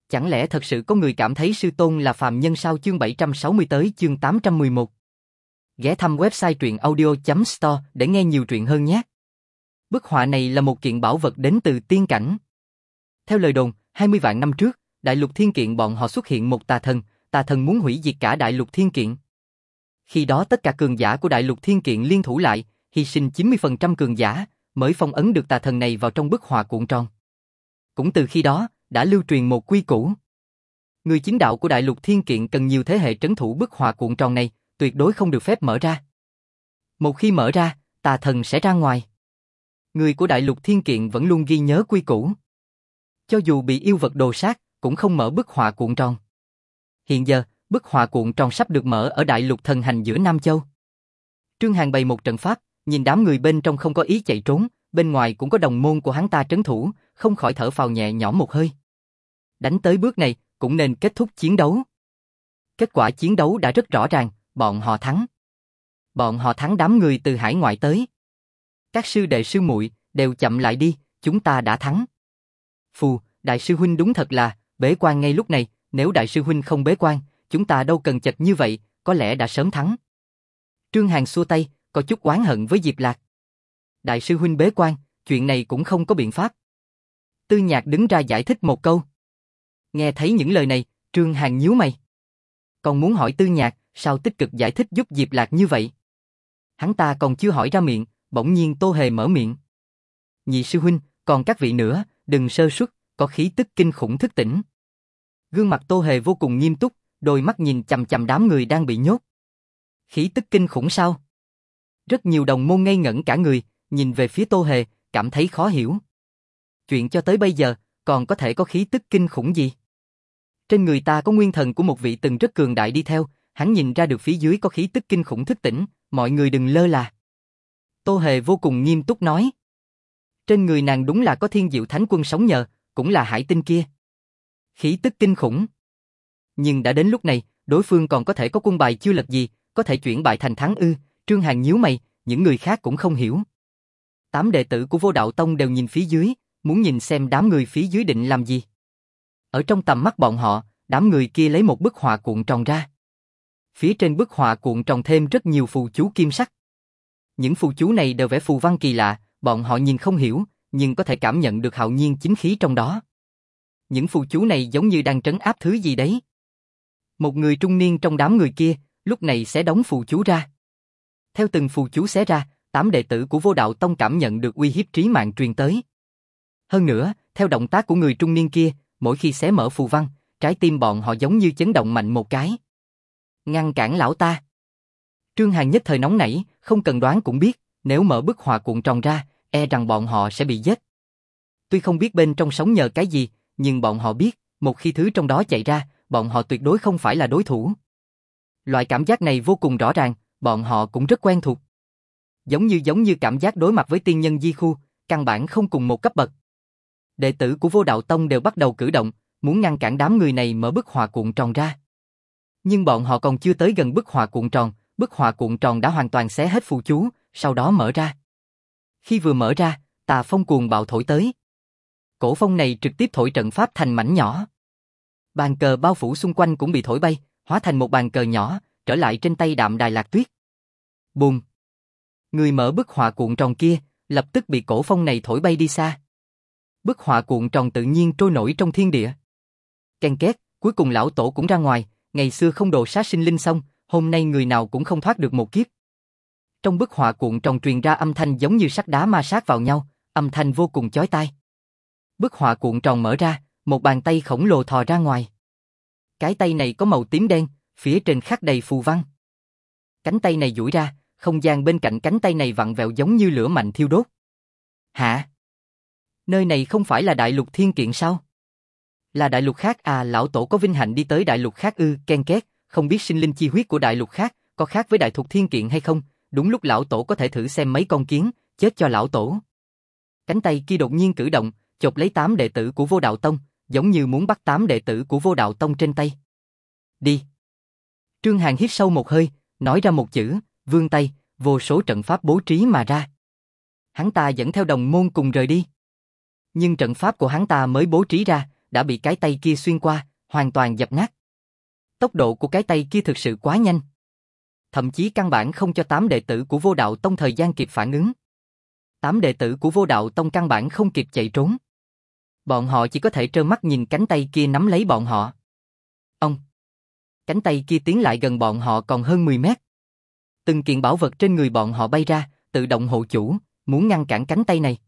Chẳng lẽ thật sự có người cảm thấy sư tôn là phàm nhân sao? Chương 760 tới chương 811. Ghé thăm website truyệnaudio.store để nghe nhiều truyện hơn nhé. Bức họa này là một kiện bảo vật đến từ tiên cảnh. Theo lời đồn, 20 vạn năm trước, Đại Lục Thiên Kiện bọn họ xuất hiện một tà thần muốn hủy diệt cả Đại Lục Thiên Kiện. Khi đó tất cả cường giả của Đại Lục Thiên Kiện liên thủ lại, hy sinh 90% cường giả, mới phong ấn được tà thần này vào trong bức họa cuộn tròn. Cũng từ khi đó, đã lưu truyền một quy củ. Người chính đạo của Đại Lục Thiên Kiện cần nhiều thế hệ trấn thủ bức họa cuộn tròn này, tuyệt đối không được phép mở ra. Một khi mở ra, tà thần sẽ ra ngoài. Người của Đại Lục Thiên Kiện vẫn luôn ghi nhớ quy củ. Cho dù bị yêu vật đồ sát, cũng không mở bức họa cuộn tròn. Hiện giờ, bức họa cuộn tròn sắp được mở ở Đại Lục Thần Hành giữa Nam Châu. Trương Hàn bày một trận pháp, nhìn đám người bên trong không có ý chạy trốn, bên ngoài cũng có đồng môn của hắn ta trấn thủ, không khỏi thở phào nhẹ nhõm một hơi. Đánh tới bước này, cũng nên kết thúc chiến đấu. Kết quả chiến đấu đã rất rõ ràng, bọn họ thắng. Bọn họ thắng đám người từ hải ngoại tới. Các sư đệ sư muội đều chậm lại đi, chúng ta đã thắng. Phù, đại sư huynh đúng thật là bế quan ngay lúc này, nếu đại sư huynh không bế quan, chúng ta đâu cần chật như vậy, có lẽ đã sớm thắng. Trương Hàn xua tay, có chút oán hận với Diệp Lạc. Đại sư huynh bế quan, chuyện này cũng không có biện pháp. Tư Nhạc đứng ra giải thích một câu. Nghe thấy những lời này, Trương Hàn nhíu mày. Còn muốn hỏi Tư Nhạc, sao tích cực giải thích giúp Diệp Lạc như vậy? Hắn ta còn chưa hỏi ra miệng, bỗng nhiên Tô Hề mở miệng. Nhị sư huynh, còn các vị nữa, đừng sơ suất, có khí tức kinh khủng thức tỉnh. Gương mặt Tô Hề vô cùng nghiêm túc, đôi mắt nhìn chằm chằm đám người đang bị nhốt. Khí tức kinh khủng sao? Rất nhiều đồng môn ngây ngẩn cả người, nhìn về phía Tô Hề, cảm thấy khó hiểu. Chuyện cho tới bây giờ, còn có thể có khí tức kinh khủng gì? Trên người ta có nguyên thần của một vị từng rất cường đại đi theo, hắn nhìn ra được phía dưới có khí tức kinh khủng thức tỉnh, mọi người đừng lơ là. Tô Hề vô cùng nghiêm túc nói. Trên người nàng đúng là có Thiên Diệu Thánh Quân sống nhờ, cũng là hải tinh kia. Khí tức kinh khủng. Nhưng đã đến lúc này, đối phương còn có thể có quân bài chưa lật gì, có thể chuyển bại thành thắng ư? Trương Hàn nhíu mày, những người khác cũng không hiểu. 8 đệ tử của Vô Đạo Tông đều nhìn phía dưới, muốn nhìn xem đám người phía dưới định làm gì. Ở trong tầm mắt bọn họ, đám người kia lấy một bức họa cuộn tròn ra. Phía trên bức họa cuộn tròn thêm rất nhiều phù chú kim sắc. Những phù chú này đều vẽ phù văn kỳ lạ, bọn họ nhìn không hiểu, nhưng có thể cảm nhận được hạo nhiên chính khí trong đó. Những phù chú này giống như đang trấn áp thứ gì đấy. Một người trung niên trong đám người kia, lúc này sẽ đóng phù chú ra. Theo từng phù chú xé ra, 8 đệ tử của Vô Đạo Tông cảm nhận được uy hiếp trí mạng truyền tới. Hơn nữa, theo động tác của người trung niên kia, mỗi khi xé mở phù văn, trái tim bọn họ giống như chấn động mạnh một cái. Ngăn cản lão ta. Trương Hàn nhất thời nóng nảy, không cần đoán cũng biết, nếu mở bức họa cuộn tròn ra, e rằng bọn họ sẽ bị giết. Tuy không biết bên trong sống nhờ cái gì, nhưng bọn họ biết, một khi thứ trong đó chạy ra, bọn họ tuyệt đối không phải là đối thủ. Loại cảm giác này vô cùng rõ ràng, bọn họ cũng rất quen thuộc. Giống như cảm giác đối mặt với tiên nhân Di Khu, căn bản không cùng một cấp bậc. Đệ tử của Vô Đạo Tông đều bắt đầu cử động, muốn ngăn cản đám người này mở bức họa cuộn tròn ra. Nhưng bọn họ còn chưa tới gần bức họa cuộn tròn đã hoàn toàn xé hết phù chú, sau đó mở ra. Khi vừa mở ra, tà phong cuồng bạo thổi tới. Cổ phong này trực tiếp thổi trận pháp thành mảnh nhỏ. Bàn cờ bao phủ xung quanh cũng bị thổi bay, hóa thành một bàn cờ nhỏ, trở lại trên tay Đạm Đài Lạc Tuyết. Bùm! Người mở bức họa cuộn tròn kia, lập tức bị cổ phong này thổi bay đi xa. Bức họa cuộn tròn tự nhiên trôi nổi trong thiên địa. Ken két, cuối cùng lão tổ cũng ra ngoài, ngày xưa không đồ sát sinh linh xong, hôm nay người nào cũng không thoát được một kiếp. Trong bức họa cuộn tròn truyền ra âm thanh giống như sắt đá ma sát vào nhau, âm thanh vô cùng chói tai. Bức họa cuộn tròn mở ra, một bàn tay khổng lồ thò ra ngoài. Cái tay này có màu tím đen, phía trên khắc đầy phù văn. Cánh tay này duỗi ra, không gian bên cạnh cánh tay này vặn vẹo giống như lửa mạnh thiêu đốt. Hả? Nơi này không phải là Đại Lục Thiên Kiện sao? Là đại lục khác à? Lão tổ có vinh hạnh đi tới đại lục khác ư? Ken két, không biết sinh linh chi huyết của đại lục khác có khác với Đại Thục Thiên Kiện hay không? Đúng lúc lão tổ có thể thử xem mấy con kiến, chết cho lão tổ. Cánh tay kia đột nhiên cử động, chộp lấy 8 đệ tử của Vô Đạo Tông, giống như muốn bắt 8 đệ tử của Vô Đạo Tông trên tay. Đi. Trương Hàn hít sâu một hơi, nói ra một chữ, vươn tay, vô số trận pháp bố trí mà ra. Hắn ta dẫn theo đồng môn cùng rời đi. Nhưng trận pháp của hắn ta mới bố trí ra, đã bị cái tay kia xuyên qua, hoàn toàn dập nát. Tốc độ của cái tay kia thực sự quá nhanh. Thậm chí căn bản không cho 8 đệ tử của Vô Đạo Tông thời gian kịp phản ứng. 8 đệ tử của Vô Đạo Tông căn bản không kịp chạy trốn. Bọn họ chỉ có thể trơ mắt nhìn cánh tay kia nắm lấy bọn họ. Ông! Cánh tay kia tiến lại gần bọn họ còn hơn 10 mét. Từng kiện bảo vật trên người bọn họ bay ra, tự động hộ chủ, muốn ngăn cản cánh tay này.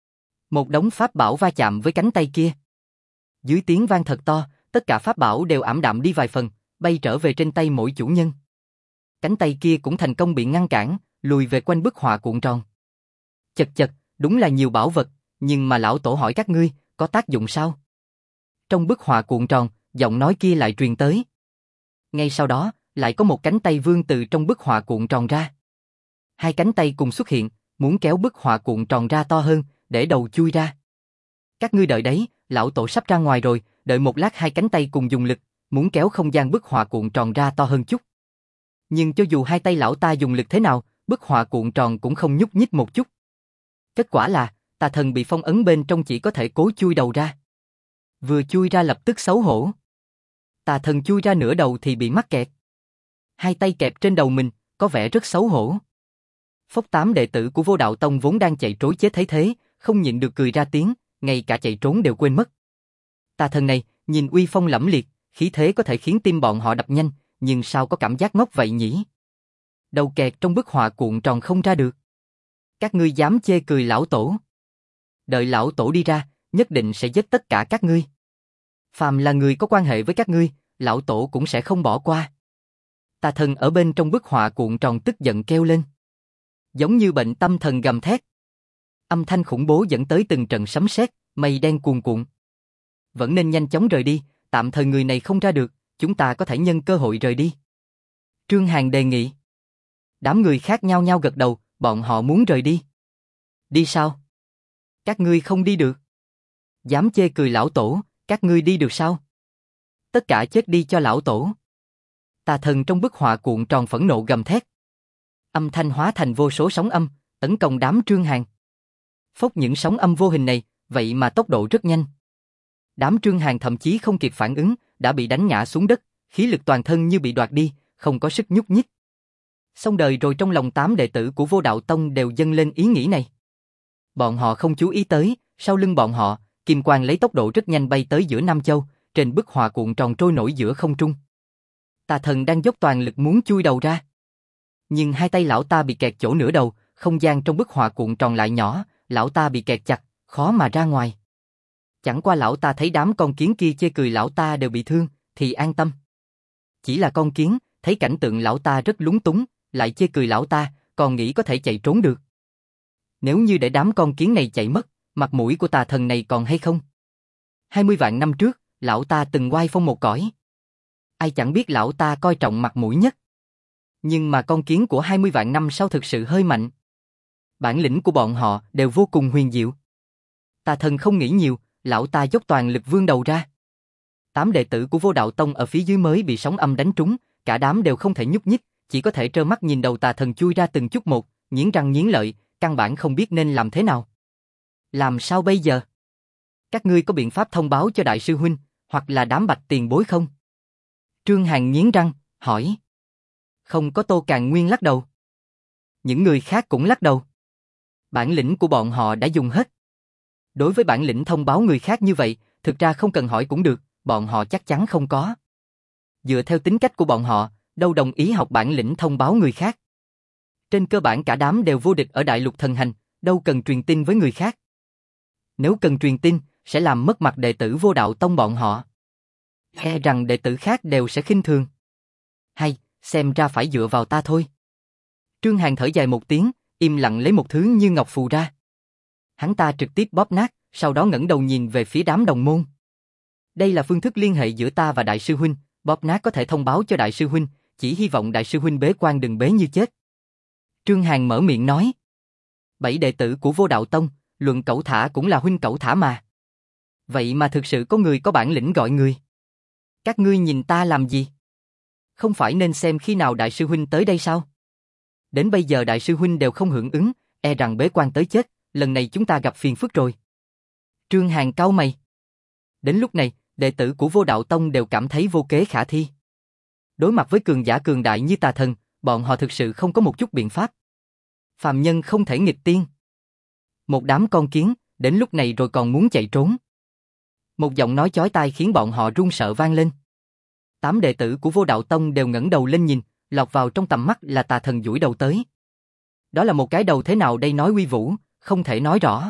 Một đống pháp bảo va chạm với cánh tay kia. Dưới tiếng vang thật to, tất cả pháp bảo đều ảm đạm đi vài phần, bay trở về trên tay mỗi chủ nhân. Cánh tay kia cũng thành công bị ngăn cản, lùi về quanh bức họa cuộn tròn. Chật chật, đúng là nhiều bảo vật, nhưng mà lão tổ hỏi các ngươi, có tác dụng sao? Trong bức họa cuộn tròn, giọng nói kia lại truyền tới. Ngay sau đó, lại có một cánh tay vươn từ trong bức họa cuộn tròn ra. Hai cánh tay cùng xuất hiện, muốn kéo bức họa cuộn tròn ra to hơn, để đầu chui ra. Các ngươi đợi đấy, lão tổ sắp ra ngoài rồi, đợi một lát hai cánh tay cùng dùng lực, muốn kéo không gian bức họa cuộn tròn ra to hơn chút. Nhưng cho dù hai tay lão ta dùng lực thế nào, bức họa cuộn tròn cũng không nhúc nhích một chút. Kết quả là, tà thần bị phong ấn bên trong chỉ có thể cố chui đầu ra. Vừa chui ra lập tức xấu hổ. Tà thần chui ra nửa đầu thì bị mắc kẹt. Hai tay kẹp trên đầu mình, có vẻ rất xấu hổ. Phốc 8 đệ tử của Vô Đạo Tông vốn đang chạy trối chết thấy thế, không nhịn được cười ra tiếng, ngay cả chạy trốn đều quên mất. Tà thần này, nhìn uy phong lẫm liệt, khí thế có thể khiến tim bọn họ đập nhanh, nhưng sao có cảm giác ngốc vậy nhỉ? Đầu kẹt trong bức họa cuộn tròn không ra được. Các ngươi dám chê cười lão tổ? Đợi lão tổ đi ra, nhất định sẽ giết tất cả các ngươi. Phàm là người có quan hệ với các ngươi, lão tổ cũng sẽ không bỏ qua. Tà thần ở bên trong bức họa cuộn tròn tức giận kêu lên. Giống như bệnh tâm thần gầm thét. Âm thanh khủng bố dẫn tới từng trận sấm sét, mây đen cuồn cuộn. Vẫn nên nhanh chóng rời đi, tạm thời người này không ra được, chúng ta có thể nhân cơ hội rời đi. Trương Hàn đề nghị. Đám người khác nhao nhao gật đầu, bọn họ muốn rời đi. Đi sao? Các ngươi không đi được. Dám chê cười lão tổ, các ngươi đi được sao? Tất cả chết đi cho lão tổ. Tà thần trong bức họa cuộn tròn phẫn nộ gầm thét. Âm thanh hóa thành vô số sóng âm, tấn công đám Trương Hàn. Phốc những sóng âm vô hình này, vậy mà tốc độ rất nhanh. Đám Trương Hàn thậm chí không kịp phản ứng, đã bị đánh ngã xuống đất, khí lực toàn thân như bị đoạt đi, không có sức nhúc nhích. Xong đời rồi, trong lòng 8 đệ tử của Vô Đạo Tông đều dâng lên ý nghĩ này. Bọn họ không chú ý tới, sau lưng bọn họ, kim quang lấy tốc độ rất nhanh bay tới giữa Nam Châu, trên bức họa cuộn tròn trôi nổi giữa không trung. Tà thần đang dốc toàn lực muốn chui đầu ra. Nhưng hai tay lão ta bị kẹt chỗ nửa đầu, không gian trong bức họa cuộn tròn lại nhỏ, lão ta bị kẹt chặt, khó mà ra ngoài. Chẳng qua lão ta thấy đám con kiến kia chê cười lão ta đều bị thương, thì an tâm. Chỉ là con kiến, thấy cảnh tượng lão ta rất lúng túng, lại chê cười lão ta, còn nghĩ có thể chạy trốn được. Nếu như để đám con kiến này chạy mất, mặt mũi của tà thần này còn hay không? 20 vạn năm trước, lão ta từng oai phong một cõi. Ai chẳng biết lão ta coi trọng mặt mũi nhất. Nhưng mà con kiến của 20 vạn năm sau thực sự hơi mạnh. Bản lĩnh của bọn họ đều vô cùng huyền diệu. Tà thần không nghĩ nhiều, lão ta dốc toàn lực vươn đầu ra. 8 đệ tử của Vô Đạo Tông ở phía dưới mới bị sóng âm đánh trúng, cả đám đều không thể nhúc nhích, chỉ có thể trơ mắt nhìn đầu tà thần chui ra từng chút một, nghiến răng nghiến lợi, căn bản không biết nên làm thế nào. Làm sao bây giờ? Các ngươi có biện pháp thông báo cho đại sư huynh, hoặc là đám Bạch tiền bối không? Trương Hàn nghiến răng, hỏi. Không có. Tô Càn Nguyên lắc đầu. Những người khác cũng lắc đầu. Bản lĩnh của bọn họ đã dùng hết. Đối với bản lĩnh thông báo người khác như vậy, thực ra không cần hỏi cũng được, bọn họ chắc chắn không có. Dựa theo tính cách của bọn họ, đâu đồng ý học bản lĩnh thông báo người khác. Trên cơ bản cả đám đều vô địch ở Đại Lục Thần Hành, đâu cần truyền tin với người khác. Nếu cần truyền tin, sẽ làm mất mặt đệ tử Vô Đạo Tông bọn họ. E rằng đệ tử khác đều sẽ khinh thường. Hay, xem ra phải dựa vào ta thôi. Trương Hàn thở dài một tiếng, im lặng lấy một thứ như ngọc phù ra. Hắn ta trực tiếp bóp nát, sau đó ngẩng đầu nhìn về phía đám đồng môn. Đây là phương thức liên hệ giữa ta và đại sư huynh, bóp nát có thể thông báo cho đại sư huynh, chỉ hy vọng đại sư huynh bế quan đừng bế như chết. Trương Hàn mở miệng nói. 7 đệ tử của Vô Đạo Tông, luận cẩu thả cũng là huynh cẩu thả mà. Vậy mà thực sự có người có bản lĩnh gọi người. Các ngươi nhìn ta làm gì? Không phải nên xem khi nào đại sư huynh tới đây sao? Đến bây giờ đại sư huynh đều không hưởng ứng, e rằng bế quan tới chết, lần này chúng ta gặp phiền phức rồi. Trương Hàn cau mày. Đến lúc này, đệ tử của Vô Đạo Tông đều cảm thấy vô kế khả thi. Đối mặt với cường giả cường đại như tà thần, bọn họ thực sự không có một chút biện pháp. Phàm nhân không thể nghịch tiên. Một đám con kiến, đến lúc này rồi còn muốn chạy trốn. Một giọng nói chói tai khiến bọn họ run sợ vang lên. 8 đệ tử của Vô Đạo Tông đều ngẩng đầu lên nhìn, lọt vào trong tầm mắt là tà thần duỗi đầu tới. Đó là một cái đầu thế nào đây, nói uy vũ, không thể nói rõ.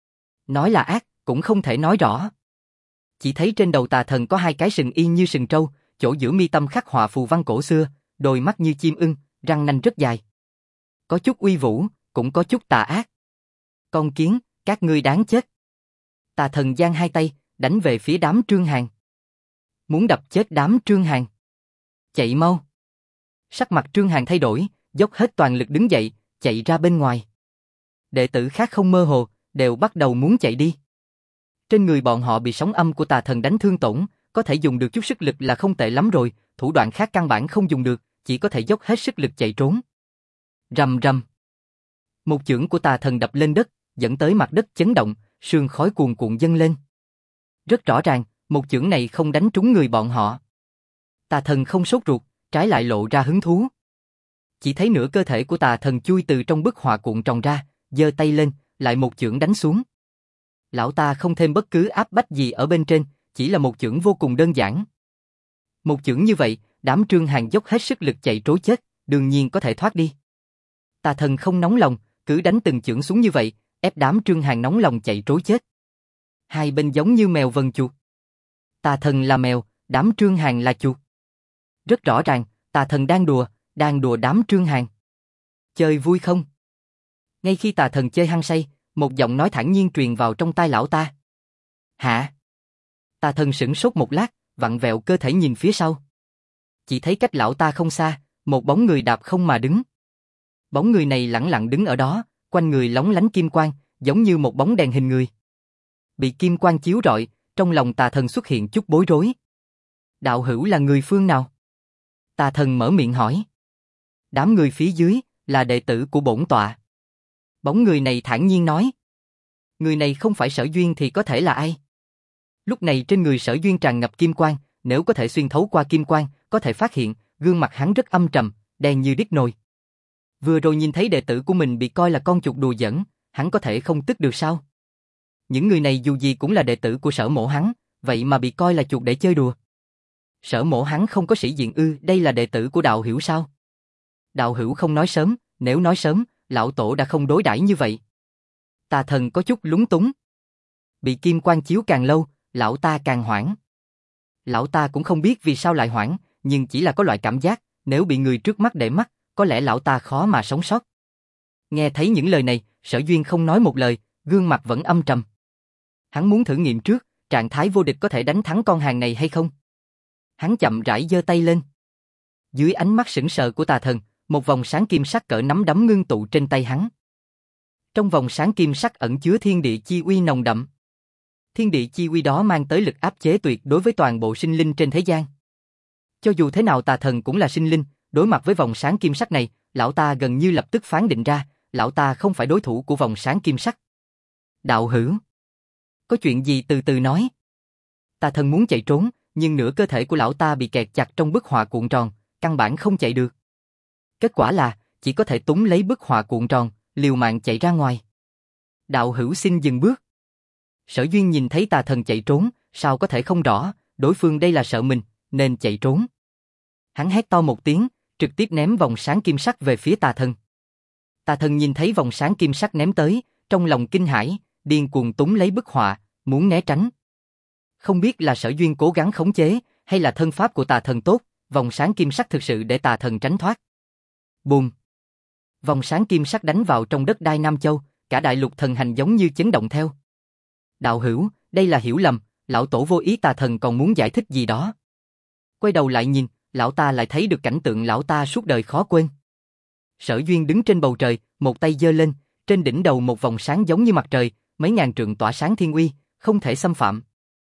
Nói là ác, cũng không thể nói rõ. Chỉ thấy trên đầu tà thần có 2 cái sừng y như sừng trâu, chỗ giữa mi tâm khắc họa phù văn cổ xưa, đôi mắt như chim ưng, răng nanh rất dài. Có chút uy vũ, cũng có chút tà ác. Con kiến, các ngươi đáng chết. Tà thần giang 2 tay, đánh về phía đám Trương Hàn. Muốn đập chết đám Trương Hàn. Chạy mau. Sắc mặt Trương Hàn thay đổi, dốc hết toàn lực đứng dậy, chạy ra bên ngoài. Đệ tử khác không mơ hồ, đều bắt đầu muốn chạy đi. Trên người bọn họ bị sóng âm của tà thần đánh thương tổn, có thể dùng được chút sức lực là không tệ lắm rồi, thủ đoạn khác căn bản không dùng được, chỉ có thể dốc hết sức lực chạy trốn. Rầm rầm. Một chưởng của tà thần đập lên đất, dẫn tới mặt đất chấn động, sương khói cuồn cuộn dâng lên. Rất rõ ràng, một chưởng này không đánh trúng người bọn họ. Tà thần không sốt ruột, trái lại lộ ra hứng thú. Chỉ thấy nửa cơ thể của tà thần chui từ trong bức họa cuộn tròn ra, giơ tay lên, lại một chưởng đánh xuống. Lão ta không thêm bất cứ áp bách gì ở bên trên, chỉ là một chưởng vô cùng đơn giản. Một chưởng như vậy, đám Trương Hàn dốc hết sức lực chạy trối chết, đương nhiên có thể thoát đi. Tà thần không nóng lòng, cứ đánh từng chưởng xuống như vậy, ép đám Trương Hàn nóng lòng chạy trối chết. Hai bên giống như mèo vần chuột. Tà thần là mèo, đám Trương Hàn là chuột. Rất rõ ràng, tà thần đang đùa đám Trương Hàn. Chơi vui không? Ngay khi tà thần chơi hăng say, một giọng nói thản nhiên truyền vào trong tai lão ta. Hả? Tà thần sửng sốt một lát, vặn vẹo cơ thể nhìn phía sau. Chỉ thấy cách lão ta không xa, một bóng người đạp không mà đứng. Bóng người này lẳng lặng đứng ở đó, quanh người lóng lánh kim quang, giống như một bóng đèn hình người. Bị kim quang chiếu rọi, trong lòng tà thần xuất hiện chút bối rối. Đạo hữu là người phương nào? Tà thần mở miệng hỏi. Đám người phía dưới, là đệ tử của bổn tọa. Bóng người này thản nhiên nói. Người này không phải Sở Duyên thì có thể là ai? Lúc này trên người Sở Duyên tràn ngập kim quang, nếu có thể xuyên thấu qua kim quang, có thể phát hiện, gương mặt hắn rất âm trầm, đen như đít nồi. Vừa rồi nhìn thấy đệ tử của mình bị coi là con chuột đùa giỡn, hắn có thể không tức được sao? Những người này dù gì cũng là đệ tử của Sở Mộ hắn, vậy mà bị coi là chuột để chơi đùa. Sở Mộ hắn không có sĩ diện ư? Đây là đệ tử của đạo hữu sao? Đạo hữu không nói sớm, nếu nói sớm, lão tổ đã không đối đãi như vậy. Tà thần có chút lúng túng. Bị kim quang chiếu càng lâu, lão ta càng hoảng. Lão ta cũng không biết vì sao lại hoảng, nhưng chỉ là có loại cảm giác, nếu bị người trước mắt để mắt, có lẽ lão ta khó mà sống sót. Nghe thấy những lời này, Sở Duyên không nói một lời, gương mặt vẫn âm trầm. Hắn muốn thử nghiệm trước, trạng thái vô địch có thể đánh thắng con hàng này hay không? Hắn chậm rãi giơ tay lên. Dưới ánh mắt sững sờ của tà thần, một vòng sáng kim sắc cỡ nắm đấm ngưng tụ trên tay hắn. Trong vòng sáng kim sắc ẩn chứa thiên địa chi uy nồng đậm. Thiên địa chi uy đó mang tới lực áp chế tuyệt đối với toàn bộ sinh linh trên thế gian. Cho dù thế nào tà thần cũng là sinh linh, đối mặt với vòng sáng kim sắc này, lão ta gần như lập tức phán định ra, lão ta không phải đối thủ của vòng sáng kim sắc. Đạo hữu, có chuyện gì từ từ nói. Tà thần muốn chạy trốn, nhưng nửa cơ thể của lão ta bị kẹt chặt trong bức họa cuộn tròn, căn bản không chạy được. Kết quả là, chỉ có thể túm lấy bức họa cuộn tròn, liều mạng chạy ra ngoài. Đạo hữu xin dừng bước. Sở Duyên nhìn thấy tà thần chạy trốn, sao có thể không rõ, đối phương đây là sợ mình, nên chạy trốn. Hắn hét to một tiếng, trực tiếp ném vòng sáng kim sắc về phía tà thần. Tà thần nhìn thấy vòng sáng kim sắc ném tới, trong lòng kinh hãi, điên cuồng túm lấy bức họa, muốn né tránh. Không biết là Sở Duyên cố gắng khống chế, hay là thân pháp của tà thần tốt, vòng sáng kim sắc thực sự để tà thần tránh thoát. Bùm! Vòng sáng kim sắc đánh vào trong đất đai Nam Châu, cả đại lục thần hành giống như chấn động theo. Đạo hữu, đây là hiểu lầm, lão tổ vô ý. Tà thần còn muốn giải thích gì đó. Quay đầu lại nhìn, lão ta lại thấy được cảnh tượng lão ta suốt đời khó quên. Sở Duyên đứng trên bầu trời, một tay giơ lên, trên đỉnh đầu một vòng sáng giống như mặt trời, mấy ngàn trượng tỏa sáng thiên uy, không thể xâm phạm.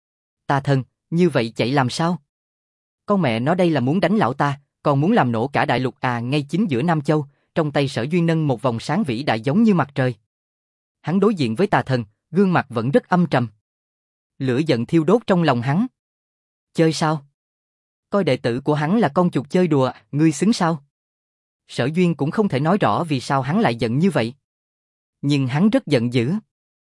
Tà thần, như vậy chạy làm sao? Con mẹ nó đây là muốn đánh lão ta, còn muốn làm nổ cả đại lục à? Ngay chính giữa Nam Châu, trong tay Sở Duyên nâng một vòng sáng vĩ đại giống như mặt trời. Hắn đối diện với tà thần, gương mặt vẫn rất âm trầm. Lửa giận thiêu đốt trong lòng hắn. Chơi sao? Coi đệ tử của hắn là con chuột chơi đùa, ngươi xứng sao? Sở Duyên cũng không thể nói rõ vì sao hắn lại giận như vậy. Nhưng hắn rất giận dữ.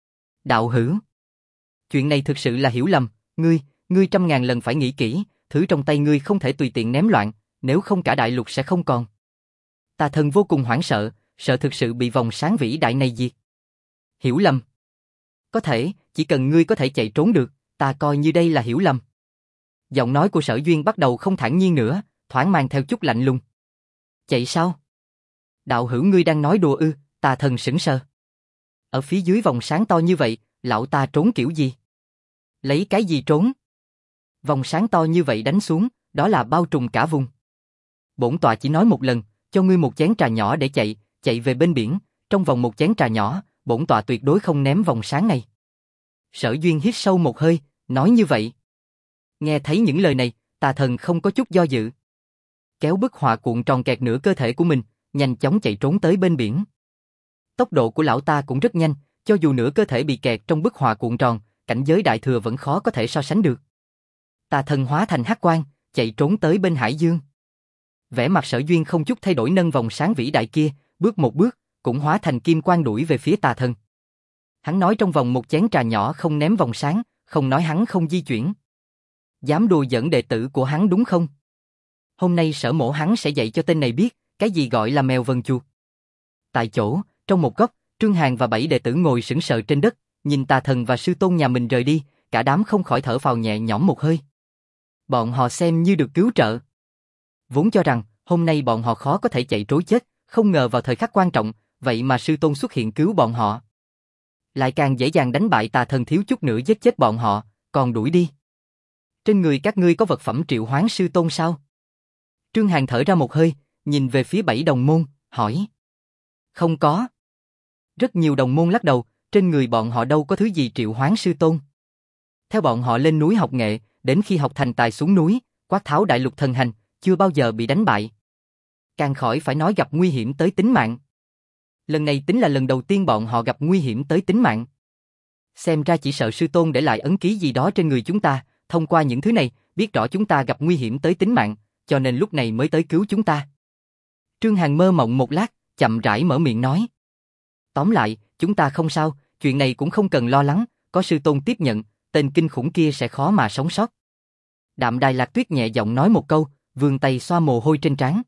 Đạo hữu, chuyện này thực sự là hiểu lầm, ngươi trăm ngàn lần phải nghĩ kỹ, thứ trong tay ngươi không thể tùy tiện ném loạn, nếu không cả đại lục sẽ không còn. Tà Thần vô cùng hoảng sợ, sợ thực sự bị vòng sáng vĩ đại này diệt. Hiểu lầm? Có thể, chỉ cần ngươi có thể chạy trốn được, ta coi như đây là hiểu lầm. Giọng nói của Sở Duyên bắt đầu không thản nhiên nữa, thoáng mang theo chút lạnh lùng. Chạy sao? Đạo hữu ngươi đang nói đùa ư? Tà Thần sững sờ. Ở phía dưới vòng sáng to như vậy, lão ta trốn kiểu gì? Lấy cái gì trốn? Vòng sáng to như vậy đánh xuống, đó là bao trùm cả vùng. Bổn tọa chỉ nói một lần, cho ngươi một chén trà nhỏ để chạy về bên biển, trong vòng một chén trà nhỏ, bổn tọa tuyệt đối không ném vòng sáng này. Sở Duyên hít sâu một hơi, nói như vậy. Nghe thấy những lời này, Tà Thần không có chút do dự. Kéo bức họa cuộn tròn kẹt nửa cơ thể của mình, nhanh chóng chạy trốn tới bên biển. Tốc độ của lão ta cũng rất nhanh, cho dù nửa cơ thể bị kẹt trong bức họa cuộn tròn, cảnh giới đại thừa vẫn khó có thể so sánh được. Tà Thần hóa thành hắc quang, chạy trốn tới bên hải dương. Vẻ mặt Sở Duyên không chút thay đổi nâng vòng sáng vĩ đại kia, bước một bước, cũng hóa thành kim quang đuổi về phía Tà Thần. Hắn nói trong vòng một chén trà nhỏ không ném vòng sáng, không nói hắn không di chuyển. Dám đùa giỡn đệ tử của hắn đúng không? Hôm nay Sở mổ hắn sẽ dạy cho tên này biết, cái gì gọi là mèo vần chuột. Tại chỗ, trong một góc, Trương Hàn và 7 đệ tử ngồi sững sờ trên đất, nhìn Tà Thần và sư tôn nhà mình rời đi, cả đám không khỏi thở phào nhẹ nhõm một hơi. Bọn họ xem như được cứu trợ. Vốn cho rằng, hôm nay bọn họ khó có thể chạy trối chết, không ngờ vào thời khắc quan trọng, vậy mà sư tôn xuất hiện cứu bọn họ. Lại càng dễ dàng đánh bại Tà Thần, thiếu chút nữa giết chết bọn họ, còn đuổi đi. Trên người các ngươi có vật phẩm triệu hoán sư tôn sao? Trương Hàn thở ra một hơi, nhìn về phía 7 đồng môn, hỏi. Không có. Rất nhiều đồng môn lắc đầu, trên người bọn họ đâu có thứ gì triệu hoán sư tôn. Theo bọn họ lên núi học nghệ, đến khi học thành tài xuống núi, quát tháo đại lục thần hành, chưa bao giờ bị đánh bại. Càng khỏi phải nói gặp nguy hiểm tới tính mạng. Lần này tính là lần đầu tiên bọn họ gặp nguy hiểm tới tính mạng. Xem ra chỉ sợ sư tôn để lại ấn ký gì đó trên người chúng ta, thông qua những thứ này, biết rõ chúng ta gặp nguy hiểm tới tính mạng, cho nên lúc này mới tới cứu chúng ta. Trương Hàn mơ mộng một lát, chậm rãi mở miệng nói. Tóm lại, chúng ta không sao, chuyện này cũng không cần lo lắng, có sư tôn tiếp nhận, tên kinh khủng kia sẽ khó mà sống sót. Đạm Đài Lạc Tuyết nhẹ giọng nói một câu, vươn tay xoa mồ hôi trên trán.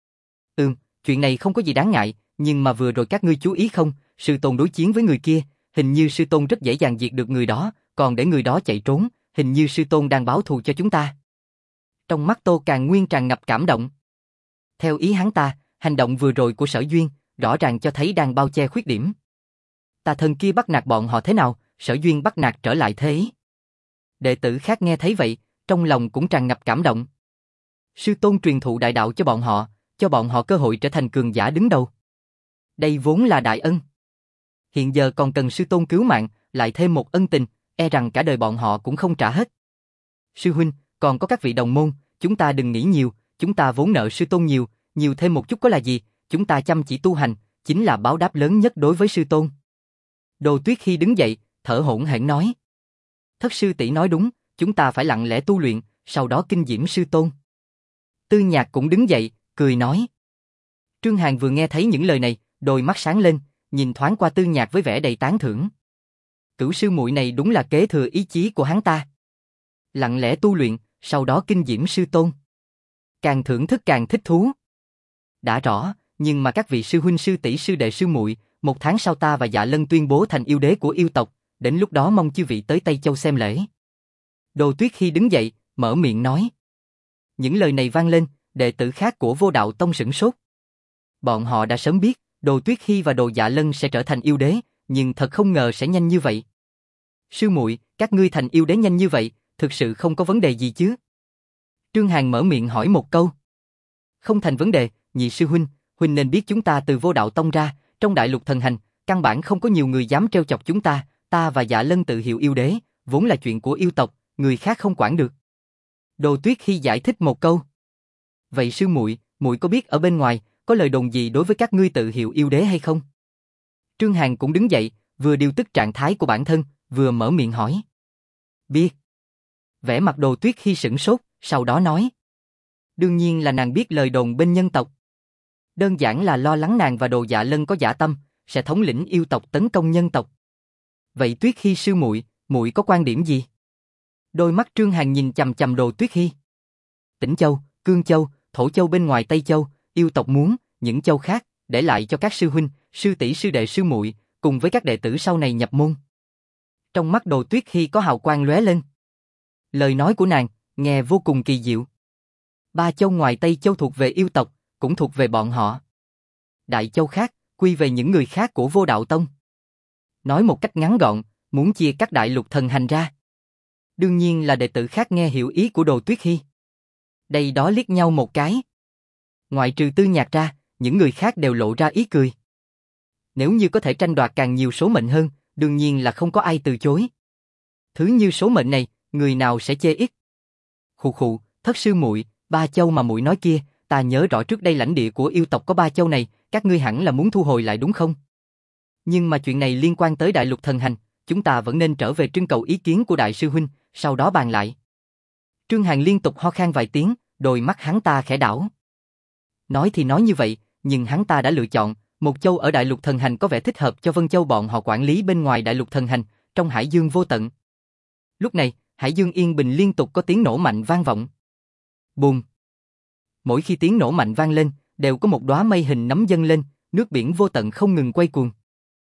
Chuyện này không có gì đáng ngại, nhưng mà vừa rồi các ngươi chú ý không, sư tôn đối chiến với người kia, hình như sư tôn rất dễ dàng diệt được người đó, còn để người đó chạy trốn, hình như sư tôn đang báo thù cho chúng ta. Trong mắt Tô Càn Nguyên tràn ngập cảm động. Theo ý hắn ta, hành động vừa rồi của Sở Duyên, rõ ràng cho thấy đang bao che khuyết điểm. Tà Thần kia bắt nạt bọn họ thế nào, Sở Duyên bắt nạt trở lại thế. Đệ tử khác nghe thấy vậy, trong lòng cũng tràn ngập cảm động. Sư tôn truyền thụ đại đạo cho bọn họ cơ hội trở thành cường giả đứng đầu. Đây vốn là đại ân. Hiện giờ còn cần sư tôn cứu mạng, lại thêm một ân tình, e rằng cả đời bọn họ cũng không trả hết. Sư huynh, còn có các vị đồng môn, chúng ta đừng nghĩ nhiều, chúng ta vốn nợ sư tôn nhiều, nhiều thêm một chút có là gì, chúng ta chăm chỉ tu hành, chính là báo đáp lớn nhất đối với sư tôn. Đồ Tuyết khi đứng dậy, thở hổn hển nói. Thất sư tỷ nói đúng, chúng ta phải lặng lẽ tu luyện, sau đó kinh diễm sư tôn. Tư Nhạc cũng đứng dậy, cười nói. Trương Hàn vừa nghe thấy những lời này, đôi mắt sáng lên, nhìn thoáng qua Tư Nhạc với vẻ đầy tán thưởng. Cửu sư muội này đúng là kế thừa ý chí của hắn ta. Lặng lẽ tu luyện, sau đó kinh diễm sư tôn. Càng thưởng thức càng thích thú. Đã rõ, nhưng mà các vị sư huynh sư tỷ sư đệ sư muội, 1 tháng sau ta và Dạ Lân tuyên bố thành yêu đế của yêu tộc, đến lúc đó mong chư vị tới Tây Châu xem lễ. Đồ Tuyết khi đứng dậy, mở miệng nói. Những lời này vang lên, đệ tử khác của Vô Đạo Tông sửng sốt. Bọn họ đã sớm biết, Đồ Tuyết Khi và Đồ Dạ Lân sẽ trở thành yêu đế, nhưng thật không ngờ sẽ nhanh như vậy. Sư muội, các ngươi thành yêu đế nhanh như vậy, thực sự không có vấn đề gì chứ? Trương Hàn mở miệng hỏi một câu. Không thành vấn đề, nhị sư huynh, huynh nên biết chúng ta từ Vô Đạo Tông ra, trong đại lục thần hành, căn bản không có nhiều người dám trêu chọc chúng ta, ta và Dạ Lân tự hiệu yêu đế, vốn là chuyện của yêu tộc, người khác không quản được. Đồ Tuyết Khi giải thích một câu. Vậy sư muội, muội có biết ở bên ngoài có lời đồn gì đối với các ngươi tự hiệu yêu đế hay không? Trương Hàn cũng đứng dậy, vừa điều tức trạng thái của bản thân, vừa mở miệng hỏi. Biết. Vẻ mặt Đồ Tuyết Hi sửng sốt, sau đó nói. Đương nhiên là nàng biết lời đồn bên nhân tộc. Đơn giản là lo lắng nàng và Đồ Dạ Lân có dã tâm, sẽ thống lĩnh yêu tộc tấn công nhân tộc. Vậy Tuyết Hi sư muội, muội có quan điểm gì? Đôi mắt Trương Hàn nhìn chằm chằm Đồ Tuyết Hi. Tĩnh Châu, Cương Châu, Thổ Châu bên ngoài Tây Châu, yêu tộc muốn những châu khác để lại cho các sư huynh, sư tỷ, sư đệ, sư muội, cùng với các đệ tử sau này nhập môn. Trong mắt Đồ Tuyết Hi có hào quang lóe lên. Lời nói của nàng nghe vô cùng kỳ diệu. 3 châu ngoài Tây Châu thuộc về yêu tộc, cũng thuộc về bọn họ. Đại châu khác quy về những người khác của Vô Đạo Tông. Nói một cách ngắn gọn, muốn chia các đại lục thần hành ra. Đương nhiên là đệ tử khác nghe hiểu ý của Đồ Tuyết Hi. Đây đó liếc nhau một cái. Ngoại trừ Tư Nhạc ra, những người khác đều lộ ra ý cười. Nếu như có thể tranh đoạt càng nhiều số mệnh hơn, đương nhiên là không có ai từ chối. Thứ như số mệnh này, người nào sẽ chê ít. Khụ khụ, thất sư muội, 3 châu mà muội nói kia, ta nhớ rõ trước đây lãnh địa của yêu tộc có 3 châu này, các ngươi hẳn là muốn thu hồi lại đúng không? Nhưng mà chuyện này liên quan tới đại lục thần hành, chúng ta vẫn nên trở về trưng cầu ý kiến của đại sư huynh, sau đó bàn lại. Trương Hàn liên tục ho khan vài tiếng, đôi mắt hắn ta khẽ đảo. Nói thì nói như vậy, nhưng hắn ta đã lựa chọn, một châu ở đại lục thần hành có vẻ thích hợp cho Vân Châu bọn họ quản lý bên ngoài đại lục thần hành, trong hải dương vô tận. Lúc này, hải dương yên bình liên tục có tiếng nổ mạnh vang vọng. Bùm! Mỗi khi tiếng nổ mạnh vang lên, đều có một đóa mây hình nấm dâng lên, nước biển vô tận không ngừng quay cuồng.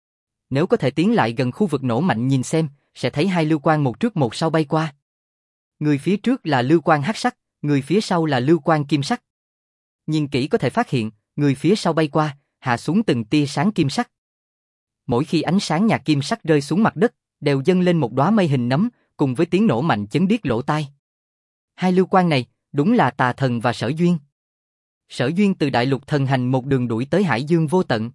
Nếu có thể tiến lại gần khu vực nổ mạnh nhìn xem, sẽ thấy 2 lưu quang một trước một sau bay qua. Người phía trước là lưu quang hắc sắc, người phía sau là lưu quang kim sắc. Nhìn kỹ có thể phát hiện, người phía sau bay qua, hạ xuống từng tia sáng kim sắc. Mỗi khi ánh sáng nhạt kim sắc rơi xuống mặt đất, đều dâng lên một đóa mây hình nấm, cùng với tiếng nổ mạnh chấn điếc lỗ tai. 2 lưu quang này, đúng là Tà Thần và Sở Duyên. Sở Duyên từ đại lục thần hành một đường đuổi tới hải dương vô tận.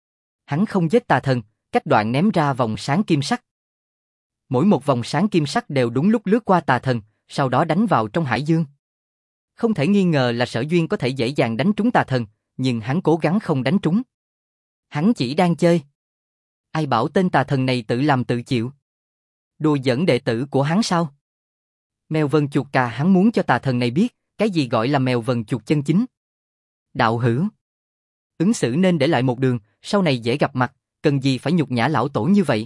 Hắn không giết Tà Thần, cách đoạn ném ra vòng sáng kim sắc. Mỗi một vòng sáng kim sắc đều đúng lúc lướt qua Tà Thần, sau đó đánh vào trong hải dương. Không thể nghi ngờ là Sở Duyên có thể dễ dàng đánh trúng Tà Thần, nhưng hắn cố gắng không đánh trúng. Hắn chỉ đang chơi. Ai bảo tên Tà Thần này tự làm tự chịu? Đùa giỡn đệ tử của hắn sao? Mèo vần chuột cà hắn muốn cho Tà Thần này biết, cái gì gọi là mèo vần chuột chân chính. Đạo hữu, ứng xử nên để lại một đường, sau này dễ gặp mặt, cần gì phải nhục nhã lão tổ như vậy?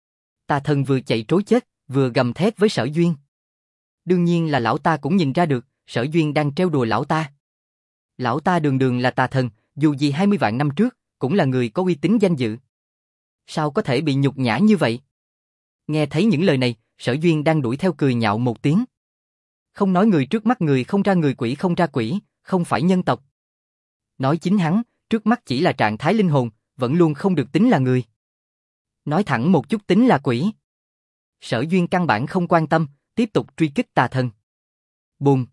Tà Thần vừa chạy trối chết, vừa gầm thét với Sở Duyên. Đương nhiên là lão ta cũng nhìn ra được, Sở Duyên đang trêu đùa lão ta. Lão ta đường đường là Tà Thần, dù gì 20 vạn năm trước, cũng là người có uy tín danh dự. Sao có thể bị nhục nhã như vậy? Nghe thấy những lời này, Sở Duyên đang đuổi theo cười nhạo một tiếng. Không nói người trước mắt người không ra người, quỷ không ra quỷ, không phải nhân tộc. Nói chính hắn, trước mắt chỉ là trạng thái linh hồn, vẫn luôn không được tính là người. Nói thẳng một chút tính là quỷ. Sở Duyên căn bản không quan tâm, tiếp tục truy kích Tà Thần. Bùm!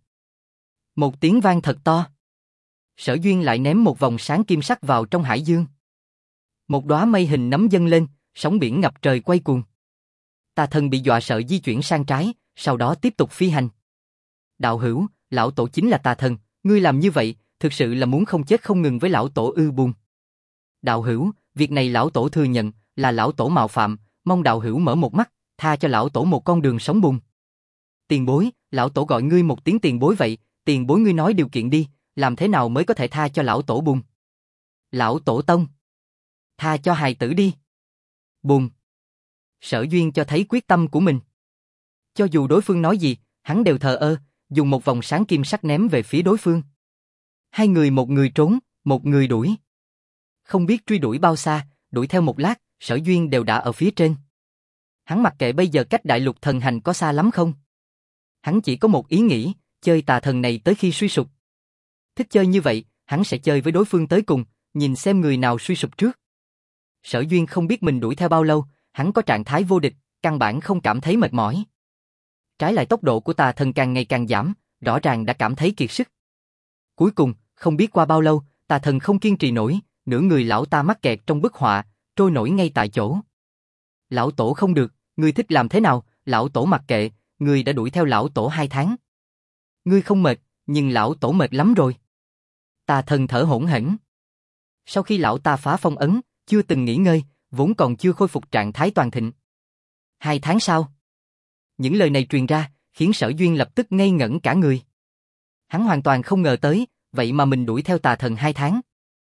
Một tiếng vang thật to. Sở Duyên lại ném một vòng sáng kim sắc vào trong hải dương. Một đóa mây hình nấm dâng lên, sóng biển ngập trời quay cuồng. Tà Thần bị dọa sợ di chuyển sang trái, sau đó tiếp tục phi hành. Đạo hữu, lão tổ chính là Tà Thần, ngươi làm như vậy, thực sự là muốn không chết không ngừng với lão tổ ư? Buông. Đạo hữu, việc này lão tổ thừa nhận, là lão tổ mạo phạm, mong đạo hữu mở một mắt, tha cho lão tổ một con đường sống. Buông. Tiền bối, lão tổ gọi ngươi một tiếng tiền bối vậy, tiền bối ngươi nói điều kiện đi, làm thế nào mới có thể tha cho lão tổ? Buông. Lão tổ tông, tha cho hài tử đi. Buông. Sở Duyên cho thấy quyết tâm của mình. Cho dù đối phương nói gì, hắn đều thờ ơ, dùng một vòng sáng kim sắc ném về phía đối phương. 2 người, một người trốn, một người đuổi. Không biết truy đuổi bao xa, đuổi theo một lát, Sở Duyên đều đã ở phía trên. Hắn mặc kệ bây giờ cách đại lục thần hành có xa lắm không. Hắn chỉ có một ý nghĩ, chơi Tà Thần này tới khi suy sụp. Thích chơi như vậy, hắn sẽ chơi với đối phương tới cùng, nhìn xem người nào suy sụp trước. Sở Duyên không biết mình đuổi theo bao lâu, hắn có trạng thái vô địch, căn bản không cảm thấy mệt mỏi. Trái lại tốc độ của Tà Thần càng ngày càng giảm, rõ ràng đã cảm thấy kiệt sức. Cuối cùng, không biết qua bao lâu, Tà Thần không kiên trì nổi, nửa người lão ta mắc kẹt trong bức họa, trôi nổi ngay tại chỗ. Lão tổ không được, ngươi thích làm thế nào? Lão tổ mặc kệ, ngươi đã đuổi theo lão tổ 2 tháng. Ngươi không mệt, nhưng lão tổ mệt lắm rồi. Tà Thần thở hổn hển. Sau khi lão ta phá phong ấn, chưa từng nghỉ ngơi, vốn còn chưa khôi phục trạng thái toàn thịnh. 2 tháng sau. Những lời này truyền ra, khiến Sở Duyên lập tức ngây ngẩn cả người. Hắn hoàn toàn không ngờ tới, vậy mà mình đuổi theo tà thần 2 tháng.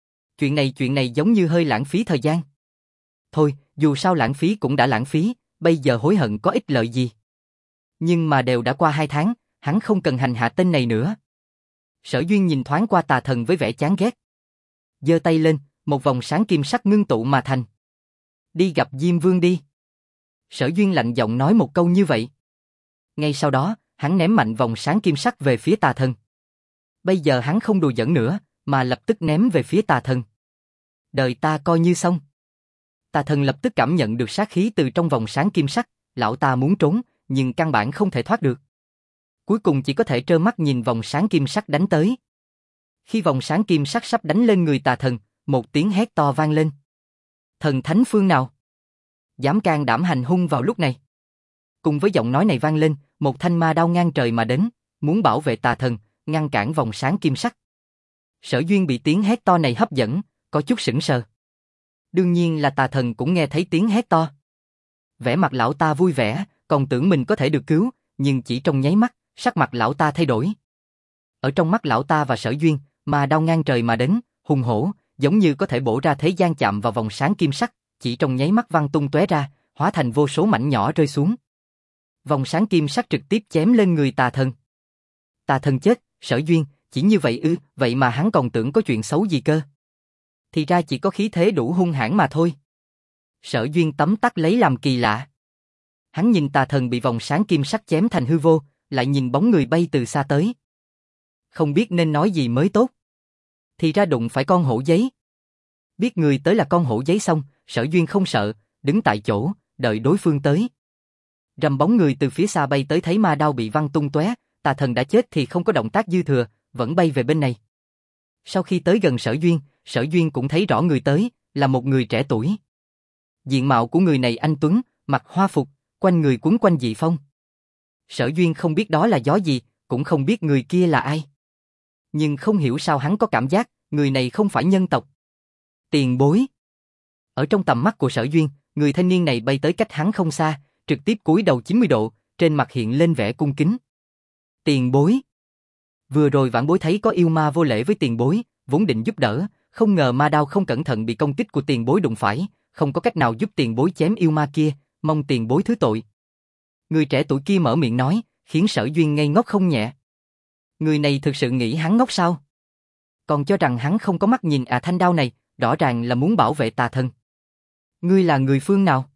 Chuyện này giống như hơi lãng phí thời gian. Thôi, dù sao lãng phí cũng đã lãng phí, bây giờ hối hận có ích lợi gì. Nhưng mà đều đã qua 2 tháng, hắn không cần hành hạ tên này nữa. Sở Duyên nhìn thoáng qua tà thần với vẻ chán ghét. Giơ tay lên, một vòng sáng kim sắc ngưng tụ mà thành. Đi gặp Diêm Vương đi. Sở Duyên lạnh giọng nói một câu như vậy. Ngay sau đó, hắn ném mạnh vòng sáng kim sắc về phía tà thần. Bây giờ hắn không đùa giỡn nữa, mà lập tức ném về phía tà thần. Đời ta coi như xong. Tà thần lập tức cảm nhận được sát khí từ trong vòng sáng kim sắc, lão ta muốn trốn, nhưng căn bản không thể thoát được. Cuối cùng chỉ có thể trơ mắt nhìn vòng sáng kim sắc đánh tới. Khi vòng sáng kim sắc sắp đánh lên người tà thần, một tiếng hét to vang lên. Thần thánh phương nào dám can đảm hành hung vào lúc này? Cùng với giọng nói này vang lên, một thanh ma đao ngang trời mà đến, muốn bảo vệ tà thần, ngăn cản vòng sáng kim sắc. Sở Duyên bị tiếng hét to này hấp dẫn, có chút sững sờ. Đương nhiên là tà thần cũng nghe thấy tiếng hét to. Vẻ mặt lão ta vui vẻ, còn tưởng mình có thể được cứu, nhưng chỉ trong nháy mắt, sắc mặt lão ta thay đổi. Ở trong mắt lão ta và Sở Duyên, ma đao ngang trời mà đến, hùng hổ, giống như có thể bổ ra thế gian chạm vào vòng sáng kim sắc, chỉ trong nháy mắt văng tung tóe ra, hóa thành vô số mảnh nhỏ rơi xuống. Vòng sáng kim sắc trực tiếp chém lên người tà thần. Tà thần chết, Sở Duyên, chỉ như vậy ư? Vậy mà hắn còn tưởng có chuyện xấu gì cơ. Thì ra chỉ có khí thế đủ hung hãn mà thôi. Sở Duyên tấm tắc lấy làm kỳ lạ. Hắn nhìn tà thần bị vòng sáng kim sắc chém thành hư vô, lại nhìn bóng người bay từ xa tới. Không biết nên nói gì mới tốt. Thì ra đụng phải con hổ giấy. Biết người tới là con hổ giấy xong, Sở Duyên không sợ, đứng tại chỗ, đợi đối phương tới. Rầm bóng người từ phía xa bay tới thấy ma đao bị văng tung tóe, tà thần đã chết thì không có động tác dư thừa, vẫn bay về bên này. Sau khi tới gần Sở Duyên cũng thấy rõ người tới, là một người trẻ tuổi. Diện mạo của người này anh tuấn, mặc hoa phục, quanh người quấn quanh dị phong. Sở Duyên không biết đó là gió gì, cũng không biết người kia là ai. Nhưng không hiểu sao hắn có cảm giác, người này không phải nhân tộc. Tiền bối. Ở trong tầm mắt của Sở Duyên, người thanh niên này bay tới cách hắn không xa, trực tiếp cúi đầu 90 độ, trên mặt hiện lên vẻ cung kính. Tiền bối. Vừa rồi vãn bối thấy có yêu ma vô lễ với tiền bối, vốn định giúp đỡ, không ngờ ma đao không cẩn thận bị công kích của tiền bối đụng phải, không có cách nào giúp tiền bối chém yêu ma kia, mong tiền bối thứ tội. Người trẻ tuổi kia mở miệng nói, khiến Sở Duyên ngây ngốc không nhẹ. Người này thực sự nghĩ hắn ngốc sao? Còn cho rằng hắn không có mắt nhìn thanh đao này, rõ ràng là muốn bảo vệ tà thần. Ngươi là người phương nào?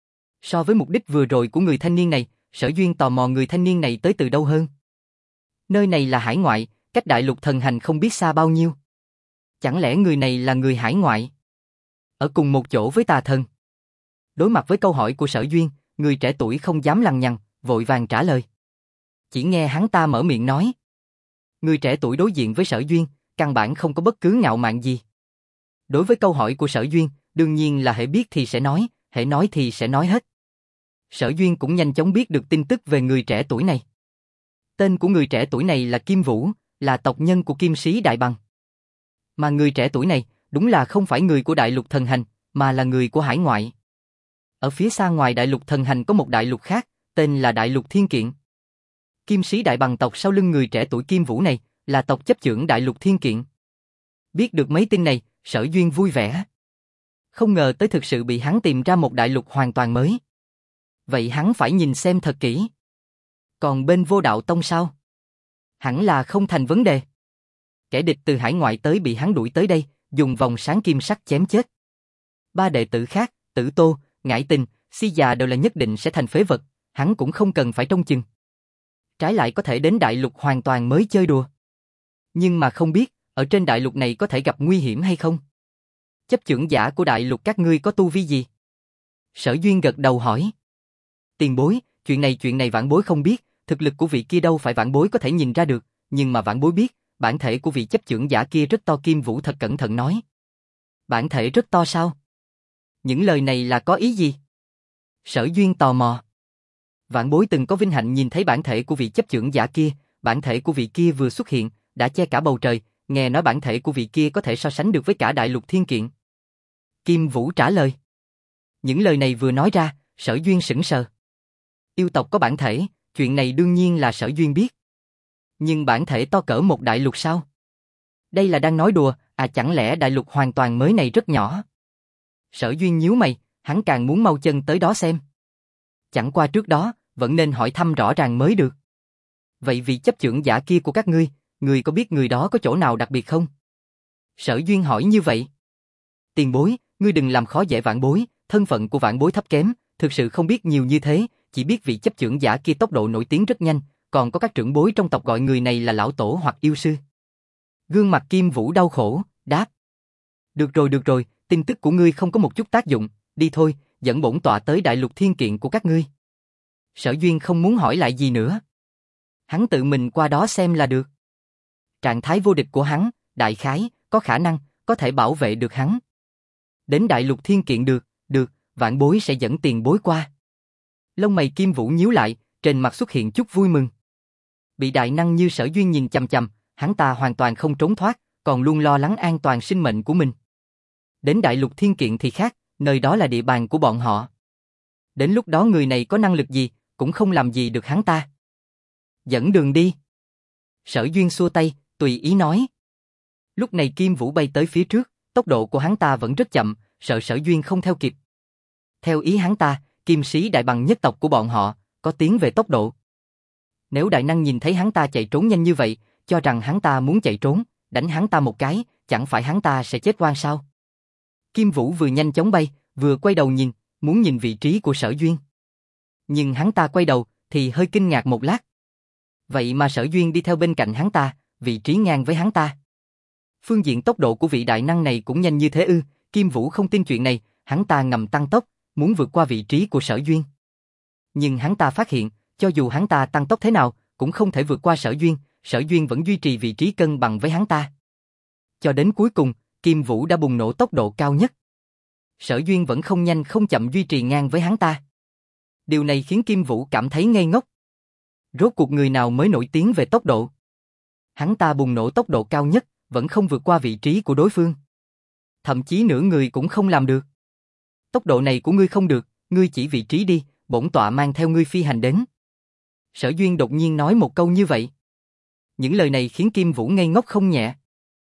So với mục đích vừa rồi của người thanh niên này, Sở Duyên tò mò người thanh niên này tới từ đâu hơn. Nơi này là hải ngoại, cách đại lục thần hành không biết xa bao nhiêu. Chẳng lẽ người này là người hải ngoại? Ở cùng một chỗ với tà thần? Đối mặt với câu hỏi của Sở Duyên, người trẻ tuổi không dám lằng nhằng, vội vàng trả lời. Chỉ nghe hắn ta mở miệng nói. Người trẻ tuổi đối diện với Sở Duyên, căn bản không có bất cứ ngạo mạn gì. Đối với câu hỏi của Sở Duyên, đương nhiên là hễ biết thì sẽ nói, hễ nói thì sẽ nói hết. Sở Duyên cũng nhanh chóng biết được tin tức về người trẻ tuổi này. Tên của người trẻ tuổi này là Kim Vũ, là tộc nhân của Kim Sĩ Đại Bằng. Mà người trẻ tuổi này, đúng là không phải người của đại lục thần hành, mà là người của hải ngoại. Ở phía xa ngoài đại lục thần hành có một đại lục khác, tên là đại lục Thiên Kiện. Kim Sĩ Đại Bằng tộc sau lưng người trẻ tuổi Kim Vũ này, là tộc chấp chưởng đại lục Thiên Kiện. Biết được mấy tin này, Sở Duyên vui vẻ. Không ngờ tới thực sự bị hắn tìm ra một đại lục hoàn toàn mới. Vậy hắn phải nhìn xem thật kỹ. Còn bên Vô Đạo Tông sao? Hẳn là không thành vấn đề. Kẻ địch từ hải ngoại tới bị hắn đuổi tới đây, dùng vòng sáng kim sắc chém chết. 3 đệ tử khác, Tử Tô, Ngải Tình, Si Già đều là nhất định sẽ thành phế vật, hắn cũng không cần phải trông chừng. Trái lại có thể đến đại lục hoàn toàn mới chơi đùa. Nhưng mà không biết, ở trên đại lục này có thể gặp nguy hiểm hay không? Chấp chưởng giả của đại lục các ngươi có tu vi gì? Sở Duyên gật đầu hỏi. Tiền bối, chuyện này vãn bối không biết, thực lực của vị kia đâu phải vãn bối có thể nhìn ra được, nhưng mà vãn bối biết, bản thể của vị chấp chưởng giả kia rất to. Kim Vũ thật cẩn thận nói. Bản thể rất to sao? Những lời này là có ý gì? Sở Duyên tò mò. Vãn bối từng có vinh hạnh nhìn thấy bản thể của vị chấp chưởng giả kia, bản thể của vị kia vừa xuất hiện, đã che cả bầu trời, nghe nói bản thể của vị kia có thể so sánh được với cả đại lục Thiên Kiện. Kim Vũ trả lời. Những lời này vừa nói ra, Sở Duyên sững sờ. Yêu tộc có bản thể, Chuyện này đương nhiên là Sở Duyên biết. Nhưng bản thể to cỡ một đại lục sao? Đây là đang nói đùa, chẳng lẽ đại lục hoàn toàn mới này rất nhỏ? Sở Duyên nhíu mày, hắn càng muốn mau chân tới đó xem. Chẳng qua trước đó, vẫn nên hỏi thăm rõ ràng mới được. Vậy vị chấp chưởng giả kia của các ngươi có biết người đó có chỗ nào đặc biệt không? Sở Duyên hỏi như vậy. Tiền bối, ngươi đừng làm khó dễ vãn bối, thân phận của vãn bối thấp kém, thực sự không biết nhiều như thế, chỉ biết vị chấp chưởng giả kia tốc độ nổi tiếng rất nhanh, còn có các trưởng bối trong tộc gọi người này là lão tổ hoặc yêu sư. Gương mặt Kim Vũ đau khổ, đáp. Được rồi, tin tức của ngươi không có một chút tác dụng, đi thôi, dẫn bổn tọa tới đại lục thiên kiện của các ngươi. Sở Duyên không muốn hỏi lại gì nữa. Hắn tự mình qua đó xem là được. Trạng thái vô địch của hắn, đại khái, có khả năng, có thể bảo vệ được hắn. Đến đại lục thiên kiện được, vãn bối sẽ dẫn tiền bối qua. Lông mày Kim Vũ nhíu lại, trên mặt xuất hiện chút vui mừng. Bị đại năng như Sở Duyên nhìn chằm chằm, hắn ta hoàn toàn không trốn thoát, còn luôn lo lắng an toàn sinh mệnh của mình. Đến đại lục thiên kiện thì khác, nơi đó là địa bàn của bọn họ. Đến lúc đó người này có năng lực gì, cũng không làm gì được hắn ta. Dẫn đường đi. Sở Duyên xua tay, tùy ý nói. Lúc này Kim Vũ bay tới phía trước, tốc độ của hắn ta vẫn rất chậm, sợ Sở Duyên không theo kịp. Theo ý hắn ta, Kim Sĩ đại bằng nhất tộc của bọn họ, có tiến về tốc độ. Nếu đại năng nhìn thấy hắn ta chạy trốn nhanh như vậy, cho rằng hắn ta muốn chạy trốn, đánh hắn ta một cái, chẳng phải hắn ta sẽ chết oan sao? Kim Vũ vừa nhanh chóng bay, vừa quay đầu nhìn, muốn nhìn vị trí của Sở Duyên. Nhưng hắn ta quay đầu, thì hơi kinh ngạc một lát. Vậy mà Sở Duyên đi theo bên cạnh hắn ta, vị trí ngang với hắn ta. Phương diện tốc độ của vị đại năng này cũng nhanh như thế ư? Kim Vũ không tin chuyện này, hắn ta ngầm tăng tốc, muốn vượt qua vị trí của Sở Duyên. Nhưng hắn ta phát hiện, cho dù hắn ta tăng tốc thế nào, cũng không thể vượt qua Sở Duyên vẫn duy trì vị trí cân bằng với hắn ta. Cho đến cuối cùng, Kim Vũ đã bùng nổ tốc độ cao nhất. Sở Duyên vẫn không nhanh không chậm duy trì ngang với hắn ta. Điều này khiến Kim Vũ cảm thấy ngây ngốc. Rốt cuộc người nào mới nổi tiếng về tốc độ? Hắn ta bùng nổ tốc độ cao nhất, vẫn không vượt qua vị trí của đối phương. Thậm chí nửa người cũng không làm được. Tốc độ này của ngươi không được, ngươi chỉ vị trí đi, bổn tọa mang theo ngươi phi hành đến. Sở Duyên đột nhiên nói một câu như vậy. Những lời này khiến Kim Vũ ngây ngốc không nhẹ.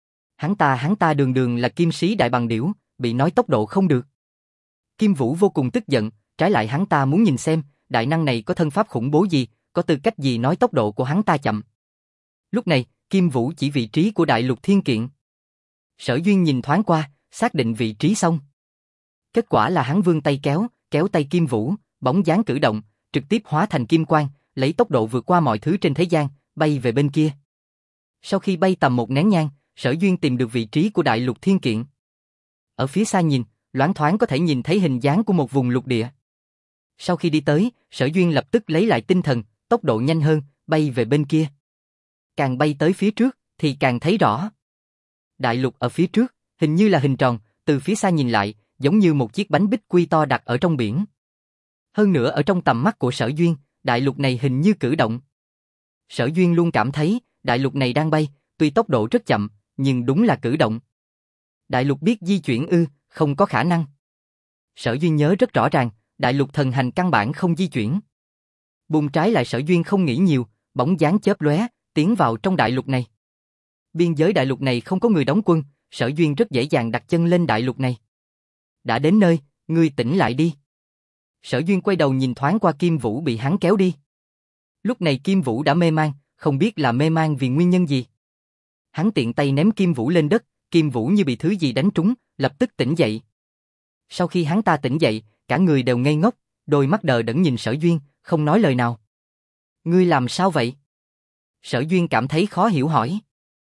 Hắn ta đường là Kim Sĩ đại bằng điểu, bị nói tốc độ không được. Kim Vũ vô cùng tức giận, trái lại hắn ta muốn nhìn xem, đại năng này có thân pháp khủng bố gì, có tư cách gì nói tốc độ của hắn ta chậm. Lúc này, Kim Vũ chỉ vị trí của đại lục thiên kiện. Sở Duyên nhìn thoáng qua, xác định vị trí xong. Kết quả là hắn vươn tay kéo tay Kim Vũ, bóng dáng cử động, trực tiếp hóa thành kim quang, lấy tốc độ vượt qua mọi thứ trên thế gian, bay về bên kia. Sau khi bay tầm một nén nhang, Sở Duyên tìm được vị trí của đại lục thiên kiện. Ở phía xa nhìn, loáng thoáng có thể nhìn thấy hình dáng của một vùng lục địa. Sau khi đi tới, Sở Duyên lập tức lấy lại tinh thần, tốc độ nhanh hơn, bay về bên kia. Càng bay tới phía trước, thì càng thấy rõ. Đại lục ở phía trước, hình như là hình tròn, từ phía xa nhìn lại, giống như một chiếc bánh bích quy to đặt ở trong biển. Hơn nữa ở trong tầm mắt của Sở Duyên, đại lục này hình như cử động. Sở Duyên luôn cảm thấy, đại lục này đang bay, tuy tốc độ rất chậm, nhưng đúng là cử động. Đại lục biết di chuyển ư? Không có khả năng. Sở Duyên nhớ rất rõ ràng, đại lục thần hành căn bản không di chuyển. Bùng trái lại Sở Duyên không nghĩ nhiều, bóng dáng chớp lóe, tiến vào trong đại lục này. Biên giới đại lục này không có người đóng quân, Sở Duyên rất dễ dàng đặt chân lên đại lục này. Đã đến nơi, ngươi tỉnh lại đi. Sở Duyên quay đầu nhìn thoáng qua Kim Vũ bị hắn kéo đi. Lúc này Kim Vũ đã mê man, không biết là mê man vì nguyên nhân gì. Hắn tiện tay ném Kim Vũ lên đất, Kim Vũ như bị thứ gì đánh trúng, lập tức tỉnh dậy. Sau khi hắn ta tỉnh dậy, cả người đều ngây ngốc, đôi mắt đờ đẫn nhìn Sở Duyên, không nói lời nào. Ngươi làm sao vậy? Sở Duyên cảm thấy khó hiểu hỏi.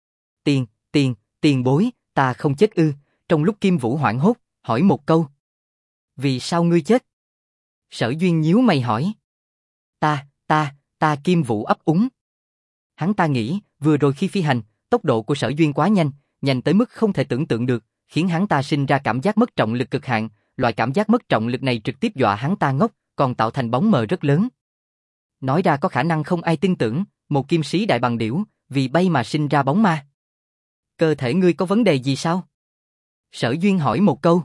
Tiền bối, ta không chết ư? Trong lúc Kim Vũ hoảng hốt, hỏi một câu. Vì sao ngươi chết? Sở Duyên nhíu mày hỏi. Ta Kim Vũ ấp úng. Hắn ta nghĩ, vừa rồi khi phi hành, tốc độ của Sở Duyên quá nhanh, nhanh tới mức không thể tưởng tượng được, khiến hắn ta sinh ra cảm giác mất trọng lực cực hạn, loại cảm giác mất trọng lực này trực tiếp dọa hắn ta ngốc, còn tạo thành bóng mờ rất lớn. Nói ra có khả năng không ai tin tưởng, một Kim Sĩ đại bằng điểu, vì bay mà sinh ra bóng ma. Cơ thể ngươi có vấn đề gì sao? Sở Duyên hỏi một câu.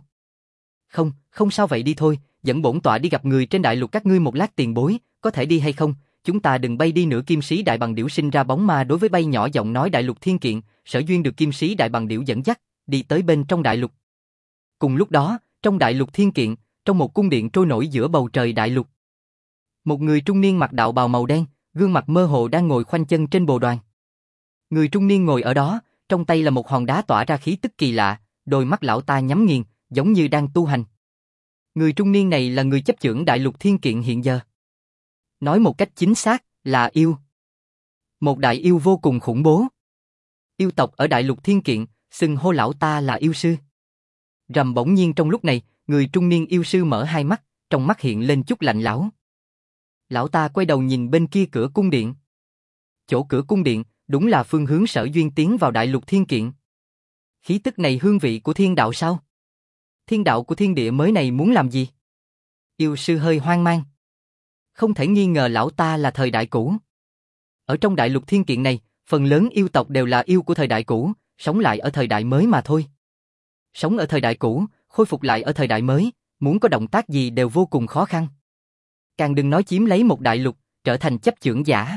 Không sao vậy đi thôi, dẫn bổn tọa đi gặp người trên đại lục các ngươi một lát tiền bối, có thể đi hay không? chúng ta đừng bay đi nữa. Kim sĩ đại bằng điểu sinh ra bóng ma đối với bay nhỏ giọng nói. Đại lục thiên kiện, Sở Duyên được kim sĩ đại bằng điểu dẫn dắt, đi tới bên trong đại lục. Cùng lúc đó, trong đại lục thiên kiện, trong một cung điện trôi nổi giữa bầu trời đại lục. Một người trung niên mặc đạo bào màu đen, gương mặt mơ hồ đang ngồi khoanh chân trên bồ đoàn. Người trung niên ngồi ở đó, trong tay là một hòn đá tỏa ra khí tức kỳ lạ, đôi mắt lão ta nhắm nghiền, giống như đang tu hành. Người trung niên này là người chấp chưởng đại lục thiên kiện hiện giờ. Nói một cách chính xác, là yêu. Một đại yêu vô cùng khủng bố. Yêu tộc ở đại lục thiên kiện, xưng hô lão ta là yêu sư. Rầm bỗng nhiên trong lúc này, người trung niên yêu sư mở hai mắt, trong mắt hiện lên chút lạnh lẽo. Lão ta quay đầu nhìn bên kia cửa cung điện. Chỗ cửa cung điện, đúng là phương hướng Sở Duyên tiến vào đại lục thiên kiện. Khí tức này hương vị của thiên đạo sao? Thiên đạo của thiên địa mới này muốn làm gì? Yêu sư hơi hoang mang. Không thể nghi ngờ lão ta là thời đại cũ. Ở trong đại lục thiên kiện này, phần lớn yêu tộc đều là yêu của thời đại cũ, sống lại ở thời đại mới mà thôi. Sống ở thời đại cũ, khôi phục lại ở thời đại mới, muốn có động tác gì đều vô cùng khó khăn. Càng đừng nói chiếm lấy một đại lục, trở thành chấp chưởng giả.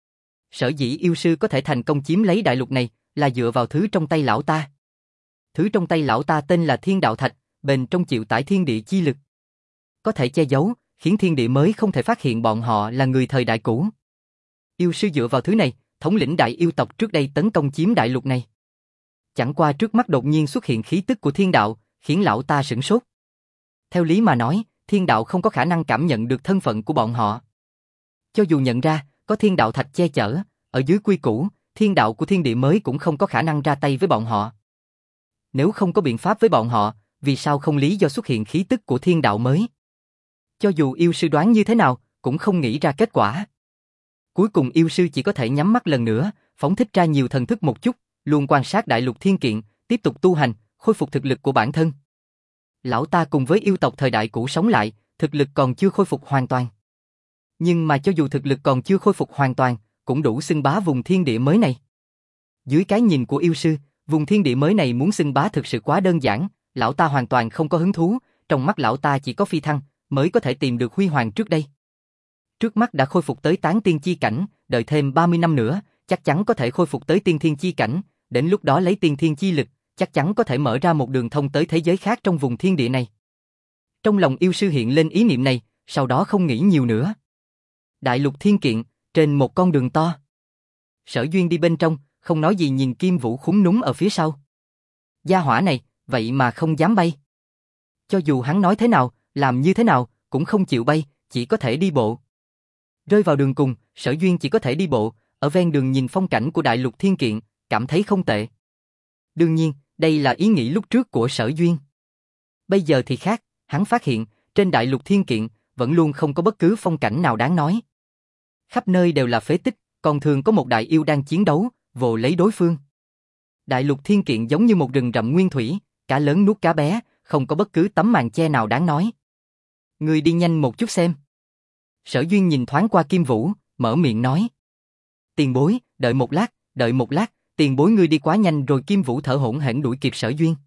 Sở dĩ yêu sư có thể thành công chiếm lấy đại lục này, là dựa vào thứ trong tay lão ta. Thứ trong tay lão ta tên là Thiên Đạo Thạch, bên trong chịu tải thiên địa chi lực. Có thể che giấu, khiến thiên địa mới không thể phát hiện bọn họ là người thời đại cũ. Yêu sư dựa vào thứ này, thống lĩnh đại yêu tộc trước đây tấn công chiếm đại lục này. Chẳng qua trước mắt đột nhiên xuất hiện khí tức của thiên đạo, khiến lão ta sửng sốt. Theo lý mà nói, thiên đạo không có khả năng cảm nhận được thân phận của bọn họ. Cho dù nhận ra, có thiên đạo thạch che chở, ở dưới quy củ, thiên đạo của thiên địa mới cũng không có khả năng ra tay với bọn họ. Nếu không có biện pháp với bọn họ, vì sao không lý do xuất hiện khí tức của thiên đạo mới? Cho dù yêu sư đoán như thế nào, cũng không nghĩ ra kết quả. Cuối cùng yêu sư chỉ có thể nhắm mắt lần nữa, phóng thích ra nhiều thần thức một chút, luôn quan sát đại lục thiên kiện, tiếp tục tu hành, khôi phục thực lực của bản thân. Lão ta cùng với yêu tộc thời đại cũ sống lại, thực lực còn chưa khôi phục hoàn toàn. Nhưng mà cho dù thực lực còn chưa khôi phục hoàn toàn, cũng đủ xưng bá vùng thiên địa mới này. Dưới cái nhìn của yêu sư, vùng thiên địa mới này muốn xưng bá thực sự quá đơn giản, lão ta hoàn toàn không có hứng thú, trong mắt lão ta chỉ có phi thăng, mới có thể tìm được huy hoàng trước đây. Trước mắt đã khôi phục tới tán tiên chi cảnh, đợi thêm 30 năm nữa, chắc chắn có thể khôi phục tới tiên thiên chi cảnh, đến lúc đó lấy tiên thiên chi lực, chắc chắn có thể mở ra một đường thông tới thế giới khác trong vùng thiên địa này. Trong lòng yêu sư hiện lên ý niệm này, sau đó không nghĩ nhiều nữa. Đại lục thiên kiện, trên một con đường to. Sở Duyên đi bên trong, không nói gì nhìn Kim Vũ khúm núm ở phía sau. Gia hỏa này, vậy mà không dám bay. Cho dù hắn nói thế nào, làm như thế nào, cũng không chịu bay, chỉ có thể đi bộ. Rơi vào đường cùng, Sở Duyên chỉ có thể đi bộ, ở ven đường nhìn phong cảnh của đại lục thiên kiện, cảm thấy không tệ. Đương nhiên, đây là ý nghĩ lúc trước của Sở Duyên. Bây giờ thì khác, hắn phát hiện, trên đại lục thiên kiện, vẫn luôn không có bất cứ phong cảnh nào đáng nói. Khắp nơi đều là phế tích, còn thường có một đại yêu đang chiến đấu, vồ lấy đối phương. Đại lục thiên kiện giống như một rừng rậm nguyên thủy, cá lớn nuốt cá bé, không có bất cứ tấm màn che nào đáng nói. Ngươi đi nhanh một chút xem. Sở Duyên nhìn thoáng qua Kim Vũ, mở miệng nói. Tiền bối, đợi một lát, tiền bối ngươi đi quá nhanh rồi. Kim Vũ thở hổn hển đuổi kịp Sở Duyên.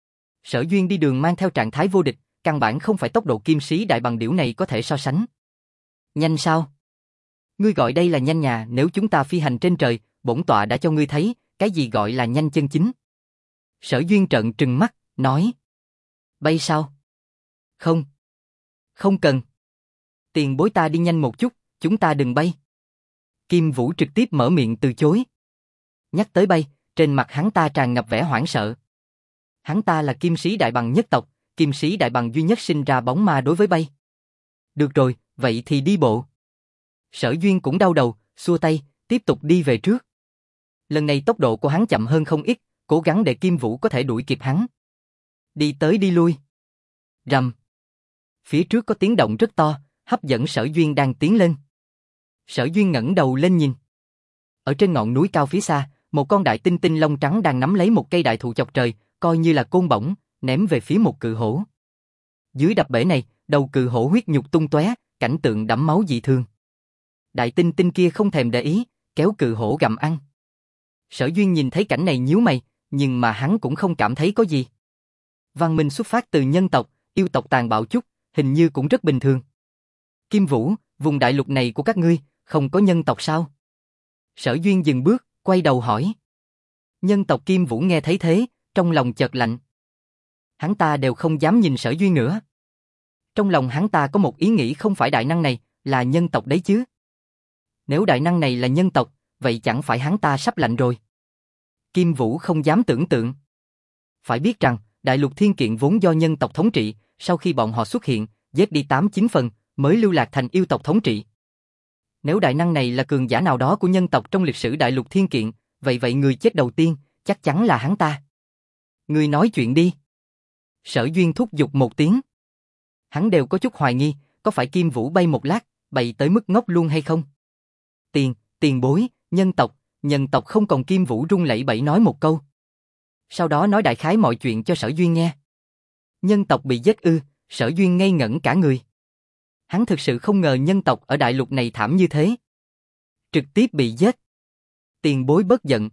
Sở Duyên đi đường mang theo trạng thái vô địch, căn bản không phải tốc độ kim sĩ đại bằng điểu này có thể so sánh. Nhanh sao? Ngươi gọi đây là nhanh nhà, nếu chúng ta phi hành trên trời, bổn tọa đã cho ngươi thấy, cái gì gọi là nhanh chân chính. Sở Duyên trợn trừng mắt, nói. Bay sao? Không. Không cần. Tiền bối ta đi nhanh một chút, chúng ta đừng bay. Kim Vũ trực tiếp mở miệng từ chối. Nhắc tới bay, trên mặt hắn ta tràn ngập vẻ hoảng sợ. Hắn ta là kim sĩ đại bằng nhất tộc, kim sĩ đại bằng duy nhất sinh ra bóng ma đối với bay. Được rồi, vậy thì đi bộ. Sở Duyên cũng đau đầu, xua tay, tiếp tục đi về trước. Lần này tốc độ của hắn chậm hơn không ít, cố gắng để Kim Vũ có thể đuổi kịp hắn. Đi tới đi lui. Rầm. Phía trước có tiếng động rất to, hấp dẫn Sở Duyên đang tiến lên. Sở Duyên ngẩng đầu lên nhìn. Ở trên ngọn núi cao phía xa, một con đại tinh tinh lông trắng đang nắm lấy một cây đại thụ chọc trời, coi như là côn bổng, ném về phía một cự hổ. Dưới đập bể này, đầu cự hổ huyết nhục tung tóe, cảnh tượng đẫm máu dị thường. Đại tinh tinh kia không thèm để ý, kéo cự hổ gặm ăn. Sở Duyên nhìn thấy cảnh này nhíu mày, nhưng mà hắn cũng không cảm thấy có gì. Văn minh xuất phát từ nhân tộc, yêu tộc tàn bạo chút, hình như cũng rất bình thường. Kim Vũ, vùng đại lục này của các ngươi, Không có nhân tộc sao? Sở Duyên dừng bước, quay đầu hỏi. Nhân tộc Kim Vũ nghe thấy thế, trong lòng chợt lạnh. Hắn ta đều không dám nhìn Sở Duyên nữa. Trong lòng hắn ta có một ý nghĩ, không phải đại năng này là nhân tộc đấy chứ. Nếu đại năng này là nhân tộc, vậy chẳng phải hắn ta sắp lạnh rồi. Kim Vũ không dám tưởng tượng. Phải biết rằng, đại lục Thiên Kiện vốn do nhân tộc thống trị, sau khi bọn họ xuất hiện, giết đi 8-9 phần, mới lưu lạc thành yêu tộc thống trị. Nếu đại năng này là cường giả nào đó của nhân tộc trong lịch sử đại lục Thiên Kiện, vậy người chết đầu tiên, chắc chắn là hắn ta. Ngươi nói chuyện đi. Sở Duyên thúc giục một tiếng. Hắn đều có chút hoài nghi, có phải Kim Vũ bay một lát, bay tới mức ngốc luôn hay không? Tiền bối, nhân tộc không, còn Kim Vũ run lẩy bẩy nói một câu. Sau đó nói đại khái mọi chuyện cho Sở Duyên nghe. Nhân tộc bị giết ư? Sở Duyên ngây ngẩn cả người. Hắn thực sự không ngờ nhân tộc ở đại lục này thảm như thế. Trực tiếp bị giết. Tiền bối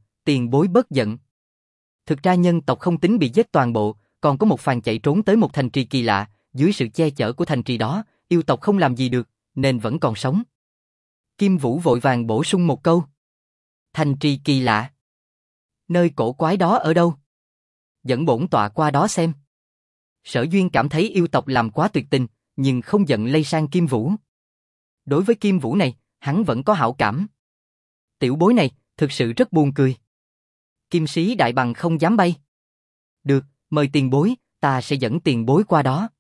bất giận. Thực ra nhân tộc không tính bị giết toàn bộ, còn có một phàn chạy trốn tới một thành trì kỳ lạ, dưới sự che chở của thành trì đó, yêu tộc không làm gì được, nên vẫn còn sống. Kim Vũ vội vàng bổ sung một câu. Thành trì kỳ lạ. Nơi cổ quái đó ở đâu? Dẫn bổn tọa qua đó xem. Sở Duyên cảm thấy yêu tộc làm quá tuyệt tình, nhưng không giận lây sang Kim Vũ. Đối với Kim Vũ này, hắn vẫn có hảo cảm. Tiểu bối này, thực sự rất buồn cười. Kim sĩ đại bằng không dám bay. Được, mời tiền bối, ta sẽ dẫn tiền bối qua đó.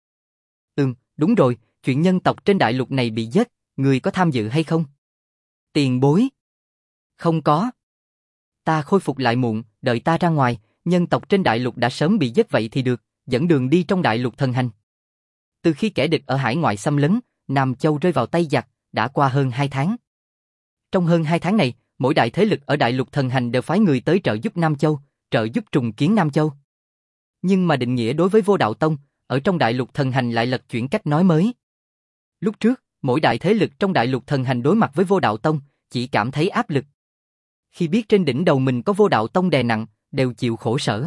Đúng rồi, chuyện nhân tộc trên đại lục này bị giết, người có tham dự hay không? Tiền bối. Không có. Ta khôi phục lại muộn, đợi ta ra ngoài, nhân tộc trên đại lục đã sớm bị giết vậy thì được, dẫn đường đi trong đại lục thần hành. Từ khi kẻ địch ở hải ngoại xâm lấn, Nam Châu rơi vào tay giặc, đã qua hơn 2 tháng. Trong hơn 2 tháng này, mỗi đại thế lực ở đại lục thần hành đều phái người tới trợ giúp Nam Châu, trợ giúp trùng kiến Nam Châu. Nhưng mà định nghĩa đối với Vô Đạo Tông, ở trong đại lục thần hành lại lật chuyển cách nói mới. Lúc trước, mỗi đại thế lực trong đại lục thần hành đối mặt với Vô Đạo Tông, chỉ cảm thấy áp lực. Khi biết trên đỉnh đầu mình có Vô Đạo Tông đè nặng, đều chịu khổ sở.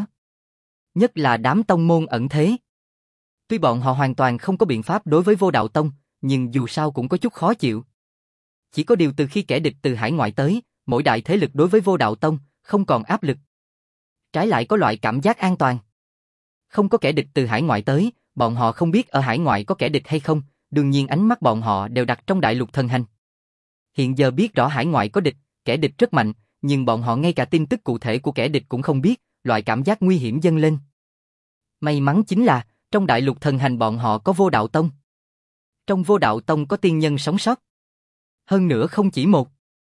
Nhất là đám tông môn ẩn thế. Tuy bọn họ hoàn toàn không có biện pháp đối với Vô Đạo Tông, nhưng dù sao cũng có chút khó chịu. Chỉ có điều từ khi kẻ địch từ hải ngoại tới, mỗi đại thế lực đối với Vô Đạo Tông không còn áp lực. Trái lại có loại cảm giác an toàn. Không có kẻ địch từ hải ngoại tới, bọn họ không biết ở hải ngoại có kẻ địch hay không, đương nhiên ánh mắt bọn họ đều đặt trong đại lục thần hành. Hiện giờ biết rõ hải ngoại có địch, kẻ địch rất mạnh, nhưng bọn họ ngay cả tin tức cụ thể của kẻ địch cũng không biết, loại cảm giác nguy hiểm dâng lên. May mắn chính là, trong đại lục thần hành bọn họ có Vô Đạo Tông. Trong Vô Đạo Tông có tiên nhân sống sót. Hơn nữa không chỉ một.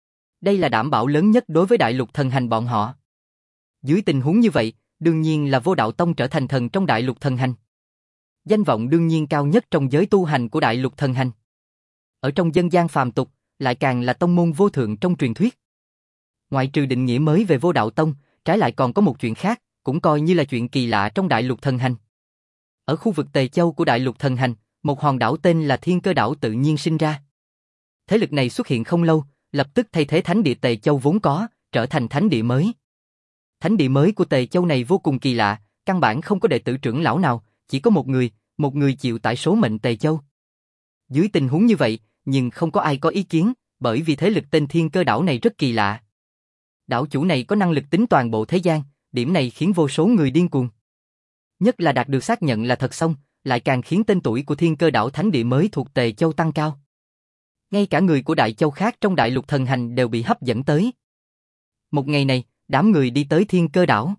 Đây là đảm bảo lớn nhất đối với đại lục thần hành bọn họ. Dưới tình huống như vậy, đương nhiên là Vô Đạo Tông trở thành thần trong đại lục thần hành. Danh vọng đương nhiên cao nhất trong giới tu hành của đại lục thần hành. Ở trong dân gian phàm tục, lại càng là tông môn vô thượng trong truyền thuyết. Ngoại trừ định nghĩa mới về Vô Đạo Tông, trái lại còn có một chuyện khác, cũng coi như là chuyện kỳ lạ trong đại lục thần hành. Ở khu vực Tề Châu của đại lục thần hành, một hòn đảo tên là Thiên Cơ Đảo tự nhiên sinh ra. Thế lực này xuất hiện không lâu, lập tức thay thế thánh địa Tề Châu vốn có, trở thành thánh địa mới. Thánh địa mới của Tề Châu này vô cùng kỳ lạ, căn bản không có đệ tử trưởng lão nào, chỉ có một người chịu tải số mệnh Tề Châu. Dưới tình huống như vậy, nhưng không có ai có ý kiến, bởi vì thế lực tên Thiên Cơ Đảo này rất kỳ lạ. Đảo chủ này có năng lực tính toàn bộ thế gian, điểm này khiến vô số người điên cuồng. Nhất là đạt được xác nhận là thật xong, lại càng khiến tên tuổi của Thiên Cơ Đảo thánh địa mới thuộc Tề Châu tăng cao. Ngay cả người của đại châu khác trong đại lục thần hành đều bị hấp dẫn tới. Một ngày này, đám người đi tới Thiên Cơ Đảo.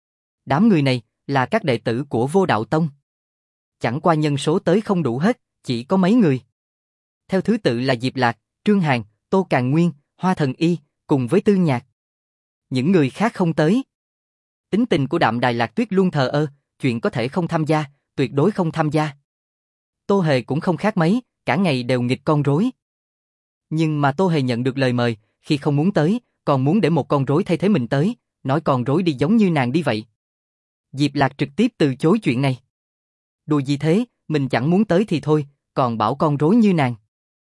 Đám người này là các đệ tử của Vô Đạo Tông. Chẳng qua nhân số tới không đủ hết, chỉ có mấy người. Theo thứ tự là Diệp Lạc, Trương Hàn, Tô Càn Nguyên, Hoa Thần Y, cùng với Tư Nhạc. Những người khác không tới. Tính tình của Đạm Đài Lạc Tuyết luôn thờ ơ, chuyện có thể không tham gia, tuyệt đối không tham gia. Tô Hề cũng không khác mấy, cả ngày đều nghịch con rối. Nhưng mà Tô Hề nhận được lời mời, khi không muốn tới, còn muốn để một con rối thay thế mình tới, nói con rối đi giống như nàng đi vậy. Diệp Lạc trực tiếp từ chối chuyện này. Đùa gì thế, mình chẳng muốn tới thì thôi, còn bảo con rối như nàng.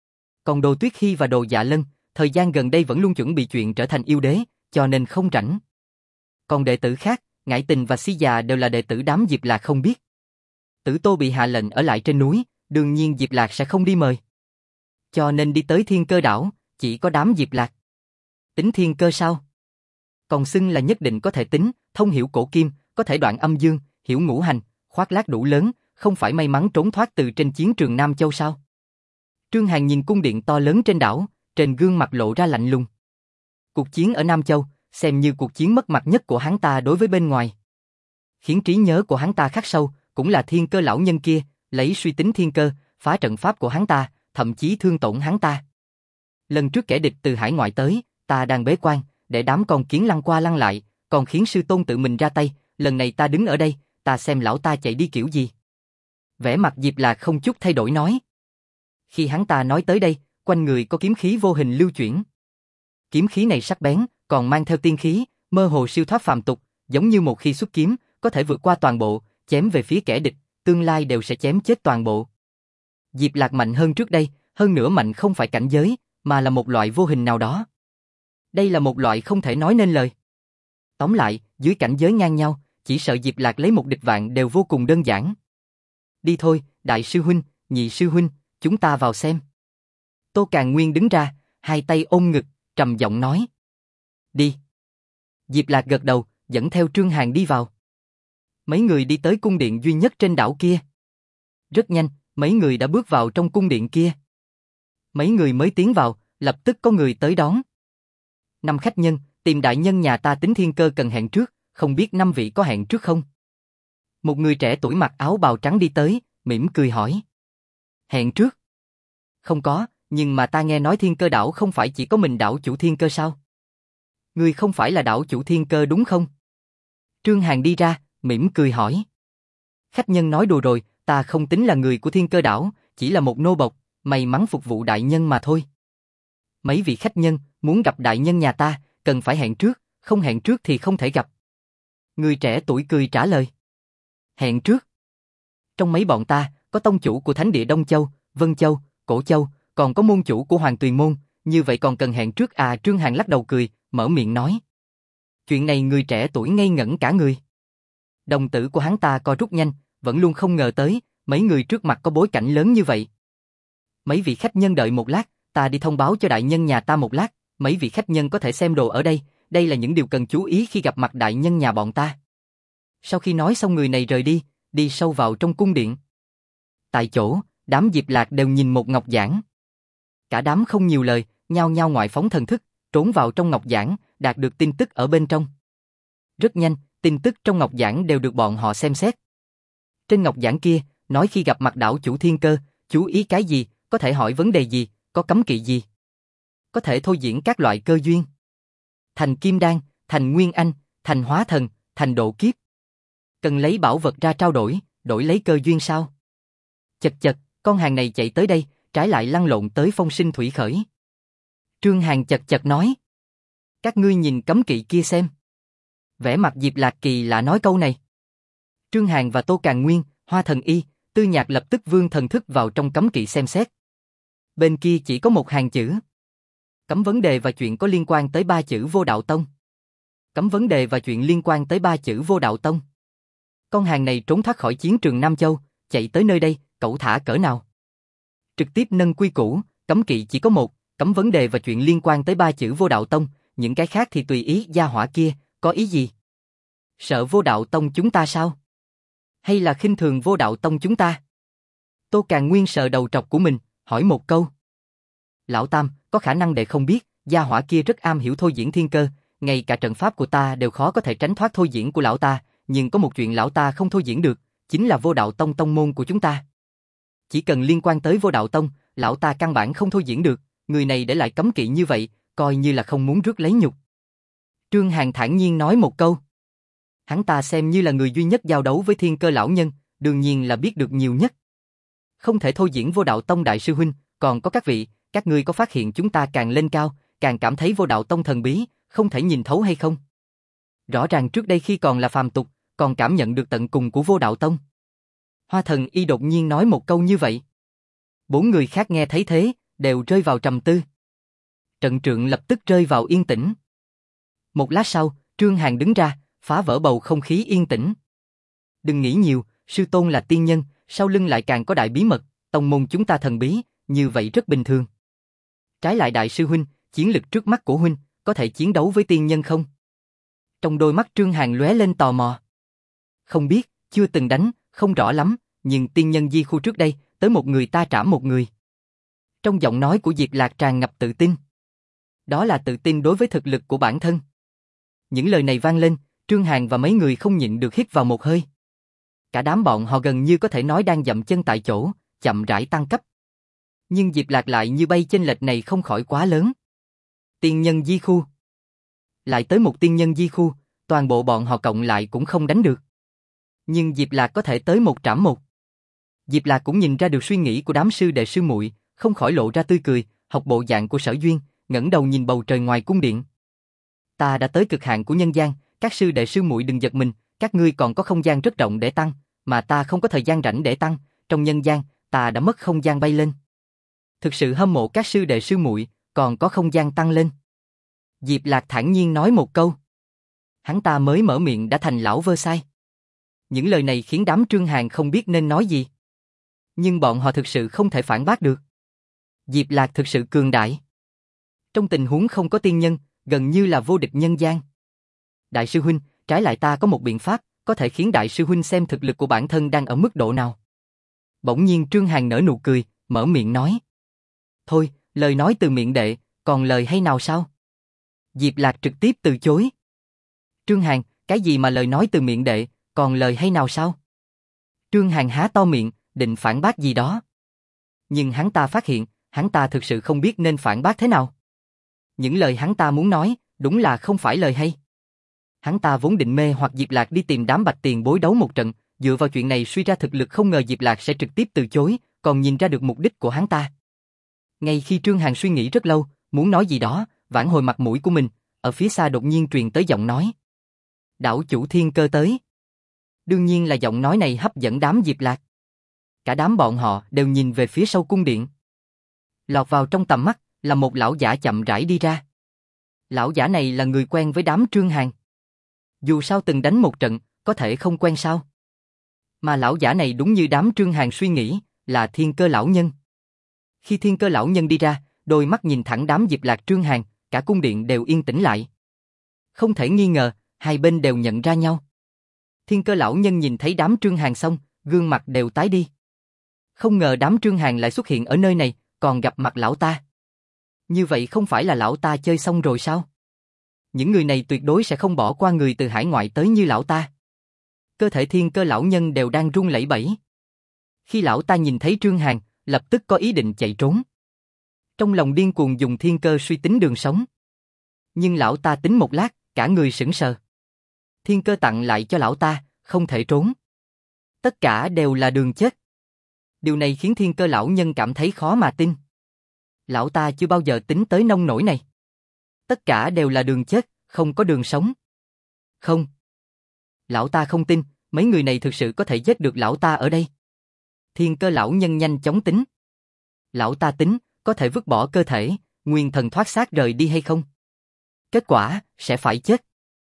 Còn Đồ Tuyết Hy và Đồ Dạ Lân, thời gian gần đây vẫn luôn chuẩn bị chuyện trở thành yêu đế, cho nên không rảnh. Còn đệ tử khác, Ngải Tình và Si Già đều là đệ tử đám Diệp Lạc không biết. Tử Tô bị hạ lệnh ở lại trên núi, đương nhiên Diệp Lạc sẽ không đi mời. Cho nên đi tới Thiên Cơ Đảo, Chỉ có đám Diệp Lạc. Tính thiên cơ sao? Còn xưng là nhất định có thể tính, thông hiểu cổ kim, có thể đoạn âm dương, hiểu ngũ hành, khoác lác đủ lớn, không phải may mắn trốn thoát từ trên chiến trường Nam Châu sao? Trương Hàn nhìn cung điện to lớn trên đảo, trên gương mặt lộ ra lạnh lùng. Cuộc chiến ở Nam Châu, xem như cuộc chiến mất mặt nhất của hắn ta đối với bên ngoài. Khiến trí nhớ của hắn ta khắc sâu, cũng là thiên cơ lão nhân kia, lấy suy tính thiên cơ, phá trận pháp của hắn ta, thậm chí thương tổn hắn ta. Lần trước kẻ địch từ hải ngoại tới, ta đang bế quan, để đám con kiến lăn qua lăn lại, còn khiến sư tôn tự mình ra tay, lần này ta đứng ở đây, ta xem lão ta chạy đi kiểu gì. Vẻ mặt Diệp Lạc không chút thay đổi nói. Khi hắn ta nói tới đây, quanh người có kiếm khí vô hình lưu chuyển. Kiếm khí này sắc bén, còn mang theo tiên khí, mơ hồ siêu thoát phàm tục, giống như một khi xuất kiếm, có thể vượt qua toàn bộ, chém về phía kẻ địch, tương lai đều sẽ chém chết toàn bộ. Diệp Lạc mạnh hơn trước đây, hơn nữa mạnh không phải cảnh giới, mà là một loại vô hình nào đó. Đây là một loại không thể nói nên lời. Tóm lại, dưới cảnh giới ngang nhau, chỉ sợ Diệp Lạc lấy một địch vạn đều vô cùng đơn giản. Đi thôi, đại sư huynh, nhị sư huynh, chúng ta vào xem. Tô Càn Nguyên đứng ra, hai tay ôm ngực, trầm giọng nói. Đi. Diệp Lạc gật đầu, dẫn theo Trương Hàn đi vào. Mấy người đi tới cung điện duy nhất trên đảo kia. Rất nhanh, mấy người đã bước vào trong cung điện kia. Mấy người mới tiến vào, lập tức có người tới đón. 5 khách nhân, tìm đại nhân nhà ta tính thiên cơ cần hẹn trước, không biết 5 vị có hẹn trước không? Một người trẻ tuổi mặc áo bào trắng đi tới, mỉm cười hỏi. Hẹn trước? Không có, nhưng mà ta nghe nói thiên cơ đảo không phải chỉ có mình đảo chủ thiên cơ sao? Ngươi không phải là đảo chủ thiên cơ đúng không? Trương Hàn đi ra, mỉm cười hỏi. Khách nhân nói đùa rồi, ta không tính là người của thiên cơ đảo, chỉ là một nô bộc, may mắn phục vụ đại nhân mà thôi. Mấy vị khách nhân, muốn gặp đại nhân nhà ta, cần phải hẹn trước, không hẹn trước thì không thể gặp. Người trẻ tuổi cười trả lời. Hẹn trước. Trong mấy bọn ta, có tông chủ của Thánh địa Đông Châu, Vân Châu, Cổ Châu, còn có môn chủ của Hoàng Tuyền Môn, như vậy còn cần hẹn trước à? Trương Hàn lắc đầu cười, mở miệng nói. Chuyện này người trẻ tuổi ngây ngẩn cả người. Đồng tử của hắn ta co rút nhanh, vẫn luôn không ngờ tới, mấy người trước mặt có bối cảnh lớn như vậy. Mấy vị khách nhân đợi một lát, ta đi thông báo cho đại nhân nhà ta một lát, mấy vị khách nhân có thể xem đồ ở đây, đây là những điều cần chú ý khi gặp mặt đại nhân nhà bọn ta. Sau khi nói xong người này rời đi, đi sâu vào trong cung điện. Tại chỗ, đám Diệp Lạc đều nhìn một ngọc giản. Cả đám không nhiều lời, nhao nhao ngoại phóng thần thức, trốn vào trong ngọc giản, đạt được tin tức ở bên trong. Rất nhanh, tin tức trong ngọc giản đều được bọn họ xem xét. Trên ngọc giản kia, nói khi gặp mặt đảo chủ thiên cơ, chú ý cái gì, có thể hỏi vấn đề gì, có cấm kỵ gì. Có thể thôi diễn các loại cơ duyên. Thành kim đan, thành nguyên anh, thành hóa thần, thành độ kiếp. Cần lấy bảo vật ra trao đổi, đổi lấy cơ duyên sao? Chật chật, con hàng này chạy tới đây, trái lại lăn lộn tới phong sinh thủy khởi. Trương Hàn chật chật nói. Các ngươi nhìn cấm kỵ kia xem. Vẻ mặt Diệp Lạc kỳ lạ nói câu này. Trương Hàn và Tô Càn Nguyên, Hoa Thần Y, Tư Nhạc lập tức vươn thần thức vào trong cấm kỵ xem xét. Bên kia chỉ có một hàng chữ. Cấm vấn đề và chuyện có liên quan tới 3 chữ Vô Đạo Tông. Cấm vấn đề và chuyện liên quan tới 3 chữ Vô Đạo Tông. Con hàng này trốn thoát khỏi chiến trường Nam Châu, chạy tới nơi đây, cẩu thả cỡ nào. Trực tiếp nâng quy củ, cấm kỵ chỉ có một, cấm vấn đề và chuyện liên quan tới 3 chữ Vô Đạo Tông, những cái khác thì tùy ý. Gia hỏa kia, có ý gì? Sợ Vô Đạo Tông chúng ta sao? Hay là khinh thường Vô Đạo Tông chúng ta? Tô Càn Nguyên sờ đầu trọc của mình, hỏi một câu. Lão Tam, có khả năng đệ không biết, gia hỏa kia rất am hiểu thôi diễn thiên cơ, ngay cả trận pháp của ta đều khó có thể tránh thoát thôi diễn của lão ta, nhưng có một chuyện lão ta không thôi diễn được, chính là Vô Đạo Tông tông môn của chúng ta. Chỉ cần liên quan tới Vô Đạo Tông, lão ta căn bản không thôi diễn được, người này để lại cấm kỵ như vậy, coi như là không muốn rước lấy nhục. Trương Hàn thản nhiên nói một câu. Hắn ta xem như là người duy nhất giao đấu với thiên cơ lão nhân, đương nhiên là biết được nhiều nhất. Không thể thôi diễn Vô Đạo Tông đại sư huynh, còn có các vị, các ngươi có phát hiện chúng ta càng lên cao, càng cảm thấy Vô Đạo Tông thần bí, không thể nhìn thấu hay không? Rõ ràng trước đây khi còn là phàm tục, còn cảm nhận được tận cùng của Vô Đạo Tông. Hoa Thần Y đột nhiên nói một câu như vậy. 4 người khác nghe thấy thế, đều rơi vào trầm tư. Trận trượng lập tức rơi vào yên tĩnh. Một lát sau, Trương Hàn đứng ra, phá vỡ bầu không khí yên tĩnh. Đừng nghĩ nhiều, sư tôn là tiên nhân, sau lưng lại càng có đại bí mật, tông môn chúng ta thần bí, như vậy rất bình thường. Trái lại đại sư huynh, chiến lực trước mắt của huynh, có thể chiến đấu với tiên nhân không? Trong đôi mắt Trương Hàn lóe lên tò mò. Không biết, chưa từng đánh, không rõ lắm, nhưng tiên nhân di khu trước đây, tới một người ta trảm một người. Trong giọng nói của Diệp Lạc tràn ngập tự tin. Đó là tự tin đối với thực lực của bản thân. Những lời này vang lên, Trương Hàn và mấy người không nhịn được hít vào một hơi. Cả đám bọn họ gần như có thể nói đang dậm chân tại chỗ, chậm rãi tăng cấp. Nhưng Diệp Lạc lại như bay chênh lệch này không khỏi quá lớn. Tiên nhân di khu. Lại tới một tiên nhân di khu, toàn bộ bọn họ cộng lại cũng không đánh được. Nhưng Diệp Lạc có thể tới một trảm một. Diệp Lạc cũng nhìn ra được suy nghĩ của đám sư đệ sư muội, không khỏi lộ ra tươi cười, học bộ dạng của Sở Duyên, ngẩng đầu nhìn bầu trời ngoài cung điện. Ta đã tới cực hạn của nhân gian, các sư đệ sư muội đừng giật mình, các ngươi còn có không gian rất rộng để tăng, mà ta không có thời gian rảnh để tăng, trong nhân gian, ta đã mất không gian bay lên. Thực sự hâm mộ các sư đệ sư muội, còn có không gian tăng lên. Diệp Lạc thản nhiên nói một câu. Hắn ta mới mở miệng đã thành lão Versailles. Những lời này khiến đám Trương Hàn không biết nên nói gì. Nhưng bọn họ thực sự không thể phản bác được. Diệp Lạc thực sự cường đại. Trong tình huống không có tiên nhân, gần như là vô địch nhân gian. Đại sư huynh, trái lại ta có một biện pháp, có thể khiến đại sư huynh xem thực lực của bản thân đang ở mức độ nào. Bỗng nhiên Trương Hàn nở nụ cười, mở miệng nói. Thôi, lời nói từ miệng đệ, còn lời hay nào sao? Diệp Lạc trực tiếp từ chối. Trương Hàn, cái gì mà lời nói từ miệng đệ, còn lời hay nào sao? Trương Hàn há to miệng, định phản bác gì đó. Nhưng hắn ta phát hiện, hắn ta thực sự không biết nên phản bác thế nào. Những lời hắn ta muốn nói, đúng là không phải lời hay. Hắn ta vốn định mê hoặc Diệp Lạc đi tìm đám bạch tiền bối đấu một trận, dựa vào chuyện này suy ra thực lực, không ngờ Diệp Lạc sẽ trực tiếp từ chối, còn nhìn ra được mục đích của hắn ta. Ngay khi Trương Hàn suy nghĩ rất lâu, muốn nói gì đó, vãn hồi mặt mũi của mình, ở phía xa đột nhiên truyền tới giọng nói. Đảo chủ Thiên Cơ tới. Đương nhiên là giọng nói này hấp dẫn đám Diệp Lạc. Cả đám bọn họ đều nhìn về phía sau cung điện. Lọt vào trong tầm mắt là một lão giả chậm rãi đi ra. Lão giả này là người quen với đám Trương Hàn. Dù sao từng đánh một trận, có thể không quen sao? Mà lão giả này đúng như đám Trương Hàn suy nghĩ, là Thiên Cơ lão nhân. Khi Thiên Cơ lão nhân đi ra, đôi mắt nhìn thẳng đám Diệp Lạc Trương Hàn, cả cung điện đều yên tĩnh lại. Không thể nghi ngờ, hai bên đều nhận ra nhau. Thiên Cơ lão nhân nhìn thấy đám Trương Hàn xong, gương mặt đều tái đi. Không ngờ đám Trương Hàn lại xuất hiện ở nơi này, còn gặp mặt lão ta. Như vậy không phải là lão ta chơi xong rồi sao? Những người này tuyệt đối sẽ không bỏ qua người từ hải ngoại tới như lão ta. Cơ thể Thiên Cơ lão nhân đều đang run lẩy bẩy. Khi lão ta nhìn thấy Trương Hàn, lập tức có ý định chạy trốn. Trong lòng điên cuồng dùng thiên cơ suy tính đường sống. Nhưng lão ta tính một lát, cả người sững sờ. Thiên cơ tặng lại cho lão ta, không thể trốn. Tất cả đều là đường chết. Điều này khiến Thiên Cơ lão nhân cảm thấy khó mà tin. Lão ta chưa bao giờ tính tới nông nỗi này. Tất cả đều là đường chết, không có đường sống. Không. Lão ta không tin, mấy người này thực sự có thể giết được lão ta ở đây. Thiên Cơ lão nhân nhanh chóng tính. Lão ta tính, có thể vứt bỏ cơ thể, nguyên thần thoát xác rời đi hay không? Kết quả, sẽ phải chết.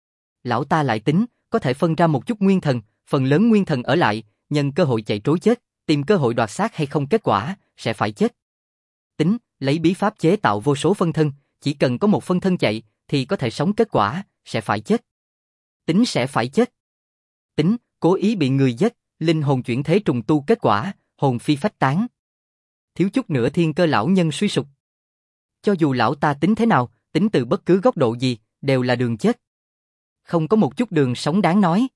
Lão ta lại tính, có thể phân ra một chút nguyên thần, phần lớn nguyên thần ở lại, nhân cơ hội chạy trối chết, tìm cơ hội đoạt xác hay không, kết quả, sẽ phải chết. Tính, lấy bí pháp chế tạo vô số phân thân, chỉ cần có một phân thân chạy, thì có thể sống, kết quả, sẽ phải chết. Tính sẽ phải chết. Tính, cố ý bị người giết, linh hồn chuyển thế trùng tu, kết quả, hồn phi phách tán. Thiếu chút nữa Thiên Cơ lão nhân suy sụp. Cho dù lão ta tính thế nào, tính từ bất cứ góc độ gì, đều là đường chết. Không có một chút đường sống đáng nói.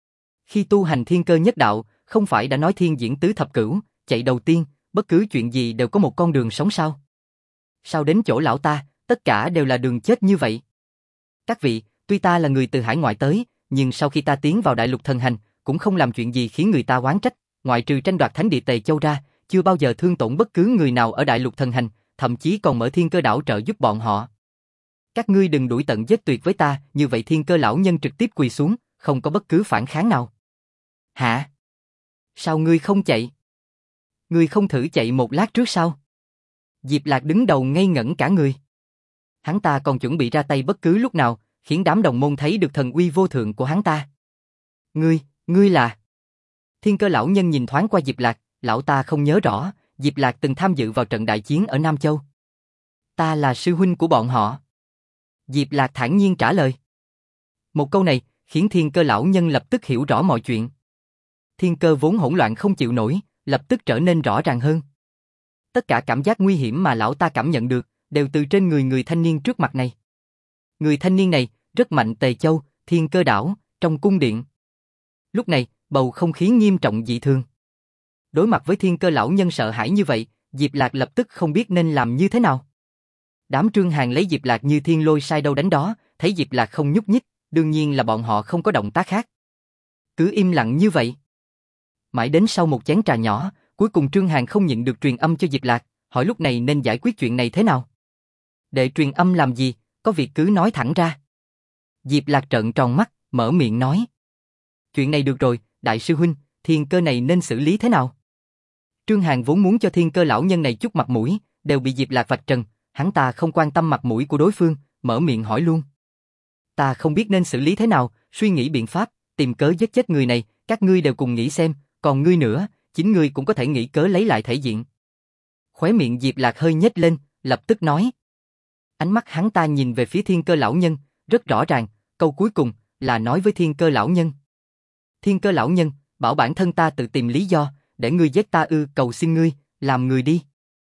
Khi tu hành thiên cơ nhất đạo, không phải đã nói thiên diễn tứ thập cửu, chạy đầu tiên, bất cứ chuyện gì đều có một con đường sống sao? Sao đến chỗ lão ta, tất cả đều là đường chết như vậy? Các vị, tuy ta là người từ hải ngoại tới, nhưng sau khi ta tiến vào đại lục thần hành, cũng không làm chuyện gì khiến người ta oán trách, ngoại trừ tranh đoạt thánh địa Tề Châu ra, chưa bao giờ thương tổn bất cứ người nào ở đại lục thần hành, thậm chí còn mở thiên cơ đảo trợ giúp bọn họ. Các ngươi đừng đuổi tận giết tuyệt với ta, như vậy Thiên Cơ lão nhân trực tiếp quỳ xuống, không có bất cứ phản kháng nào. Hả? Sao ngươi không chạy? Ngươi không thử chạy một lát trước sao? Diệp Lạc đứng đầu ngây ngẩn cả người. Hắn ta còn chuẩn bị ra tay bất cứ lúc nào, khiến đám đồng môn thấy được thần uy vô thượng của hắn ta. Ngươi là... Thiên Cơ lão nhân nhìn thoáng qua Diệp Lạc, lão ta không nhớ rõ, Diệp Lạc từng tham dự vào trận đại chiến ở Nam Châu. Ta là sư huynh của bọn họ. Diệp Lạc thản nhiên trả lời. Một câu này khiến Thiên Cơ lão nhân lập tức hiểu rõ mọi chuyện. Thiên Cơ vốn hỗn loạn không chịu nổi, lập tức trở nên rõ ràng hơn. Tất cả cảm giác nguy hiểm mà lão ta cảm nhận được đều từ trên người thanh niên trước mặt này. Người thanh niên này rất mạnh. Tề Châu, Thiên Cơ đảo, trong cung điện. Lúc này, bầu không khí nghiêm trọng dị thường. Đối mặt với Thiên Cơ lão nhân sợ hãi như vậy, Diệp Lạc lập tức không biết nên làm như thế nào. Đám Trương Hàn lấy Diệp Lạc như thiên lôi sai đâu đánh đó, thấy Diệp Lạc không nhúc nhích, đương nhiên là bọn họ không có động tác khác. Cứ im lặng như vậy. Mãi đến sau một chén trà nhỏ, cuối cùng Trương Hàn không nhịn được truyền âm cho Diệp Lạc, hỏi lúc này nên giải quyết chuyện này thế nào. Đệ truyền âm làm gì, có việc cứ nói thẳng ra. Diệp Lạc trợn tròn mắt, mở miệng nói. Chuyện này được rồi, đại sư huynh, Thiên Cơ này nên xử lý thế nào? Trương Hàn vốn muốn cho Thiên Cơ lão nhân này chút mặt mũi, đều bị Diệp Lạc vạch trần, hắn ta không quan tâm mặt mũi của đối phương, mở miệng hỏi luôn. Ta không biết nên xử lý thế nào, suy nghĩ biện pháp, tìm cớ giết chết người này, các ngươi đều cùng nghĩ xem, còn ngươi nữa, chính ngươi cũng có thể nghĩ cớ lấy lại thể diện. Khóe miệng Diệp Lạc hơi nhếch lên, lập tức nói. Ánh mắt hắn ta nhìn về phía Thiên Cơ lão nhân, rất rõ ràng, câu cuối cùng là nói với Thiên Cơ lão nhân. Thiên Cơ lão nhân, bảo bản thân ta tự tìm lý do, để ngươi giết ta ư? Cầu xin ngươi, làm người đi.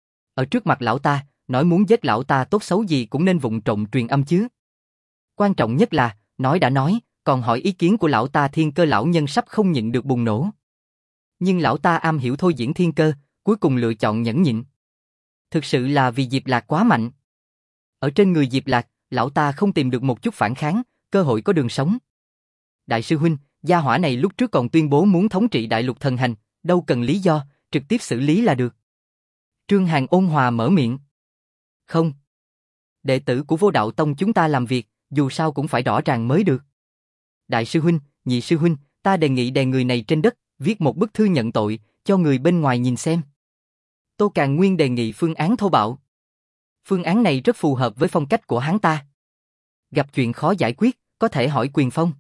Ở trước mặt lão ta, nói muốn giết lão ta tốt xấu gì cũng nên vụng trộm truyền âm chứ. Quan trọng nhất là, nói đã nói, còn hỏi ý kiến của lão ta. Thiên Cơ lão nhân sắp không nhịn được bùng nổ. Nhưng lão ta am hiểu thôi diễn thiên cơ, cuối cùng lựa chọn nhẫn nhịn. Thực sự là vì Diệp Lạc quá mạnh. Ở trên người Diệp Lạc, lão ta không tìm được một chút phản kháng, cơ hội có đường sống. Đại sư huynh, gia hỏa này lúc trước còn tuyên bố muốn thống trị đại lục thần hành, đâu cần lý do, trực tiếp xử lý là được. Trương Hàn ôn hòa mở miệng. Không. Đệ tử của Vô Đạo Tông chúng ta làm việc, dù sao cũng phải rõ ràng mới được. Đại sư huynh, nhị sư huynh, ta đề nghị đè người này trên đất, viết một bức thư nhận tội, cho người bên ngoài nhìn xem. Tô Càn Nguyên đề nghị phương án thô bạo. Phương án này rất phù hợp với phong cách của hắn ta. Gặp chuyện khó giải quyết, có thể hỏi Quyền Phong.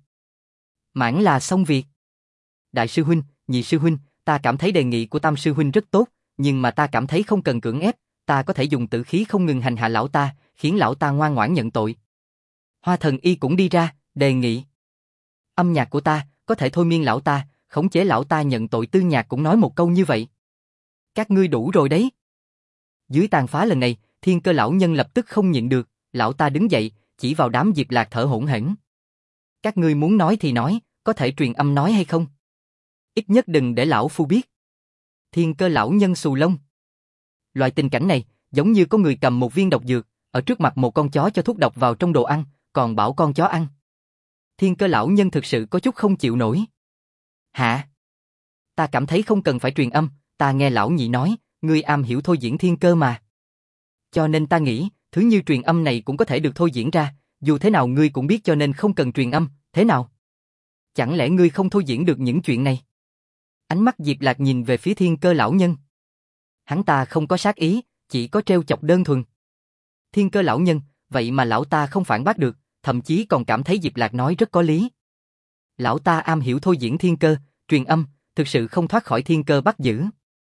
Mãn là xong việc. Đại sư huynh, nhị sư huynh, ta cảm thấy đề nghị của Tam sư huynh rất tốt, nhưng mà ta cảm thấy không cần cưỡng ép, ta có thể dùng tử khí không ngừng hành hạ lão ta, khiến lão ta ngoan ngoãn nhận tội. Hoa Thần Y cũng đi ra, đề nghị. Âm nhạc của ta, có thể thôi miên lão ta, khống chế lão ta nhận tội. Tư Nhạc cũng nói một câu như vậy. Các ngươi đủ rồi đấy. Dưới tàn phá lần này, Thiên Cơ lão nhân lập tức không nhịn được, lão ta đứng dậy, chỉ vào đám Diệp Lạc thở hổn hển. Các ngươi muốn nói thì nói, có thể truyền âm nói hay không? Ít nhất đừng để lão phu biết. Thiên Cơ lão nhân xù lông. Loại tình cảnh này, giống như có người cầm một viên độc dược, ở trước mặt một con chó cho thuốc độc vào trong đồ ăn, còn bảo con chó ăn. Thiên Cơ lão nhân thực sự có chút không chịu nổi. Hả? Ta cảm thấy không cần phải truyền âm, ta nghe lão nhị nói, ngươi am hiểu thôi diễn thiên cơ mà. Cho nên ta nghĩ, thứ như truyền âm này cũng có thể được thôi diễn ra, dù thế nào ngươi cũng biết cho nên không cần truyền âm, thế nào? Chẳng lẽ ngươi không thôi diễn được những chuyện này? Ánh mắt Diệp Lạc nhìn về phía Thiên Cơ lão nhân. Hắn ta không có sát ý, chỉ có trêu chọc đơn thuần. Thiên Cơ lão nhân, vậy mà lão ta không phản bác được, thậm chí còn cảm thấy Diệp Lạc nói rất có lý. Lão ta am hiểu thôi diễn thiên cơ, truyền âm, thực sự không thoát khỏi thiên cơ bắt giữ.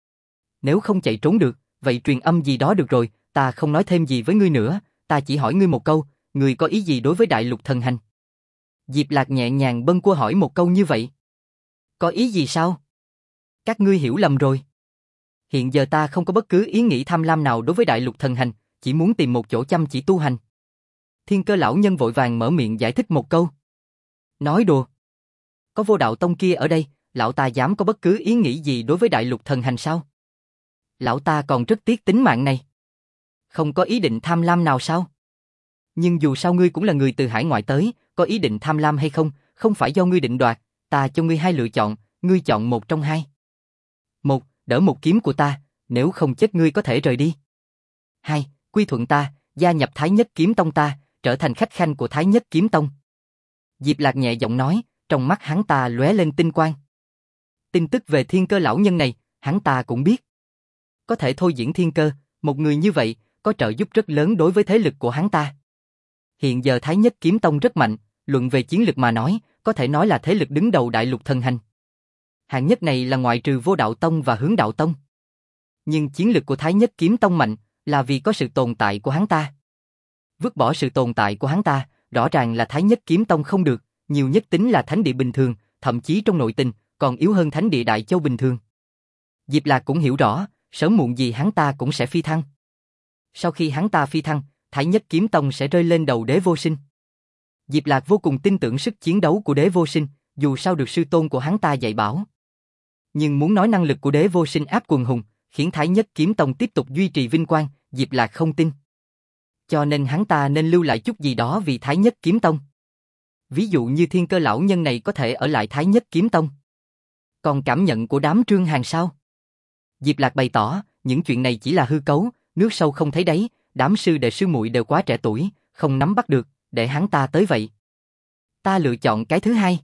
Nếu không chạy trốn được, vậy truyền âm gì đó được rồi, ta không nói thêm gì với ngươi nữa, ta chỉ hỏi ngươi một câu, ngươi có ý gì đối với đại lục thần hành? Diệp Lạc nhẹ nhàng bâng quơ hỏi một câu như vậy. Có ý gì sao? Các ngươi hiểu lầm rồi. Hiện giờ ta không có bất cứ ý nghĩ tham lam nào đối với đại lục thần hành, chỉ muốn tìm một chỗ chăm chỉ tu hành. Thiên Cơ lão nhân vội vàng mở miệng giải thích một câu. Nói đùa. Có Vô Đạo Tông kia ở đây, lão ta dám có bất cứ ý nghĩ gì đối với đại lục thần hành sao? Lão ta còn rất tiếc tính mạng này. Không có ý định tham lam nào sao? Nhưng dù sao ngươi cũng là người từ hải ngoại tới, có ý định tham lam hay không, không phải do ngươi định đoạt, ta cho ngươi hai lựa chọn, ngươi chọn một trong hai. Một, đỡ một kiếm của ta, nếu không chết ngươi có thể rời đi. Hai, quy thuận ta, gia nhập Thái Nhất Kiếm Tông ta, trở thành khách khanh của Thái Nhất Kiếm Tông. Diệp Lạc nhẹ giọng nói, trong mắt hắn ta lóe lên tinh quang. Tin tức về Thiên Cơ lão nhân này, hắn ta cũng biết. Có thể thôi diễn thiên cơ, một người như vậy, có trợ giúp rất lớn đối với thế lực của hắn ta. Hiện giờ Thái Nhất Kiếm Tông rất mạnh, luận về chiến lực mà nói, có thể nói là thế lực đứng đầu đại lục thần hành. Hạng nhất này là ngoại trừ Vô Đạo Tông và Hướng Đạo Tông. Nhưng chiến lực của Thái Nhất Kiếm Tông mạnh, là vì có sự tồn tại của hắn ta. Vứt bỏ sự tồn tại của hắn ta, rõ ràng là Thái Nhất Kiếm Tông không được, nhiều nhất tính là thánh địa bình thường, thậm chí trong nội tình, còn yếu hơn thánh địa Đại Châu bình thường. Diệp Lạc cũng hiểu rõ, sớm muộn gì hắn ta cũng sẽ phi thăng. Sau khi hắn ta phi thăng, Thái Nhất Kiếm Tông sẽ rơi lên đầu Đế Vô Sinh. Diệp Lạc vô cùng tin tưởng sức chiến đấu của Đế Vô Sinh, dù sao được sư tôn của hắn ta dạy bảo. Nhưng muốn nói năng lực của Đế Vô Sinh áp quần hùng, khiến Thái Nhất Kiếm Tông tiếp tục duy trì vinh quang, Diệp Lạc không tin. Cho nên hắn ta nên lưu lại chút gì đó vì Thái Nhất Kiếm Tông. Ví dụ như Thiên Cơ lão nhân này có thể ở lại Thái Nhất Kiếm Tông. Còn cảm nhận của đám Trương Hàn sao? Diệp Lạc bày tỏ, những chuyện này chỉ là hư cấu, nước sâu không thấy đáy, đám sư đệ sư muội đều quá trẻ tuổi, không nắm bắt được, để hắn ta tới vậy. Ta lựa chọn cái thứ hai.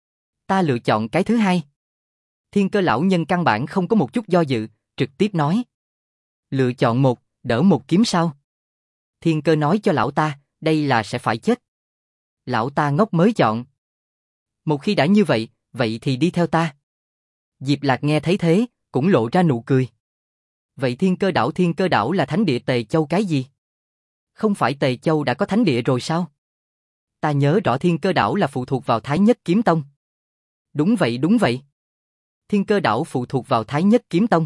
Ta lựa chọn cái thứ hai. Thiên Cơ lão nhân căn bản không có một chút do dự, trực tiếp nói. Lựa chọn một, đỡ một kiếm sao? Thiên Cơ nói cho lão ta, đây là sẽ phải chết. Lão ta ngốc mới chọn. Một khi đã như vậy, vậy thì đi theo ta. Diệp Lạc nghe thấy thế, cũng lộ ra nụ cười. Vậy Thiên Cơ đảo là thánh địa Tề Châu cái gì? Không phải Tề Châu đã có thánh địa rồi sao? Ta nhớ rõ Thiên Cơ đảo là phụ thuộc vào Thái Nhất Kiếm Tông. Đúng vậy. Thiên Cơ đảo phụ thuộc vào Thái Nhất Kiếm Tông.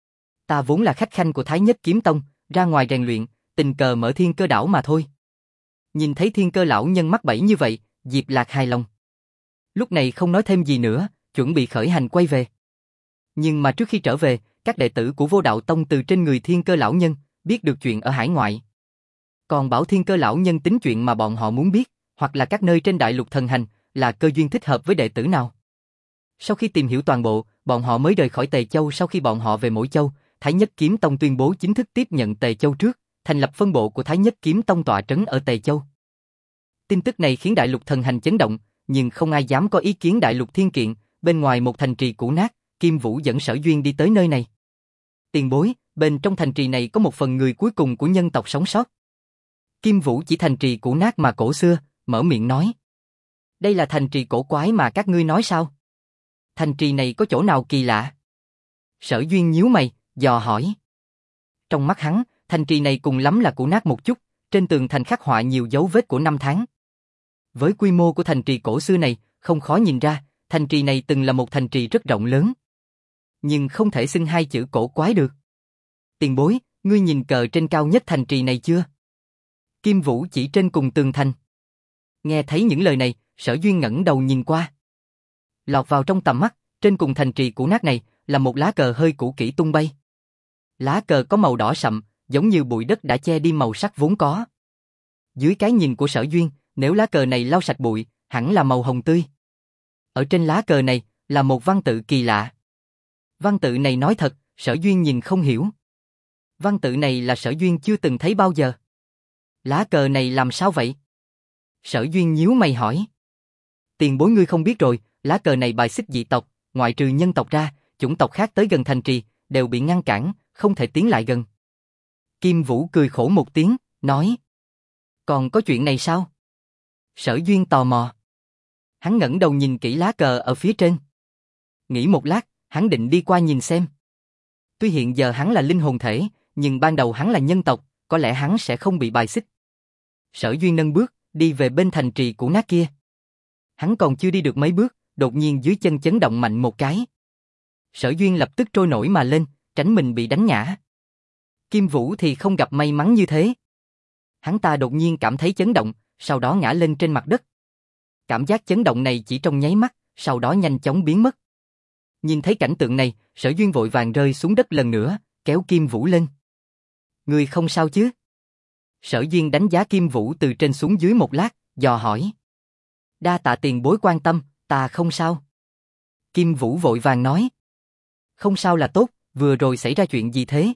Ta vốn là khách khanh của Thái Nhất Kiếm Tông, ra ngoài rèn luyện, tình cờ mở Thiên Cơ đảo mà thôi. Nhìn thấy Thiên Cơ lão nhân mắc bẫy như vậy, Diệp Lạc hài lòng. Lúc này không nói thêm gì nữa, chuẩn bị khởi hành quay về. Nhưng mà trước khi trở về, các đệ tử của Vô Đạo Tông từ trên người Thiên Cơ lão nhân biết được chuyện ở hải ngoại. Còn bảo Thiên Cơ lão nhân tính chuyện mà bọn họ muốn biết, hoặc là các nơi trên đại lục thần hành, là cơ duyên thích hợp với đệ tử nào. Sau khi tìm hiểu toàn bộ, bọn họ mới rời khỏi Tề Châu. Sau khi bọn họ về Mỗi Châu, Thái Nhất Kiếm Tông tuyên bố chính thức tiếp nhận Tề Châu trước, thành lập phân bộ của Thái Nhất Kiếm Tông tọa trấn ở Tề Châu. Tin tức này khiến đại lục thần hành chấn động, nhưng không ai dám có ý kiến đại lục thiên kiện. Bên ngoài một thành trì cũ nát, Kim Vũ dẫn Sở Duyên đi tới nơi này. Tiền bối, bên trong thành trì này có một phần người cuối cùng của nhân tộc sống sót. Kim Vũ chỉ thành trì cũ nát mà cổ xưa, mở miệng nói. Đây là thành trì cổ quái mà các ngươi nói sao? Thành trì này có chỗ nào kỳ lạ? Sở Duyên nhíu mày, dò hỏi. Trong mắt hắn, thành trì này cùng lắm là cũ nát một chút, trên tường thành khắc họa nhiều dấu vết của năm tháng. Với quy mô của thành trì cổ xưa này, không khó nhìn ra, thành trì này từng là một thành trì rất rộng lớn. Nhưng không thể xưng hai chữ cổ quái được. Tiền bối, ngươi nhìn cờ trên cao nhất thành trì này chưa? Kim Vũ chỉ trên cùng tường thành. Nghe thấy những lời này, Sở Duyên ngẩng đầu nhìn qua. Lọt vào trong tầm mắt, trên cùng thành trì cũ nát này, là một lá cờ hơi cũ kỹ tung bay. Lá cờ có màu đỏ sậm, giống như bụi đất đã che đi màu sắc vốn có. Dưới cái nhìn của Sở Duyên, nếu lá cờ này lau sạch bụi, hẳn là màu hồng tươi. Ở trên lá cờ này, là một văn tự kỳ lạ. Văn tự này nói thật, Sở Duyên nhìn không hiểu. Văn tự này là Sở Duyên chưa từng thấy bao giờ. Lá cờ này làm sao vậy? Sở Duyên nhíu mày hỏi. Tiền bối ngươi không biết rồi, lá cờ này bài xích dị tộc, ngoại trừ nhân tộc ra, chủng tộc khác tới gần thành trì, đều bị ngăn cản, không thể tiến lại gần. Kim Vũ cười khổ một tiếng, nói. Còn có chuyện này sao? Sở Duyên tò mò. Hắn ngẩng đầu nhìn kỹ lá cờ ở phía trên. Nghĩ một lát, hắn định đi qua nhìn xem. Tuy hiện giờ hắn là linh hồn thể, nhưng ban đầu hắn là nhân tộc, có lẽ hắn sẽ không bị bài xích. Sở Duyên nâng bước, đi về bên thành trì cũ nát kia. Hắn còn chưa đi được mấy bước, đột nhiên dưới chân chấn động mạnh một cái. Sở Duyên lập tức trôi nổi mà lên, tránh mình bị đánh ngã. Kim Vũ thì không gặp may mắn như thế. Hắn ta đột nhiên cảm thấy chấn động, sau đó ngã lên trên mặt đất. Cảm giác chấn động này chỉ trong nháy mắt, sau đó nhanh chóng biến mất. Nhìn thấy cảnh tượng này, Sở Duyên vội vàng rơi xuống đất lần nữa, kéo Kim Vũ lên. Ngươi không sao chứ? Sở Duyên đánh giá Kim Vũ từ trên xuống dưới một lát, dò hỏi. Đa tạ tiền bối quan tâm, ta không sao. Kim Vũ vội vàng nói. Không sao là tốt, vừa rồi xảy ra chuyện gì thế?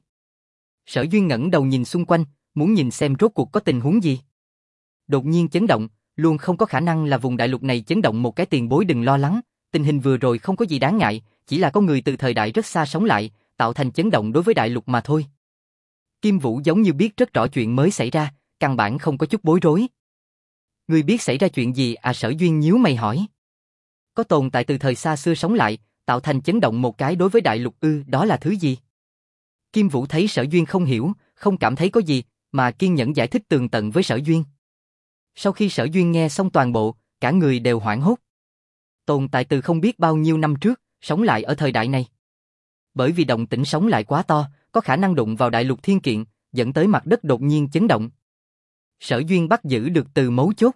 Sở Duyên ngẩng đầu nhìn xung quanh, muốn nhìn xem rốt cuộc có tình huống gì. Đột nhiên chấn động, luôn không có khả năng là vùng đại lục này chấn động một cái, tiền bối đừng lo lắng, tình hình vừa rồi không có gì đáng ngại, chỉ là có người từ thời đại rất xa sống lại, tạo thành chấn động đối với đại lục mà thôi. Kim Vũ giống như biết rất rõ chuyện mới xảy ra, căn bản không có chút bối rối. Ngươi biết xảy ra chuyện gì à? Sở Duyên nhíu mày hỏi. Có tồn tại từ thời xa xưa sống lại, tạo thành chấn động một cái đối với đại lục ư, đó là thứ gì? Kim Vũ thấy Sở Duyên không hiểu, không cảm thấy có gì, mà kiên nhẫn giải thích tường tận với Sở Duyên. Sau khi Sở Duyên nghe xong toàn bộ, cả người đều hoảng hốt. Tồn tại từ không biết bao nhiêu năm trước, sống lại ở thời đại này. Bởi vì động tĩnh sống lại quá to, có khả năng đụng vào đại lục thiên kiện, dẫn tới mặt đất đột nhiên chấn động. Sở Duyên bắt giữ được từ mấu chốt.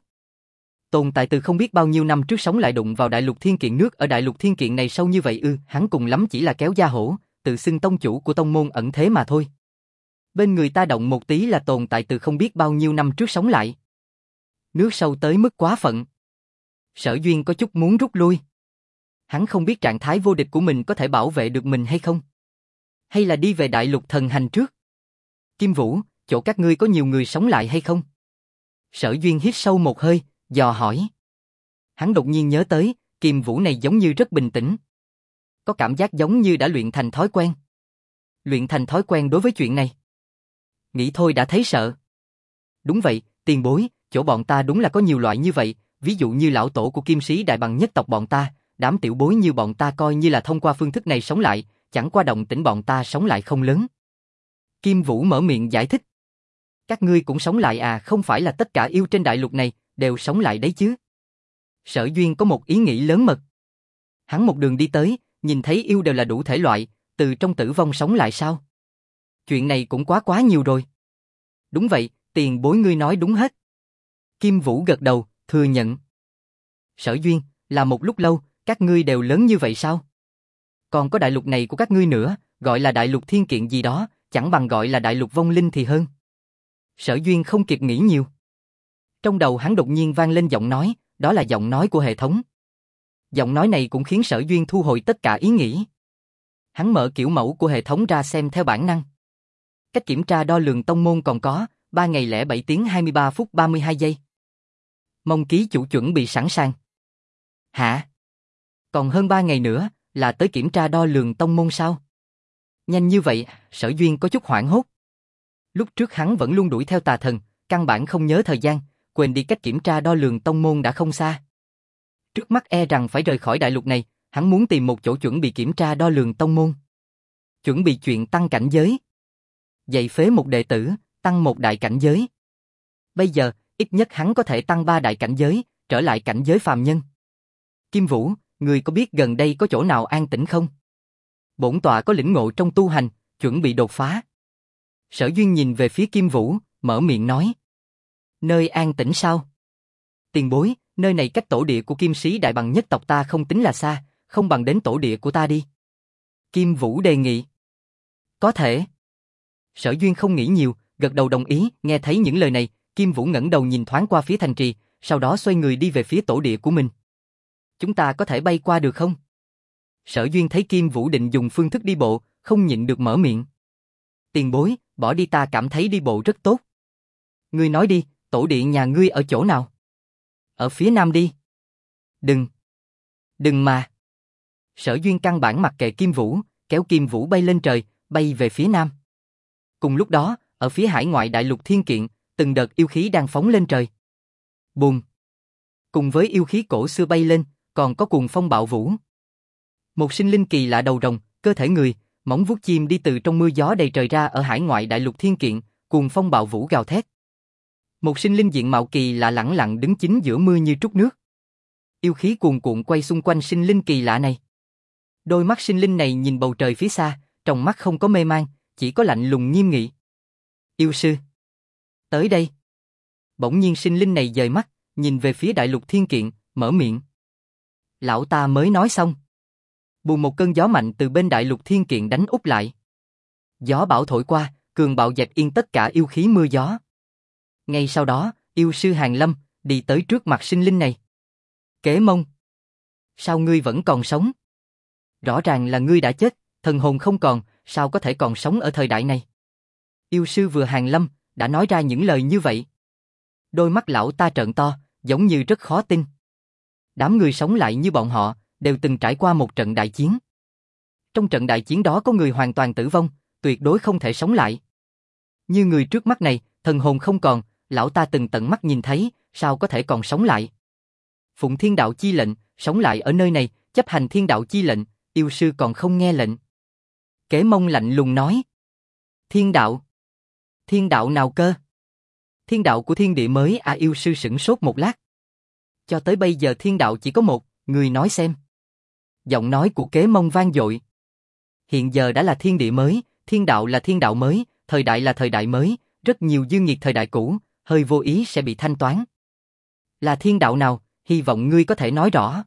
Tồn tại từ không biết bao nhiêu năm trước sống lại đụng vào đại lục thiên kiện, nước ở đại lục thiên kiện này sâu như vậy ư? Hắn cùng lắm chỉ là kéo da hổ, tự xưng tông chủ của tông môn ẩn thế mà thôi. Bên người ta động một tí là tồn tại từ không biết bao nhiêu năm trước sống lại. Nước sâu tới mức quá phận. Sở Duyên có chút muốn rút lui. Hắn không biết trạng thái vô địch của mình có thể bảo vệ được mình hay không. Hay là đi về đại lục thần hành trước. Kim Vũ, chỗ các ngươi có nhiều người sống lại hay không? Sở Duyên hít sâu một hơi, dò hỏi. Hắn đột nhiên nhớ tới, Kim Vũ này giống như rất bình tĩnh. Có cảm giác giống như đã luyện thành thói quen. Luyện thành thói quen đối với chuyện này. Nghĩ thôi đã thấy sợ. Đúng vậy, tiền bối, chỗ bọn ta đúng là có nhiều loại như vậy, ví dụ như lão tổ của Kim Sĩ đại bằng nhất tộc bọn ta, đám tiểu bối như bọn ta coi như là thông qua phương thức này sống lại, chẳng qua động tĩnh bọn ta sống lại không lớn. Kim Vũ mở miệng giải thích. Các ngươi cũng sống lại à, không phải là tất cả yêu trên đại lục này đều sống lại đấy chứ? Sở Duyên có một ý nghĩ lớn mật. Hắn một đường đi tới, nhìn thấy yêu đều là đủ thể loại, từ trong tử vong sống lại sao? Chuyện này cũng quá nhiều rồi. Đúng vậy, tiền bối ngươi nói đúng hết. Kim Vũ gật đầu, thừa nhận. Sở Duyên, là một lúc lâu, các ngươi đều lớn như vậy sao? Còn có đại lục này của các ngươi nữa, gọi là đại lục thiên kiện gì đó, chẳng bằng gọi là đại lục vong linh thì hơn. Sở Duyên không kịp nghĩ nhiều. Trong đầu hắn đột nhiên vang lên giọng nói, đó là giọng nói của hệ thống. Giọng nói này cũng khiến Sở Duyên thu hồi tất cả ý nghĩ. Hắn mở kiểu mẫu của hệ thống ra xem theo bản năng. Cách kiểm tra đo lường tông môn còn có 3 ngày lẻ 7 tiếng 23 phút 32 giây. Mong ký chủ chuẩn bị sẵn sàng. Hả? Còn hơn 3 ngày nữa là tới kiểm tra đo lường tông môn sao? Nhanh như vậy, Sở Duyên có chút hoảng hốt. Lúc trước hắn vẫn luôn đuổi theo tà thần, căn bản không nhớ thời gian, quên đi cách kiểm tra đo lường tông môn đã không xa. Trước mắt e rằng phải rời khỏi đại lục này, hắn muốn tìm một chỗ chuẩn bị kiểm tra đo lường tông môn. Chuẩn bị chuyện tăng cảnh giới. Dạy phế một đệ tử, tăng một đại cảnh giới. Bây giờ, ít nhất hắn có thể tăng 3 đại cảnh giới, trở lại cảnh giới phàm nhân. Kim Vũ, người có biết gần đây có chỗ nào an tĩnh không? Bổn tọa có lĩnh ngộ trong tu hành, chuẩn bị đột phá. Sở Duyên nhìn về phía Kim Vũ, mở miệng nói. Nơi an tĩnh sao? Tiền bối, nơi này cách tổ địa của Kim Sĩ đại bằng nhất tộc ta không tính là xa, không bằng đến tổ địa của ta đi. Kim Vũ đề nghị. Có thể. Sở Duyên không nghĩ nhiều, gật đầu đồng ý, nghe thấy những lời này, Kim Vũ ngẩng đầu nhìn thoáng qua phía thành trì, sau đó xoay người đi về phía tổ địa của mình. Chúng ta có thể bay qua được không? Sở Duyên thấy Kim Vũ định dùng phương thức đi bộ, không nhịn được mở miệng. Tiền bối, bỏ đi, ta cảm thấy đi bộ rất tốt. Ngươi nói đi, tổ địa nhà ngươi ở chỗ nào? Ở phía nam đi. Đừng mà. Sở Duyên căn bản mặc kệ Kim Vũ, kéo Kim Vũ bay lên trời, bay về phía nam. Cùng lúc đó, ở phía hải ngoại đại lục thiên kiện, từng đợt yêu khí đang phóng lên trời. Bùm. Cùng với yêu khí cổ xưa bay lên, còn có cuồng phong bạo vũ. Một sinh linh kỳ lạ đầu rồng, cơ thể người, móng vuốt chim đi từ trong mưa gió đầy trời ra ở hải ngoại đại lục thiên kiện, cuồng phong bạo vũ gào thét. Một sinh linh diện mạo kỳ lạ lẳng lặng đứng chính giữa mưa như trút nước. Yêu khí cuồn cuộn quay xung quanh sinh linh kỳ lạ này. Đôi mắt sinh linh này nhìn bầu trời phía xa, trong mắt không có mê man, chỉ có lạnh lùng nghiêm nghị. Yêu sư. Tới đây. Bỗng nhiên sinh linh này dời mắt, nhìn về phía đại lục thiên kiện, mở miệng. Lão ta mới nói xong. Bùm, một cơn gió mạnh từ bên đại lục thiên kiện đánh úp lại. Gió bão thổi qua, cường bạo dẹp yên tất cả yêu khí mưa gió. Ngay sau đó, yêu sư Hàn Lâm đi tới trước mặt sinh linh này. Kế Mông. Sao ngươi vẫn còn sống? Rõ ràng là ngươi đã chết, thần hồn không còn, sao có thể còn sống ở thời đại này? Yêu sư vừa Hàn Lâm đã nói ra những lời như vậy. Đôi mắt lão ta trợn to, giống như rất khó tin. Đám người sống lại như bọn họ, đều từng trải qua một trận đại chiến. Trong trận đại chiến đó có người hoàn toàn tử vong, tuyệt đối không thể sống lại. Như người trước mắt này, thần hồn không còn, lão ta từng tận mắt nhìn thấy, sao có thể còn sống lại? Phụng thiên đạo chi lệnh, sống lại ở nơi này, chấp hành thiên đạo chi lệnh, yêu sư còn không nghe lệnh. Kế Mông lạnh lùng nói. Thiên đạo. Thiên đạo nào cơ? Thiên đạo của thiên địa mới à? Yêu sư sửng sốt một lát. Cho tới bây giờ thiên đạo chỉ có một, người nói xem. Giọng nói của Kế Mông vang dội. Hiện giờ đã là thiên địa mới, thiên đạo là thiên đạo mới, thời đại là thời đại mới, rất nhiều dương nhiệt thời đại cũ, hơi vô ý sẽ bị thanh toán. Là thiên đạo nào, hy vọng ngươi có thể nói rõ.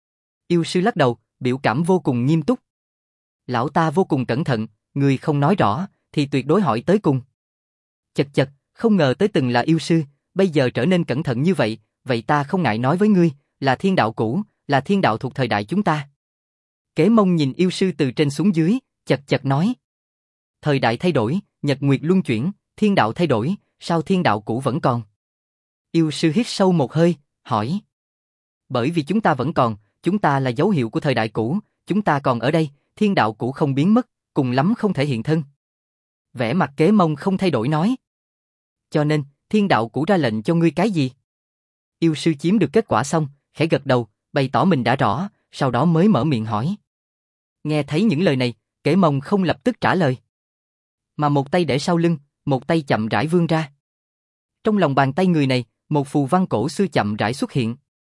Yêu sư lắc đầu, biểu cảm vô cùng nghiêm túc. Lão ta vô cùng cẩn thận, ngươi không nói rõ, thì tuyệt đối hỏi tới cùng. Chật chật, không ngờ tới từng là yêu sư, bây giờ trở nên cẩn thận như vậy, vậy ta không ngại nói với ngươi, là thiên đạo cũ, là thiên đạo thuộc thời đại chúng ta. Kế Mông nhìn yêu sư từ trên xuống dưới, chật chật nói. Thời đại thay đổi, nhật nguyệt luân chuyển, thiên đạo thay đổi, sao thiên đạo cũ vẫn còn? Yêu sư hít sâu một hơi, hỏi. Bởi vì chúng ta vẫn còn, chúng ta là dấu hiệu của thời đại cũ, chúng ta còn ở đây, thiên đạo cũ không biến mất, cùng lắm không thể hiện thân. Vẻ mặt Kế Mông không thay đổi nói. Cho nên, thiên đạo cũ ra lệnh cho ngươi cái gì? Yêu sư chiếm được kết quả xong, khẽ gật đầu, bày tỏ mình đã rõ, sau đó mới mở miệng hỏi. Nghe thấy những lời này, Kế Mông không lập tức trả lời. Mà một tay để sau lưng, một tay chậm rãi vươn ra. Trong lòng bàn tay người này, một phù văn cổ xưa chậm rãi xuất hiện.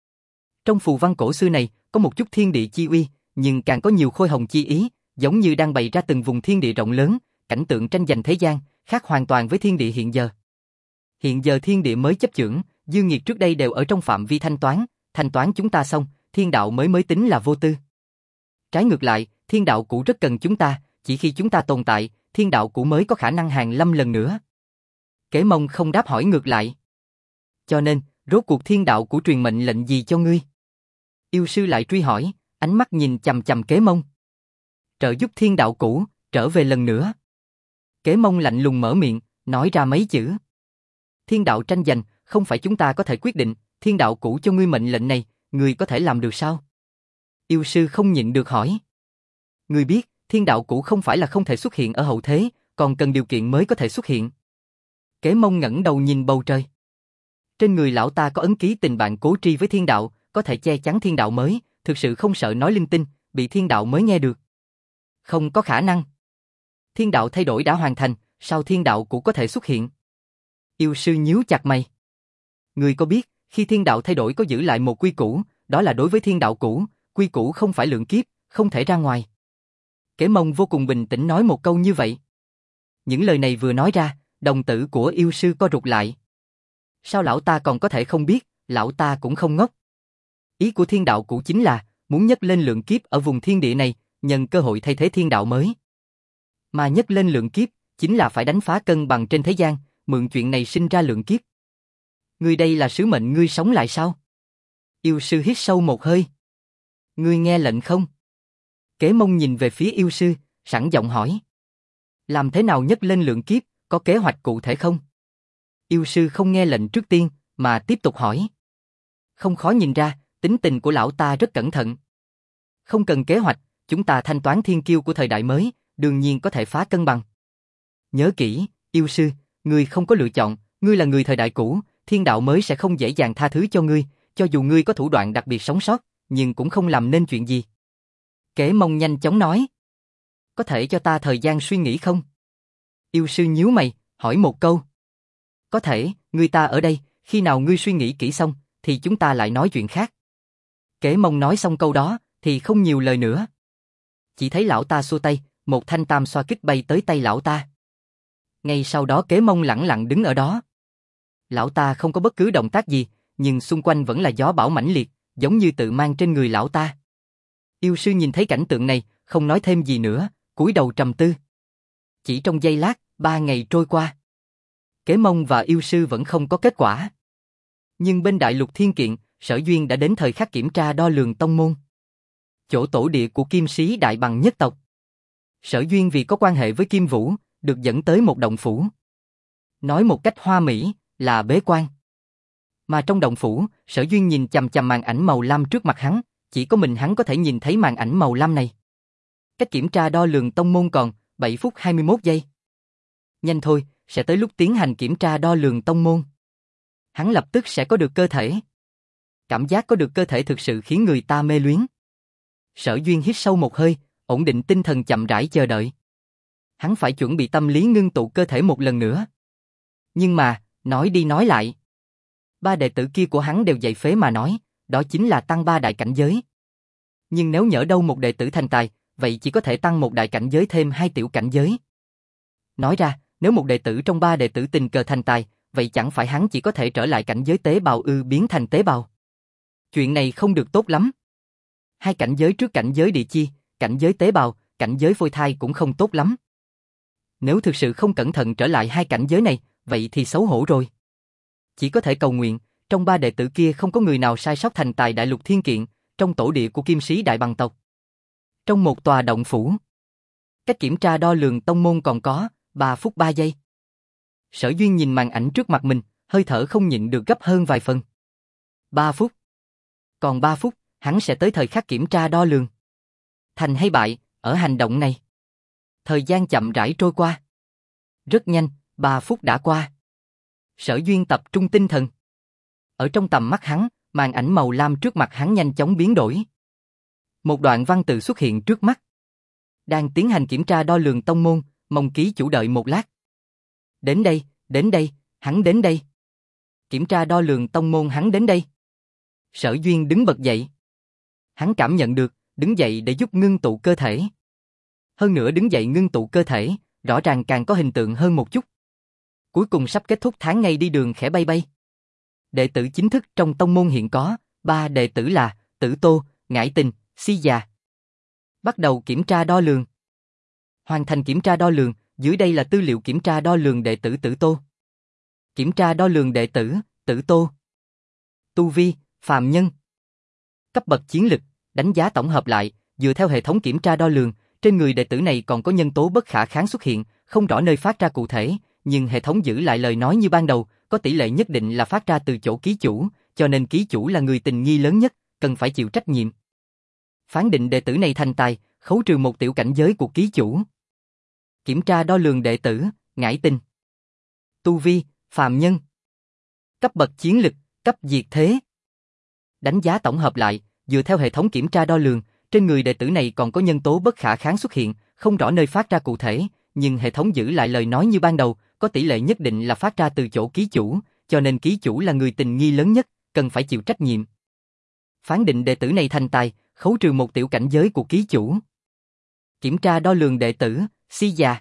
Trong phù văn cổ xưa này, có một chút thiên địa chi uy, nhưng càng có nhiều khôi hồng chi ý, giống như đang bày ra từng vùng thiên địa rộng lớn, cảnh tượng tranh giành thế gian, khác hoàn toàn với thiên địa hiện giờ. Hiện giờ thiên địa mới chấp chưởng, dương nhiệt trước đây đều ở trong phạm vi thanh toán chúng ta xong, thiên đạo mới tính là vô tư. Trái ngược lại, thiên đạo cũ rất cần chúng ta, chỉ khi chúng ta tồn tại, thiên đạo cũ mới có khả năng hàng lâm lần nữa. Kế Mông không đáp hỏi ngược lại. Cho nên, rốt cuộc thiên đạo cũ truyền mệnh lệnh gì cho ngươi? Yêu sư lại truy hỏi, ánh mắt nhìn chằm chằm Kế Mông. Trợ giúp thiên đạo cũ, trở về lần nữa. Kế Mông lạnh lùng mở miệng, nói ra mấy chữ. Thiên đạo tranh giành, không phải chúng ta có thể quyết định, thiên đạo cũ cho ngươi mệnh lệnh này, ngươi có thể làm được sao? Yêu sư không nhịn được hỏi. Ngươi biết, thiên đạo cũ không phải là không thể xuất hiện ở hậu thế, còn cần điều kiện mới có thể xuất hiện. Kế Mông ngẩng đầu nhìn bầu trời. Trên người lão ta có ấn ký tình bạn cố tri với thiên đạo, có thể che chắn thiên đạo mới, thực sự không sợ nói linh tinh, bị thiên đạo mới nghe được. Không có khả năng. Thiên đạo thay đổi đã hoàn thành, sao thiên đạo cũ có thể xuất hiện? Yêu sư nhíu chặt mày. Ngươi có biết, khi thiên đạo thay đổi có giữ lại một quy củ, đó là đối với thiên đạo cũ, quy củ không phải lượng kiếp, không thể ra ngoài. Kế Mông vô cùng bình tĩnh nói một câu như vậy. Những lời này vừa nói ra, đồng tử của yêu sư co rụt lại. Sao lão ta còn có thể không biết, lão ta cũng không ngốc. Ý của thiên đạo cũ chính là, muốn nhấc lên lượng kiếp ở vùng thiên địa này, nhân cơ hội thay thế thiên đạo mới. Mà nhấc lên lượng kiếp, chính là phải đánh phá cân bằng trên thế gian, mượn chuyện này sinh ra lượng kiếp. Ngươi đây là sứ mệnh ngươi sống lại sao? Yêu sư hít sâu một hơi. Ngươi nghe lệnh không? Kế Mông nhìn về phía yêu sư, sẵn giọng hỏi. Làm thế nào nhấc lên lượng kiếp, có kế hoạch cụ thể không? Yêu sư không nghe lệnh trước tiên, mà tiếp tục hỏi. Không khó nhìn ra, tính tình của lão ta rất cẩn thận. Không cần kế hoạch, chúng ta thanh toán thiên kiêu của thời đại mới, đương nhiên có thể phá cân bằng. Nhớ kỹ, yêu sư, ngươi không có lựa chọn, ngươi là người thời đại cũ, thiên đạo mới sẽ không dễ dàng tha thứ cho ngươi, cho dù ngươi có thủ đoạn đặc biệt sống sót, nhưng cũng không làm nên chuyện gì. Kế Mông nhanh chóng nói. Có thể cho ta thời gian suy nghĩ không? Yêu sư nhíu mày, hỏi một câu. Có thể, ngươi ta ở đây, khi nào ngươi suy nghĩ kỹ xong, thì chúng ta lại nói chuyện khác. Kế Mông nói xong câu đó, thì không nhiều lời nữa. Chỉ thấy lão ta xua tay, một thanh tam xoa kích bay tới tay lão ta. Ngay sau đó Kế Mông lẳng lặng đứng ở đó. Lão ta không có bất cứ động tác gì, nhưng xung quanh vẫn là gió bão mãnh liệt, giống như tự mang trên người lão ta. Yêu sư nhìn thấy cảnh tượng này, không nói thêm gì nữa, cúi đầu trầm tư. Chỉ trong giây lát, 3 ngày trôi qua. Kế Mông và yêu sư vẫn không có kết quả. Nhưng bên Đại Lục Thiên Kiện, Sở Duyên đã đến thời khắc kiểm tra đo lường tông môn. Chỗ tổ địa của Kim Sĩ Đại Bằng nhất tộc. Sở Duyên vì có quan hệ với Kim Vũ, được dẫn tới một động phủ. Nói một cách hoa mỹ, là bế quan. Mà trong động phủ, Sở Duyên nhìn chằm chằm màn ảnh màu lam trước mặt hắn, chỉ có mình hắn có thể nhìn thấy màn ảnh màu lam này. Cách kiểm tra đo lường tông môn còn 7 phút 21 giây. Nhanh thôi, sẽ tới lúc tiến hành kiểm tra đo lường tông môn. Hắn lập tức sẽ có được cơ thể. Cảm giác có được cơ thể thực sự khiến người ta mê luyến. Sở Duyên hít sâu một hơi, ổn định tinh thần chậm rãi chờ đợi. Hắn phải chuẩn bị tâm lý ngưng tụ cơ thể một lần nữa. Nhưng mà, nói đi nói lại. Ba đệ tử kia của hắn đều dạy phế mà nói, đó chính là tăng 3 đại cảnh giới. Nhưng nếu nhỡ đâu một đệ tử thành tài, vậy chỉ có thể tăng một đại cảnh giới thêm 2 tiểu cảnh giới. Nói ra, nếu một đệ tử trong 3 đệ tử tình cờ thành tài, vậy chẳng phải hắn chỉ có thể trở lại cảnh giới tế bào biến thành tế bào. Chuyện này không được tốt lắm. 2 cảnh giới trước cảnh giới địa chi, cảnh giới tế bào, cảnh giới phôi thai cũng không tốt lắm. Nếu thực sự không cẩn thận trở lại 2 cảnh giới này, vậy thì xấu hổ rồi. Chỉ có thể cầu nguyện, trong 3 đệ tử kia không có người nào sai sót thành tài đại lục thiên kiện, trong tổ địa của Kim Sĩ Đại Bằng tộc. Trong một tòa động phủ, cách kiểm tra đo lường tông môn còn có 3 phút 3 giây. Sở Duyên nhìn màn ảnh trước mặt mình, hơi thở không nhịn được gấp hơn vài phần. 3 phút. Còn 3 phút, hắn sẽ tới thời khắc kiểm tra đo lường. Thành hay bại, ở hành động này. Thời gian chậm rãi trôi qua. Rất nhanh, 3 phút đã qua. Sở Duyên tập trung tinh thần. Ở trong tầm mắt hắn, màn ảnh màu lam trước mặt hắn nhanh chóng biến đổi. Một đoạn văn tự xuất hiện trước mắt. Đang tiến hành kiểm tra đo lường tông môn, mong ký chủ đợi một lát. Đến đây, hắn đến đây. Kiểm tra đo lường tông môn hắn đến đây. Sở Duyên đứng bật dậy. Hắn cảm nhận được, đứng dậy để giúp ngưng tụ cơ thể. Hơn nữa đứng dậy ngưng tụ cơ thể, rõ ràng càng có hình tượng hơn một chút. Cuối cùng sắp kết thúc tháng ngày đi đường khẽ bay bay. Đệ tử chính thức trong tông môn hiện có, 3 đệ tử là Tử Tô, Ngải Tình, Si Già. Bắt đầu kiểm tra đo lường. Hoàn thành kiểm tra đo lường, dưới đây là tư liệu kiểm tra đo lường đệ tử Tử Tô. Kiểm tra đo lường đệ tử, Tử Tô. Tu vi, phàm nhân. Cấp bậc chiến lực, đánh giá tổng hợp lại, dựa theo hệ thống kiểm tra đo lường, trên người đệ tử này còn có nhân tố bất khả kháng xuất hiện, không rõ nơi phát ra cụ thể, nhưng hệ thống giữ lại lời nói như ban đầu, có tỷ lệ nhất định là phát ra từ chỗ ký chủ, cho nên ký chủ là người tình nghi lớn nhất, cần phải chịu trách nhiệm. Phán định đệ tử này thành tài, khấu trừ 1 tiểu cảnh giới của ký chủ. Kiểm tra đo lường đệ tử, Ngải Tình. Tu vi, phàm nhân. Cấp bậc chiến lực, cấp diệt thế. Đánh giá tổng hợp lại, dựa theo hệ thống kiểm tra đo lường, trên người đệ tử này còn có nhân tố bất khả kháng xuất hiện, không rõ nơi phát ra cụ thể, nhưng hệ thống giữ lại lời nói như ban đầu, có tỷ lệ nhất định là phát ra từ chỗ ký chủ, cho nên ký chủ là người tình nghi lớn nhất, cần phải chịu trách nhiệm. Phán định đệ tử này thành tài, khấu trừ 1 tiểu cảnh giới của ký chủ. Kiểm tra đo lường đệ tử, Si Già.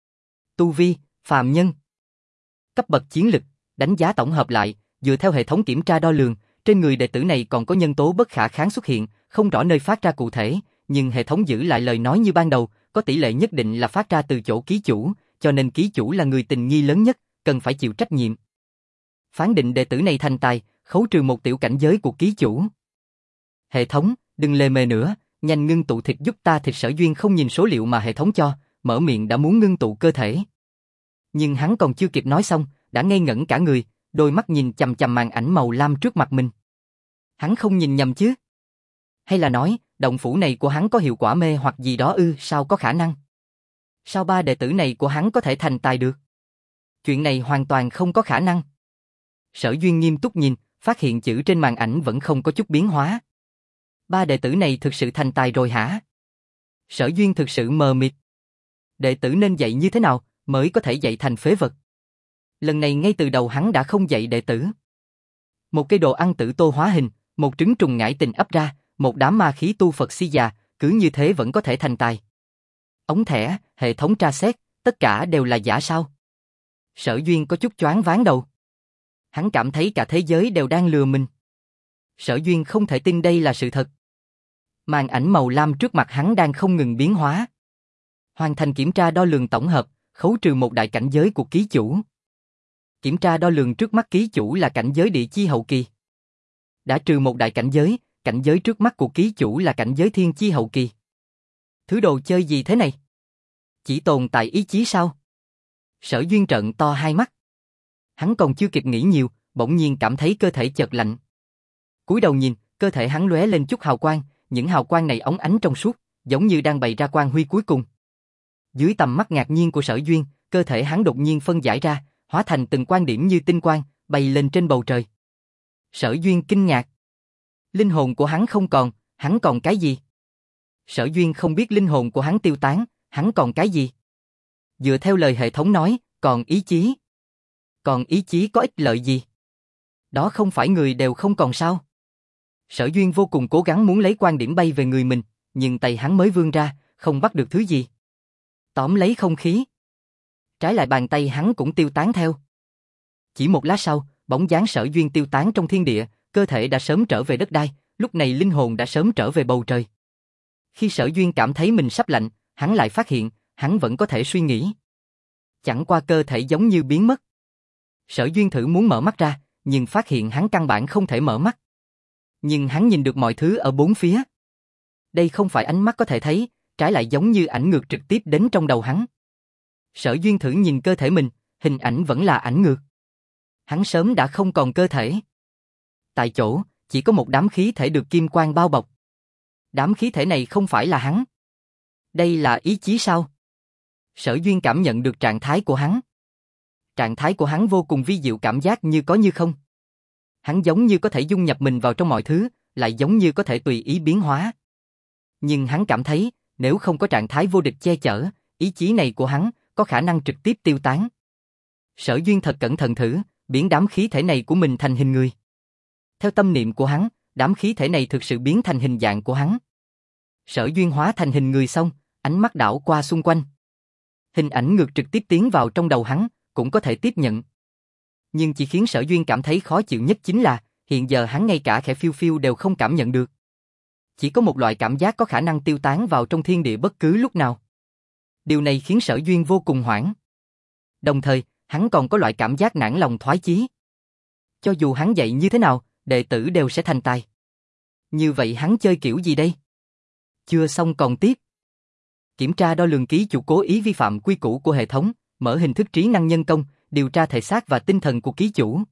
Tu vi, phàm nhân. Cấp bậc chiến lực, đánh giá tổng hợp lại, dựa theo hệ thống kiểm tra đo lường, trên người đệ tử này còn có nhân tố bất khả kháng xuất hiện, không rõ nơi phát ra cụ thể, nhưng hệ thống giữ lại lời nói như ban đầu, có tỷ lệ nhất định là phát ra từ chỗ ký chủ, cho nên ký chủ là người tình nghi lớn nhất, cần phải chịu trách nhiệm. Phán định đệ tử này thành tài, khấu trừ 1 tiểu cảnh giới của ký chủ. Hệ thống, đừng lề mề nữa, nhanh ngưng tụ thịt giúp ta. Thịt Sở Duyên không nhìn số liệu mà hệ thống cho, mở miệng đã muốn ngưng tụ cơ thể. Nhưng hắn còn chưa kịp nói xong, đã ngây ngẩn cả người, đôi mắt nhìn chằm chằm màn ảnh màu lam trước mặt mình. Hắn không nhìn nhầm chứ? Hay là nói, động phủ này của hắn có hiệu quả mê hoặc gì đó sao có khả năng? Sao 3 đệ tử này của hắn có thể thành tài được? Chuyện này hoàn toàn không có khả năng. Sở Duyên nghiêm túc nhìn, phát hiện chữ trên màn ảnh vẫn không có chút biến hóa. 3 đệ tử này thực sự thành tài rồi hả? Sở Duyên thực sự mờ mịt. Đệ tử nên dạy như thế nào mới có thể dạy thành phế vật? Lần này ngay từ đầu hắn đã không dạy đệ tử. Một cây đồ ăn Tử Tô hóa hình, một trứng trùng Ngải Tình ấp ra, một đám ma khí tu Phật Si Già, cứ như thế vẫn có thể thành tài. Ống thẻ, hệ thống tra xét, tất cả đều là giả sao? Sở Duyên có chút choáng váng đầu. Hắn cảm thấy cả thế giới đều đang lừa mình. Sở Duyên không thể tin đây là sự thật. Màn ảnh màu lam trước mặt hắn đang không ngừng biến hóa. Hoàn thành kiểm tra đo lường tổng hợp, khấu trừ 1 đại cảnh giới của ký chủ. Kiểm tra đo lường trước mắt ký chủ là cảnh giới địa chi hậu kỳ. Đã trừ 1 đại cảnh giới trước mắt của ký chủ là cảnh giới thiên chi hậu kỳ. Thứ đồ chơi gì thế này? Chỉ tồn tại ý chí sao? Sở Duyên trợn to hai mắt. Hắn còn chưa kịp nghĩ nhiều, bỗng nhiên cảm thấy cơ thể chợt lạnh. Cúi đầu nhìn, cơ thể hắn lóe lên chút hào quang, những hào quang này óng ánh trong suốt, giống như đang bày ra quang huy cuối cùng. Dưới tầm mắt ngạc nhiên của Sở Duyên, cơ thể hắn đột nhiên phân giải ra, hóa thành từng quan điểm như tinh quang, bay lên trên bầu trời. Sở Duyên kinh ngạc. Linh hồn của hắn không còn, hắn còn cái gì? Sở Duyên không biết linh hồn của hắn tiêu tán, hắn còn cái gì? Dựa theo lời hệ thống nói, còn ý chí. Còn ý chí có ích lợi gì? Đó không phải người đều không còn sao? Sở Duyên vô cùng cố gắng muốn lấy quan điểm bay về người mình, nhưng tay hắn mới vươn ra, không bắt được thứ gì. Tóm lấy không khí. Trái lại bàn tay hắn cũng tiêu tán theo. Chỉ một lát sau, bóng dáng Sở Duyên tiêu tán trong thiên địa, cơ thể đã sớm trở về đất đai, lúc này linh hồn đã sớm trở về bầu trời. Khi Sở Duyên cảm thấy mình sắp lạnh, hắn lại phát hiện, hắn vẫn có thể suy nghĩ. Chẳng qua cơ thể giống như biến mất. Sở Duyên thử muốn mở mắt ra, nhưng phát hiện hắn căn bản không thể mở mắt. Nhưng hắn nhìn được mọi thứ ở bốn phía. Đây không phải ánh mắt có thể thấy, trái lại giống như ảnh ngược trực tiếp đến trong đầu hắn. Sở Duyên thử nhìn cơ thể mình, hình ảnh vẫn là ảnh ngược. Hắn sớm đã không còn cơ thể. Tại chỗ, chỉ có một đám khí thể được kim quang bao bọc. Đám khí thể này không phải là hắn. Đây là ý chí sao? Sở Duyên cảm nhận được trạng thái của hắn. Trạng thái của hắn vô cùng vi diệu, cảm giác như có như không. Hắn giống như có thể dung nhập mình vào trong mọi thứ, lại giống như có thể tùy ý biến hóa. Nhưng hắn cảm thấy, nếu không có trạng thái vô địch che chở, ý chí này của hắn có khả năng trực tiếp tiêu tán. Sở Duyên thật cẩn thận thử, biến đám khí thể này của mình thành hình người. Theo tâm niệm của hắn, đám khí thể này thực sự biến thành hình dạng của hắn. Sở Duyên hóa thành hình người xong, ánh mắt đảo qua xung quanh. Hình ảnh ngược trực tiếp tiến vào trong đầu hắn, cũng có thể tiếp nhận. Nhưng chỉ khiến Sở Duyên cảm thấy khó chịu nhất chính là, hiện giờ hắn ngay cả khẽ phiêu phiêu đều không cảm nhận được. Chỉ có một loại cảm giác có khả năng tiêu tán vào trong thiên địa bất cứ lúc nào. Điều này khiến Sở Duyên vô cùng hoảng. Đồng thời, hắn còn có loại cảm giác nản lòng thoái chí. Cho dù hắn dạy như thế nào, đệ tử đều sẽ thành tài. Như vậy hắn chơi kiểu gì đây? Chưa xong còn tiếp. Kiểm tra đo lường ký chủ cố ý vi phạm quy củ của hệ thống, mở hình thức trí năng nhân công, điều tra thể xác và tinh thần của ký chủ.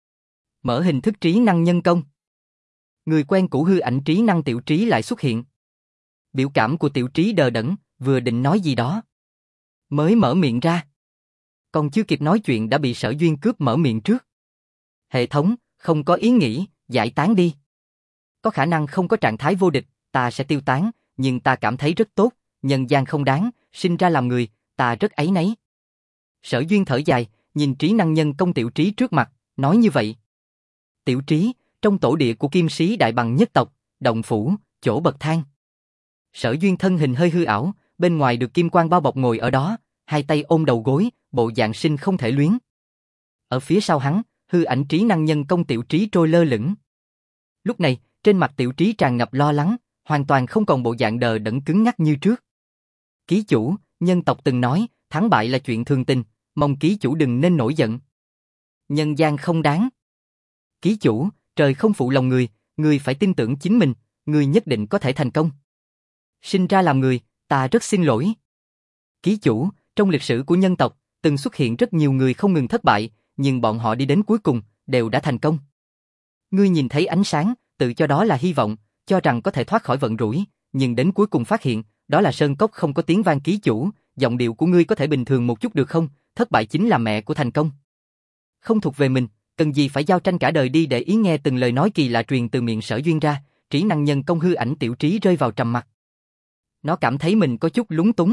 Mở hình thức trí năng nhân công. Người quen cũ hư ảnh trí năng Tiểu Trí lại xuất hiện. Biểu cảm của Tiểu Trí đờ đẫn, vừa định nói gì đó. Mới mở miệng ra. Còn chưa kịp nói chuyện đã bị Sở Duyên cướp mở miệng trước. Hệ thống, không có ý nghĩ, giải tán đi. Có khả năng không có trạng thái vô địch, ta sẽ tiêu tán, nhưng ta cảm thấy rất tốt, nhân gian không đáng, sinh ra làm người, ta rất áy náy. Sở Duyên thở dài, nhìn trí năng nhân công Tiểu Trí trước mặt, nói như vậy. Tiểu Trí, trong tổ địa của Kim Sĩ Đại Bằng nhất tộc, động phủ, chỗ bậc thang. Sở Duyên thân hình hơi hư ảo, bên ngoài được kim quang bao bọc ngồi ở đó, hai tay ôm đầu gối, bộ dạng sinh không thể luyến. Ở phía sau hắn, hư ảnh trí năng nhân công Tiểu Trí trôi lơ lửng. Lúc này, trên mặt Tiểu Trí tràn ngập lo lắng, hoàn toàn không còn bộ dạng đờ đẫn cứng ngắc như trước. Ký chủ, nhân tộc từng nói, thắng bại là chuyện thường tình, mong ký chủ đừng nên nổi giận. Nhân gian không đáng. Ký chủ, trời không phụ lòng người phải tin tưởng chính mình, người nhất định có thể thành công. Sinh ra làm người, ta rất xin lỗi. Ký chủ, trong lịch sử của nhân tộc, từng xuất hiện rất nhiều người không ngừng thất bại, nhưng bọn họ đi đến cuối cùng, đều đã thành công. Ngươi nhìn thấy ánh sáng, tự cho đó là hy vọng, cho rằng có thể thoát khỏi vận rủi, nhưng đến cuối cùng phát hiện, đó là sơn cốc không có tiếng vang. Ký chủ, giọng điệu của ngươi có thể bình thường một chút được không? Thất bại chính là mẹ của thành công. Không thuộc về mình, cần gì phải giao tranh cả đời đi để ý. Nghe từng lời nói kỳ lạ truyền từ miệng Sở Duyên ra, trí năng nhân công hư ảnh Tiểu Trí rơi vào trầm mặc. Nó cảm thấy mình có chút lúng túng.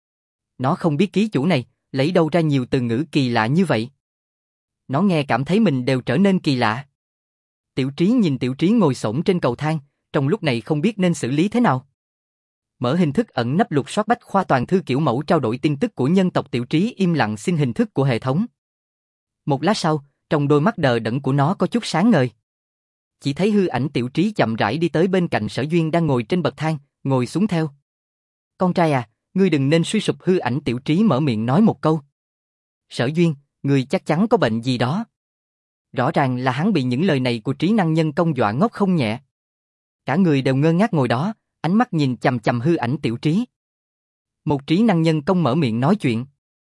Nó không biết ký chủ này, lấy đâu ra nhiều từ ngữ kỳ lạ như vậy. Nó nghe cảm thấy mình đều trở nên kỳ lạ. Tiểu Trí nhìn Tiểu Trí ngồi xổm trên cầu thang, trong lúc này không biết nên xử lý thế nào. Mở hình thức ẩn nấp lục soát bách khoa toàn thư kiểu mẫu trao đổi tin tức của nhân tộc. Tiểu Trí im lặng xin hình thức của hệ thống. Một lát sau, trong đôi mắt đờ đẫn của nó có chút sáng ngời. Chỉ thấy hư ảnh Tiểu Trí chậm rãi đi tới bên cạnh Sở Duyên đang ngồi trên bậc thang, ngồi xuống theo. Con trai à, ngươi đừng nên suy sụp. Hư ảnh Tiểu Trí mở miệng nói một câu. Sở Duyên, ngươi chắc chắn có bệnh gì đó. Rõ ràng là hắn bị những lời này của trí năng nhân công dọa ngốc không nhẹ. Cả người đều ngơ ngác ngồi đó, ánh mắt nhìn chằm chằm hư ảnh Tiểu Trí. Một trí năng nhân công mở miệng nói chuyện.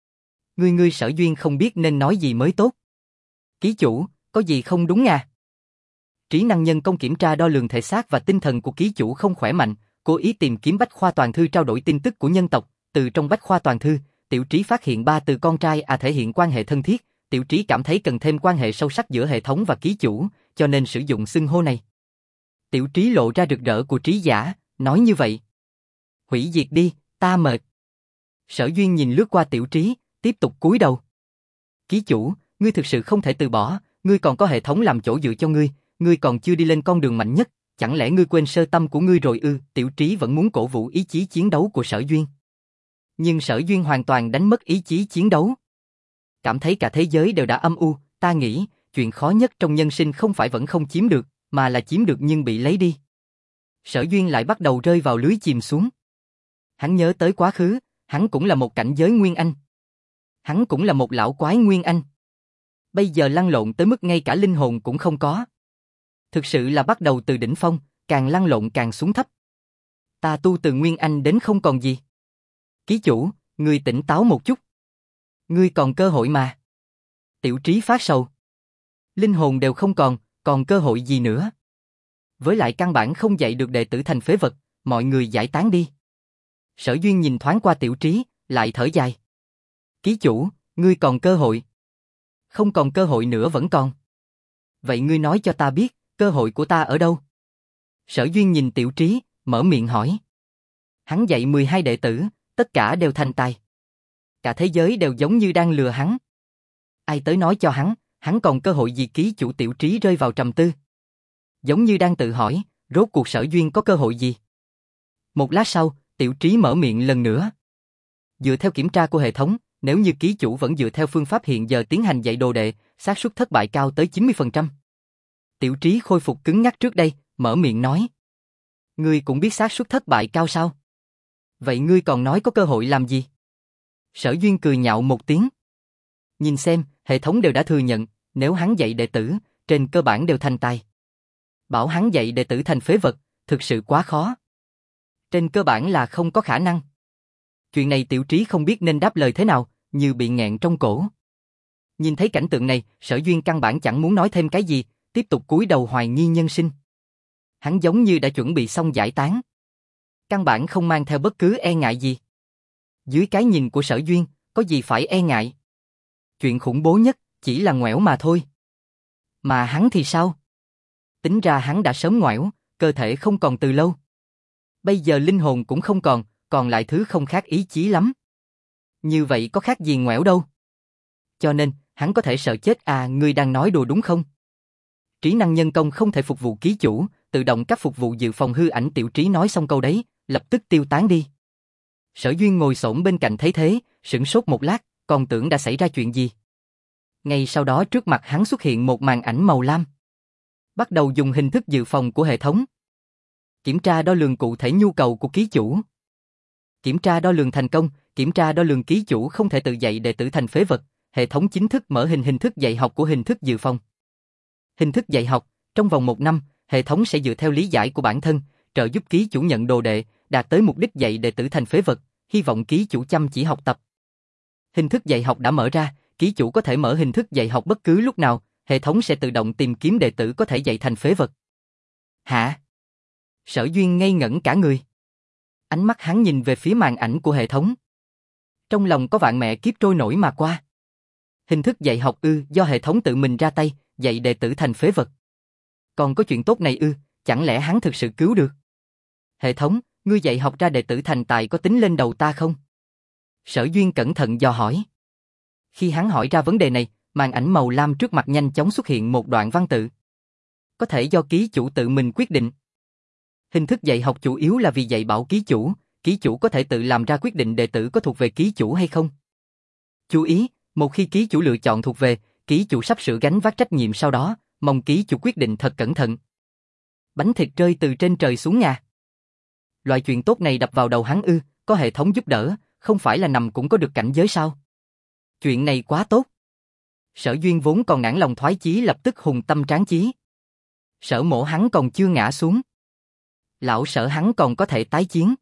Ngươi Sở Duyên không biết nên nói gì mới tốt. Ký chủ, có gì không đúng à? Trí năng nhân công kiểm tra đo lường thể xác và tinh thần của ký chủ không khỏe mạnh, cố ý tìm kiếm bách khoa toàn thư trao đổi tin tức của nhân tộc. Từ trong bách khoa toàn thư, Tiểu Trí phát hiện 3 từ con trai thể hiện quan hệ thân thiết. Tiểu Trí cảm thấy cần thêm quan hệ sâu sắc giữa hệ thống và ký chủ, cho nên sử dụng xưng hô này. Tiểu Trí lộ ra rực rỡ của trí giả, nói như vậy. Hủy diệt đi, ta mệt. Sở Duyên nhìn lướt qua Tiểu Trí, tiếp tục cúi đầu. Ký chủ, ngươi thực sự không thể từ bỏ, ngươi còn có hệ thống làm chỗ dựa cho ngươi còn chưa đi lên con đường mạnh nhất, chẳng lẽ ngươi quên sơ tâm của ngươi rồi ư? Tiểu Trí vẫn muốn cổ vũ ý chí chiến đấu của Sở Duyên. Nhưng Sở Duyên hoàn toàn đánh mất ý chí chiến đấu. Cảm thấy cả thế giới đều đã âm u, ta nghĩ, chuyện khó nhất trong nhân sinh không phải vẫn không chiếm được, mà là chiếm được nhưng bị lấy đi. Sở Duyên lại bắt đầu rơi vào lưới chìm xuống. Hắn nhớ tới quá khứ, hắn cũng là một cảnh giới Nguyên Anh. Hắn cũng là một lão quái Nguyên Anh. Bây giờ lăn lộn tới mức ngay cả linh hồn cũng không có. Thực sự là bắt đầu từ đỉnh phong, càng lăn lộn càng xuống thấp. Ta tu từ Nguyên Anh đến không còn gì. Ký chủ, ngươi tỉnh táo một chút. Ngươi còn cơ hội mà. Tiểu Trí phát sầu. Linh hồn đều không còn cơ hội gì nữa. Với lại căn bản không dạy được đệ tử thành phế vật, mọi người giải tán đi. Sở Duyên nhìn thoáng qua Tiểu Trí, lại thở dài. Ký chủ, ngươi còn cơ hội. Không còn cơ hội nữa vẫn còn. Vậy ngươi nói cho ta biết, cơ hội của ta ở đâu? Sở Duyên nhìn Tiểu Trí, mở miệng hỏi. Hắn dạy 12 đệ tử, tất cả đều thành tài. Cả thế giới đều giống như đang lừa hắn. Ai tới nói cho hắn còn cơ hội gì? Ký chủ? Tiểu Trí rơi vào trầm tư. Giống như đang tự hỏi, rốt cuộc Sở Duyên có cơ hội gì? Một lát sau, Tiểu Trí mở miệng lần nữa. Dựa theo kiểm tra của hệ thống, nếu như ký chủ vẫn dựa theo phương pháp hiện giờ tiến hành dạy đồ đệ, xác suất thất bại cao tới 90%. Tiểu Trí khôi phục cứng nhắc trước đây, mở miệng nói. Ngươi cũng biết xác suất thất bại cao sao? Vậy ngươi còn nói có cơ hội làm gì? Sở Duyên cười nhạo một tiếng. Nhìn xem, hệ thống đều đã thừa nhận, nếu hắn dạy đệ tử, trên cơ bản đều thành tài. Bảo hắn dạy đệ tử thành phế vật, thực sự quá khó. Trên cơ bản là không có khả năng. Chuyện này Tiểu Trí không biết nên đáp lời thế nào, như bị nghẹn trong cổ. Nhìn thấy cảnh tượng này, Sở Duyên căn bản chẳng muốn nói thêm cái gì, tiếp tục cúi đầu hoài nghi nhân sinh. Hắn giống như đã chuẩn bị xong giải tán. Căn bản không mang theo bất cứ e ngại gì. Dưới cái nhìn của Sở Duyên, có gì phải e ngại? Chuyện khủng bố nhất, chỉ là ngoẻo mà thôi. Mà hắn thì sao? Tính ra hắn đã sớm ngoẻo, cơ thể không còn từ lâu. Bây giờ linh hồn cũng không còn lại thứ không khác ý chí lắm. Như vậy có khác gì ngoẻo đâu. Cho nên, hắn có thể sợ chết à? Ngươi đang nói đùa đúng không? Trí năng nhân công không thể phục vụ ký chủ, tự động cắt phục vụ dự phòng hư ảnh. Tiểu Trí nói xong câu đấy, lập tức tiêu tán đi. Sở Duyên ngồi xổm bên cạnh thấy thế, sửng sốt một lát, còn tưởng đã xảy ra chuyện gì. Ngay sau đó trước mặt hắn xuất hiện một màn ảnh màu lam. Bắt đầu dùng hình thức dự phòng của hệ thống. Kiểm tra đo lường cụ thể nhu cầu của ký chủ. Kiểm tra đo lường thành công, kiểm tra đo lường ký chủ không thể tự dạy đệ tử thành phế vật. Hệ thống chính thức mở hình thức dạy học của hình thức dự phòng. Hình thức dạy học, trong vòng 1 năm, hệ thống sẽ dựa theo lý giải của bản thân, trợ giúp ký chủ nhận đồ đệ, đạt tới mục đích dạy đệ tử thành phế vật, hy vọng ký chủ chăm chỉ học tập. Hình thức dạy học đã mở ra, ký chủ có thể mở hình thức dạy học bất cứ lúc nào, hệ thống sẽ tự động tìm kiếm đệ tử có thể dạy thành phế vật. Hả? Sở Duyên ngây ngẩn cả người. Ánh mắt hắn nhìn về phía màn ảnh của hệ thống. Trong lòng có vạn mẹ kiếp trôi nổi mà qua. Hình thức dạy học do hệ thống tự mình ra tay, dạy đệ tử thành phế vật. Còn có chuyện tốt này chẳng lẽ hắn thực sự cứu được? Hệ thống, ngươi dạy học ra đệ tử thành tài có tính lên đầu ta không? Sở Duyên cẩn thận dò hỏi. Khi hắn hỏi ra vấn đề này, màn ảnh màu lam trước mặt nhanh chóng xuất hiện một đoạn văn tự. Có thể do ký chủ tự mình quyết định. Hình thức dạy học chủ yếu là vì dạy bảo ký chủ có thể tự làm ra quyết định đệ tử có thuộc về ký chủ hay không. Chú ý, một khi ký chủ lựa chọn thuộc về, ký chủ sắp sửa gánh vác trách nhiệm sau đó, mong ký chủ quyết định thật cẩn thận. Bánh thịt rơi từ trên trời xuống à? Loại chuyện tốt này đập vào đầu hắn có hệ thống giúp đỡ, không phải là nằm cũng có được cảnh giới sao? Chuyện này quá tốt. Sở Duyên vốn còn nản lòng thoái chí lập tức hùng tâm tráng chí. Sở Mỗ hắn còn chưa ngã xuống. Lão Sở hắn còn có thể tái chiến.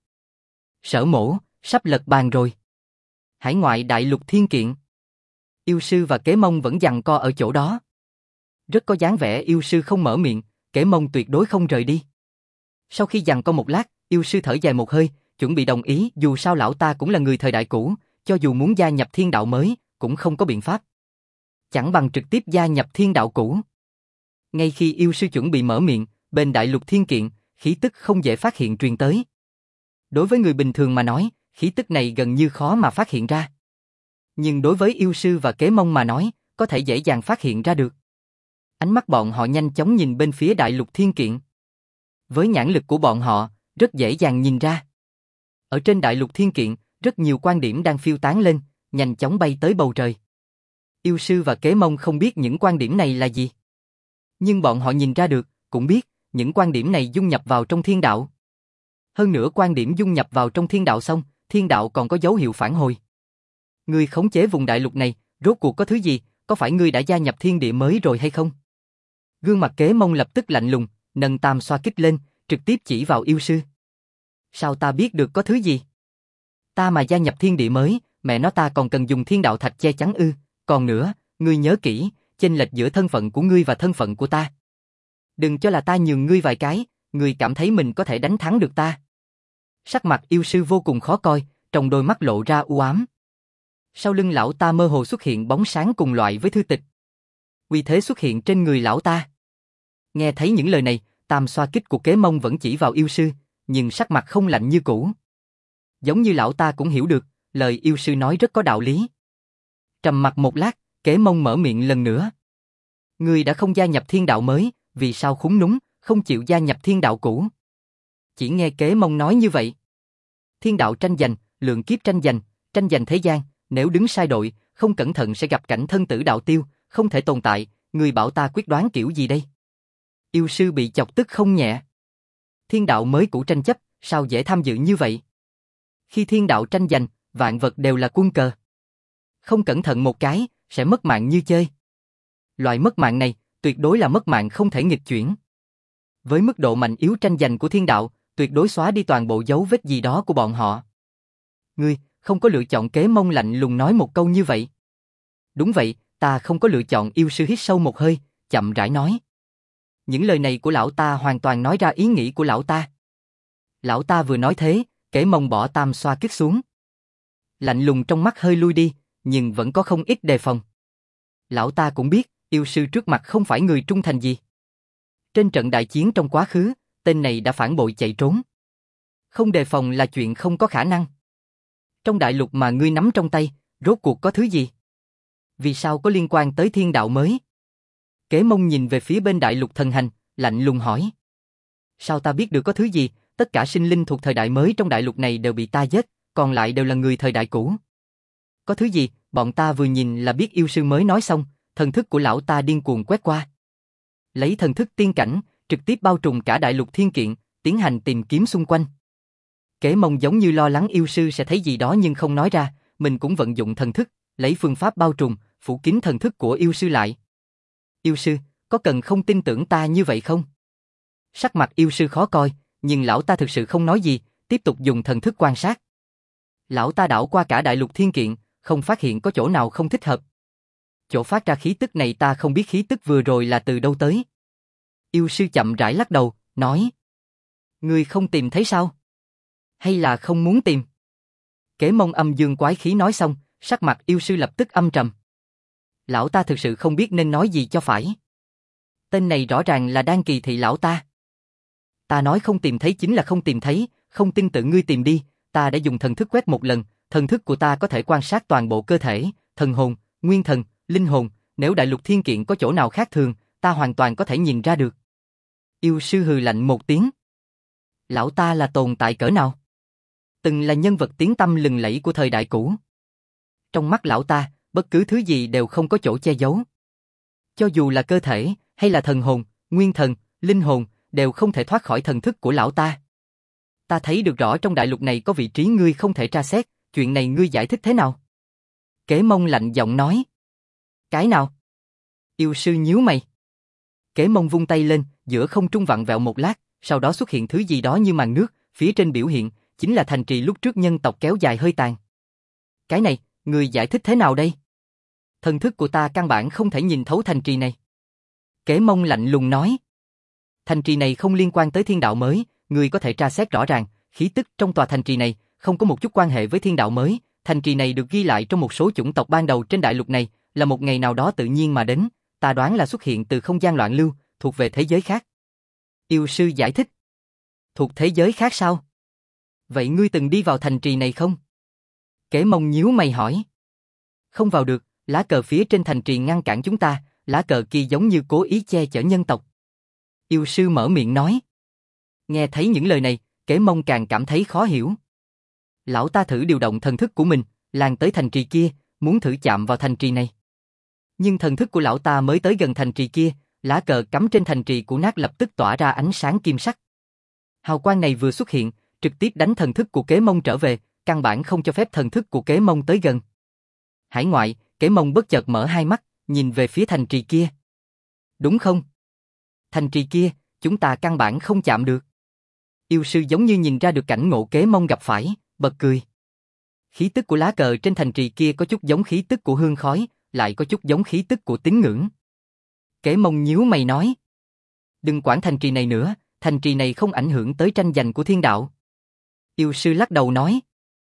Sở Mỗ, sắp lật bàn rồi. Hải ngoại đại lục thiên kiện. Yêu sư và Kế Mông vẫn giằng co ở chỗ đó. Rất có dáng vẻ yêu sư không mở miệng, Kế Mông tuyệt đối không rời đi. Sau khi giằng co một lát, yêu sư thở dài một hơi, chuẩn bị đồng ý, dù sao lão ta cũng là người thời đại cũ, cho dù muốn gia nhập thiên đạo mới, cũng không có biện pháp. Chẳng bằng trực tiếp gia nhập thiên đạo cũ. Ngay khi yêu sư chuẩn bị mở miệng, bên đại lục thiên kiện, khí tức không dễ phát hiện truyền tới. Đối với người bình thường mà nói, khí tức này gần như khó mà phát hiện ra. Nhưng đối với yêu sư và Kế Mông mà nói, có thể dễ dàng phát hiện ra được. Ánh mắt bọn họ nhanh chóng nhìn bên phía đại lục thiên kiện. Với nhãn lực của bọn họ, rất dễ dàng nhìn ra. Ở trên đại lục thiên kiện, rất nhiều quan điểm đang phiêu tán lên, nhanh chóng bay tới bầu trời. Yêu sư và Kế Mông không biết những quan điểm này là gì. Nhưng bọn họ nhìn ra được, cũng biết, những quan điểm này dung nhập vào trong thiên đạo. Hơn nữa quan điểm dung nhập vào trong thiên đạo xong, thiên đạo còn có dấu hiệu phản hồi. Ngươi khống chế vùng đại lục này, rốt cuộc có thứ gì, có phải ngươi đã gia nhập thiên địa mới rồi hay không? Gương mặt Kế Mông lập tức lạnh lùng, nâng tam xoa kích lên, trực tiếp chỉ vào yêu sư. Sao ta biết được có thứ gì? Ta mà gia nhập thiên địa mới, mẹ nó ta còn cần dùng thiên đạo thạch che chắn ư? Còn nữa, ngươi nhớ kỹ, chênh lệch giữa thân phận của ngươi và thân phận của ta. Đừng cho là ta nhường ngươi vài cái, ngươi cảm thấy mình có thể đánh thắng được ta. Sắc mặt yêu sư vô cùng khó coi, trong đôi mắt lộ ra u ám. Sau lưng lão ta mơ hồ xuất hiện bóng sáng cùng loại với thư tịch. Uy thế xuất hiện trên người lão ta. Nghe thấy những lời này, tam xoa kích của Kế Mông vẫn chỉ vào yêu sư, nhưng sắc mặt không lạnh như cũ. Giống như lão ta cũng hiểu được, lời yêu sư nói rất có đạo lý. Trầm mặc một lát, Kế Mông mở miệng lần nữa. Ngươi đã không gia nhập thiên đạo mới, vì sao khúm núm, không chịu gia nhập thiên đạo cũ? Chỉ nghe Kế Mông nói như vậy. Thiên đạo tranh giành, lượng kiếp tranh giành thế gian, nếu đứng sai đội, không cẩn thận sẽ gặp cảnh thân tử đạo tiêu, không thể tồn tại, người bảo ta quyết đoán kiểu gì đây? Yêu sư bị chọc tức không nhẹ. Thiên đạo mới cũ tranh chấp, sao dễ tham dự như vậy? Khi thiên đạo tranh giành, vạn vật đều là quân cờ. Không cẩn thận một cái, sẽ mất mạng như chơi. Loại mất mạng này, tuyệt đối là mất mạng không thể nghịch chuyển. Với mức độ mạnh yếu tranh giành của thiên đạo, tuyệt đối xóa đi toàn bộ dấu vết gì đó của bọn họ. Ngươi, không có lựa chọn. Kế Mông lạnh lùng nói một câu như vậy. Đúng vậy, ta không có lựa chọn. Yêu sư hít sâu một hơi, chậm rãi nói. Những lời này của lão ta hoàn toàn nói ra ý nghĩ của lão ta. Lão ta vừa nói thế, Kế Mông bỏ tam xoa kích xuống. Lạnh lùng trong mắt hơi lui đi, nhưng vẫn có không ít đề phòng. Lão ta cũng biết, yêu sư trước mặt không phải người trung thành gì. Trên trận đại chiến trong quá khứ, tên này đã phản bội chạy trốn. Không đề phòng là chuyện không có khả năng. Trong đại lục mà ngươi nắm trong tay, rốt cuộc có thứ gì? Vì sao có liên quan tới thiên đạo mới? Kế Mông nhìn về phía bên đại lục thần hành, lạnh lùng hỏi. Sao ta biết được có thứ gì? Tất cả sinh linh thuộc thời đại mới trong đại lục này đều bị ta giết, còn lại đều là người thời đại cũ. Có thứ gì? Bọn ta vừa nhìn là biết. Yêu sư mới nói xong, thần thức của lão ta điên cuồng quét qua. Lấy thần thức tiên cảnh, trực tiếp bao trùm cả đại lục thiên kiện, tiến hành tìm kiếm xung quanh. Kế Mông giống như lo lắng yêu sư sẽ thấy gì đó nhưng không nói ra, mình cũng vận dụng thần thức, lấy phương pháp bao trùm, phủ kín thần thức của yêu sư lại. Yêu sư, có cần không tin tưởng ta như vậy không? Sắc mặt yêu sư khó coi, nhưng lão ta thực sự không nói gì, tiếp tục dùng thần thức quan sát. Lão ta đảo qua cả đại lục thiên kiện, không phát hiện có chỗ nào không thích hợp. Chỗ phát ra khí tức này ta không biết khí tức vừa rồi là từ đâu tới. Yêu sư chậm rãi lắc đầu, nói. Ngươi không tìm thấy sao? Hay là không muốn tìm? Kế Mông âm dương quái khí nói xong, sắc mặt yêu sư lập tức âm trầm. Lão ta thực sự không biết nên nói gì cho phải. Tên này rõ ràng là đang kỳ thị lão ta. Ta nói không tìm thấy chính là không tìm thấy, không tin tự ngươi tìm đi, ta đã dùng thần thức quét một lần, thần thức của ta có thể quan sát toàn bộ cơ thể, thần hồn, nguyên thần, linh hồn, nếu đại lục thiên kiện có chỗ nào khác thường, ta hoàn toàn có thể nhìn ra được. Yêu sư hừ lạnh một tiếng. Lão ta là tồn tại cỡ nào? Từng là nhân vật tiếng tăm lừng lẫy của thời đại cũ. Trong mắt lão ta, bất cứ thứ gì đều không có chỗ che giấu. Cho dù là cơ thể, hay là thần hồn, nguyên thần, linh hồn, đều không thể thoát khỏi thần thức của lão ta. Ta thấy được rõ trong đại lục này có vị trí ngươi không thể tra xét, chuyện này ngươi giải thích thế nào? Kế Mông lạnh giọng nói. Cái nào? Yêu sư nhíu mày. Kế Mông vung tay lên, giữa không trung vặn vẹo một lát, sau đó xuất hiện thứ gì đó như màn nước, phía trên biểu hiện, chính là thành trì lúc trước nhân tộc kéo dài hơi tàn. Cái này, ngươi giải thích thế nào đây? Thần thức của ta căn bản không thể nhìn thấu thành trì này. Kế Mông lạnh lùng nói. Thành trì này không liên quan tới thiên đạo mới, ngươi có thể tra xét rõ ràng, khí tức trong tòa thành trì này không có một chút quan hệ với thiên đạo mới, thành trì này được ghi lại trong một số chủng tộc ban đầu trên đại lục này, là một ngày nào đó tự nhiên mà đến, ta đoán là xuất hiện từ không gian loạn lưu, thuộc về thế giới khác. Yêu sư giải thích. Thuộc thế giới khác sao? Vậy ngươi từng đi vào thành trì này không? Kế Mông nhíu mày hỏi. Không vào được, lá cờ phía trên thành trì ngăn cản chúng ta, lá cờ kia giống như cố ý che chở nhân tộc. Yêu sư mở miệng nói. Nghe thấy những lời này, Kế Mông càng cảm thấy khó hiểu. Lão ta thử điều động thần thức của mình, lan tới thành trì kia, muốn thử chạm vào thành trì này. Nhưng thần thức của lão ta mới tới gần thành trì kia, lá cờ cắm trên thành trì của nát lập tức tỏa ra ánh sáng kim sắc. Hào quang này vừa xuất hiện, trực tiếp đánh thần thức của Kế Mông trở về, căn bản không cho phép thần thức của Kế Mông tới gần. Hải ngoại, Kế Mông bất chợt mở hai mắt, nhìn về phía thành trì kia. Đúng không? Thành trì kia, chúng ta căn bản không chạm được. Yêu sư giống như nhìn ra được cảnh ngộ Kế Mông gặp phải, bật cười. Khí tức của lá cờ trên thành trì kia có chút giống khí tức của hương khói, lại có chút giống khí tức của tín ngưỡng. Kế Mông nhíu mày nói. Đừng quản thành trì này nữa, thành trì này không ảnh hưởng tới tranh giành của thiên đạo. Yêu sư lắc đầu nói.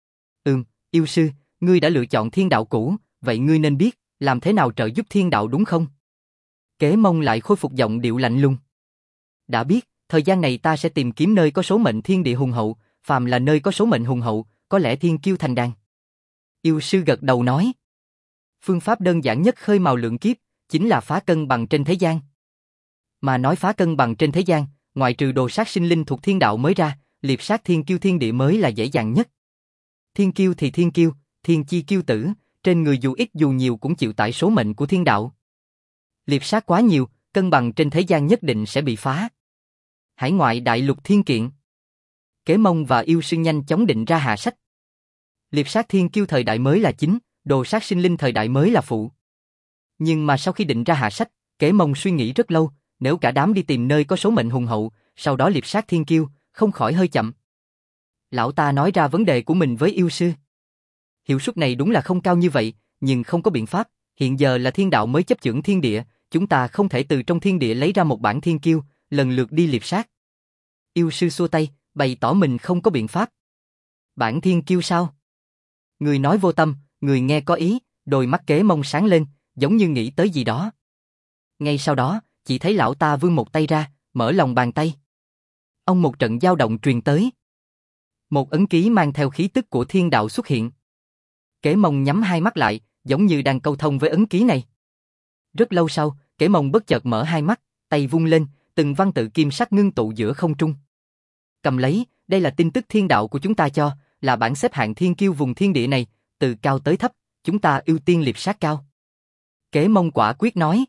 Yêu sư, ngươi đã lựa chọn thiên đạo cũ, vậy ngươi nên biết, làm thế nào trợ giúp thiên đạo đúng không? Kế Mông lại khôi phục giọng điệu lạnh lùng. Đã biết, thời gian này ta sẽ tìm kiếm nơi có số mệnh thiên địa hùng hậu, phàm là nơi có số mệnh hùng hậu, có lẽ thiên kiêu thành đàn. Yêu sư gật đầu nói. Phương pháp đơn giản nhất khơi mào lượng kiếp, chính là phá cân bằng trên thế gian. Mà nói phá cân bằng trên thế gian, ngoại trừ đồ sát sinh linh thuộc thiên đạo mới ra, liệp sát thiên kiêu thiên địa mới là dễ dàng nhất. Thiên kiêu thì thiên kiêu, thiên chi kiêu tử, trên người dù ít dù nhiều cũng chịu tải số mệnh của thiên đạo. Liệp sát quá nhiều, cân bằng trên thế gian nhất định sẽ bị phá. Hải ngoại đại lục thiên kiện. Kế Mông và yêu sư nhanh chóng định ra hạ sách. Liệp sát thiên kiêu thời đại mới là chính, đồ sát sinh linh thời đại mới là phụ. Nhưng mà sau khi định ra hạ sách, Kế Mông suy nghĩ rất lâu, nếu cả đám đi tìm nơi có số mệnh hùng hậu, sau đó liệp sát thiên kiêu, không khỏi hơi chậm. Lão ta nói ra vấn đề của mình với yêu sư. Hiệu suất này đúng là không cao như vậy, nhưng không có biện pháp, hiện giờ là thiên đạo mới chấp chưởng thiên địa, chúng ta không thể từ trong thiên địa lấy ra một bản thiên kiêu, lần lượt đi liệp sát. Yêu sư xua tay, bày tỏ mình không có biện pháp. Bản thiên kiêu sao? Người nói vô tâm, người nghe có ý, đôi mắt Kế Mông sáng lên, giống như nghĩ tới gì đó. Ngay sau đó, chỉ thấy lão ta vươn một tay ra, mở lòng bàn tay. Ông một trận dao động truyền tới. Một ấn ký mang theo khí tức của thiên đạo xuất hiện. Kế Mông nhắm hai mắt lại, giống như đang câu thông với ấn ký này. Rất lâu sau, Kế Mông bất chợt mở hai mắt, tay vung lên, từng văn tự kim sắc ngưng tụ giữa không trung. Cầm lấy, đây là tin tức thiên đạo của chúng ta cho, là bảng xếp hạng thiên kiêu vùng thiên địa này, từ cao tới thấp, chúng ta ưu tiên liệp sát cao. Kế Mông quả quyết nói.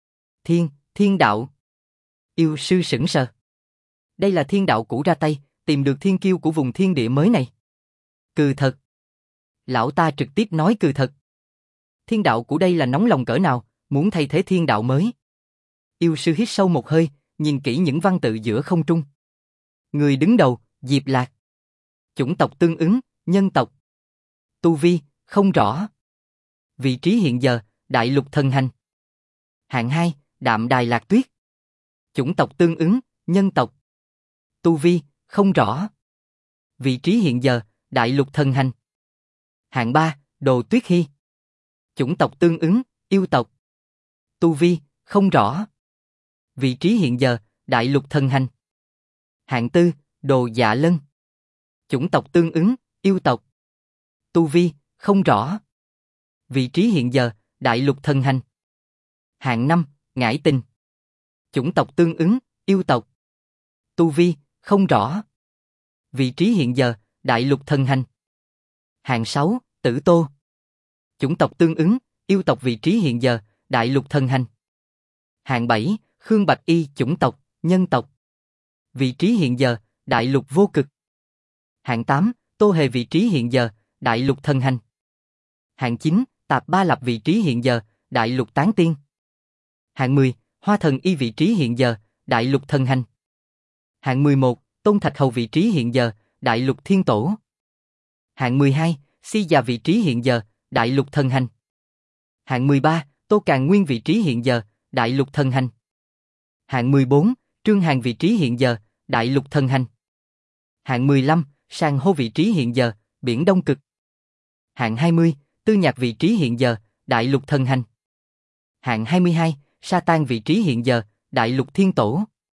Thiên đạo. Yêu sư sững sờ. Đây là thiên đạo cũ ra tay, tìm được thiên kiêu của vùng thiên địa mới này. Cừ thật. Lão ta trực tiếp nói cừ thật. Thiên đạo của đây là nóng lòng cỡ nào, muốn thay thế thiên đạo mới. Yêu sư hít sâu một hơi, nhìn kỹ những văn tự giữa không trung. Người đứng đầu, Diệp Lạc. Chủng tộc tương ứng, nhân tộc. Tu vi, không rõ. Vị trí hiện giờ, đại lục thần hành. Hạng 2, Đạm Đài Lạc Tuyết. Chủng tộc tương ứng, nhân tộc. Tu vi, không rõ. Vị trí hiện giờ, đại lục thần hành. Hạng 3, Đồ Tuyết Hy. Chủng tộc tương ứng, yêu tộc. Tu vi, không rõ. Vị trí hiện giờ, đại lục thần hành. Hạng 4, Đồ Dạ Lân. Chủng tộc tương ứng, yêu tộc. Tu vi, không rõ. Vị trí hiện giờ, đại lục thần hành. Hạng 5, Ngải Tình. Chủng tộc tương ứng, yêu tộc. Tu vi, không rõ. Vị trí hiện giờ, đại lục thần hành. Hạng 6, Tử Tô. Chủng tộc tương ứng, yêu tộc vị trí hiện giờ, đại lục thần hành. Hạng 7, Khương Bạch Y chủng tộc, nhân tộc. Vị trí hiện giờ, đại lục vô cực. Hạng 8, Tô Hề vị trí hiện giờ, đại lục thần hành. Hạng 9, Tạp Ba Lập vị trí hiện giờ, đại lục tán tiên. Hạng 10, Hoa Thần Y vị trí hiện giờ, đại lục thần hành. Hạng 11, Tôn Thạch Hầu vị trí hiện giờ, đại lục thiên tổ. Hạng 12, Si Già vị trí hiện giờ, đại lục thần hành. Hạng 13, Tô Càn Nguyên vị trí hiện giờ, đại lục thần hành. Hạng 14, Trương Hàn vị trí hiện giờ, đại lục thần hành. Hạng 15, Sàn Hô vị trí hiện giờ, biển Đông Cực. Hạng 20, Tư Nhạc vị trí hiện giờ, đại lục thần hành. Hạng 22, Sa Tan vị trí hiện giờ, đại lục thiên tổ.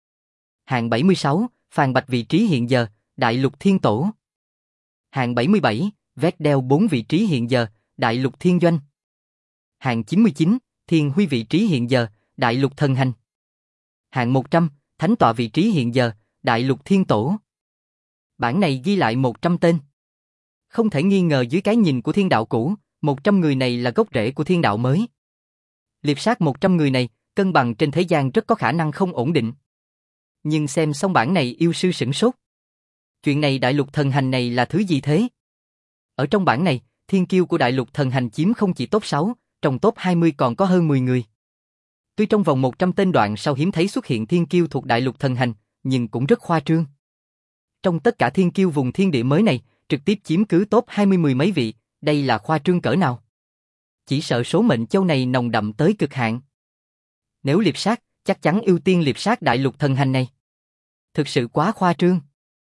Hạng 76, Phàn Bạch vị trí hiện giờ, đại lục thiên tổ. Hạng 77, Vét Đeo 4 vị trí hiện giờ, đại lục thiên doanh. Hạng 99, Thiên Huy vị trí hiện giờ, Đại Lục Thần Hành. Hạng 100, Thánh tọa vị trí hiện giờ, Đại Lục Thiên Tổ. Bản này ghi lại 100 tên. Không thể nghi ngờ dưới cái nhìn của thiên đạo cũ, 100 người này là gốc rễ của thiên đạo mới. Liệp sát 100 người này, cân bằng trên thế gian rất có khả năng không ổn định. Nhưng xem xong bản này yêu sư sửng sốt. Chuyện này Đại Lục Thần Hành này là thứ gì thế? Ở trong bản này, thiên kiêu của Đại Lục Thần Hành chiếm không chỉ top 6, trong top 20 còn có hơn 10 người. Tuy trong vòng 100 tên đoạn sau hiếm thấy xuất hiện thiên kiêu thuộc Đại Lục Thần Hành, nhưng cũng rất khoa trương. Trong tất cả thiên kiêu vùng thiên địa mới này, trực tiếp chiếm cứ top 20 mười mấy vị, đây là khoa trương cỡ nào? Chỉ sợ số mệnh châu này nồng đậm tới cực hạn. Nếu liệp sát, chắc chắn ưu tiên liệp sát Đại Lục Thần Hành này. Thực sự quá khoa trương.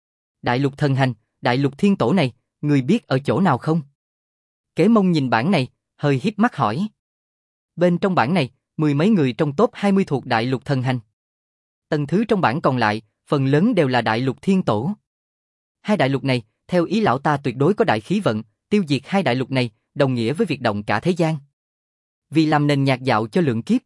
Đại Lục Thần Hành, Đại Lục Thiên Tổ này, người biết ở chỗ nào không? Kế Mông nhìn bản này, hơi híp mắt hỏi. Bên trong bản này, mười mấy người trong top 20 thuộc Đại Lục Thần Hành. Tầng thứ trong bản còn lại, phần lớn đều là Đại Lục Thiên Tổ. Hai đại lục này, theo ý lão ta tuyệt đối có đại khí vận, tiêu diệt hai đại lục này, đồng nghĩa với việc động cả thế gian. Vì làm nền nhạc dạo cho lượng kiếp.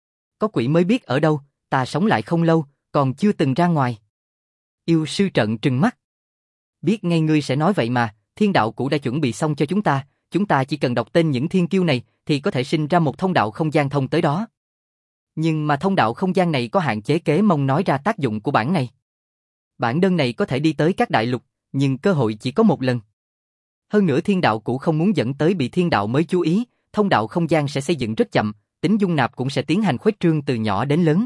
Có quỷ mới biết ở đâu, ta sống lại không lâu, còn chưa từng ra ngoài. Yêu sư trợn trừng mắt. Biết ngay ngươi sẽ nói vậy mà, thiên đạo cũ đã chuẩn bị xong cho chúng ta chỉ cần đọc tên những thiên kiêu này thì có thể sinh ra một thông đạo không gian thông tới đó. Nhưng mà thông đạo không gian này có hạn chế. Kế Mông nói ra tác dụng của bản này. Bản đơn này có thể đi tới các đại lục, nhưng cơ hội chỉ có một lần. Hơn nữa thiên đạo cũ không muốn dẫn tới bị thiên đạo mới chú ý, thông đạo không gian sẽ xây dựng rất chậm, tính dung nạp cũng sẽ tiến hành khuếch trương từ nhỏ đến lớn.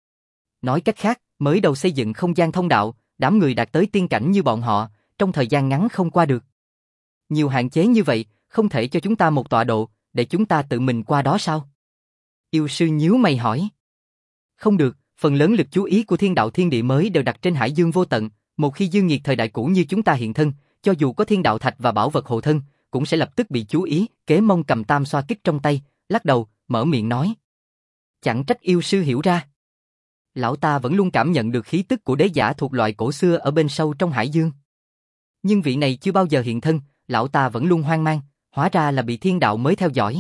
Nói cách khác, mới đầu xây dựng không gian thông đạo, đám người đạt tới tiên cảnh như bọn họ, trong thời gian ngắn không qua được. Nhiều hạn chế như vậy, không thể cho chúng ta một tọa độ, để chúng ta tự mình qua đó sao? Yêu sư nhíu mày hỏi. Không được, phần lớn lực chú ý của thiên đạo thiên địa mới đều đặt trên hải dương vô tận, một khi dương nhiệt thời đại cũ như chúng ta hiện thân, cho dù có thiên đạo thạch và bảo vật hộ thân, cũng sẽ lập tức bị chú ý. Kế Mông cầm tam xoa kích trong tay, lắc đầu, mở miệng nói. Chẳng trách yêu sư hiểu ra. Lão ta vẫn luôn cảm nhận được khí tức của đế giả thuộc loại cổ xưa ở bên sâu trong hải dương. Nhưng vị này chưa bao giờ hiện thân, lão ta vẫn luôn hoang mang, hóa ra là bị thiên đạo mới theo dõi.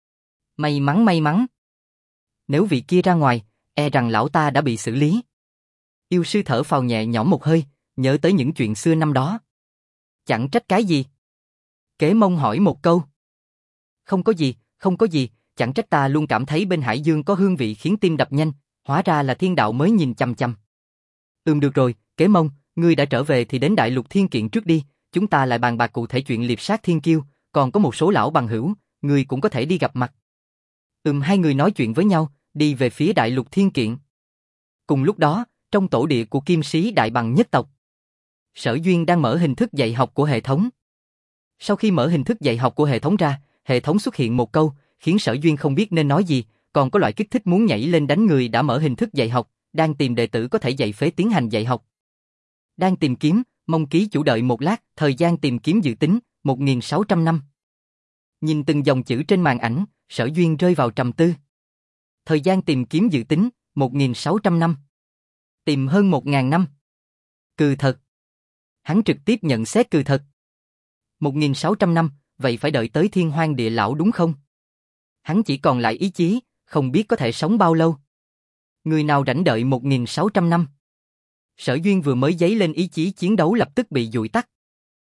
May mắn. Nếu vị kia ra ngoài, e rằng lão ta đã bị xử lý. Yêu sư thở phào nhẹ nhõm một hơi, nhớ tới những chuyện xưa năm đó. Chẳng trách cái gì? Kế Mông hỏi một câu. Không có gì, chẳng trách ta luôn cảm thấy bên hải dương có hương vị khiến tim đập nhanh, hóa ra là thiên đạo mới nhìn chằm chằm. Được rồi, Kế Mông, ngươi đã trở về thì đến Đại Lục Thiên Kiện trước đi, chúng ta lại bàn bạc cụ thể chuyện liệp sát thiên kiêu, còn có một số lão bằng hữu, ngươi cũng có thể đi gặp mặt. Hai người nói chuyện với nhau, đi về phía Đại Lục Thiên Kiện. Cùng lúc đó, trong tổ địa của Kim Sĩ Đại Bằng nhất tộc, Sở Duyên đang mở hình thức dạy học của hệ thống. Sau khi mở hình thức dạy học của hệ thống ra, hệ thống xuất hiện một câu, khiến Sở Duyên không biết nên nói gì, còn có loại kích thích muốn nhảy lên đánh người đã mở hình thức dạy học, đang tìm đệ tử có thể dạy phế tiến hành dạy học. Đang tìm kiếm, mong ký chủ đợi một lát, thời gian tìm kiếm dự tính, 1600 năm. Nhìn từng dòng chữ trên màn ảnh, Sở Duyên rơi vào trầm tư. Thời gian tìm kiếm dự tính, 1600 năm. Tìm hơn 1000 năm. Cừ thật. Hắn trực tiếp nhận xét cừ thật. 1600 năm, vậy phải đợi tới Thiên Hoang Địa Lão đúng không? Hắn chỉ còn lại ý chí, không biết có thể sống bao lâu. Người nào rảnh đợi 1600 năm? Sở Duyên vừa mới dấy lên ý chí chiến đấu lập tức bị dụi tắt.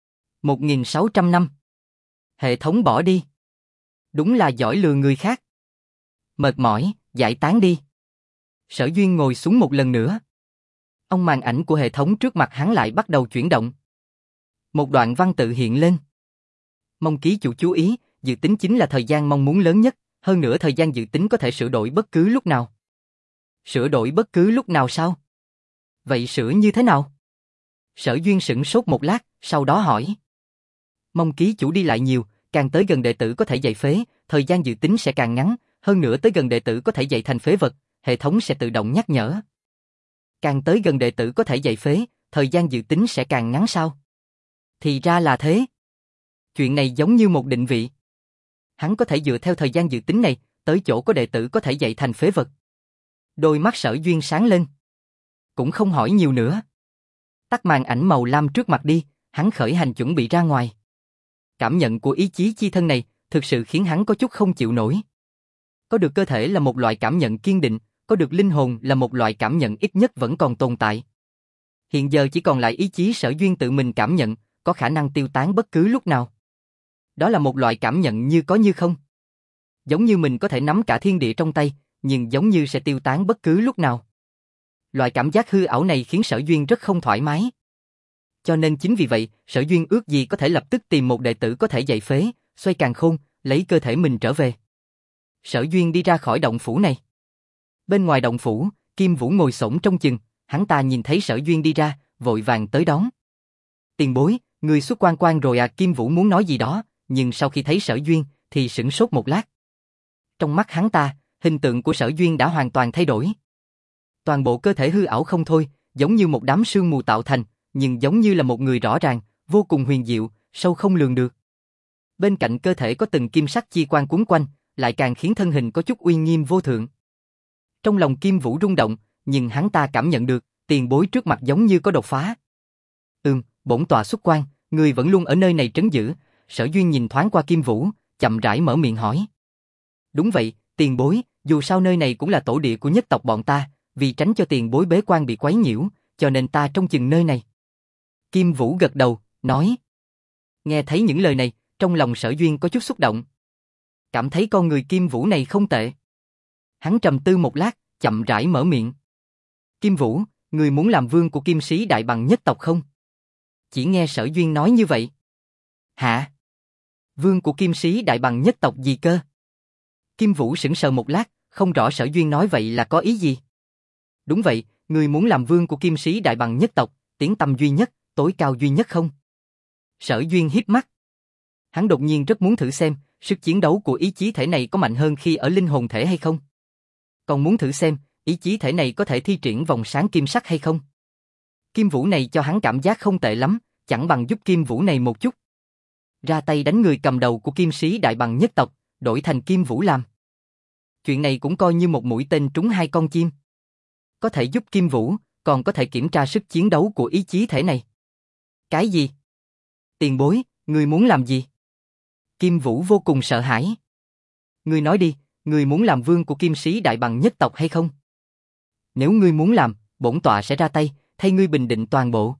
1600 năm. Hệ thống bỏ đi. Đúng là giỏi lừa người khác. Mệt mỏi, giải tán đi. Sở Duyên ngồi xuống một lần nữa. Ông màn ảnh của hệ thống trước mặt hắn lại bắt đầu chuyển động. Một đoạn văn tự hiện lên. Mong ký chủ chú ý, dự tính chính là thời gian mong muốn lớn nhất, hơn nữa thời gian dự tính có thể sửa đổi bất cứ lúc nào. Sửa đổi bất cứ lúc nào sao? Vậy sửa như thế nào? Sở Duyên sửng sốt một lát, sau đó hỏi. Mong ký chủ đi lại nhiều, càng tới gần đệ tử có thể dạy phế, thời gian dự tính sẽ càng ngắn, hơn nữa tới gần đệ tử có thể dạy thành phế vật, hệ thống sẽ tự động nhắc nhở. Càng tới gần đệ tử có thể dạy phế, thời gian dự tính sẽ càng ngắn sao? Thì ra là thế. Chuyện này giống như một định vị. Hắn có thể dựa theo thời gian dự tính này, tới chỗ có đệ tử có thể dạy thành phế vật. Đôi mắt Sở Duyên sáng lên. Cũng không hỏi nhiều nữa. Tắt màn ảnh màu lam trước mặt đi, hắn khởi hành chuẩn bị ra ngoài. Cảm nhận của ý chí chi thân này, thực sự khiến hắn có chút không chịu nổi. Có được cơ thể là một loại cảm nhận kiên định, có được linh hồn là một loại cảm nhận ít nhất vẫn còn tồn tại. Hiện giờ chỉ còn lại ý chí Sở Duyên tự mình cảm nhận, có khả năng tiêu tán bất cứ lúc nào. Đó là một loại cảm nhận như có như không. Giống như mình có thể nắm cả thiên địa trong tay, nhưng giống như sẽ tiêu tán bất cứ lúc nào. Loại cảm giác hư ảo này khiến Sở Duyên rất không thoải mái. Cho nên chính vì vậy, Sở Duyên ước gì có thể lập tức tìm một đệ tử có thể dạy phế, xoay càn khôn, lấy cơ thể mình trở về. Sở Duyên đi ra khỏi động phủ này. Bên ngoài động phủ, Kim Vũ ngồi xổm trong chừng, hắn ta nhìn thấy Sở Duyên đi ra, vội vàng tới đón. Tiền bối, người xuất quan quan rồi à? Kim Vũ muốn nói gì đó, nhưng sau khi thấy Sở Duyên, thì sửng sốt một lát. Trong mắt hắn ta, hình tượng của Sở Duyên đã hoàn toàn thay đổi. Toàn bộ cơ thể hư ảo không thôi, giống như một đám sương mù tạo thành, nhưng giống như là một người rõ ràng, vô cùng huyền diệu, sâu không lường được. Bên cạnh cơ thể có từng kim sắc chi quang quấn quanh, lại càng khiến thân hình có chút uy nghiêm vô thượng. Trong lòng Kim Vũ rung động, nhưng hắn ta cảm nhận được, tiền bối trước mặt giống như có đột phá. Bổn tọa xuất quan, người vẫn luôn ở nơi này trấn giữ. Sở Duyên nhìn thoáng qua Kim Vũ, chậm rãi mở miệng hỏi. Đúng vậy, tiền bối, dù sao nơi này cũng là tổ địa của nhất tộc bọn ta, vì tránh cho tiền bối bế quan bị quấy nhiễu, cho nên ta trông chừng nơi này. Kim Vũ gật đầu, nói. Nghe thấy những lời này, trong lòng Sở Duyên có chút xúc động. Cảm thấy con người Kim Vũ này không tệ. Hắn trầm tư một lát, chậm rãi mở miệng. Kim Vũ, người muốn làm vương của Kim Sĩ Đại Bằng nhất tộc không? Chỉ nghe Sở Duyên nói như vậy. Hả? Vương của Kim Sĩ Đại Bằng nhất tộc gì cơ? Kim Vũ sững sờ một lát, không rõ Sở Duyên nói vậy là có ý gì. Đúng vậy, người muốn làm vương của Kim Sĩ Đại Bằng nhất tộc, tiếng tăm duy nhất, tối cao duy nhất không? Sở Duyên híp mắt. Hắn đột nhiên rất muốn thử xem, sức chiến đấu của ý chí thể này có mạnh hơn khi ở linh hồn thể hay không? Còn muốn thử xem, ý chí thể này có thể thi triển vòng sáng kim sắc hay không? Kim Vũ này cho hắn cảm giác không tệ lắm, chẳng bằng giúp Kim Vũ này một chút. Ra tay đánh người cầm đầu của Kim Sĩ Đại Bằng nhất tộc, đổi thành Kim Vũ làm. Chuyện này cũng coi như một mũi tên trúng hai con chim. Có thể giúp Kim Vũ, còn có thể kiểm tra sức chiến đấu của ý chí thể này. Cái gì? Tiền bối, người muốn làm gì? Kim Vũ vô cùng sợ hãi. Ngươi nói đi, ngươi muốn làm vương của Kim Sĩ Đại Bằng nhất tộc hay không? Nếu ngươi muốn làm, bổn tọa sẽ ra tay, thay ngươi bình định toàn bộ.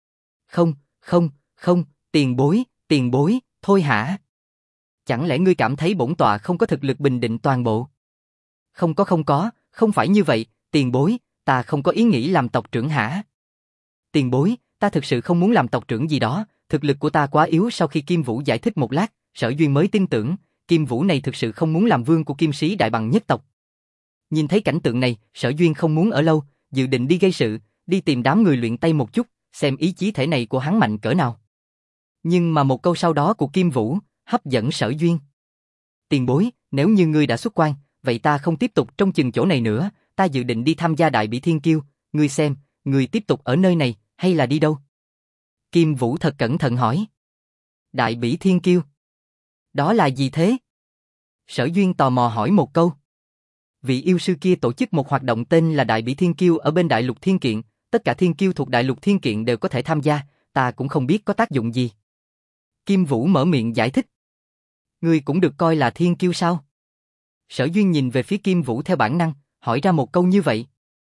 Không, tiền bối, thôi hả? Chẳng lẽ ngươi cảm thấy bổn tọa không có thực lực bình định toàn bộ? Không có, không phải như vậy, tiền bối, ta không có ý nghĩ làm tộc trưởng hả? Tiền bối, ta thực sự không muốn làm tộc trưởng gì đó, thực lực của ta quá yếu. Sau khi Kim Vũ giải thích một lát, Sở Duyên mới tin tưởng, Kim Vũ này thực sự không muốn làm vương của Kim Sĩ Đại Bằng nhất tộc. Nhìn thấy cảnh tượng này, Sở Duyên không muốn ở lâu, dự định đi gây sự, đi tìm đám người luyện tay một chút, xem ý chí thể này của hắn mạnh cỡ nào. Nhưng mà một câu sau đó của Kim Vũ hấp dẫn Sở Duyên. Tiền bối, nếu như ngươi đã xuất quan, vậy ta không tiếp tục trông chừng chỗ này nữa, ta dự định đi tham gia Đại Bỉ Thiên Kiêu, ngươi xem, ngươi tiếp tục ở nơi này, hay là đi đâu? Kim Vũ thật cẩn thận hỏi. Đại Bỉ Thiên Kiêu? Đó là gì thế? Sở Duyên tò mò hỏi một câu. Vị yêu sư kia tổ chức một hoạt động tên là Đại Bỉ Thiên Kiêu ở bên Đại Lục Thiên Kiện, tất cả thiên kiêu thuộc Đại Lục Thiên Kiện đều có thể tham gia, ta cũng không biết có tác dụng gì. Kim Vũ mở miệng giải thích. Ngươi cũng được coi là thiên kiêu sao? Sở Duyên nhìn về phía Kim Vũ theo bản năng, hỏi ra một câu như vậy.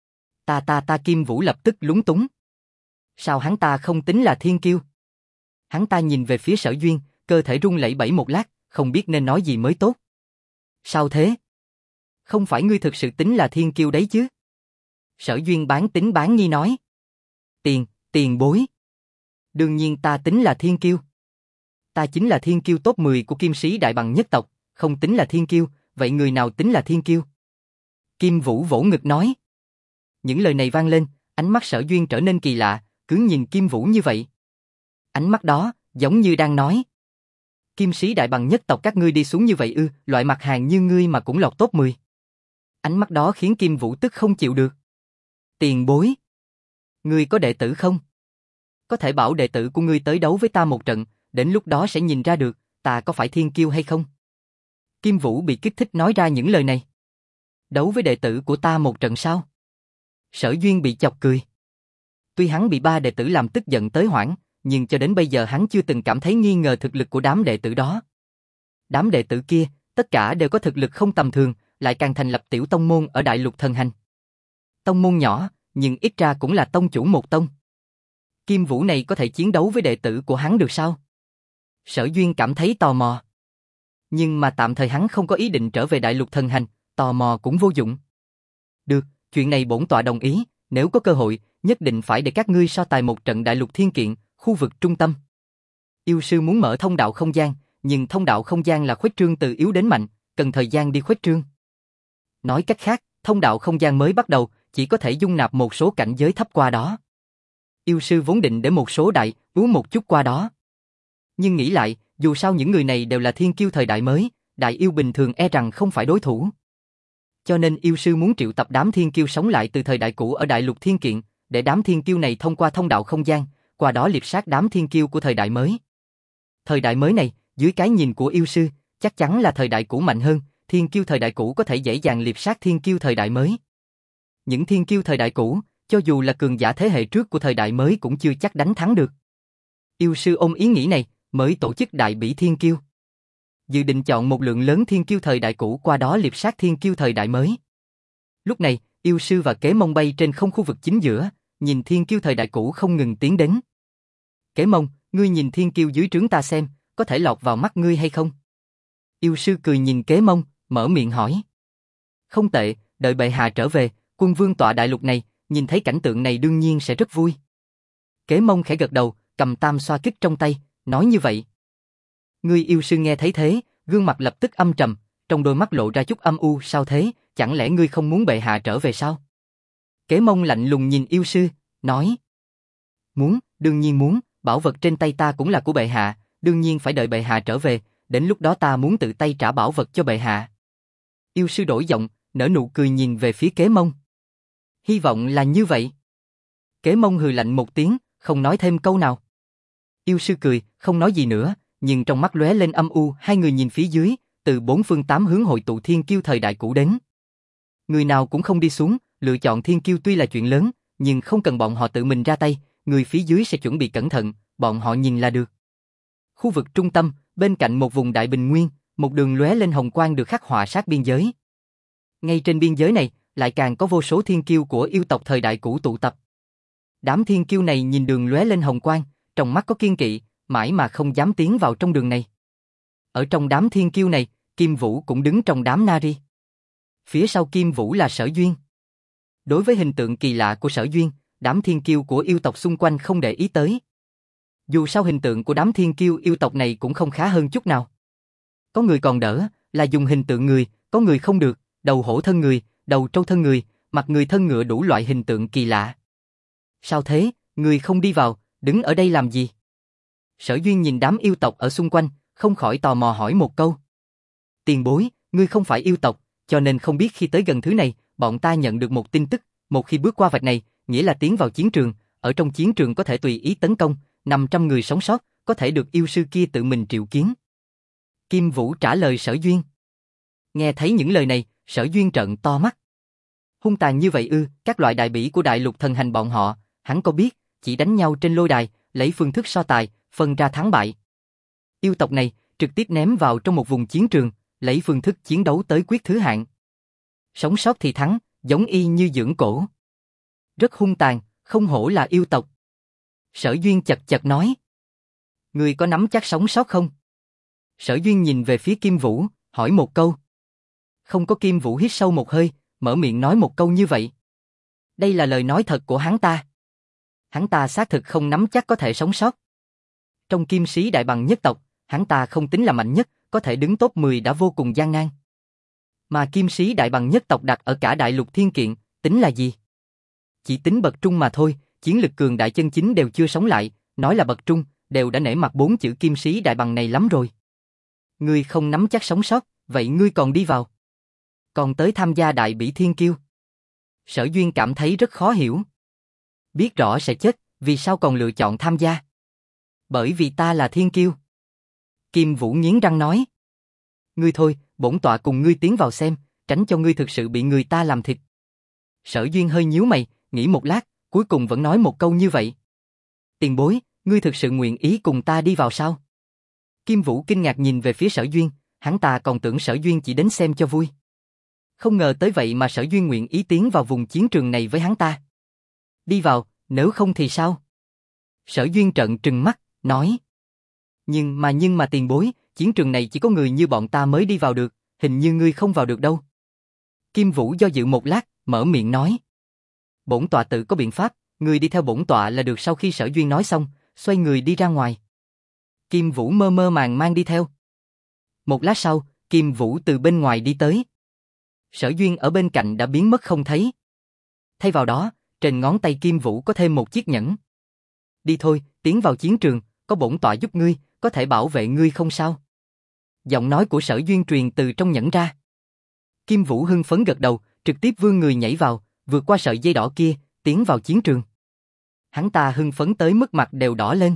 Ta Kim Vũ lập tức lúng túng. Sao hắn ta không tính là thiên kiêu? Hắn ta nhìn về phía Sở Duyên, cơ thể run lẩy bẩy một lát, không biết nên nói gì mới tốt. Sao thế? Không phải ngươi thực sự tính là thiên kiêu đấy chứ? Sở Duyên bán tín bán nghi nói. Tiền bối. Đương nhiên ta tính là thiên kiêu. Ta chính là thiên kiêu top 10 của Kim Sĩ Đại Bằng nhất tộc, không tính là thiên kiêu, vậy người nào tính là thiên kiêu? Kim Vũ vỗ ngực nói. Những lời này vang lên, ánh mắt Sở Duyên trở nên kỳ lạ, cứ nhìn Kim Vũ như vậy. Ánh mắt đó, giống như đang nói. Kim Sĩ Đại Bằng nhất tộc các ngươi đi xuống như vậy ư, loại mặt hàng như ngươi mà cũng lọt top 10. Ánh mắt đó khiến Kim Vũ tức không chịu được. Tiền bối. Ngươi có đệ tử không? Có thể bảo đệ tử của ngươi tới đấu với ta một trận, đến lúc đó sẽ nhìn ra được, ta có phải thiên kiêu hay không? Kim Vũ bị kích thích nói ra những lời này. Đấu với đệ tử của ta một trận sao? Sở Duyên bị chọc cười. Tuy hắn bị 3 đệ tử làm tức giận tới hoảng, nhưng cho đến bây giờ hắn chưa từng cảm thấy nghi ngờ thực lực của đám đệ tử đó. Đám đệ tử kia, tất cả đều có thực lực không tầm thường, lại càng thành lập tiểu tông môn ở Đại Lục Thần Hành. Tông môn nhỏ, nhưng ít ra cũng là tông chủ một tông. Kim Vũ này có thể chiến đấu với đệ tử của hắn được sao? Sở Duyên cảm thấy tò mò. Nhưng mà tạm thời hắn không có ý định trở về Đại Lục Thần Hành, tò mò cũng vô dụng. Được, chuyện này bổn tọa đồng ý, nếu có cơ hội, nhất định phải để các ngươi so tài một trận Đại Lục Thiên Kiện, khu vực trung tâm. Yêu sư muốn mở thông đạo không gian, nhưng thông đạo không gian là khuếch trương từ yếu đến mạnh, cần thời gian đi khuếch trương. Nói cách khác, thông đạo không gian mới bắt đầu, chỉ có thể dung nạp một số cảnh giới thấp qua đó. Yêu sư vốn định để một số đại, uống một chút qua đó. Nhưng nghĩ lại, dù sao những người này đều là thiên kiêu thời đại mới, đại yêu bình thường e rằng không phải đối thủ. Cho nên yêu sư muốn triệu tập đám thiên kiêu sống lại từ thời đại cũ ở Đại Lục Thiên Kiện, để đám thiên kiêu này thông qua thông đạo không gian, qua đó liệp sát đám thiên kiêu của thời đại mới. Thời đại mới này, dưới cái nhìn của yêu sư, chắc chắn là thời đại cũ mạnh hơn, thiên kiêu thời đại cũ có thể dễ dàng liệp sát thiên kiêu thời đại mới. Những thiên kiêu thời đại cũ, cho dù là cường giả thế hệ trước của thời đại mới cũng chưa chắc đánh thắng được. Yêu sư ôm ý nghĩ này, mới tổ chức đại bỉ thiên kiêu. Dự định chọn một lượng lớn thiên kiêu thời đại cũ qua đó liệp sát thiên kiêu thời đại mới. Lúc này, yêu sư và Kế Mông bay trên không khu vực chính giữa, nhìn thiên kiêu thời đại cũ không ngừng tiến đến. Kế Mông, ngươi nhìn thiên kiêu dưới trướng ta xem, có thể lọt vào mắt ngươi hay không? Yêu sư cười nhìn Kế Mông, mở miệng hỏi. Không tệ, đợi bệ hạ trở về, quân vương tọa đại lục này, nhìn thấy cảnh tượng này đương nhiên sẽ rất vui. Kế Mông khẽ gật đầu, cầm tam xoa kích trong tay, nói như vậy. Ngươi yêu sư nghe thấy thế, gương mặt lập tức âm trầm, trong đôi mắt lộ ra chút âm u, sao thế, chẳng lẽ ngươi không muốn bệ hạ trở về sao? Kế Mông lạnh lùng nhìn yêu sư, nói. Muốn, đương nhiên muốn, bảo vật trên tay ta cũng là của bệ hạ, đương nhiên phải đợi bệ hạ trở về, đến lúc đó ta muốn tự tay trả bảo vật cho bệ hạ. Yêu sư đổi giọng, nở nụ cười nhìn về phía Kế Mông. Hy vọng là như vậy. Kế Mông hừ lạnh một tiếng, không nói thêm câu nào. Yêu sư cười, không nói gì nữa, nhưng trong mắt lóe lên âm u, hai người nhìn phía dưới, từ bốn phương tám hướng hội tụ thiên kiêu thời đại cũ đến. Người nào cũng không đi xuống, lựa chọn thiên kiêu tuy là chuyện lớn, nhưng không cần bọn họ tự mình ra tay, người phía dưới sẽ chuẩn bị cẩn thận, bọn họ nhìn là được. Khu vực trung tâm, bên cạnh một vùng đại bình nguyên, một đường lóe lên hồng quang được khắc họa sát biên giới. Ngay trên biên giới này, lại càng có vô số thiên kiêu của yêu tộc thời đại cũ tụ tập. Đám thiên kiêu này nhìn đường lóe lên hồng quang, trong mắt có kiên kỵ, mãi mà không dám tiến vào trong đường này. Ở trong đám thiên kiêu này, Kim Vũ cũng đứng trong đám Nari. Phía sau Kim Vũ là Sở Duyên. Đối với hình tượng kỳ lạ của Sở Duyên, đám thiên kiêu của yêu tộc xung quanh không để ý tới. Dù sao hình tượng của đám thiên kiêu yêu tộc này cũng không khá hơn chút nào. Có người còn đỡ, là dùng hình tượng người, có người không được, đầu hổ thân người, đầu trâu thân người, mặt người thân ngựa đủ loại hình tượng kỳ lạ. Sao thế, người không đi vào, đứng ở đây làm gì? Sở Duyên nhìn đám yêu tộc ở xung quanh, không khỏi tò mò hỏi một câu. Tiền bối, ngươi không phải yêu tộc, cho nên không biết khi tới gần thứ này, bọn ta nhận được một tin tức, một khi bước qua vạch này, nghĩa là tiến vào chiến trường, ở trong chiến trường có thể tùy ý tấn công, 500 người sống sót, có thể được yêu sư kia tự mình triệu kiến. Kim Vũ trả lời Sở Duyên. Nghe thấy những lời này, Sở Duyên trợn to mắt. Hung tàn như vậy ư, các loại đại bỉ của Đại Lục Thần Hành bọn họ, hắn có biết, chỉ đánh nhau trên lôi đài, lấy phương thức so tài, phân ra thắng bại. Yêu tộc này, trực tiếp ném vào trong một vùng chiến trường, lấy phương thức chiến đấu tới quyết thứ hạng. Sống sót thì thắng, giống y như dưỡng cổ. Rất hung tàn, không hổ là yêu tộc. Sở Duyên chật chật nói. Ngươi có nắm chắc sống sót không? Sở Duyên nhìn về phía Kim Vũ, hỏi một câu. Không có. Kim Vũ hít sâu một hơi, mở miệng nói một câu như vậy. Đây là lời nói thật của hắn ta. Hắn ta xác thực không nắm chắc có thể sống sót. Trong Kim Sĩ Đại Bằng nhất tộc, hắn ta không tính là mạnh nhất, có thể đứng top 10 đã vô cùng gian nan. Mà Kim Sĩ Đại Bằng nhất tộc đặt ở cả Đại Lục Thiên Kiện, tính là gì? Chỉ tính bậc trung mà thôi, chiến lực cường đại chân chính đều chưa sống lại, nói là bậc trung, đều đã nể mặt 4 chữ Kim Sĩ Đại Bằng này lắm rồi. Ngươi không nắm chắc sống sót, vậy ngươi còn đi vào? Còn tới tham gia đại bỉ thiên kiêu? Sở Duyên cảm thấy rất khó hiểu. Biết rõ sẽ chết, vì sao còn lựa chọn tham gia? Bởi vì ta là thiên kiêu. Kim Vũ nghiến răng nói. Ngươi thôi, bổn tọa cùng ngươi tiến vào xem, tránh cho ngươi thực sự bị người ta làm thịt. Sở Duyên hơi nhíu mày, nghĩ một lát, cuối cùng vẫn nói một câu như vậy. Tiền bối, ngươi thực sự nguyện ý cùng ta đi vào sao? Kim Vũ kinh ngạc nhìn về phía Sở Duyên, hắn ta còn tưởng Sở Duyên chỉ đến xem cho vui. Không ngờ tới vậy mà Sở Duyên nguyện ý tiến vào vùng chiến trường này với hắn ta. Đi vào, nếu không thì sao? Sở Duyên trợn trừng mắt, nói. Nhưng mà tiền bối, chiến trường này chỉ có người như bọn ta mới đi vào được, hình như ngươi không vào được đâu. Kim Vũ do dự một lát, mở miệng nói. Bổn tọa tự có biện pháp, ngươi đi theo bổn tọa là được. Sau khi Sở Duyên nói xong, xoay người đi ra ngoài. Kim Vũ mơ mơ màng mang đi theo. Một lát sau, Kim Vũ từ bên ngoài đi tới. Sở Duyên ở bên cạnh đã biến mất không thấy. Thay vào đó, trên ngón tay Kim Vũ có thêm một chiếc nhẫn. Đi thôi, tiến vào chiến trường, có bổn tọa giúp ngươi, có thể bảo vệ ngươi không sao. Giọng nói của Sở Duyên truyền từ trong nhẫn ra. Kim Vũ hưng phấn gật đầu, trực tiếp vươn người nhảy vào, vượt qua sợi dây đỏ kia, tiến vào chiến trường. Hắn ta hưng phấn tới mức mặt đều đỏ lên.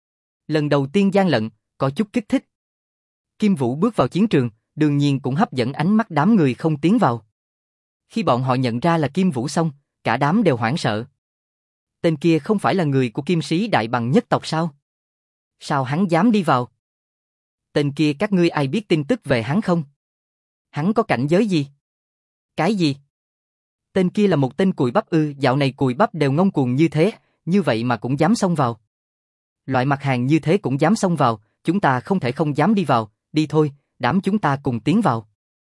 Lần đầu tiên gian lận, có chút kích thích. Kim Vũ bước vào chiến trường, đương nhiên cũng hấp dẫn ánh mắt đám người không tiến vào. Khi bọn họ nhận ra là Kim Vũ xong, cả đám đều hoảng sợ. Tên kia không phải là người của Kim Sĩ Đại Bằng nhất tộc sao? Sao hắn dám đi vào? Tên kia các ngươi ai biết tin tức về hắn không? Hắn có cảnh giới gì? Cái gì? Tên kia là một tên cùi bắp ư? Dạo này cùi bắp đều ngông cuồng như thế, như vậy mà cũng dám xông vào. Loại mặt hàng như thế cũng dám xông vào, chúng ta không thể không dám đi vào, đi thôi, đám chúng ta cùng tiến vào.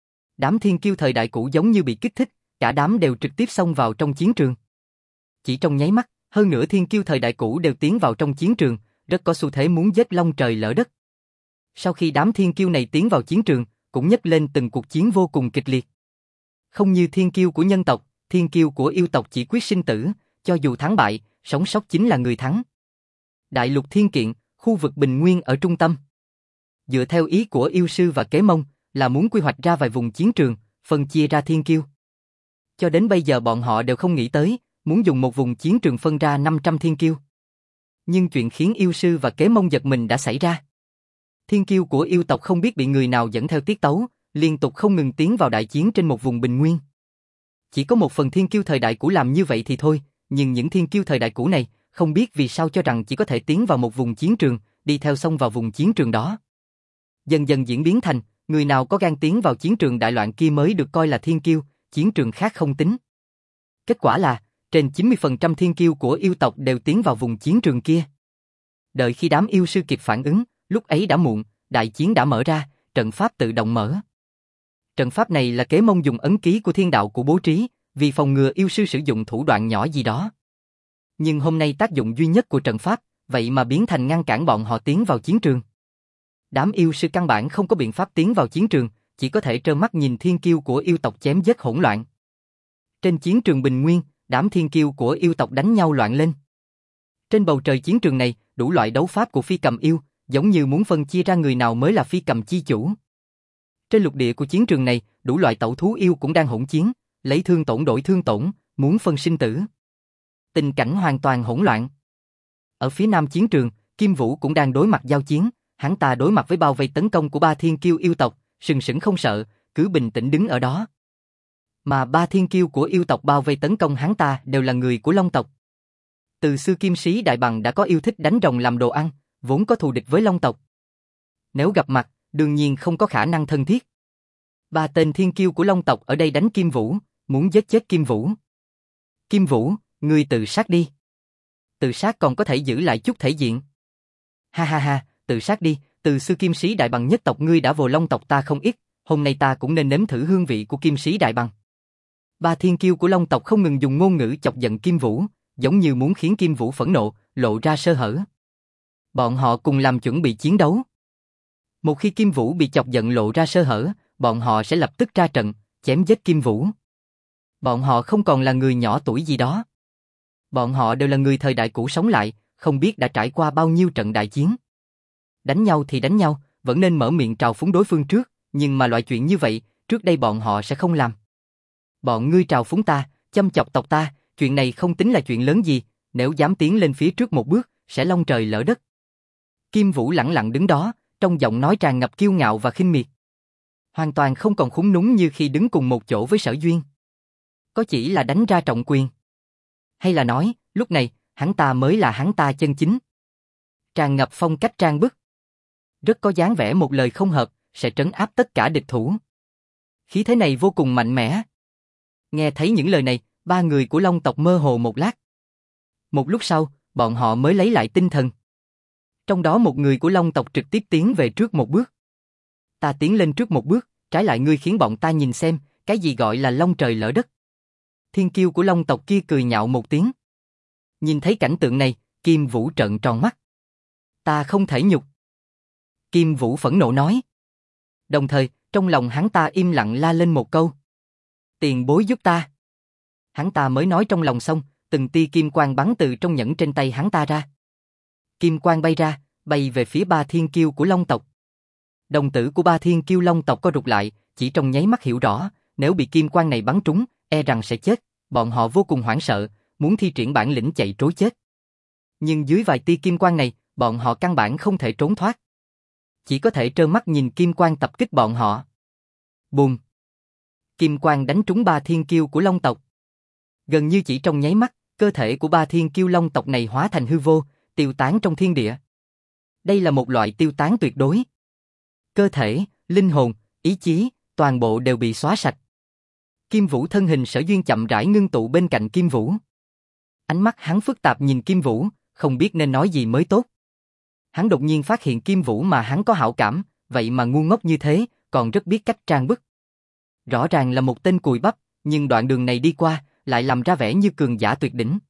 Đám thiên kiêu thời đại cũ giống như bị kích thích, cả đám đều trực tiếp xông vào trong chiến trường. Chỉ trong nháy mắt, hơn nửa thiên kiêu thời đại cũ đều tiến vào trong chiến trường, rất có xu thế muốn giết long trời lở đất. Sau khi đám thiên kiêu này tiến vào chiến trường, cũng nhấc lên từng cuộc chiến vô cùng kịch liệt. Không như thiên kiêu của nhân tộc, thiên kiêu của yêu tộc chỉ quyết sinh tử, cho dù thắng bại, sống sót chính là người thắng. Đại lục Thiên Kiện, khu vực Bình Nguyên ở trung tâm. Dựa theo ý của yêu sư và kế mông, là muốn quy hoạch ra vài vùng chiến trường, phân chia ra thiên kiêu. Cho đến bây giờ bọn họ đều không nghĩ tới, muốn dùng một vùng chiến trường phân ra 500 thiên kiêu. Nhưng chuyện khiến yêu sư và kế mông giật mình đã xảy ra. Thiên kiêu của yêu tộc không biết bị người nào dẫn theo tiết tấu, liên tục không ngừng tiến vào đại chiến trên một vùng bình nguyên. Chỉ có một phần thiên kiêu thời đại cũ làm như vậy thì thôi, nhưng những thiên kiêu thời đại cũ này, không biết vì sao cho rằng chỉ có thể tiến vào một vùng chiến trường, đi theo xông vào vùng chiến trường đó. Dần dần diễn biến thành, người nào có gan tiến vào chiến trường đại loạn kia mới được coi là thiên kiêu, chiến trường khác không tính. Kết quả là, trên 90% thiên kiêu của yêu tộc đều tiến vào vùng chiến trường kia. Đợi khi đám yêu sư kịp phản ứng, lúc ấy đã muộn, đại chiến đã mở ra, trận pháp tự động mở. Trận pháp này là kế mông dùng ấn ký của thiên đạo của bố trí, vì phòng ngừa yêu sư sử dụng thủ đoạn nhỏ gì đó. Nhưng hôm nay tác dụng duy nhất của trận pháp, vậy mà biến thành ngăn cản bọn họ tiến vào chiến trường. Đám yêu sư căn bản không có biện pháp tiến vào chiến trường, chỉ có thể trơ mắt nhìn thiên kiêu của yêu tộc chém giết hỗn loạn. Trên chiến trường Bình Nguyên, đám thiên kiêu của yêu tộc đánh nhau loạn lên. Trên bầu trời chiến trường này, đủ loại đấu pháp của phi cầm yêu, giống như muốn phân chia ra người nào mới là phi cầm chi chủ. Trên lục địa của chiến trường này, đủ loại tẩu thú yêu cũng đang hỗn chiến, lấy thương tổn đổi thương tổn, muốn phân sinh tử. Tình cảnh hoàn toàn hỗn loạn. Ở phía nam chiến trường, Kim Vũ cũng đang đối mặt giao chiến, hắn ta đối mặt với bao vây tấn công của ba thiên kiêu yêu tộc, sừng sững không sợ, cứ bình tĩnh đứng ở đó. Mà ba thiên kiêu của yêu tộc bao vây tấn công hắn ta đều là người của Long tộc. Từ xưa Kim Sĩ Đại Bằng đã có yêu thích đánh rồng làm đồ ăn, vốn có thù địch với Long tộc. Nếu gặp mặt, đương nhiên không có khả năng thân thiết. Ba tên thiên kiêu của Long tộc ở đây đánh Kim Vũ, muốn giết chết Kim Vũ. Kim Vũ, ngươi tự sát đi. Tự sát còn có thể giữ lại chút thể diện. Ha ha ha, tự sát đi, từ xưa Kim Sĩ Đại Bằng nhất tộc ngươi đã vồ Long tộc ta không ít, hôm nay ta cũng nên nếm thử hương vị của Kim Sĩ Đại Bằng. Ba thiên kiêu của Long tộc không ngừng dùng ngôn ngữ chọc giận Kim Vũ, giống như muốn khiến Kim Vũ phẫn nộ, lộ ra sơ hở. Bọn họ cùng làm chuẩn bị chiến đấu. Một khi Kim Vũ bị chọc giận lộ ra sơ hở, bọn họ sẽ lập tức ra trận, chém giết Kim Vũ. Bọn họ không còn là người nhỏ tuổi gì đó. Bọn họ đều là người thời đại cũ sống lại, không biết đã trải qua bao nhiêu trận đại chiến. Đánh nhau thì đánh nhau, vẫn nên mở miệng trào phúng đối phương trước, nhưng mà loại chuyện như vậy, trước đây bọn họ sẽ không làm. Bọn ngươi trào phúng ta, châm chọc tộc ta, chuyện này không tính là chuyện lớn gì, nếu dám tiến lên phía trước một bước, sẽ long trời lỡ đất. Kim Vũ lẳng lặng đứng đó, trong giọng nói tràn ngập kiêu ngạo và khinh miệt. Hoàn toàn không còn khúng núng như khi đứng cùng một chỗ với Sở Duyên. Có chỉ là đánh ra trọng quyền. Hay là nói, lúc này, hắn ta mới là hắn ta chân chính. Tràn ngập phong cách trang bức. Rất có dáng vẻ một lời không hợp, sẽ trấn áp tất cả địch thủ. Khí thế này vô cùng mạnh mẽ. Nghe thấy những lời này, ba người của Long tộc mơ hồ một lát. Một lúc sau, bọn họ mới lấy lại tinh thần. Trong đó một người của Long tộc trực tiếp tiến về trước một bước. Ta tiến lên trước một bước, trái lại ngươi khiến bọn ta nhìn xem, cái gì gọi là long trời lỡ đất. Thiên kiêu của Long tộc kia cười nhạo một tiếng. Nhìn thấy cảnh tượng này, Kim Vũ trợn tròn mắt. Ta không thể nhục. Kim Vũ phẫn nộ nói. Đồng thời, trong lòng hắn ta im lặng la lên một câu. Tiền bối giúp ta. Hắn ta mới nói trong lòng xong, từng tia kim quang bắn từ trong nhẫn trên tay hắn ta ra. Kim quang bay ra, bay về phía ba thiên kiêu của Long tộc. Đồng tử của ba thiên kiêu Long tộc co rụt lại, chỉ trong nháy mắt hiểu rõ, nếu bị kim quang này bắn trúng, e rằng sẽ chết. Bọn họ vô cùng hoảng sợ, muốn thi triển bản lĩnh chạy trối chết. Nhưng dưới vài tia kim quang này, bọn họ căn bản không thể trốn thoát. Chỉ có thể trơ mắt nhìn kim quang tập kích bọn họ. Bùm! Kim quang đánh trúng ba thiên kiêu của Long tộc. Gần như chỉ trong nháy mắt, cơ thể của ba thiên kiêu Long tộc này hóa thành hư vô, tiêu tán trong thiên địa. Đây là một loại tiêu tán tuyệt đối. Cơ thể, linh hồn, ý chí, toàn bộ đều bị xóa sạch. Kim Vũ thân hình Sở Duyên chậm rãi ngưng tụ bên cạnh Kim Vũ. Ánh mắt hắn phức tạp nhìn Kim Vũ, không biết nên nói gì mới tốt. Hắn đột nhiên phát hiện Kim Vũ mà hắn có hảo cảm, vậy mà ngu ngốc như thế, còn rất biết cách trang bức. Rõ ràng là một tên cùi bắp, nhưng đoạn đường này đi qua, lại làm ra vẻ như cường giả tuyệt đỉnh.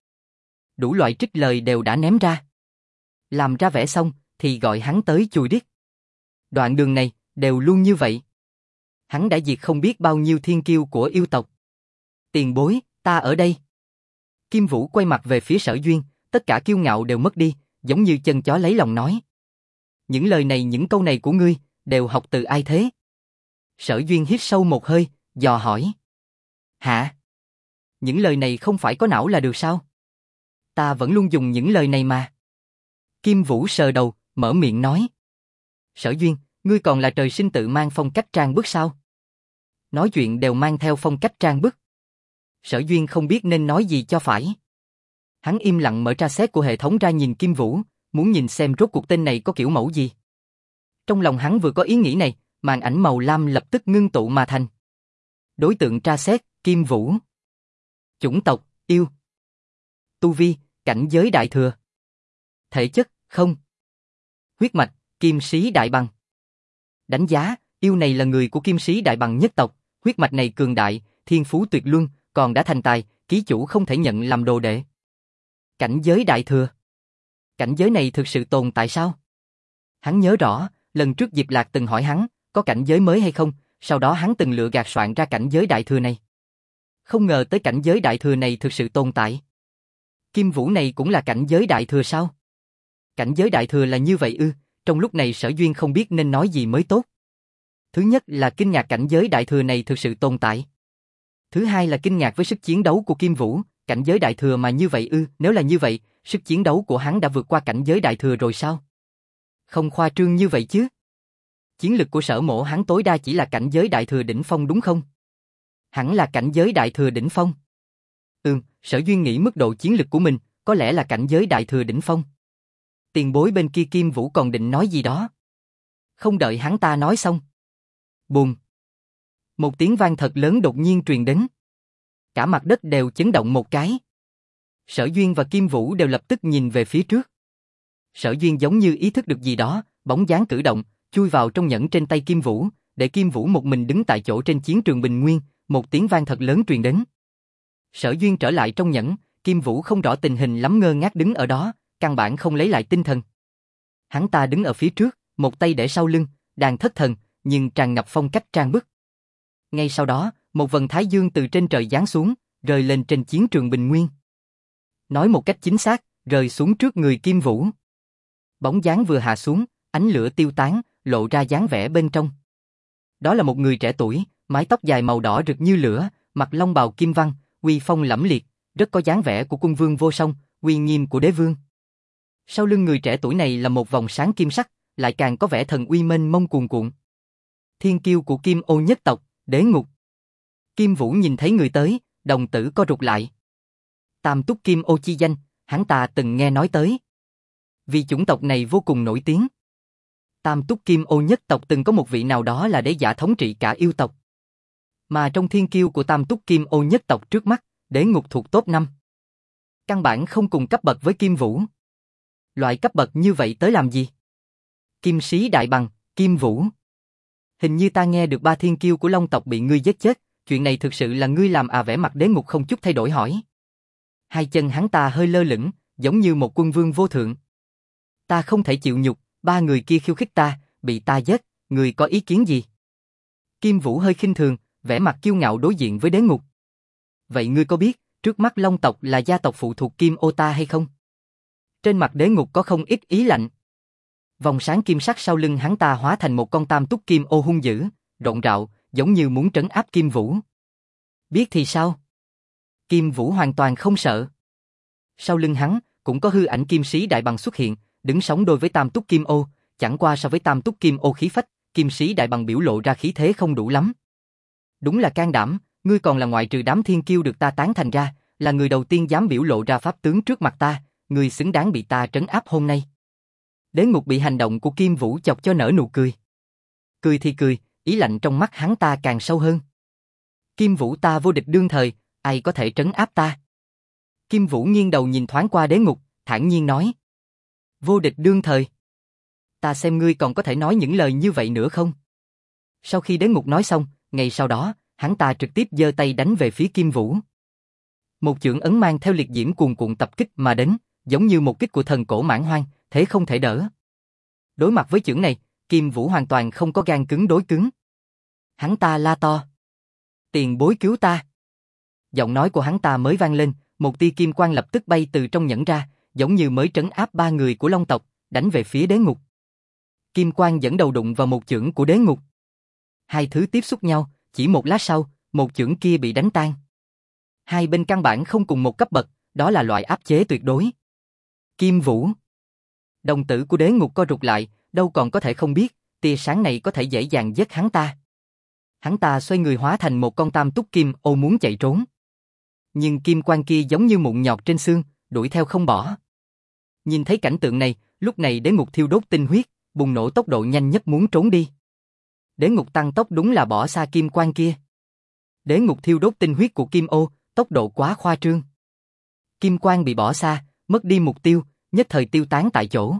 Đủ loại trích lời đều đã ném ra. Làm ra vẻ xong, thì gọi hắn tới chùi điếc. Đoạn đường này, đều luôn như vậy. Hắn đã diệt không biết bao nhiêu thiên kiêu của yêu tộc. Tiền bối, ta ở đây. Kim Vũ quay mặt về phía Sở Duyên, tất cả kiêu ngạo đều mất đi, giống như chân chó lấy lòng nói. Những lời này, những câu này của ngươi, đều học từ ai thế? Sở Duyên hít sâu một hơi, dò hỏi. Hả? Những lời này không phải có não là được sao? Ta vẫn luôn dùng những lời này mà. Kim Vũ sờ đầu, mở miệng nói. Sở Duyên, ngươi còn là trời sinh tự mang phong cách trang bức sao? Nói chuyện đều mang theo phong cách trang bức. Sở Duyên không biết nên nói gì cho phải. Hắn im lặng mở tra xét của hệ thống ra nhìn Kim Vũ, muốn nhìn xem rốt cuộc tên này có kiểu mẫu gì. Trong lòng hắn vừa có ý nghĩ này, màn ảnh màu lam lập tức ngưng tụ mà thành. Đối tượng tra xét, Kim Vũ. Chủng tộc, yêu. Tu vi, cảnh giới đại thừa. Thể chất, không. Huyết mạch, kim sĩ đại bằng. Đánh giá, yêu này là người của kim sĩ đại bằng nhất tộc, huyết mạch này cường đại, thiên phú tuyệt luân, còn đã thành tài, ký chủ không thể nhận làm đồ đệ. Cảnh giới đại thừa. Cảnh giới này thực sự tồn tại sao? Hắn nhớ rõ, lần trước Diệp Lạc từng hỏi hắn, có cảnh giới mới hay không, sau đó hắn từng lựa gạt soạn ra cảnh giới đại thừa này. Không ngờ tới cảnh giới đại thừa này thực sự tồn tại. Kim Vũ này cũng là cảnh giới đại thừa sao? Cảnh giới đại thừa là như vậy ư? Trong lúc này Sở Duyên không biết nên nói gì mới tốt. Thứ nhất là kinh ngạc cảnh giới đại thừa này thực sự tồn tại. Thứ hai là kinh ngạc với sức chiến đấu của Kim Vũ, cảnh giới đại thừa mà như vậy ư? Nếu là như vậy, sức chiến đấu của hắn đã vượt qua cảnh giới đại thừa rồi sao? Không khoa trương như vậy chứ. Chiến lực của Sở Mộ hắn tối đa chỉ là cảnh giới đại thừa đỉnh phong đúng không? Hẳn là cảnh giới đại thừa đỉnh phong. Sở Duyên nghĩ mức độ chiến lực của mình, có lẽ là cảnh giới đại thừa đỉnh phong. Tiền bối bên kia Kim Vũ còn định nói gì đó. Không đợi hắn ta nói xong. Bùm. Một tiếng vang thật lớn đột nhiên truyền đến. Cả mặt đất đều chấn động một cái. Sở Duyên và Kim Vũ đều lập tức nhìn về phía trước. Sở Duyên giống như ý thức được gì đó, bóng dáng cử động, chui vào trong nhẫn trên tay Kim Vũ, để Kim Vũ một mình đứng tại chỗ trên chiến trường bình nguyên, một tiếng vang thật lớn truyền đến. Sở Duyên trở lại trong nhẫn, Kim Vũ không rõ tình hình lắm ngơ ngác đứng ở đó, căn bản không lấy lại tinh thần. Hắn ta đứng ở phía trước, một tay để sau lưng, đang thất thần, nhưng tràn ngập phong cách trang bức. Ngay sau đó, một vầng thái dương từ trên trời giáng xuống, rơi lên trên chiến trường bình nguyên. Nói một cách chính xác, rơi xuống trước người Kim Vũ. Bóng dáng vừa hạ xuống, ánh lửa tiêu tán, lộ ra dáng vẻ bên trong. Đó là một người trẻ tuổi, mái tóc dài màu đỏ rực như lửa, mặc long bào kim văn, uy phong lẫm liệt, rất có dáng vẻ của cung vương vô song, uy nghiêm của đế vương. Sau lưng người trẻ tuổi này là một vòng sáng kim sắc, lại càng có vẻ thần uy mênh mông cuồn cuộn. Thiên kiêu của Kim Ô nhất tộc, Đế Ngục. Kim Vũ nhìn thấy người tới, đồng tử co rụt lại. Tam túc Kim Ô chi danh, hắn ta từng nghe nói tới. Vì chủng tộc này vô cùng nổi tiếng. Tam túc Kim Ô nhất tộc từng có một vị nào đó là đế giả thống trị cả yêu tộc. Mà trong thiên kiêu của Tam Túc Kim Ô nhất tộc trước mắt, Đế Ngục thuộc top 5. Căn bản không cùng cấp bậc với Kim Vũ. Loại cấp bậc như vậy tới làm gì? Kim Sĩ Đại Bằng, Kim Vũ. Hình như ta nghe được 3 thiên kiêu của Long tộc bị ngươi giết chết, chuyện này thực sự là ngươi làm à? Vẻ mặt Đế Ngục không chút thay đổi hỏi. Hai chân hắn ta hơi lơ lửng, giống như một quân vương vô thượng. Ta không thể chịu nhục, 3 người kia khiêu khích ta, bị ta giết, người có ý kiến gì? Kim Vũ hơi khinh thường, vẻ mặt kiêu ngạo đối diện với Đế Ngục. Vậy ngươi có biết, trước mắt Long tộc là gia tộc phụ thuộc Kim Ô ta hay không? Trên mặt Đế Ngục có không ít ý lạnh. Vòng sáng kim sắc sau lưng hắn ta hóa thành một con Tam Túc Kim Ô hung dữ, rộng rạo, giống như muốn trấn áp Kim Vũ. Biết thì sao? Kim Vũ hoàn toàn không sợ. Sau lưng hắn, cũng có hư ảnh Kim Sĩ Đại Bằng xuất hiện, đứng sóng đôi với Tam Túc Kim Ô, chẳng qua so với Tam Túc Kim Ô khí phách, Kim Sĩ Đại Bằng biểu lộ ra khí thế không đủ lắm. Đúng là can đảm, ngươi còn là ngoại trừ đám thiên kiêu được ta tán thành ra, là người đầu tiên dám biểu lộ ra pháp tướng trước mặt ta, ngươi xứng đáng bị ta trấn áp hôm nay. Đế Ngục bị hành động của Kim Vũ chọc cho nở nụ cười. Cười thì cười, ý lạnh trong mắt hắn ta càng sâu hơn. Kim Vũ ta vô địch đương thời, ai có thể trấn áp ta? Kim Vũ nghiêng đầu nhìn thoáng qua Đế Ngục, thản nhiên nói. Vô địch đương thời. Ta xem ngươi còn có thể nói những lời như vậy nữa không? Sau khi Đế Ngục nói xong, ngay sau đó, hắn ta trực tiếp giơ tay đánh về phía Kim Vũ. Một chưởng ấn mang theo liệt diễm cuồn cuộn tập kích mà đến, giống như một kích của thần cổ mãn hoang, thế không thể đỡ. Đối mặt với chưởng này, Kim Vũ hoàn toàn không có gan cứng đối cứng. Hắn ta la to. Tiền bối cứu ta. Giọng nói của hắn ta mới vang lên, một tia kim quang lập tức bay từ trong nhẫn ra, giống như mới trấn áp 3 người của Long tộc, đánh về phía Đế Ngục. Kim quang dẫn đầu đụng vào một chưởng của Đế Ngục. Hai thứ tiếp xúc nhau, chỉ một lát sau, một chưởng kia bị đánh tan. Hai bên căn bản không cùng một cấp bậc, đó là loại áp chế tuyệt đối. Kim Vũ. Đồng tử của Đế Ngục co rụt lại, đâu còn có thể không biết, tia sáng này có thể dễ dàng giết hắn ta. Hắn ta xoay người hóa thành một con Tam Túc Kim Ô muốn chạy trốn. Nhưng kim quang kia giống như mụn nhọt trên xương, đuổi theo không bỏ. Nhìn thấy cảnh tượng này, lúc này Đế Ngục thiêu đốt tinh huyết, bùng nổ tốc độ nhanh nhất muốn trốn đi. Đế Ngục tăng tốc đúng là bỏ xa kim quang kia. Đế Ngục thiêu đốt tinh huyết của Kim Ô, tốc độ quá khoa trương. Kim quang bị bỏ xa, mất đi mục tiêu, nhất thời tiêu tán tại chỗ.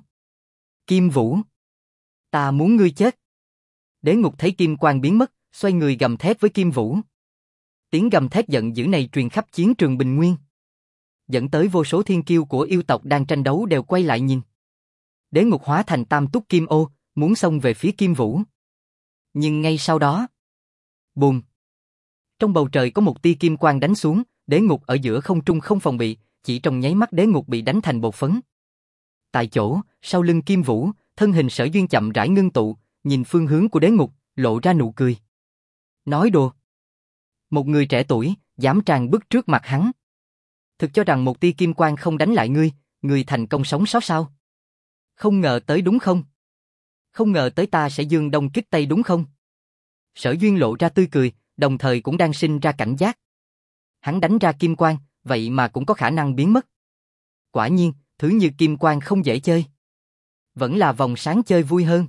Kim Vũ. Ta muốn ngươi chết. Đế Ngục thấy kim quang biến mất, xoay người gầm thét với Kim Vũ. Tiếng gầm thét giận dữ này truyền khắp chiến trường Bình Nguyên. Dẫn tới vô số thiên kiêu của yêu tộc đang tranh đấu đều quay lại nhìn. Đế Ngục hóa thành Tam Túc Kim Ô, muốn xông về phía Kim Vũ. Nhưng ngay sau đó, bùm. Trong bầu trời có một tia kim quang đánh xuống, Đế Ngục ở giữa không trung không phòng bị, chỉ trong nháy mắt Đế Ngục bị đánh thành bột phấn. Tại chỗ, sau lưng Kim Vũ, thân hình Sở Duyên chậm rãi ngưng tụ, nhìn phương hướng của Đế Ngục, lộ ra nụ cười. Nói đùa. Một người trẻ tuổi, dám tràn bước trước mặt hắn. Thực cho rằng một tia kim quang không đánh lại ngươi, ngươi thành công sống sót sao? Không ngờ tới đúng không? Không ngờ tới ta sẽ dương đông kích tây đúng không? Sở Duyên lộ ra tươi cười, đồng thời cũng đang sinh ra cảnh giác. Hắn đánh ra kim quang, vậy mà cũng có khả năng biến mất. Quả nhiên, thứ như kim quang không dễ chơi. Vẫn là vòng sáng chơi vui hơn.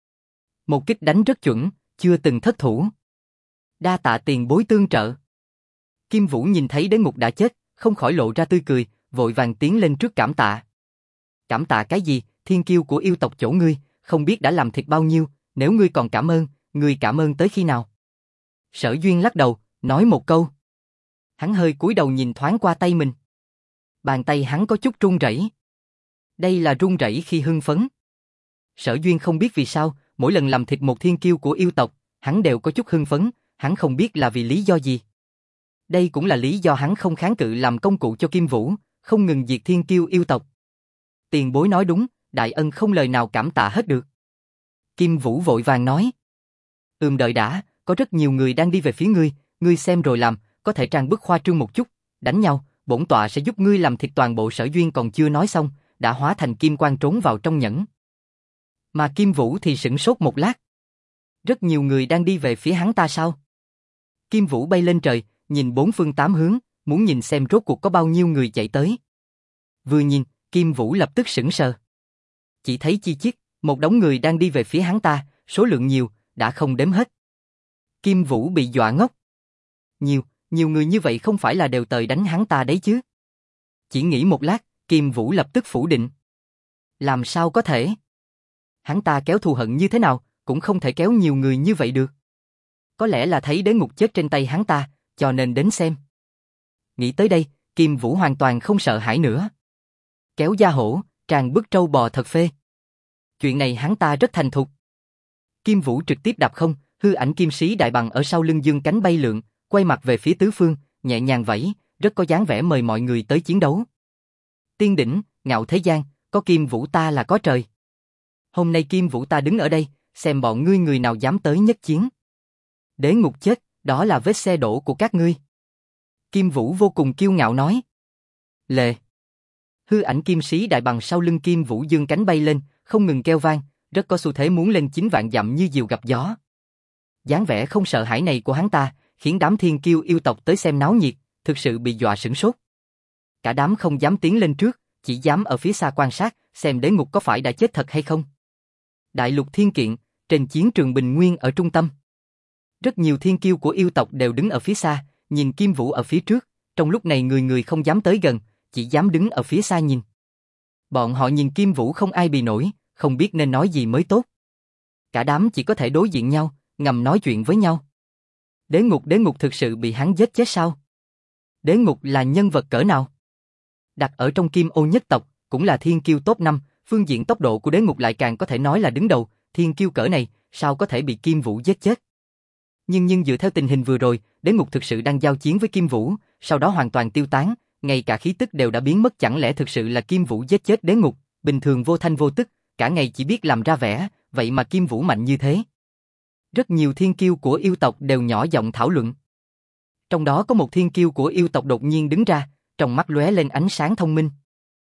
Một kích đánh rất chuẩn, chưa từng thất thủ. Đa tạ tiền bối tương trợ. Kim Vũ nhìn thấy Đế Ngục đã chết, không khỏi lộ ra tươi cười, vội vàng tiến lên trước cảm tạ. Cảm tạ cái gì, thiên kiêu của yêu tộc chỗ ngươi, không biết đã làm thiệt bao nhiêu, nếu ngươi còn cảm ơn, ngươi cảm ơn tới khi nào? Sở Duyên lắc đầu, nói một câu. Hắn hơi cúi đầu nhìn thoáng qua tay mình. Bàn tay hắn có chút run rẩy. Đây là run rẩy khi hưng phấn. Sở Duyên không biết vì sao, mỗi lần làm thịt một thiên kiêu của yêu tộc, hắn đều có chút hưng phấn, hắn không biết là vì lý do gì. Đây cũng là lý do hắn không kháng cự làm công cụ cho Kim Vũ, không ngừng diệt thiên kiêu yêu tộc. Tiền bối nói đúng, đại ân không lời nào cảm tạ hết được. Kim Vũ vội vàng nói. Đợi đã, có rất nhiều người đang đi về phía ngươi, ngươi xem rồi làm, có thể trang bức khoa trương một chút, đánh nhau, bổn tọa sẽ giúp ngươi làm thịt toàn bộ. Sở Duyên còn chưa nói xong, đã hóa thành kim quang trốn vào trong nhẫn. Mà Kim Vũ thì sửng sốt một lát. Rất nhiều người đang đi về phía hắn ta sao? Kim Vũ bay lên trời, nhìn bốn phương tám hướng, muốn nhìn xem rốt cuộc có bao nhiêu người chạy tới. Vừa nhìn, Kim Vũ lập tức sững sờ. Chỉ thấy chi chít, một đống người đang đi về phía hắn ta, số lượng nhiều, đã không đếm hết. Kim Vũ bị dọa ngốc. Nhiều người như vậy không phải là đều tời đánh hắn ta đấy chứ. Chỉ nghĩ một lát, Kim Vũ lập tức phủ định. Làm sao có thể? Hắn ta kéo thù hận như thế nào, cũng không thể kéo nhiều người như vậy được. Có lẽ là thấy Đế Ngục chết trên tay hắn ta, cho nên đến xem. Nghĩ tới đây, Kim Vũ hoàn toàn không sợ hãi nữa. Kéo da hổ, tràn bức trâu bò thật phê. Chuyện này hắn ta rất thành thục. Kim Vũ trực tiếp đạp không, hư ảnh kim sĩ đại bằng ở sau lưng dương cánh bay lượn, quay mặt về phía tứ phương, nhẹ nhàng vẫy, rất có dáng vẻ mời mọi người tới chiến đấu. Tiên đỉnh, ngạo thế gian, có Kim Vũ ta là có trời. Hôm nay Kim Vũ ta đứng ở đây, xem bọn ngươi người nào dám tới nhất chiến. Đế Ngục chết, đó là vết xe đổ của các ngươi. Kim Vũ vô cùng kiêu ngạo nói. Lệ. Hư ảnh kim sĩ đại bằng sau lưng Kim Vũ dương cánh bay lên, không ngừng kêu vang, rất có xu thế muốn lên 9 vạn dặm như diều gặp gió. Dáng vẻ không sợ hãi này của hắn ta, khiến đám thiên kiêu yêu tộc tới xem náo nhiệt, thực sự bị dọa sửng sốt. Cả đám không dám tiến lên trước, chỉ dám ở phía xa quan sát, xem Đế Ngục có phải đã chết thật hay không. Đại lục thiên kiện, trên chiến trường bình nguyên ở trung tâm. Rất nhiều thiên kiêu của yêu tộc đều đứng ở phía xa, nhìn Kim Vũ ở phía trước, trong lúc này người người không dám tới gần, chỉ dám đứng ở phía xa nhìn. Bọn họ nhìn Kim Vũ không ai bì nổi, không biết nên nói gì mới tốt. Cả đám chỉ có thể đối diện nhau, ngầm nói chuyện với nhau. Đế Ngục thực sự bị hắn giết chết sao? Đế Ngục là nhân vật cỡ nào? Đặt ở trong Kim Ô nhất tộc, cũng là thiên kiêu top 5, phương diện tốc độ của Đế Ngục lại càng có thể nói là đứng đầu, thiên kiêu cỡ này, sao có thể bị Kim Vũ giết chết? Nhưng dựa theo tình hình vừa rồi, Đế Ngục thực sự đang giao chiến với Kim Vũ, sau đó hoàn toàn tiêu tán, ngay cả khí tức đều đã biến mất, chẳng lẽ thực sự là Kim Vũ giết chết Đế Ngục, bình thường vô thanh vô tức, cả ngày chỉ biết làm ra vẻ, vậy mà Kim Vũ mạnh như thế. Rất nhiều thiên kiêu của yêu tộc đều nhỏ giọng thảo luận. Trong đó có một thiên kiêu của yêu tộc đột nhiên đứng ra, trong mắt lóe lên ánh sáng thông minh.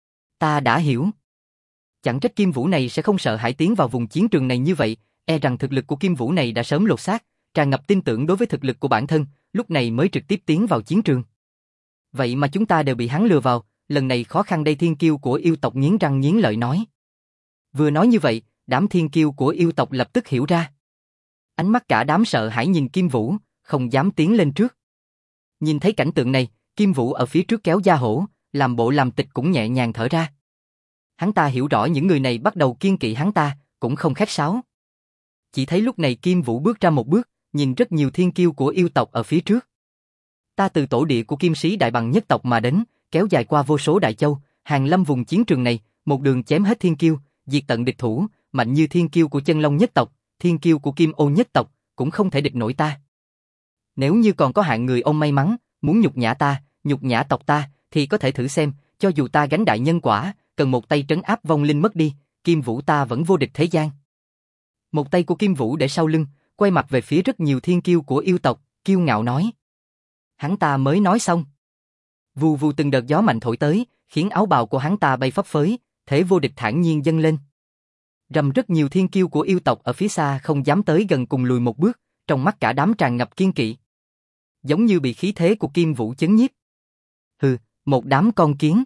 Ta đã hiểu. Chẳng trách Kim Vũ này sẽ không sợ hãi tiến vào vùng chiến trường này như vậy, e rằng thực lực của Kim Vũ này đã sớm lột xác, tràn ngập tin tưởng đối với thực lực của bản thân, lúc này mới trực tiếp tiến vào chiến trường. Vậy mà chúng ta đều bị hắn lừa vào, lần này khó khăn đây, thiên kiêu của yêu tộc nghiến răng nghiến lợi nói. Vừa nói như vậy, đám thiên kiêu của yêu tộc lập tức hiểu ra. Ánh mắt cả đám sợ hãi nhìn Kim Vũ, không dám tiến lên trước. Nhìn thấy cảnh tượng này, Kim Vũ ở phía trước kéo da hổ, làm bộ làm tịch cũng nhẹ nhàng thở ra. Hắn ta hiểu rõ những người này bắt đầu kiêng kỵ hắn ta, cũng không khách sáo. Chỉ thấy lúc này Kim Vũ bước ra một bước, nhìn rất nhiều thiên kiêu của yêu tộc ở phía trước. Ta từ tổ địa của Kim Sĩ Đại Bằng nhất tộc mà đến, kéo dài qua vô số đại châu, hàng lâm vùng chiến trường này, một đường chém hết thiên kiêu, diệt tận địch thủ, mạnh như thiên kiêu của Chân Long nhất tộc, thiên kiêu của Kim Ô nhất tộc, cũng không thể địch nổi ta. Nếu như còn có hạng người ông may mắn, muốn nhục nhã ta, nhục nhã tộc ta, thì có thể thử xem, cho dù ta gánh đại nhân quả, cần một tay trấn áp vong linh mất đi, Kim Vũ ta vẫn vô địch thế gian. Một tay của Kim Vũ để sau lưng, quay mặt về phía rất nhiều thiên kiêu của yêu tộc, kiêu ngạo nói. Hắn ta mới nói xong. Vù vù từng đợt gió mạnh thổi tới, khiến áo bào của hắn ta bay phấp phới, thế vô địch thản nhiên dâng lên. Rầm, rất nhiều thiên kiêu của yêu tộc ở phía xa không dám tới gần, cùng lùi một bước, trong mắt cả đám tràn ngập kiên kỵ. Giống như bị khí thế của Kim Vũ chấn nhiếp. Hừ, một đám con kiến.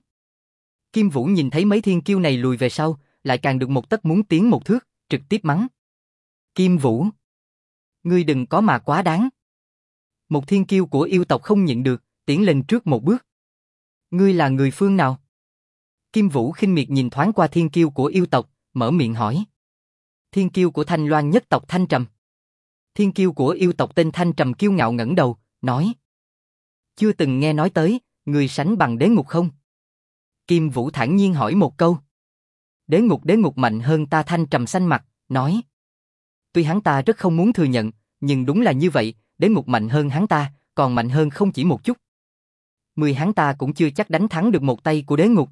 Kim Vũ nhìn thấy mấy thiên kiêu này lùi về sau, lại càng được một tấc muốn tiến một thước, trực tiếp mắng. Kim Vũ, ngươi đừng có mà quá đáng. Một thiên kiêu của yêu tộc không nhịn được, tiến lên trước một bước. Ngươi là người phương nào? Kim Vũ khinh miệt nhìn thoáng qua thiên kiêu của yêu tộc, mở miệng hỏi. Thiên kiêu của Thanh Loan nhất tộc Thanh Trầm. Thiên kiêu của yêu tộc tên Thanh Trầm kiêu ngạo ngẩng đầu, nói. Chưa từng nghe nói tới, người sánh bằng Đế Ngục không? Kim Vũ thản nhiên hỏi một câu. Đế Ngục mạnh hơn ta. Thanh Trầm xanh mặt, nói. Tuy hắn ta rất không muốn thừa nhận, nhưng đúng là như vậy, Đế Ngục mạnh hơn hắn ta, còn mạnh hơn không chỉ một chút. 10 hắn ta cũng chưa chắc đánh thắng được một tay của Đế Ngục.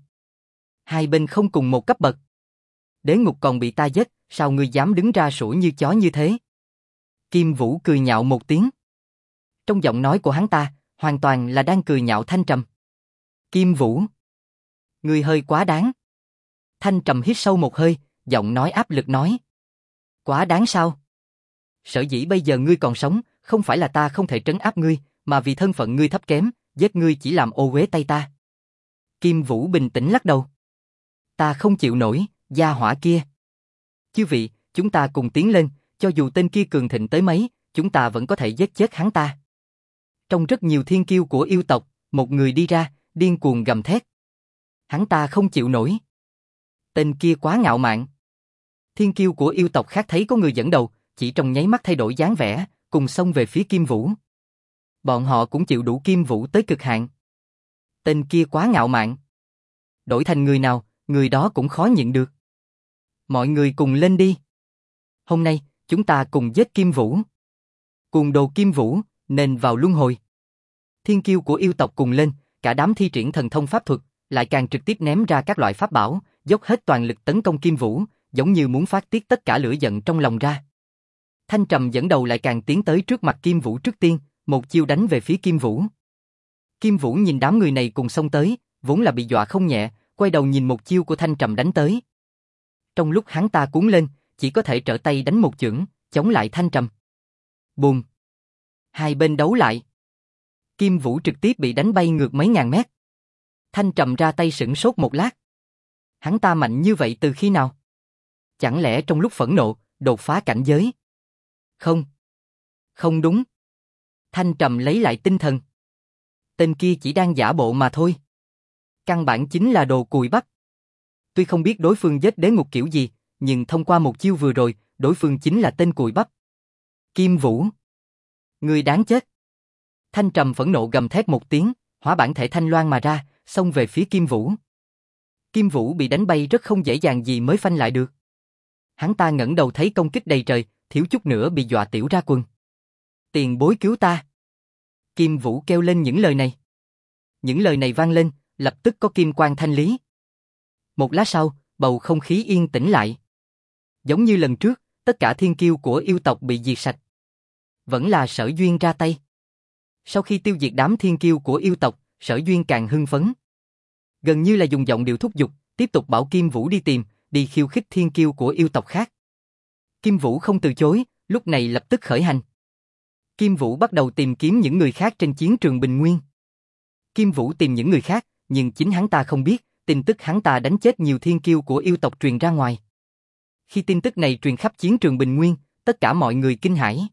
Hai bên không cùng một cấp bậc. Đế Ngục còn bị ta giết, sao ngươi dám đứng ra sủa như chó như thế? Kim Vũ cười nhạo một tiếng. Trong giọng nói của hắn ta, hoàn toàn là đang cười nhạo Thanh Trầm. Kim Vũ, ngươi hơi quá đáng. Thanh Trầm hít sâu một hơi, giọng nói áp lực nói. Quá đáng sao? Sở dĩ bây giờ ngươi còn sống, không phải là ta không thể trấn áp ngươi, mà vì thân phận ngươi thấp kém, giết ngươi chỉ làm ô uế tay ta. Kim Vũ bình tĩnh lắc đầu. Ta không chịu nổi, gia hỏa kia. Chư vị, chúng ta cùng tiến lên, cho dù tên kia cường thịnh tới mấy, chúng ta vẫn có thể giết chết hắn ta. Trong rất nhiều thiên kiêu của yêu tộc, một người đi ra, điên cuồng gầm thét. Hắn ta không chịu nổi. Tên kia quá ngạo mạn. Thiên kiêu của yêu tộc khác thấy có người dẫn đầu, chỉ trong nháy mắt thay đổi dáng vẻ, cùng xông về phía Kim Vũ. Bọn họ cũng chịu đủ Kim Vũ tới cực hạn. Tên kia quá ngạo mạn. Đổi thành người nào, người đó cũng khó nhịn được. Mọi người cùng lên đi. Hôm nay, chúng ta cùng giết Kim Vũ. Cuồng đồ Kim Vũ, nên vào luân hồi. Thiên kiêu của yêu tộc cùng lên, cả đám thi triển thần thông pháp thuật, lại càng trực tiếp ném ra các loại pháp bảo, dốc hết toàn lực tấn công Kim Vũ, giống như muốn phát tiết tất cả lửa giận trong lòng ra. Thanh Trầm dẫn đầu lại càng tiến tới trước mặt Kim Vũ trước tiên, một chiêu đánh về phía Kim Vũ. Kim Vũ nhìn đám người này cùng xông tới, vốn là bị dọa không nhẹ, quay đầu nhìn một chiêu của Thanh Trầm đánh tới. Trong lúc hắn ta cuốn lên, chỉ có thể trở tay đánh một chưởng, chống lại Thanh Trầm. Bùm! Hai bên đấu lại. Kim Vũ trực tiếp bị đánh bay ngược mấy ngàn mét. Thanh Trầm ra tay sửng sốt một lát. Hắn ta mạnh như vậy từ khi nào? Chẳng lẽ trong lúc phẫn nộ, đột phá cảnh giới? Không. Không đúng. Thanh Trầm lấy lại tinh thần. Tên kia chỉ đang giả bộ mà thôi. Căn bản chính là đồ cùi bắp. Tuy không biết đối phương giết đế ngục kiểu gì, nhưng thông qua một chiêu vừa rồi, đối phương chính là tên cùi bắp. Kim Vũ. Người đáng chết. Thanh Trầm phẫn nộ gầm thét một tiếng, hóa bản thể thanh loan mà ra, xông về phía Kim Vũ. Kim Vũ bị đánh bay rất không dễ dàng gì mới phanh lại được. Hắn ta ngẩng đầu thấy công kích đầy trời, thiếu chút nữa bị dọa tiểu ra quần. Tiền bối cứu ta. Kim Vũ kêu lên những lời này. Những lời này vang lên, lập tức có kim quang thanh lý. Một lát sau, bầu không khí yên tĩnh lại. Giống như lần trước, tất cả thiên kiêu của yêu tộc bị diệt sạch. Vẫn là Sở Duyên ra tay. Sau khi tiêu diệt đám thiên kiêu của yêu tộc, Sở Duyên càng hưng phấn. Gần như là dùng giọng điệu thúc giục, tiếp tục bảo Kim Vũ đi tìm, đi khiêu khích thiên kiêu của yêu tộc khác. Kim Vũ không từ chối, lúc này lập tức khởi hành. Kim Vũ bắt đầu tìm kiếm những người khác trên chiến trường Bình Nguyên. Kim Vũ tìm những người khác, nhưng chính hắn ta không biết, tin tức hắn ta đánh chết nhiều thiên kiêu của yêu tộc truyền ra ngoài. Khi tin tức này truyền khắp chiến trường Bình Nguyên, tất cả mọi người kinh hãi.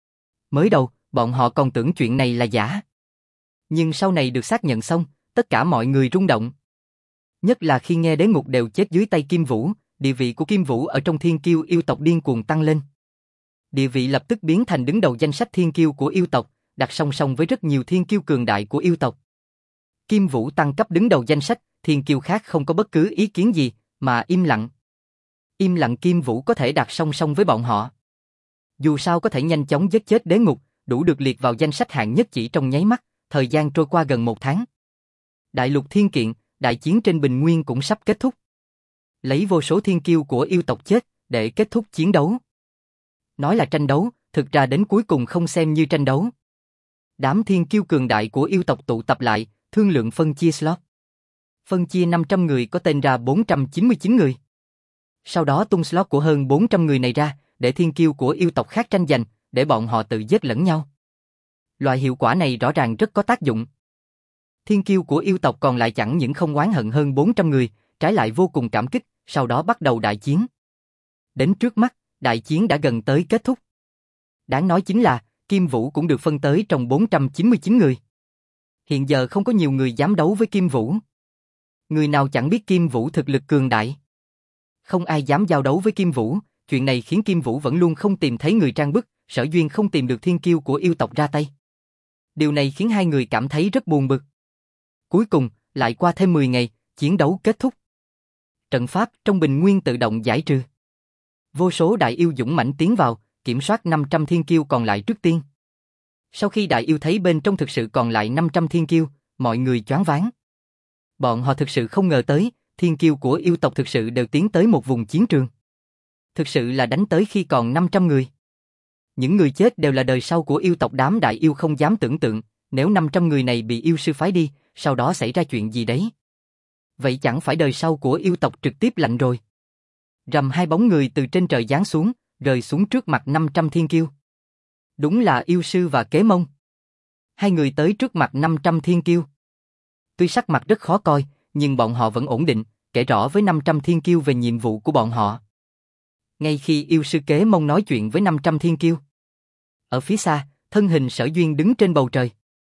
Mới đầu, bọn họ còn tưởng chuyện này là giả. Nhưng sau này được xác nhận xong, tất cả mọi người rung động. Nhất là khi nghe đế ngục đều chết dưới tay Kim Vũ, địa vị của Kim Vũ ở trong thiên kiêu yêu tộc điên cuồng tăng lên. Địa vị lập tức biến thành đứng đầu danh sách thiên kiêu của yêu tộc, đặt song song với rất nhiều thiên kiêu cường đại của yêu tộc. Kim Vũ tăng cấp đứng đầu danh sách, thiên kiêu khác không có bất cứ ý kiến gì, mà im lặng. Im lặng Kim Vũ có thể đặt song song với bọn họ. Dù sao có thể nhanh chóng giết chết đế ngục, đủ được liệt vào danh sách hạng nhất chỉ trong nháy mắt, thời gian trôi qua gần 1 tháng. Đại lục thiên kiện, đại chiến trên Bình Nguyên cũng sắp kết thúc. Lấy vô số thiên kiêu của yêu tộc chết, để kết thúc chiến đấu. Nói là tranh đấu, thực ra đến cuối cùng không xem như tranh đấu. Đám thiên kiêu cường đại của yêu tộc tụ tập lại, thương lượng phân chia slot. Phân chia 500 người có tên ra 499 người. Sau đó tung slot của hơn 400 người này ra, để thiên kiêu của yêu tộc khác tranh giành, để bọn họ tự giết lẫn nhau. Loại hiệu quả này rõ ràng rất có tác dụng. Thiên kiêu của yêu tộc còn lại chẳng những không oán hận hơn 400 người, trái lại vô cùng cảm kích, sau đó bắt đầu đại chiến. Đến trước mắt, đại chiến đã gần tới kết thúc. Đáng nói chính là, Kim Vũ cũng được phân tới trong 499 người. Hiện giờ không có nhiều người dám đấu với Kim Vũ. Người nào chẳng biết Kim Vũ thực lực cường đại. Không ai dám giao đấu với Kim Vũ, chuyện này khiến Kim Vũ vẫn luôn không tìm thấy người trang bức, Sở Duyên không tìm được thiên kiêu của yêu tộc ra tay. Điều này khiến hai người cảm thấy rất buồn bực. Cuối cùng, lại qua thêm 10 ngày, chiến đấu kết thúc. Trận pháp trong Bình Nguyên tự động giải trừ. Vô số đại yêu dũng mãnh tiến vào, kiểm soát 500 thiên kiêu còn lại trước tiên. Sau khi đại yêu thấy bên trong thực sự còn lại 500 thiên kiêu, mọi người choáng váng. Bọn họ thực sự không ngờ tới, thiên kiêu của yêu tộc thực sự đều tiến tới một vùng chiến trường. Thực sự là đánh tới khi còn 500 người. Những người chết đều là đời sau của yêu tộc, đám đại yêu không dám tưởng tượng, nếu 500 người này bị yêu sư phái đi, sau đó xảy ra chuyện gì đấy. Vậy chẳng phải đời sau của yêu tộc trực tiếp lạnh rồi. Rầm hai bóng người từ trên trời giáng xuống, rơi xuống trước mặt 500 thiên kiêu. Đúng là yêu sư và Kế Mông. Hai người tới trước mặt 500 thiên kiêu. Tuy sắc mặt rất khó coi, nhưng bọn họ vẫn ổn định, kể rõ với 500 thiên kiêu về nhiệm vụ của bọn họ. Ngay khi yêu sư Kế Mông nói chuyện với 500 thiên kiêu, ở phía xa, thân hình Sở Duyên đứng trên bầu trời.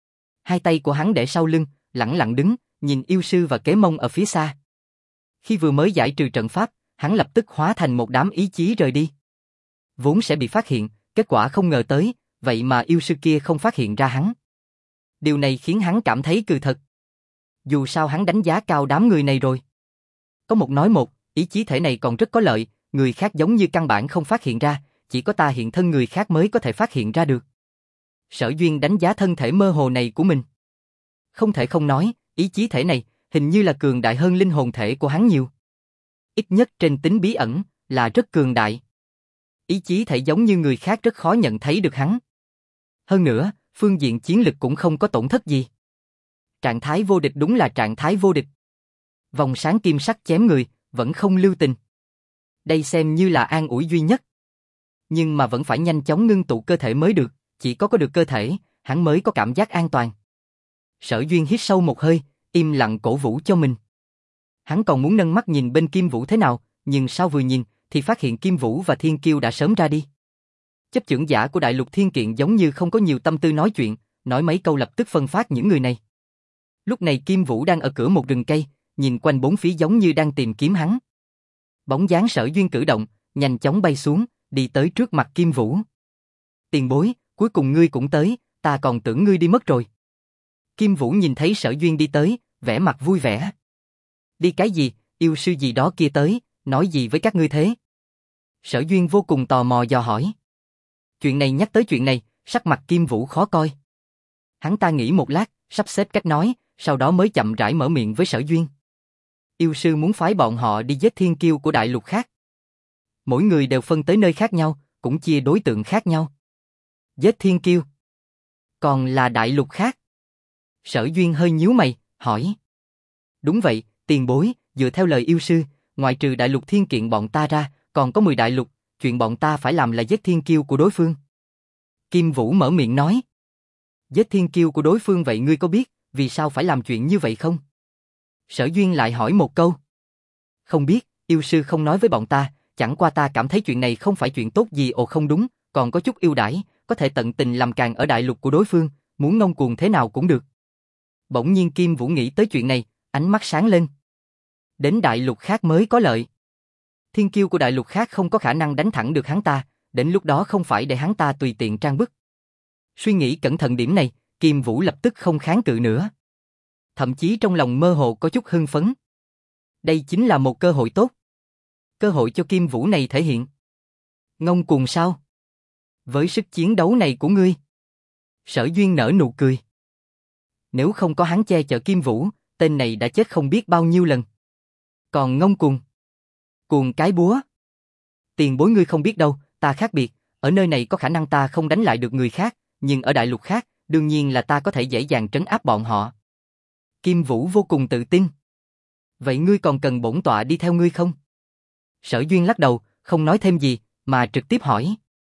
Hai tay của hắn để sau lưng, lẳng lặng đứng, nhìn yêu sư và Kế Mông ở phía xa. Khi vừa mới giải trừ trận pháp, hắn lập tức hóa thành một đám ý chí rời đi. Vốn sẽ bị phát hiện, kết quả không ngờ tới, vậy mà yêu sư kia không phát hiện ra hắn. Điều này khiến hắn cảm thấy cừ thật. Dù sao hắn đánh giá cao đám người này rồi. Có một nói một, ý chí thể này còn rất có lợi, người khác giống như căn bản không phát hiện ra, chỉ có ta hiện thân người khác mới có thể phát hiện ra được. Sở Duyên đánh giá thân thể mơ hồ này của mình. Không thể không nói, ý chí thể này hình như là cường đại hơn linh hồn thể của hắn nhiều. Ít nhất trên tính bí ẩn là rất cường đại. Ý chí thể giống như người khác rất khó nhận thấy được hắn. Hơn nữa, phương diện chiến lực cũng không có tổn thất gì. Trạng thái vô địch đúng là trạng thái vô địch. Vòng sáng kim sắc chém người, vẫn không lưu tình. Đây xem như là an ủi duy nhất. Nhưng mà vẫn phải nhanh chóng ngưng tụ cơ thể mới được, chỉ có được cơ thể, hắn mới có cảm giác an toàn. Sở Duyên hít sâu một hơi, im lặng cổ vũ cho mình. Hắn còn muốn nâng mắt nhìn bên Kim Vũ thế nào, nhưng sau vừa nhìn, thì phát hiện Kim Vũ và Thiên Kiêu đã sớm ra đi. Chấp chưởng giả của Đại Lục Thiên Kiện giống như không có nhiều tâm tư nói chuyện, nói mấy câu lập tức phân phát những người này. Lúc này Kim Vũ đang ở cửa một rừng cây, nhìn quanh bốn phía giống như đang tìm kiếm hắn. Bóng dáng Sở Duyên cử động, nhanh chóng bay xuống, đi tới trước mặt Kim Vũ. Tiền bối, cuối cùng ngươi cũng tới, ta còn tưởng ngươi đi mất rồi. Kim Vũ nhìn thấy Sở Duyên đi tới, vẻ mặt vui vẻ. Đi cái gì, yêu sư gì đó kia tới, nói gì với các ngươi thế? Sở Duyên vô cùng tò mò dò hỏi. Chuyện này nhắc tới chuyện này, sắc mặt Kim Vũ khó coi. Hắn ta nghĩ một lát, sắp xếp cách nói, sau đó mới chậm rãi mở miệng với Sở Duyên. Yêu sư muốn phái bọn họ đi giết thiên kiêu của đại lục khác. Mỗi người đều phân tới nơi khác nhau, cũng chia đối tượng khác nhau. Giết thiên kiêu. Còn là đại lục khác. Sở Duyên hơi nhíu mày, hỏi. Đúng vậy, tiền bối, dựa theo lời yêu sư, ngoại trừ đại lục thiên kiện bọn ta ra, còn có 10 đại lục, chuyện bọn ta phải làm là giết thiên kiêu của đối phương. Kim Vũ mở miệng nói. Giết thiên kiêu của đối phương vậy ngươi có biết, vì sao phải làm chuyện như vậy không? Sở Duyên lại hỏi một câu. Không biết, yêu sư không nói với bọn ta, chẳng qua ta cảm thấy chuyện này không phải chuyện tốt gì. Ồ không đúng, còn có chút ưu đãi, có thể tận tình làm càng ở đại lục của đối phương, muốn ngông cuồng thế nào cũng được. Bỗng nhiên Kim Vũ nghĩ tới chuyện này, ánh mắt sáng lên. Đến đại lục khác mới có lợi. Thiên kiêu của đại lục khác không có khả năng đánh thẳng được hắn ta, đến lúc đó không phải để hắn ta tùy tiện trang bức. Suy nghĩ cẩn thận điểm này, Kim Vũ lập tức không kháng cự nữa. Thậm chí trong lòng mơ hồ có chút hưng phấn. Đây chính là một cơ hội tốt. Cơ hội cho Kim Vũ này thể hiện. Ngông cuồng sao? Với sức chiến đấu này của ngươi. Sở Duyên nở nụ cười. Nếu không có hắn che chở Kim Vũ, tên này đã chết không biết bao nhiêu lần. Còn ngông cuồng. Cuồng cái búa. Tiền bối ngươi không biết đâu, ta khác biệt, ở nơi này có khả năng ta không đánh lại được người khác, nhưng ở đại lục khác, đương nhiên là ta có thể dễ dàng trấn áp bọn họ. Kim Vũ vô cùng tự tin. Vậy ngươi còn cần bổn tọa đi theo ngươi không? Sở Duyên lắc đầu, không nói thêm gì, mà trực tiếp hỏi.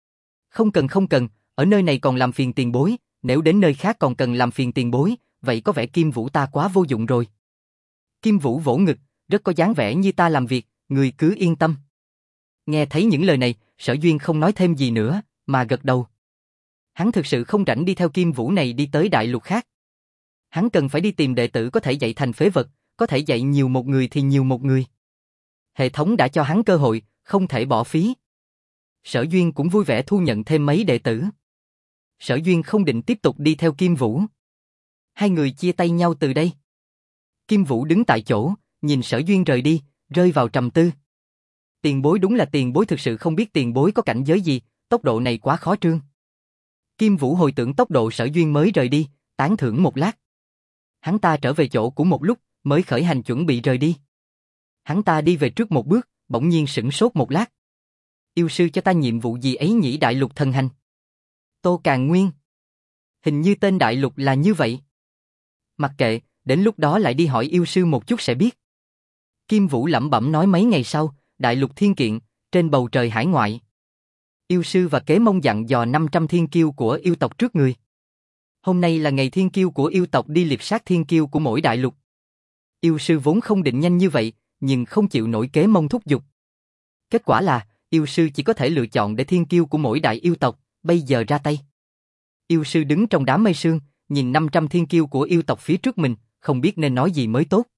Không cần, ở nơi này còn làm phiền tiền bối, nếu đến nơi khác còn cần làm phiền tiền bối, vậy có vẻ Kim Vũ ta quá vô dụng rồi. Kim Vũ vỗ ngực, rất có dáng vẻ như ta làm việc, ngươi cứ yên tâm. Nghe thấy những lời này, Sở Duyên không nói thêm gì nữa, mà gật đầu. Hắn thực sự không rảnh đi theo Kim Vũ này đi tới đại lục khác. Hắn cần phải đi tìm đệ tử có thể dạy thành phế vật, có thể dạy nhiều một người thì nhiều một người. Hệ thống đã cho hắn cơ hội, không thể bỏ phí. Sở Duyên cũng vui vẻ thu nhận thêm mấy đệ tử. Sở Duyên không định tiếp tục đi theo Kim Vũ. Hai người chia tay nhau từ đây. Kim Vũ đứng tại chỗ, nhìn Sở Duyên rời đi, rơi vào trầm tư. Tiền bối đúng là tiền bối, thực sự không biết tiền bối có cảnh giới gì, tốc độ này quá khó trương. Kim Vũ hồi tưởng tốc độ Sở Duyên mới rời đi, tán thưởng một lát. Hắn ta trở về chỗ của một lúc, mới khởi hành chuẩn bị rời đi. Hắn ta đi về trước một bước, bỗng nhiên sửng sốt một lát. Yêu sư cho ta nhiệm vụ gì ấy nhỉ? Đại lục thần hành. Tô Càn Nguyên. Hình như tên đại lục là như vậy. Mặc kệ, đến lúc đó lại đi hỏi yêu sư một chút sẽ biết. Kim Vũ lẩm bẩm nói mấy ngày sau, đại lục thiên kiện, trên bầu trời hải ngoại. Yêu sư và Kế Mông dặn dò 500 thiên kiêu của yêu tộc trước người. Hôm nay là ngày thiên kiêu của yêu tộc đi liệp sát thiên kiêu của mỗi đại lục. Yêu sư vốn không định nhanh như vậy, nhưng không chịu nổi Kế Mông thúc giục. Kết quả là, yêu sư chỉ có thể lựa chọn để thiên kiêu của mỗi đại yêu tộc, bây giờ ra tay. Yêu sư đứng trong đám mây sương, nhìn 500 thiên kiêu của yêu tộc phía trước mình, không biết nên nói gì mới tốt.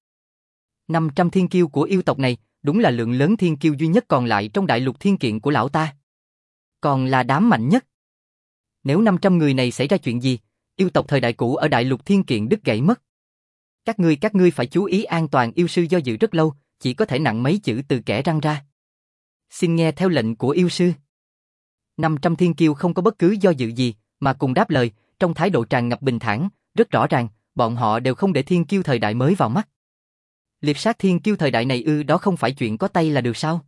500 thiên kiêu của yêu tộc này, đúng là lượng lớn thiên kiêu duy nhất còn lại trong đại lục thiên kiện của lão ta. Còn là đám mạnh nhất. Nếu 500 người này xảy ra chuyện gì, yêu tộc thời đại cũ ở đại lục thiên kiện đứt gãy mất. Các ngươi phải chú ý an toàn. Yêu sư do dự rất lâu, chỉ có thể nặng mấy chữ từ kẽ răng ra. Xin nghe theo lệnh của yêu sư. 500 thiên kiêu không có bất cứ do dự gì, mà cùng đáp lời, trong thái độ tràn ngập bình thản, rất rõ ràng, bọn họ đều không để thiên kiêu thời đại mới vào mắt. Liệp sát thiên kiêu thời đại này đó không phải chuyện có tay là được sao?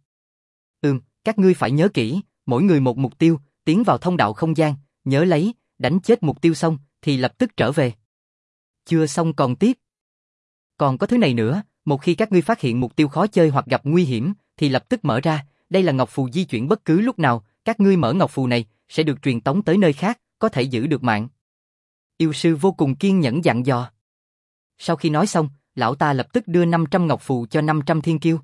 Các ngươi phải nhớ kỹ, mỗi người một mục tiêu, tiến vào thông đạo không gian, nhớ lấy, đánh chết mục tiêu xong, thì lập tức trở về. Chưa xong còn tiếp. Còn có thứ này nữa, một khi các ngươi phát hiện mục tiêu khó chơi hoặc gặp nguy hiểm, thì lập tức mở ra, đây là ngọc phù di chuyển bất cứ lúc nào, các ngươi mở ngọc phù này, sẽ được truyền tống tới nơi khác, có thể giữ được mạng. Yêu sư vô cùng kiên nhẫn dặn dò. Sau khi nói xong, lão ta lập tức đưa 500 ngọc phù cho 500 thiên kiêu.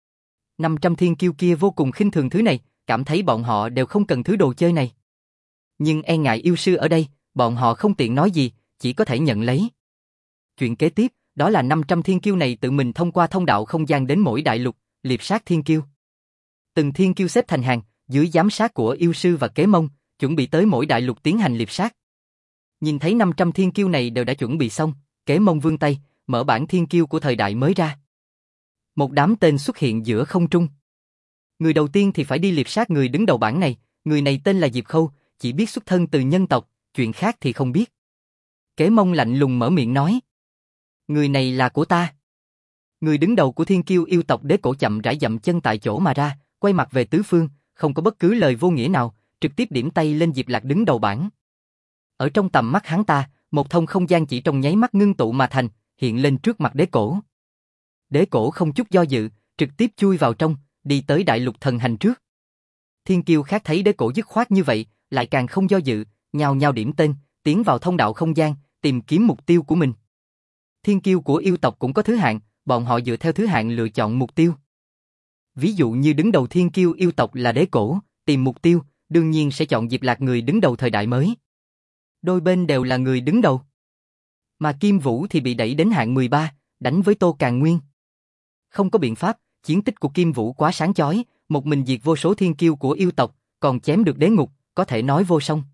500 thiên kiêu kia vô cùng khinh thường thứ này, cảm thấy bọn họ đều không cần thứ đồ chơi này. Nhưng e ngại yêu sư ở đây, bọn họ không tiện nói gì, chỉ có thể nhận lấy. Chuyện kế tiếp, đó là 500 thiên kiêu này tự mình thông qua thông đạo không gian đến mỗi đại lục, liệp sát thiên kiêu. Từng thiên kiêu xếp thành hàng, dưới giám sát của yêu sư và kế mông, chuẩn bị tới mỗi đại lục tiến hành liệp sát. Nhìn thấy 500 thiên kiêu này đều đã chuẩn bị xong, kế mông vươn tay, mở bản thiên kiêu của thời đại mới ra. Một đám tên xuất hiện giữa không trung. Người đầu tiên thì phải đi liệp sát người đứng đầu bảng này, người này tên là Diệp Khâu, chỉ biết xuất thân từ nhân tộc, chuyện khác thì không biết. Kế mông lạnh lùng mở miệng nói. Người này là của ta. Người đứng đầu của thiên kiêu yêu tộc Đế Cổ chậm rãi dậm chân tại chỗ mà ra, quay mặt về tứ phương, không có bất cứ lời vô nghĩa nào, trực tiếp điểm tay lên Diệp Lạc đứng đầu bảng. Ở trong tầm mắt hắn ta, một thông không gian chỉ trong nháy mắt ngưng tụ mà thành, hiện lên trước mặt Đế Cổ. Đế Cổ không chút do dự, trực tiếp chui vào trong, đi tới đại lục thần hành trước. Thiên kiêu khác thấy Đế Cổ dứt khoát như vậy, lại càng không do dự, nhao nhao điểm tên, tiến vào thông đạo không gian, tìm kiếm mục tiêu của mình. Thiên kiêu của yêu tộc cũng có thứ hạng, bọn họ dựa theo thứ hạng lựa chọn mục tiêu. Ví dụ như đứng đầu thiên kiêu yêu tộc là Đế Cổ, tìm mục tiêu, đương nhiên sẽ chọn Diệp Lạc người đứng đầu thời đại mới. Đôi bên đều là người đứng đầu. Mà Kim Vũ thì bị đẩy đến hạng 13, đánh với Tô Càn Nguyên. Không có biện pháp, chiến tích của Kim Vũ quá sáng chói, một mình diệt vô số thiên kiêu của yêu tộc, còn chém được đế ngục, có thể nói vô song.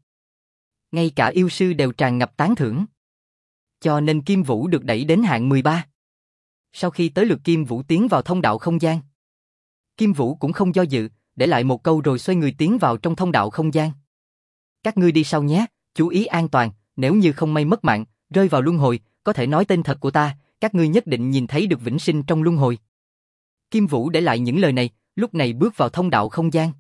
Ngay cả yêu sư đều tràn ngập tán thưởng. Cho nên Kim Vũ được đẩy đến hạng 13. Sau khi tới lượt Kim Vũ tiến vào thông đạo không gian, Kim Vũ cũng không do dự, để lại một câu rồi xoay người tiến vào trong thông đạo không gian. Các ngươi đi sau nhé, chú ý an toàn, nếu như không may mất mạng, rơi vào luân hồi, có thể nói tên thật của ta, các ngươi nhất định nhìn thấy được vĩnh sinh trong luân hồi. Kim Vũ để lại những lời này, lúc này bước vào thông đạo không gian.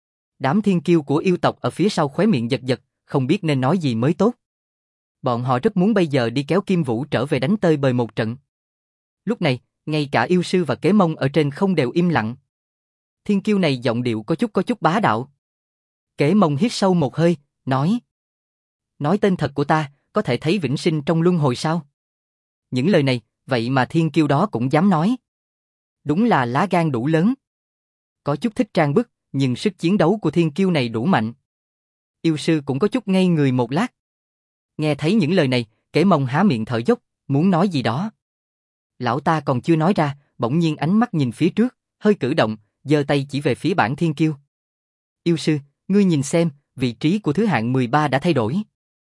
Đám thiên kiêu của yêu tộc ở phía sau khóe miệng giật giật, không biết nên nói gì mới tốt. Bọn họ rất muốn bây giờ đi kéo Kim Vũ trở về đánh tơi bời một trận. Lúc này, ngay cả yêu sư và kế mông ở trên không đều im lặng. Thiên kiêu này giọng điệu có chút bá đạo. Kế mông hít sâu một hơi, nói. Nói tên thật của ta, có thể thấy vĩnh sinh trong luân hồi sao? Những lời này, vậy mà thiên kiêu đó cũng dám nói. Đúng là lá gan đủ lớn. Có chút thích trang bức, nhưng sức chiến đấu của thiên kiêu này đủ mạnh. Yêu sư cũng có chút ngây người một lát. Nghe thấy những lời này, Kế mông há miệng thở dốc, muốn nói gì đó. Lão ta còn chưa nói ra, bỗng nhiên ánh mắt nhìn phía trước, hơi cử động, giơ tay chỉ về phía bảng thiên kiêu. Yêu sư, ngươi nhìn xem, vị trí của thứ hạng 13 đã thay đổi.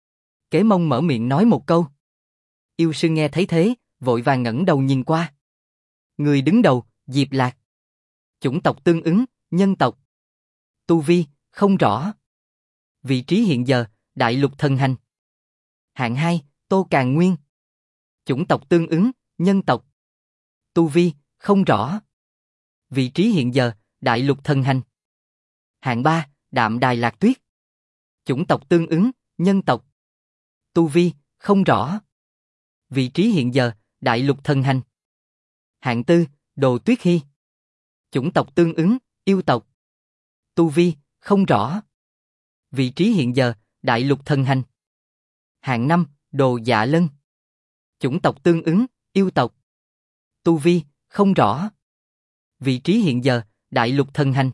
Kế mông mở miệng nói một câu. Yêu sư nghe thấy thế, vội vàng ngẩng đầu nhìn qua. Người đứng đầu, Diệp Lạc. Chủng tộc tương ứng, nhân tộc. Tu vi, không rõ. Vị trí hiện giờ, đại lục thần hành. Hạng 2, Tô Càn Nguyên. Chủng tộc tương ứng, nhân tộc. Tu vi, không rõ. Vị trí hiện giờ, đại lục thần hành. Hạng 3, Đạm Đài Lạc Tuyết. Chủng tộc tương ứng, nhân tộc. Tu vi, không rõ. Vị trí hiện giờ, đại lục thần hành. Hạng 4, Đồ Tuyết Hy. Chủng tộc tương ứng, yêu tộc. Tu vi, không rõ. Vị trí hiện giờ, đại lục thần hành. Hạng 5, Đồ Dạ Lân. Chủng tộc tương ứng, yêu tộc. Tu vi, không rõ. Vị trí hiện giờ, đại lục thần hành.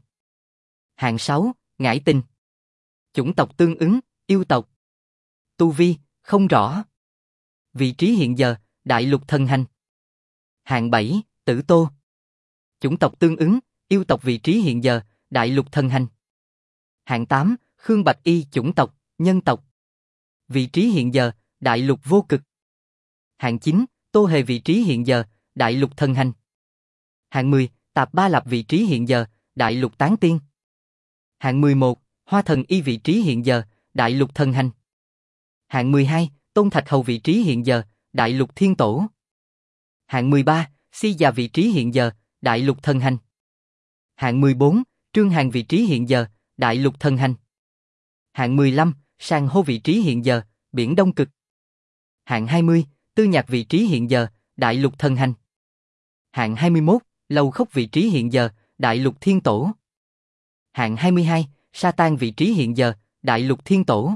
Hạng 6, Ngải Tình. Chủng tộc tương ứng, yêu tộc. Tu vi, không rõ. Vị trí hiện giờ, Đại Lục Thần Hành. Hạng 7, Tử Tô. Chủng tộc tương ứng, yêu tộc. Vị trí hiện giờ, Đại Lục Thần Hành. Hạng 8, Khương Bạch Y. Chủng tộc, nhân tộc. Vị trí hiện giờ, Đại Lục Vô Cực. Hạng 9, Tô Hề. Vị trí hiện giờ, Đại Lục Thần Hành. Hạng 10, Tạp Ba Lạp. Vị trí hiện giờ, Đại Lục Tán Tiên. Hạng 11, Hoa Thần Y. Vị trí hiện giờ, Đại Lục Thần Hành. Hạng 12, Tôn Thạch Hầu. Vị trí hiện giờ, Đại Lục Thiên Tổ. Hạng 13, Si Già. Vị trí hiện giờ, Đại Lục Thần Hành. Hạng 14, Trương Hàn. Vị trí hiện giờ, Đại Lục Thần Hành. Hạng 15, Sàn Hô. Vị trí hiện giờ, Biển Đông Cực. Hạng 20, Tư Nhạc. Vị trí hiện giờ, Đại Lục Thần Hành. Hạng 21, Lầu Khốc. Vị trí hiện giờ, Đại Lục Thiên Tổ. Hạng 22, Sa Tan. Vị trí hiện giờ, Đại Lục Thiên Tổ.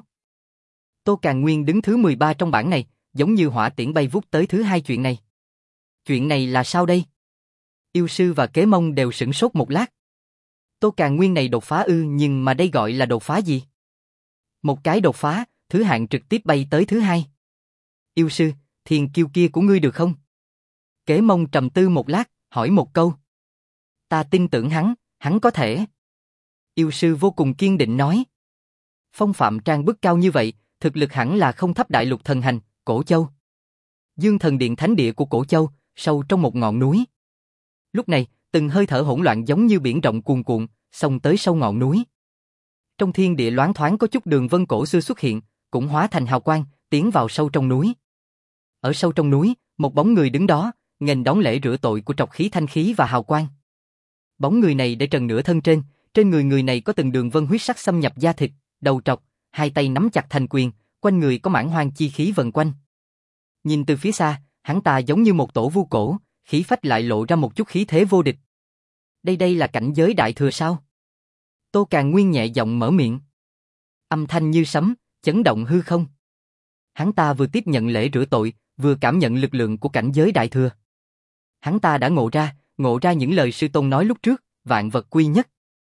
Tô Càn Nguyên đứng thứ 13 trong bảng này, giống như hỏa tiễn bay vút tới thứ 2. Chuyện này. Chuyện này là sao đây? Yêu sư và Kế Mông đều sửng sốt một lát. Tô Càn Nguyên này đột phá ư? Nhưng mà đây gọi là đột phá gì? Một cái đột phá, thứ hạng trực tiếp bay tới thứ 2. Yêu sư, thiên kiêu kia của ngươi được không? Kế Mông trầm tư một lát, hỏi một câu. Ta tin tưởng hắn có thể. Yêu sư vô cùng kiên định nói. Phong phạm trang bức cao như vậy, thực lực hẳn là không thấp. Đại Lục Thần Hành, Cổ Châu. Dương Thần Điện, thánh địa của Cổ Châu, sâu trong một ngọn núi. Lúc này, từng hơi thở hỗn loạn giống như biển rộng cuồn cuộn, xông tới sâu ngọn núi. Trong thiên địa loáng thoáng có chút đường vân cổ xưa xuất hiện, cũng hóa thành hào quang, tiến vào sâu trong núi. Ở sâu trong núi, một bóng người đứng đó, nghênh đón lễ rửa tội của trọc khí, thanh khí và hào quang. Bóng người này để trần nửa thân trên người này có từng đường vân huyết sắc xâm nhập da thịt, đầu trọc, hai tay nắm chặt thành quyền, quanh người có mãn hoang chi khí vần quanh. Nhìn từ phía xa, hắn ta giống như một tổ vu cổ, khí phách lại lộ ra một chút khí thế vô địch. Đây là cảnh giới đại thừa sao? Tô Càn Nguyên nhẹ giọng mở miệng. Âm thanh như sấm, chấn động hư không. Hắn ta vừa tiếp nhận lễ rửa tội, vừa cảm nhận lực lượng của cảnh giới đại thừa. Hắn ta đã ngộ ra những lời sư tôn nói lúc trước, vạn vật quy nhất.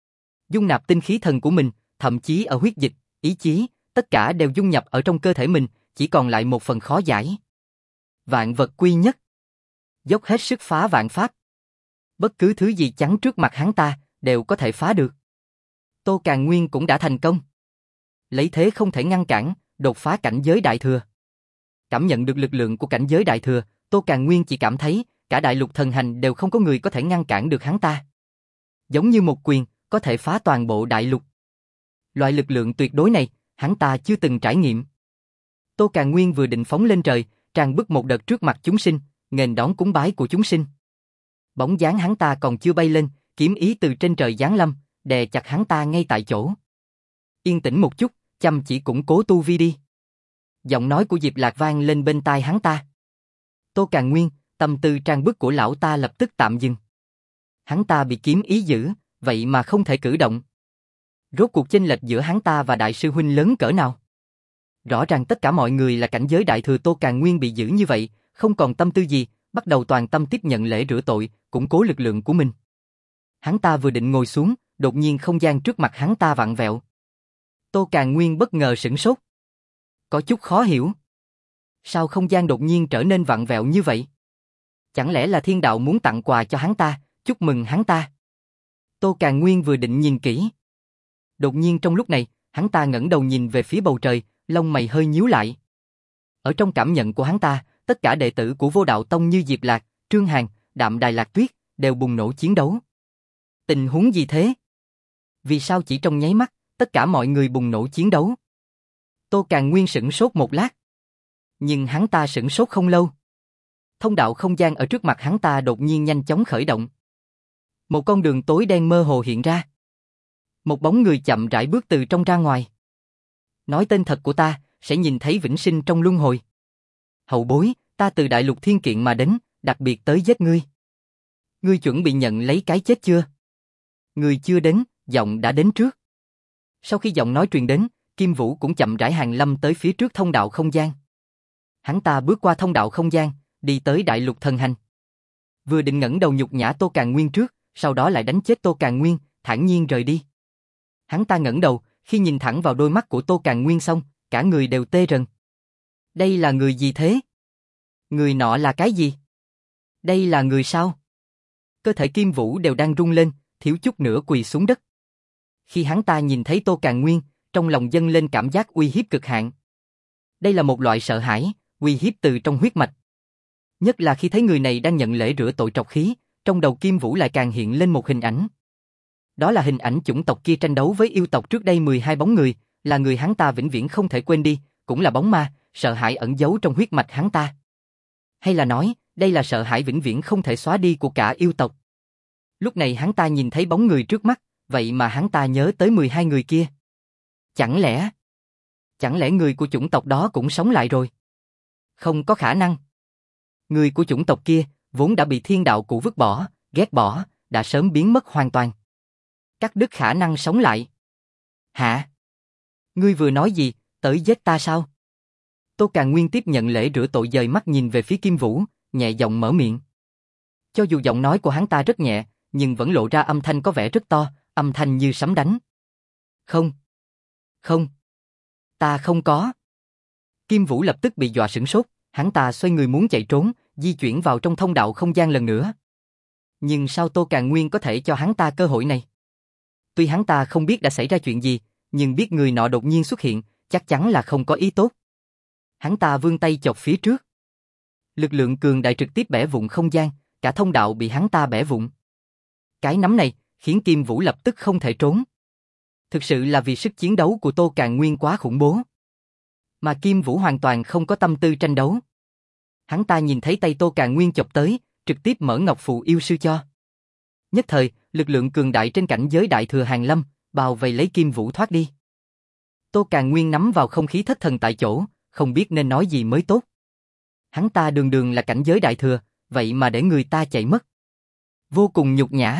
Dung nạp tinh khí thần của mình, thậm chí ở huyết dịch, ý chí, tất cả đều dung nhập ở trong cơ thể mình, chỉ còn lại một phần khó giải. Vạn vật quy nhất. Dốc hết sức phá vạn pháp. Bất cứ thứ gì chắn trước mặt hắn ta, đều có thể phá được. Tô Càn Nguyên cũng đã thành công. Lấy thế không thể ngăn cản, đột phá cảnh giới đại thừa. Cảm nhận được lực lượng của cảnh giới đại thừa, Tô Càn Nguyên chỉ cảm thấy, cả Đại Lục Thần Hành đều không có người có thể ngăn cản được hắn ta. Giống như một quyền, có thể phá toàn bộ đại lục. Loại lực lượng tuyệt đối này, hắn ta chưa từng trải nghiệm. Tô Càn Nguyên vừa định phóng lên trời, tràn bức một đợt trước mặt chúng sinh, nghênh đón cúng bái của chúng sinh. Bóng dáng hắn ta còn chưa bay lên, kiếm ý từ trên trời giáng lâm, đè chặt hắn ta ngay tại chỗ. Yên tĩnh một chút, chăm chỉ củng cố tu vi đi. Giọng nói của Diệp Lạc vang lên bên tai hắn ta. Tô Càn Nguyên, tâm tư trang bức của lão ta lập tức tạm dừng. Hắn ta bị kiếm ý giữ, vậy mà không thể cử động. Rốt cuộc chênh lệch giữa hắn ta và đại sư huynh lớn cỡ nào? Rõ ràng tất cả mọi người là cảnh giới đại thừa. Tô Càn Nguyên bị giữ như vậy, không còn tâm tư gì, bắt đầu toàn tâm tiếp nhận lễ rửa tội, củng cố lực lượng của mình. Hắn ta vừa định ngồi xuống, đột nhiên không gian trước mặt hắn ta vặn vẹo. Tô Càn Nguyên bất ngờ sửng sốt. Có chút khó hiểu. Sao không gian đột nhiên trở nên vặn vẹo như vậy? Chẳng lẽ là thiên đạo muốn tặng quà cho hắn ta, chúc mừng hắn ta? Tô Càn Nguyên vừa định nhìn kỹ. Đột nhiên trong lúc này, hắn ta ngẩng đầu nhìn về phía bầu trời, lông mày hơi nhíu lại. Ở trong cảm nhận của hắn ta, tất cả đệ tử của Vô Đạo Tông như Diệp Lạc, Trương Hàn, Đạm Đài Lạc Tuyết, đều bùng nổ chiến đấu. Tình huống gì thế? Vì sao chỉ trong nháy mắt, tất cả mọi người bùng nổ chiến đấu? Tô Càn Nguyên sửng sốt một lát. Nhưng hắn ta sửng sốt không lâu. Thông đạo không gian ở trước mặt hắn ta đột nhiên nhanh chóng khởi động. Một con đường tối đen mơ hồ hiện ra. Một bóng người chậm rãi bước từ trong ra ngoài. Nói tên thật của ta, sẽ nhìn thấy vĩnh sinh trong luân hồi. Hậu bối, ta từ Đại Lục Thiên Kiện mà đến, đặc biệt tới giết ngươi. Ngươi chuẩn bị nhận lấy cái chết chưa? Ngươi chưa đến, giọng đã đến trước. Sau khi giọng nói truyền đến, Kim Vũ cũng chậm rãi hàng lâm tới phía trước thông đạo không gian. Hắn ta bước qua thông đạo không gian, đi tới Đại Lục Thần Hành. Vừa định ngẩng đầu nhục nhã Tô Càn Nguyên trước, sau đó lại đánh chết Tô Càn Nguyên, thản nhiên rời đi. Hắn ta ngẩng đầu, khi nhìn thẳng vào đôi mắt của Tô Càn Nguyên xong, cả người đều tê rần. Đây là người gì thế? Người nọ là cái gì? Đây là người sao? Cơ thể Kim Vũ đều đang rung lên, thiếu chút nữa quỳ xuống đất. Khi hắn ta nhìn thấy Tô Càn Nguyên, trong lòng dâng lên cảm giác uy hiếp cực hạn. Đây là một loại sợ hãi, uy hiếp từ trong huyết mạch. Nhất là khi thấy người này đang nhận lễ rửa tội trọc khí, trong đầu Kim Vũ lại càng hiện lên một hình ảnh. Đó là hình ảnh chủng tộc kia tranh đấu với yêu tộc trước đây 12 bóng người, là người hắn ta vĩnh viễn không thể quên đi, cũng là bóng ma, sợ hãi ẩn giấu trong huyết mạch hắn ta. Hay là nói, đây là sợ hãi vĩnh viễn không thể xóa đi của cả yêu tộc. Lúc này hắn ta nhìn thấy bóng người trước mắt, vậy mà hắn ta nhớ tới 12 người kia. Chẳng lẽ người của chủng tộc đó cũng sống lại rồi? Không có khả năng. Người của chủng tộc kia, vốn đã bị thiên đạo cụ vứt bỏ, ghét bỏ, đã sớm biến mất hoàn toàn. Cắt đứt khả năng sống lại. Hả? Ngươi vừa nói gì, tới giết ta sao? Tô Càn Nguyên tiếp nhận lễ rửa tội, dời mắt nhìn về phía Kim Vũ, nhẹ giọng mở miệng. Cho dù giọng nói của hắn ta rất nhẹ, nhưng vẫn lộ ra âm thanh có vẻ rất to, âm thanh như sấm đánh. Không, ta không có. Kim Vũ lập tức bị dọa sửng sốt, hắn ta xoay người muốn chạy trốn, di chuyển vào trong thông đạo không gian lần nữa. Nhưng sao Tô Càn Nguyên có thể cho hắn ta cơ hội này? Tuy hắn ta không biết đã xảy ra chuyện gì, nhưng biết người nọ đột nhiên xuất hiện, chắc chắn là không có ý tốt. Hắn ta vươn tay chộp phía trước. Lực lượng cường đại trực tiếp bẻ vụn không gian, cả thông đạo bị hắn ta bẻ vụn. Cái nắm này khiến Kim Vũ lập tức không thể trốn. Thực sự là vì sức chiến đấu của Tô Càn Nguyên quá khủng bố. Mà Kim Vũ hoàn toàn không có tâm tư tranh đấu. Hắn ta nhìn thấy tay Tô Càn Nguyên chộp tới, trực tiếp mở ngọc phù yêu sư cho. Nhất thời, lực lượng cường đại trên cảnh giới đại thừa Hàn Lâm, bao vây lấy Kim Vũ thoát đi. Tô Càn Nguyên nắm vào không khí thất thần tại chỗ, không biết nên nói gì mới tốt. Hắn ta đường đường là cảnh giới đại thừa, vậy mà để người ta chạy mất. Vô cùng nhục nhã.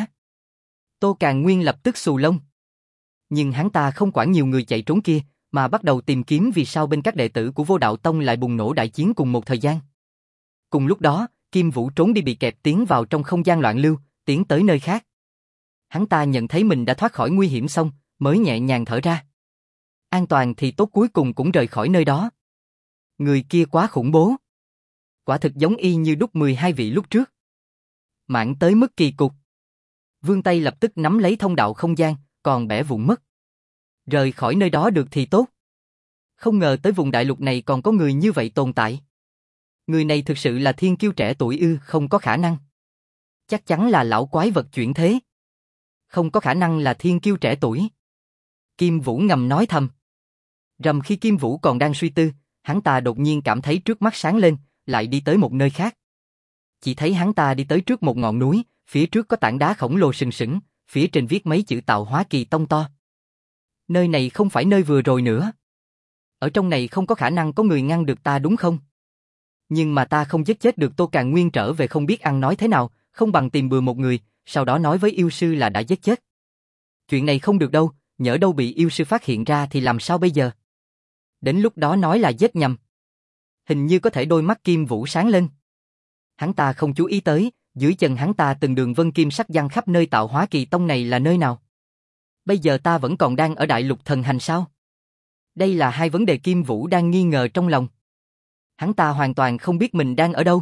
Tô Càn Nguyên lập tức xù lông. Nhưng hắn ta không quản nhiều người chạy trốn kia, mà bắt đầu tìm kiếm vì sao bên các đệ tử của Vô Đạo Tông lại bùng nổ đại chiến cùng một thời gian. Cùng lúc đó, Kim Vũ trốn đi bị kẹp tiến vào trong không gian loạn lưu, tiến tới nơi khác. Hắn ta nhận thấy mình đã thoát khỏi nguy hiểm xong, mới nhẹ nhàng thở ra. An toàn thì tốt, cuối cùng cũng rời khỏi nơi đó. Người kia quá khủng bố. Quả thực giống y như đúc 12 vị lúc trước. Mãn tới mức kỳ cục. Vương Tây lập tức nắm lấy thông đạo không gian, còn bẻ vụn mất. Rời khỏi nơi đó được thì tốt. Không ngờ tới vùng đại lục này còn có người như vậy tồn tại. Người này thực sự là thiên kiêu trẻ tuổi ư? Không có khả năng. Chắc chắn là lão quái vật chuyển thế. Không có khả năng là thiên kiêu trẻ tuổi. Kim Vũ ngầm nói thầm. Rầm, khi Kim Vũ còn đang suy tư, hắn ta đột nhiên cảm thấy trước mắt sáng lên, lại đi tới một nơi khác. Chỉ thấy hắn ta đi tới trước một ngọn núi, phía trước có tảng đá khổng lồ sừng sững, phía trên viết mấy chữ Tạo Hóa Kỳ Tông to. Nơi này không phải nơi vừa rồi nữa. Ở trong này không có khả năng có người ngăn được ta đúng không? Nhưng mà ta không giết chết được Tô Càn Nguyên, trở về không biết ăn nói thế nào, không bằng tìm bừa một người, sau đó nói với yêu sư là đã giết chết. Chuyện này không được đâu, nhỡ đâu bị yêu sư phát hiện ra thì làm sao bây giờ? Đến lúc đó nói là giết nhầm. Hình như có thể đôi mắt Kim Vũ sáng lên. Hắn ta không chú ý tới, dưới chân hắn ta từng đường vân kim sắc giăng khắp nơi. Tạo Hóa Kỳ Tông này là nơi nào? Bây giờ ta vẫn còn đang ở Đại Lục Thần Hành sao? Đây là hai vấn đề Kim Vũ đang nghi ngờ trong lòng. Hắn ta hoàn toàn không biết mình đang ở đâu.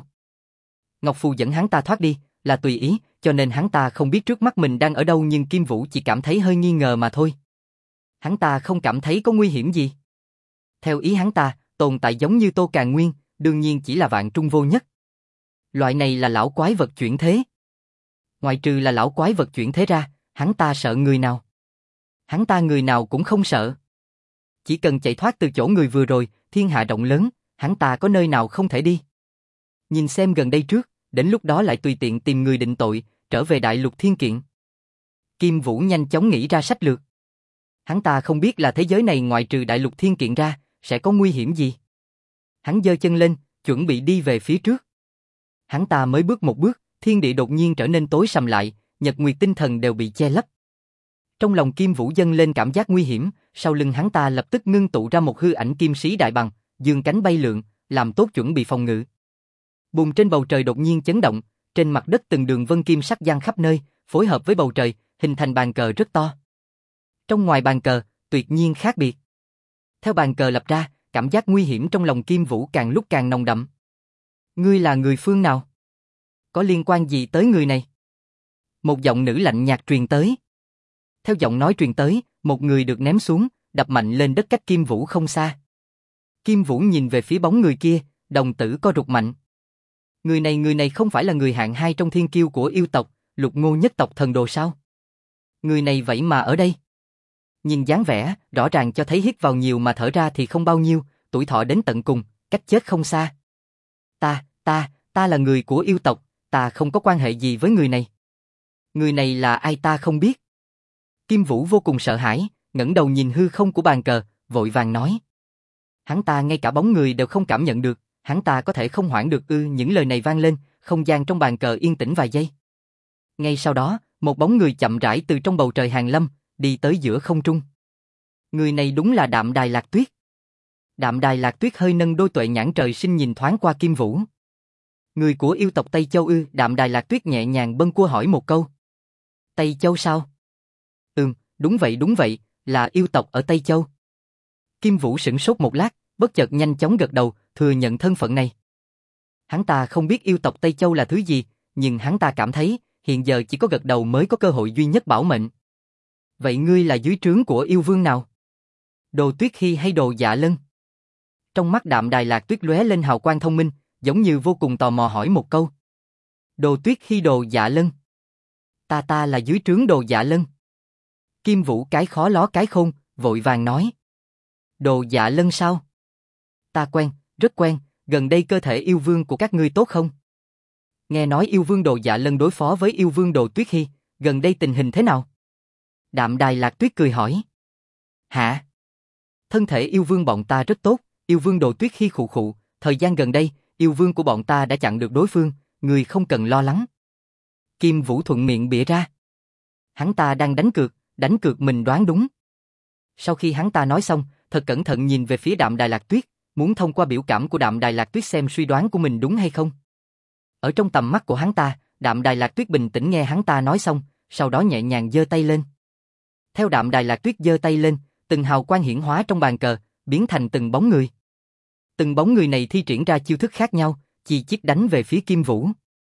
Ngọc Phù dẫn hắn ta thoát đi, là tùy ý, cho nên hắn ta không biết trước mắt mình đang ở đâu, nhưng Kim Vũ chỉ cảm thấy hơi nghi ngờ mà thôi. Hắn ta không cảm thấy có nguy hiểm gì. Theo ý hắn ta, tồn tại giống như Tô Càn Nguyên, đương nhiên chỉ là vạn trung vô nhất. Loại này là lão quái vật chuyển thế. Ngoại trừ là lão quái vật chuyển thế ra, hắn ta sợ người nào? Hắn ta người nào cũng không sợ. Chỉ cần chạy thoát từ chỗ người vừa rồi, thiên hạ rộng lớn, hắn ta có nơi nào không thể đi. Nhìn xem gần đây trước, đến lúc đó lại tùy tiện tìm người định tội, trở về Đại Lục Thiên Kiện. Kim Vũ nhanh chóng nghĩ ra sách lược. Hắn ta không biết là thế giới này ngoại trừ Đại Lục Thiên Kiện ra, sẽ có nguy hiểm gì. Hắn giơ chân lên, chuẩn bị đi về phía trước. Hắn ta mới bước một bước, thiên địa đột nhiên trở nên tối sầm lại, nhật nguyệt tinh thần đều bị che lấp. Trong lòng Kim Vũ dâng lên cảm giác nguy hiểm, sau lưng hắn ta lập tức ngưng tụ ra một hư ảnh kim sĩ đại bằng, dương cánh bay lượn, làm tốt chuẩn bị phòng ngự. Bùm, trên bầu trời đột nhiên chấn động, trên mặt đất từng đường vân kim sắc giăng khắp nơi, phối hợp với bầu trời, hình thành bàn cờ rất to. Trong ngoài bàn cờ, tuyệt nhiên khác biệt. Theo bàn cờ lập ra, cảm giác nguy hiểm trong lòng Kim Vũ càng lúc càng nồng đậm. Ngươi là người phương nào? Có liên quan gì tới người này? Một giọng nữ lạnh nhạt truyền tới. Theo giọng nói truyền tới, một người được ném xuống, đập mạnh lên đất cách Kim Vũ không xa. Kim Vũ nhìn về phía bóng người kia, đồng tử co rụt mạnh. Người này không phải là người hạng 2 trong thiên kiêu của yêu tộc, Lục Ngô nhất tộc thần đồ sao? Người này vậy mà ở đây. Nhìn dáng vẻ, rõ ràng cho thấy hít vào nhiều mà thở ra thì không bao nhiêu, tuổi thọ đến tận cùng, cách chết không xa. Ta là người của yêu tộc, ta không có quan hệ gì với người này. Người này là ai ta không biết. Kim Vũ vô cùng sợ hãi, ngẩng đầu nhìn hư không của bàn cờ, vội vàng nói. Hắn ta ngay cả bóng người đều không cảm nhận được, hắn ta có thể không hoảng được ư? Những lời này vang lên, không gian trong bàn cờ yên tĩnh vài giây. Ngay sau đó, một bóng người chậm rãi từ trong bầu trời hàng lâm, đi tới giữa không trung. Người này đúng là Đạm Đài Lạc Tuyết. Đạm Đài Lạc Tuyết hơi nâng đôi tuệ nhãn trời sinh nhìn thoáng qua Kim Vũ. Người của yêu tộc Tây Châu ư? Đạm Đài Lạc Tuyết nhẹ nhàng bâng quơ hỏi một câu. Tây Châu sao? Đúng vậy, là yêu tộc ở Tây Châu. Kim Vũ sửng sốt một lát, bất chợt nhanh chóng gật đầu, thừa nhận thân phận này. Hắn ta không biết yêu tộc Tây Châu là thứ gì, nhưng hắn ta cảm thấy, hiện giờ chỉ có gật đầu mới có cơ hội duy nhất bảo mệnh. Vậy ngươi là dưới trướng của yêu vương nào? Đồ Tuyết Hy hay Đồ Dạ Lân? Trong mắt Đạm Đài Lạc Tuyết lóe lên hào quang thông minh, giống như vô cùng tò mò hỏi một câu. Đồ Tuyết Hy Đồ Dạ Lân? Ta là dưới trướng Đồ Dạ Lân. Kim Vũ cái khó ló cái khôn, vội vàng nói. Đồ Dạ Lân sao? Ta quen, rất quen, gần đây cơ thể yêu vương của các ngươi tốt không? Nghe nói yêu vương Đồ Dạ Lân đối phó với yêu vương Đồ Tuyết Hy, gần đây tình hình thế nào? Đạm Đài Lạc Tuyết cười hỏi. Hả? Thân thể yêu vương bọn ta rất tốt, yêu vương Đồ Tuyết Hy khụ khụ, thời gian gần đây, yêu vương của bọn ta đã chặn được đối phương, người không cần lo lắng. Kim Vũ thuận miệng bịa ra. Hắn ta đang đánh cược mình đoán đúng. Sau khi hắn ta nói xong, thật cẩn thận nhìn về phía Đạm Đài Lạc Tuyết, muốn thông qua biểu cảm của Đạm Đài Lạc Tuyết xem suy đoán của mình đúng hay không. Ở trong tầm mắt của hắn ta, Đạm Đài Lạc Tuyết bình tĩnh nghe hắn ta nói xong, sau đó nhẹ nhàng giơ tay lên. Theo Đạm Đài Lạc Tuyết giơ tay lên, từng hào quang hiển hóa trong bàn cờ, biến thành từng bóng người. Từng bóng người này thi triển ra chiêu thức khác nhau, chi chít đánh về phía Kim Vũ.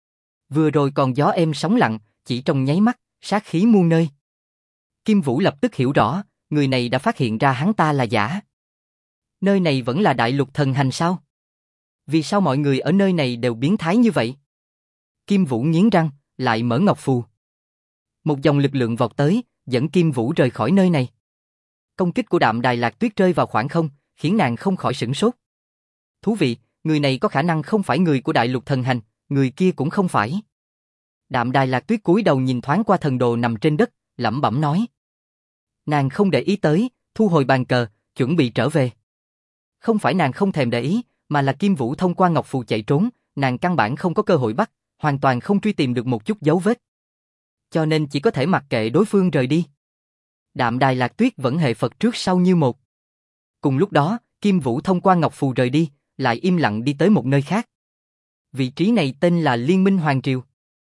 Vừa rồi còn gió êm sóng lặng, chỉ trong nháy mắt, sát khí muôn nơi. Kim Vũ lập tức hiểu rõ, người này đã phát hiện ra hắn ta là giả. Nơi này vẫn là Đại Lục Thần Hành sao? Vì sao mọi người ở nơi này đều biến thái như vậy? Kim Vũ nghiến răng, lại mở ngọc phù. Một dòng lực lượng vọt tới, dẫn Kim Vũ rời khỏi nơi này. Công kích của Đạm Đài Lạc Tuyết rơi vào khoảng không, khiến nàng không khỏi sửng sốt. Thú vị, người này có khả năng không phải người của Đại Lục Thần Hành, người kia cũng không phải. Đạm Đài Lạc Tuyết cúi đầu nhìn thoáng qua thần đồ nằm trên đất, lẩm bẩm nói. Nàng không để ý tới, thu hồi bàn cờ, chuẩn bị trở về. Không phải nàng không thèm để ý, mà là Kim Vũ thông qua ngọc phù chạy trốn, nàng căn bản không có cơ hội bắt, hoàn toàn không truy tìm được một chút dấu vết. Cho nên chỉ có thể mặc kệ đối phương rời đi. Đạm Đài Lạc Tuyết vẫn hệ Phật trước sau như một. Cùng lúc đó, Kim Vũ thông qua ngọc phù rời đi, lại im lặng đi tới một nơi khác. Vị trí này tên là Liên Minh Hoàng Triều.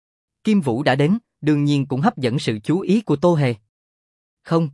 Kim Vũ đã đến, đương nhiên cũng hấp dẫn sự chú ý của Tô Hề. Không.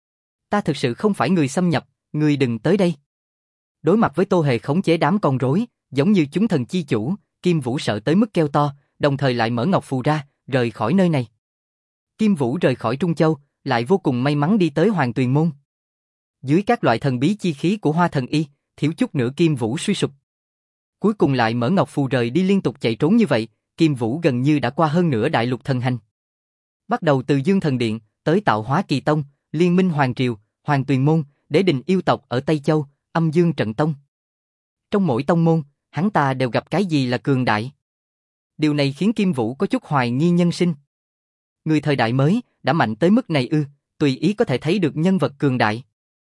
Ta thực sự không phải người xâm nhập, ngươi đừng tới đây. Đối mặt với Tô Hề khống chế đám con rối, giống như chúng thần chi chủ, Kim Vũ sợ tới mức kêu to, đồng thời lại mở ngọc phù ra, rời khỏi nơi này. Kim Vũ rời khỏi Trung Châu, lại vô cùng may mắn đi tới Hoàng Tuyền Môn. Dưới các loại thần bí chi khí của Hoa Thần Y, thiếu chút nữa Kim Vũ suy sụp. Cuối cùng lại mở ngọc phù rời đi liên tục chạy trốn như vậy, Kim Vũ gần như đã qua hơn nửa Đại Lục Thần Hành. Bắt đầu từ Dương Thần Điện, tới Tạo Hóa Kỳ Tông, Liên Minh Hoàng Triều, Hoàng Tuyền Môn, Đế Đình yêu tộc ở Tây Châu, Âm Dương Trận Tông. Trong mỗi tông môn, hắn ta đều gặp cái gì là cường đại. Điều này khiến Kim Vũ có chút hoài nghi nhân sinh. Người thời đại mới, đã mạnh tới mức này ư, tùy ý có thể thấy được nhân vật cường đại.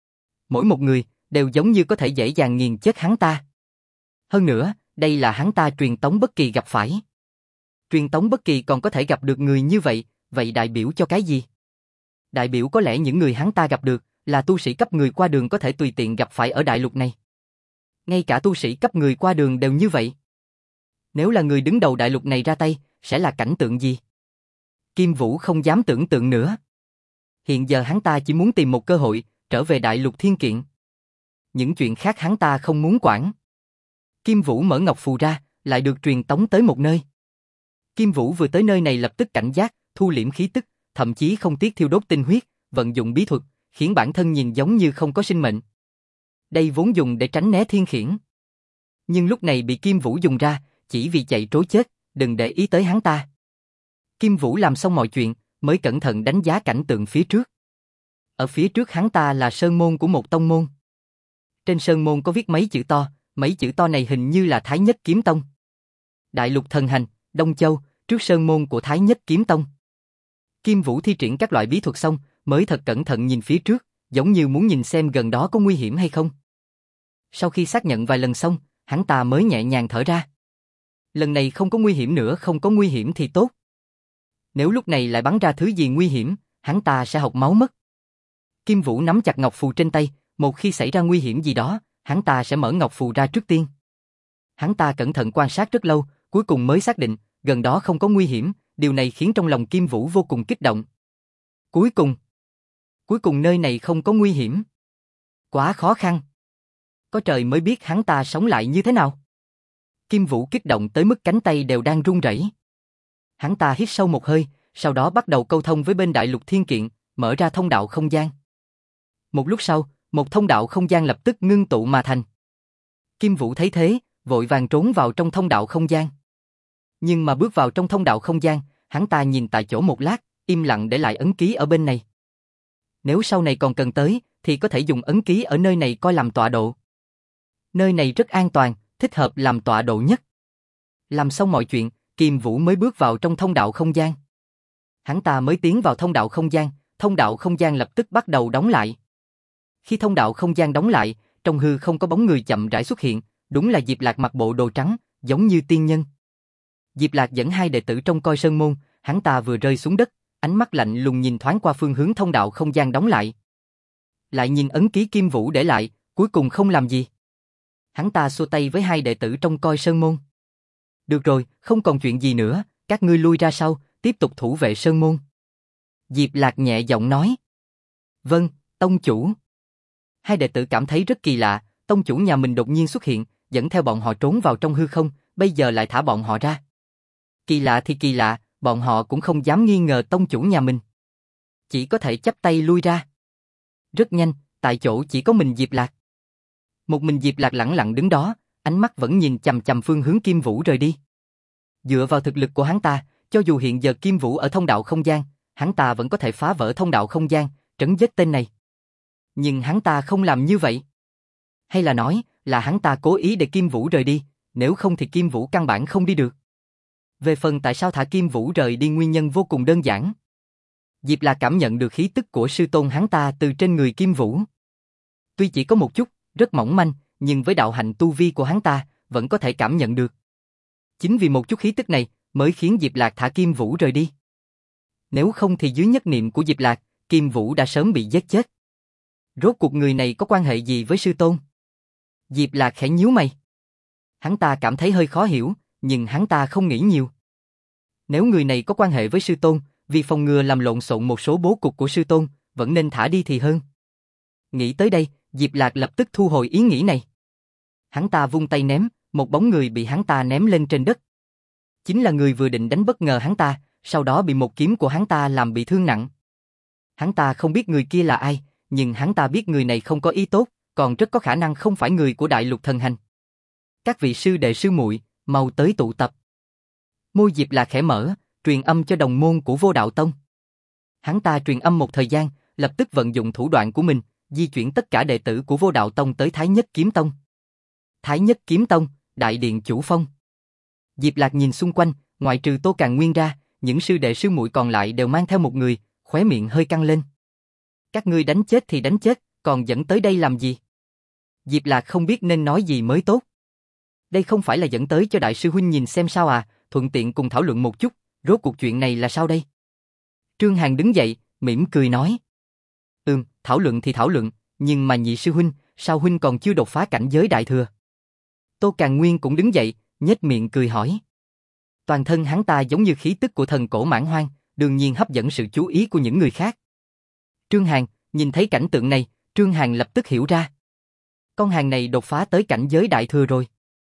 Mỗi một người, đều giống như có thể dễ dàng nghiền chết hắn ta. Hơn nữa, đây là hắn ta truyền tống bất kỳ gặp phải. Truyền tống bất kỳ còn có thể gặp được người như vậy, vậy đại biểu cho cái gì? Đại biểu có lẽ những người hắn ta gặp được, là tu sĩ cấp người qua đường có thể tùy tiện gặp phải ở đại lục này. Ngay cả tu sĩ cấp người qua đường đều như vậy. Nếu là người đứng đầu đại lục này ra tay, sẽ là cảnh tượng gì? Kim Vũ không dám tưởng tượng nữa. Hiện giờ hắn ta chỉ muốn tìm một cơ hội, trở về đại lục thiên kiện. Những chuyện khác hắn ta không muốn quản. Kim Vũ mở ngọc phù ra, lại được truyền tống tới một nơi. Kim Vũ vừa tới nơi này lập tức cảnh giác, thu liễm khí tức, thậm chí không tiếc thiêu đốt tinh huyết, vận dụng bí thuật, khiến bản thân nhìn giống như không có sinh mệnh. Đây vốn dùng để tránh né thiên khiển. Nhưng lúc này bị Kim Vũ dùng ra, chỉ vì chạy trối chết, đừng để ý tới hắn ta. Kim Vũ làm xong mọi chuyện, mới cẩn thận đánh giá cảnh tượng phía trước. Ở phía trước hắn ta là sơn môn của một tông môn. Trên sơn môn có viết mấy chữ to này hình như là Thái Nhất Kiếm Tông. Đại lục thần hành, Đông Châu, trước sơn môn của Thái Nhất Kiếm Tông. Kim Vũ thi triển các loại bí thuật xong, mới thật cẩn thận nhìn phía trước, giống như muốn nhìn xem gần đó có nguy hiểm hay không. Sau khi xác nhận vài lần xong, hắn ta mới nhẹ nhàng thở ra. Lần này không có nguy hiểm nữa, không có nguy hiểm thì tốt. Nếu lúc này lại bắn ra thứ gì nguy hiểm, hắn ta sẽ học máu mất. Kim Vũ nắm chặt ngọc phù trên tay, một khi xảy ra nguy hiểm gì đó, hắn ta sẽ mở ngọc phù ra trước tiên. Hắn ta cẩn thận quan sát rất lâu, cuối cùng mới xác định, gần đó không có nguy hiểm, điều này khiến trong lòng Kim Vũ vô cùng kích động. Cuối cùng nơi này không có nguy hiểm. Quá khó khăn. Có trời mới biết hắn ta sống lại như thế nào. Kim Vũ kích động tới mức cánh tay đều đang run rẩy. Hắn ta hít sâu một hơi, sau đó bắt đầu câu thông với bên Đại Lục Thiên Kiện, mở ra thông đạo không gian. Một lúc sau, một thông đạo không gian lập tức ngưng tụ mà thành. Kim Vũ thấy thế, vội vàng trốn vào trong thông đạo không gian. Nhưng mà bước vào trong thông đạo không gian, hắn ta nhìn tại chỗ một lát, im lặng để lại ấn ký ở bên này. Nếu sau này còn cần tới, thì có thể dùng ấn ký ở nơi này coi làm tọa độ. Nơi này rất an toàn, thích hợp làm tọa độ nhất. Làm xong mọi chuyện, Kim Vũ mới bước vào trong thông đạo không gian. Hắn ta mới tiến vào thông đạo không gian lập tức bắt đầu đóng lại. Khi thông đạo không gian đóng lại, trong hư không có bóng người chậm rãi xuất hiện, đúng là Diệp Lạc mặc bộ đồ trắng, giống như tiên nhân. Diệp Lạc dẫn hai đệ tử trông coi sơn môn, hắn ta vừa rơi xuống đất, ánh mắt lạnh lùng nhìn thoáng qua phương hướng thông đạo không gian đóng lại. Lại nhìn ấn ký Kim Vũ để lại, cuối cùng không làm gì. Hắn ta xua tay với hai đệ tử trông coi sơn môn. Được rồi, không còn chuyện gì nữa, các ngươi lui ra sau, tiếp tục thủ vệ sơn môn. Diệp Lạc nhẹ giọng nói. Vâng, tông chủ. Hai đệ tử cảm thấy rất kỳ lạ, tông chủ nhà mình đột nhiên xuất hiện, dẫn theo bọn họ trốn vào trong hư không, bây giờ lại thả bọn họ ra. Kỳ lạ thì kỳ lạ, bọn họ cũng không dám nghi ngờ tông chủ nhà mình. Chỉ có thể chắp tay lui ra. Rất nhanh, tại chỗ chỉ có mình Diệp Lạc. Một mình Diệp Lạc lẳng lặng đứng đó, ánh mắt vẫn nhìn chằm chằm phương hướng Kim Vũ rời đi. Dựa vào thực lực của hắn ta, cho dù hiện giờ Kim Vũ ở thông đạo không gian, hắn ta vẫn có thể phá vỡ thông đạo không gian, trấn giết tên này. Nhưng hắn ta không làm như vậy. Hay là nói, là hắn ta cố ý để Kim Vũ rời đi, nếu không thì Kim Vũ căn bản không đi được. Về phần tại sao thả Kim Vũ rời đi nguyên nhân vô cùng đơn giản. Diệp Lạc cảm nhận được khí tức của sư tôn hắn ta từ trên người Kim Vũ. Tuy chỉ có một chút, rất mỏng manh, nhưng với đạo hạnh tu vi của hắn ta, vẫn có thể cảm nhận được. Chính vì một chút khí tức này, mới khiến Diệp Lạc thả Kim Vũ rời đi. Nếu không thì dưới nhất niệm của Diệp Lạc, Kim Vũ đã sớm bị giết chết. Rốt cuộc người này có quan hệ gì với sư tôn? Diệp Lạc khẽ nhíu mày. Hắn ta cảm thấy hơi khó hiểu, nhưng hắn ta không nghĩ nhiều. Nếu người này có quan hệ với sư tôn, vì phòng ngừa làm lộn xộn một số bố cục của sư tôn, vẫn nên thả đi thì hơn. Nghĩ tới đây, Diệp Lạc lập tức thu hồi ý nghĩ này. Hắn ta vung tay ném, một bóng người bị hắn ta ném lên trên đất. Chính là người vừa định đánh bất ngờ hắn ta, sau đó bị một kiếm của hắn ta làm bị thương nặng. Hắn ta không biết người kia là ai, nhưng hắn ta biết người này không có ý tốt, còn rất có khả năng không phải người của Đại Lục Thần Hành. Các vị sư đệ sư muội, mau tới tụ tập. Môi Diệp Lạc khẽ mở, truyền âm cho đồng môn của Vô Đạo Tông. Hắn ta truyền âm một thời gian, lập tức vận dụng thủ đoạn của mình, di chuyển tất cả đệ tử của Vô Đạo Tông tới Thái Nhất Kiếm Tông. Thái Nhất Kiếm Tông, đại điện chủ phong. Diệp Lạc nhìn xung quanh, ngoại trừ Tô Càn Nguyên ra, những sư đệ sư muội còn lại đều mang theo một người, khóe miệng hơi căng lên. Các ngươi đánh chết thì đánh chết, còn dẫn tới đây làm gì? Diệp Lạc không biết nên nói gì mới tốt. Đây không phải là dẫn tới cho đại sư huynh nhìn xem sao à, thuận tiện cùng thảo luận một chút, rốt cuộc chuyện này là sao đây? Trương Hàn đứng dậy, mỉm cười nói. Thảo luận thì thảo luận, nhưng mà nhị sư huynh, sao huynh còn chưa đột phá cảnh giới đại thừa? Tô Càn Nguyên cũng đứng dậy, nhếch miệng cười hỏi. Toàn thân hắn ta giống như khí tức của thần cổ mãn hoang, đương nhiên hấp dẫn sự chú ý của những người khác. Trương Hàn, nhìn thấy cảnh tượng này, Trương Hàn lập tức hiểu ra. Con hàng này đột phá tới cảnh giới đại thừa rồi.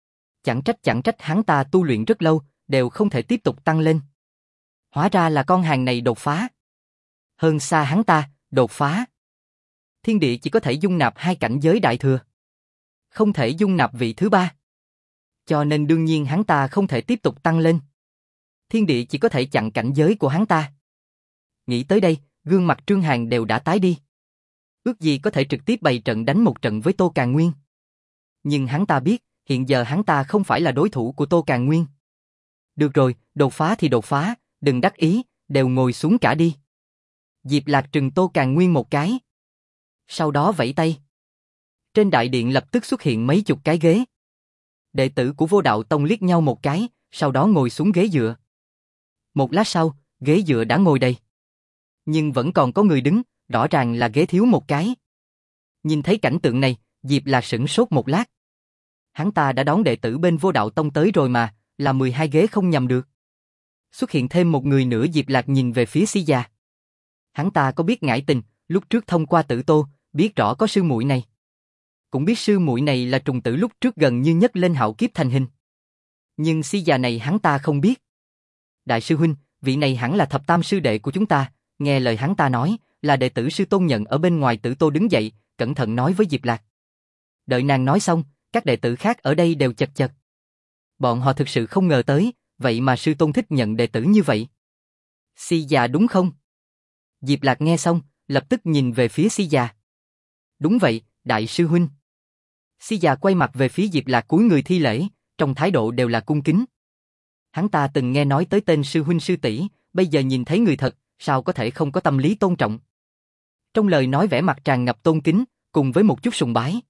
chẳng trách hắn ta tu luyện rất lâu, đều không thể tiếp tục tăng lên. Hóa ra là con hàng này đột phá. Hơn xa hắn ta, đột phá. Thiên địa chỉ có thể dung nạp 2 cảnh giới đại thừa. Không thể dung nạp vị thứ 3. Cho nên đương nhiên hắn ta không thể tiếp tục tăng lên. Thiên địa chỉ có thể chặn cảnh giới của hắn ta. Nghĩ tới đây, gương mặt Trương Hàn đều đã tái đi. Ước gì có thể trực tiếp bày trận đánh một trận với Tô Càn Nguyên. Nhưng hắn ta biết, hiện giờ hắn ta không phải là đối thủ của Tô Càn Nguyên. Được rồi, đột phá thì đột phá, đừng đắc ý, đều ngồi xuống cả đi. Diệp Lạc trừng Tô Càn Nguyên một cái. Sau đó vẫy tay. Trên đại điện lập tức xuất hiện mấy chục cái ghế. Đệ tử của Vô Đạo Tông liếc nhau một cái, sau đó ngồi xuống ghế dựa. Một lát sau, ghế dựa đã ngồi đầy. Nhưng vẫn còn có người đứng, rõ ràng là ghế thiếu một cái. Nhìn thấy cảnh tượng này, Diệp Lạc sửng sốt một lát. Hắn ta đã đón đệ tử bên Vô Đạo Tông tới rồi mà, là 12 ghế không nhầm được. Xuất hiện thêm một người nữa. Diệp Lạc nhìn về phía Si già. Hắn ta có biết ngải tình, lúc trước thông qua Tử Tô, biết rõ có sư muội này. Cũng biết sư muội này là trùng tử lúc trước gần như nhất lên hạo kiếp thành hình. Nhưng Si già này hắn ta không biết. Đại sư huynh, vị này hẳn là thập tam sư đệ của chúng ta, nghe lời hắn ta nói, là đệ tử sư tôn nhận ở bên ngoài Tử Tô đứng dậy, cẩn thận nói với Diệp Lạc. Đợi nàng nói xong, các đệ tử khác ở đây đều chật chật. Bọn họ thực sự không ngờ tới, vậy mà sư tôn thích nhận đệ tử như vậy. Si già đúng không? Diệp Lạc nghe xong, lập tức nhìn về phía Si già. Đúng vậy, đại sư huynh. Si già quay mặt về phía Diệp Lạc cúi người thi lễ, trong thái độ đều là cung kính. Hắn ta từng nghe nói tới tên sư huynh sư tỷ, bây giờ nhìn thấy người thật, sao có thể không có tâm lý tôn trọng. Trong lời nói vẻ mặt tràn ngập tôn kính, cùng với một chút sùng bái.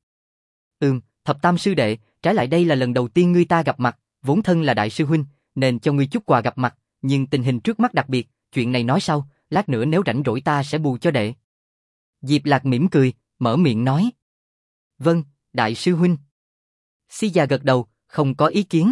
Thập tam sư đệ, trái lại đây là lần đầu tiên ngươi ta gặp mặt, vốn thân là đại sư huynh, nên cho ngươi chút quà gặp mặt, nhưng tình hình trước mắt đặc biệt, chuyện này nói sau, lát nữa nếu rảnh rỗi ta sẽ bù cho đệ. Diệp Lạc mỉm cười, mở miệng nói. Vâng, đại sư huynh. Si già gật đầu, không có ý kiến.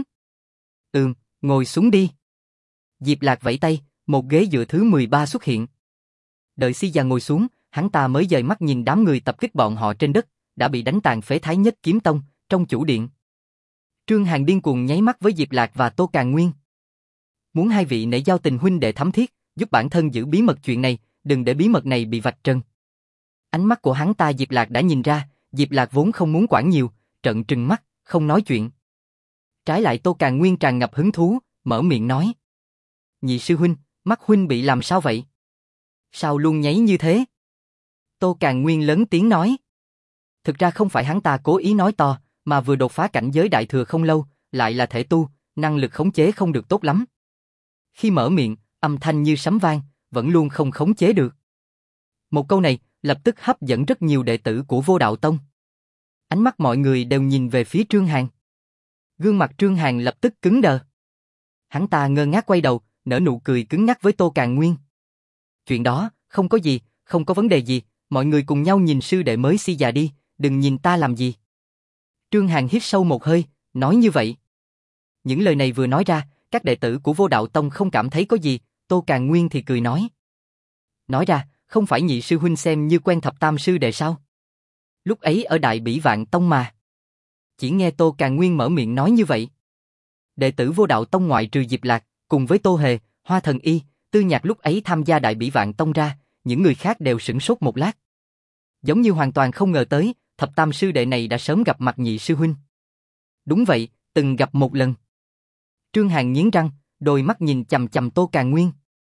Ngồi xuống đi. Diệp Lạc vẫy tay, một ghế dựa thứ 13 xuất hiện. Đợi Si già ngồi xuống, hắn ta mới dời mắt nhìn đám người tập kích bọn họ trên đất, đã bị đánh tàn phế Thái Nhất Kiếm Tông, trong chủ điện. Trương Hàn điên cuồng nháy mắt với Diệp Lạc và Tô Càn Nguyên. Muốn hai vị nể giao tình huynh đệ thắm thiết, giúp bản thân giữ bí mật chuyện này, đừng để bí mật này bị vạch trần. Ánh mắt của hắn ta Diệp Lạc đã nhìn ra, Diệp Lạc vốn không muốn quản nhiều, trợn trừng mắt, không nói chuyện. Trái lại Tô Càn Nguyên tràn ngập hứng thú, mở miệng nói. Nhị sư huynh, mắt huynh bị làm sao vậy? Sao luôn nháy như thế? Tô Càn Nguyên lớn tiếng nói. Thực ra không phải hắn ta cố ý nói to, mà vừa đột phá cảnh giới đại thừa không lâu, lại là thể tu, năng lực khống chế không được tốt lắm. Khi mở miệng, âm thanh như sấm vang, vẫn luôn không khống chế được. Một câu này, lập tức hấp dẫn rất nhiều đệ tử của Vô Đạo Tông. Ánh mắt mọi người đều nhìn về phía Trương Hàn. Gương mặt Trương Hàn lập tức cứng đờ. Hắn ta ngơ ngác quay đầu, nở nụ cười cứng nhắc với Tô Càn Nguyên. Chuyện đó, không có gì, không có vấn đề gì, mọi người cùng nhau nhìn sư đệ mới Si già đi, đừng nhìn ta làm gì. Trương Hàn hít sâu một hơi, nói như vậy. Những lời này vừa nói ra, các đệ tử của Vô Đạo Tông không cảm thấy có gì, Tô Càn Nguyên thì cười nói. Nói ra, không phải nhị sư huynh xem như quen thập tam sư đệ sao? Lúc ấy ở Đại Bỉ Vạn Tông mà. Chỉ nghe Tô Càn Nguyên mở miệng nói như vậy. Đệ tử Vô Đạo Tông ngoại trừ Diệp Lạc, cùng với Tô Hề, Hoa Thần Y, Tư Nhạc lúc ấy tham gia Đại Bỉ Vạn Tông ra, những người khác đều sửng sốt một lát. Giống như hoàn toàn không ngờ tới, thập tam sư đệ này đã sớm gặp mặt nhị sư huynh. Đúng vậy, từng gặp một lần. Trương Hàn nghiến răng, đôi mắt nhìn chằm chằm Tô Càn Nguyên.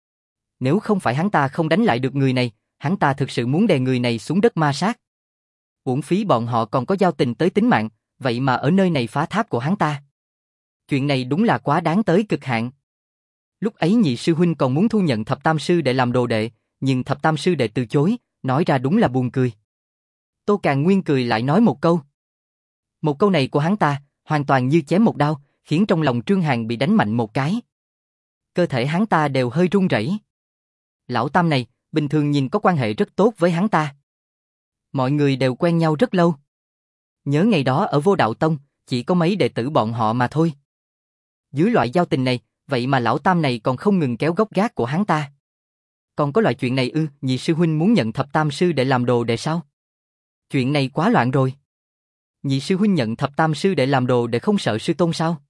Nếu không phải hắn ta không đánh lại được người này, hắn ta thực sự muốn đè người này xuống đất ma sát. Uổng phí bọn họ còn có giao tình tới tính mạng, vậy mà ở nơi này phá tháp của hắn ta. Chuyện này đúng là quá đáng tới cực hạn. Lúc ấy nhị sư huynh còn muốn thu nhận thập tam sư để làm đồ đệ, nhưng thập tam sư đệ từ chối, nói ra đúng là buồn cười. Tô Càn Nguyên cười lại nói một câu. Một câu này của hắn ta, hoàn toàn như chém một đao, khiến trong lòng Trương Hàn bị đánh mạnh một cái. Cơ thể hắn ta đều hơi run rẩy. Lão Tam này, bình thường nhìn có quan hệ rất tốt với hắn ta. Mọi người đều quen nhau rất lâu. Nhớ ngày đó ở Vô Đạo Tông, chỉ có mấy đệ tử bọn họ mà thôi. Dưới loại giao tình này, vậy mà lão Tam này còn không ngừng kéo gốc gác của hắn ta. Còn có loại chuyện này ư? Nhị sư huynh muốn nhận thập tam sư để làm đồ đệ sao? Chuyện này quá loạn rồi. Nhị sư huynh nhận thập tam sư đệ làm đồ để không sợ sư tôn sao?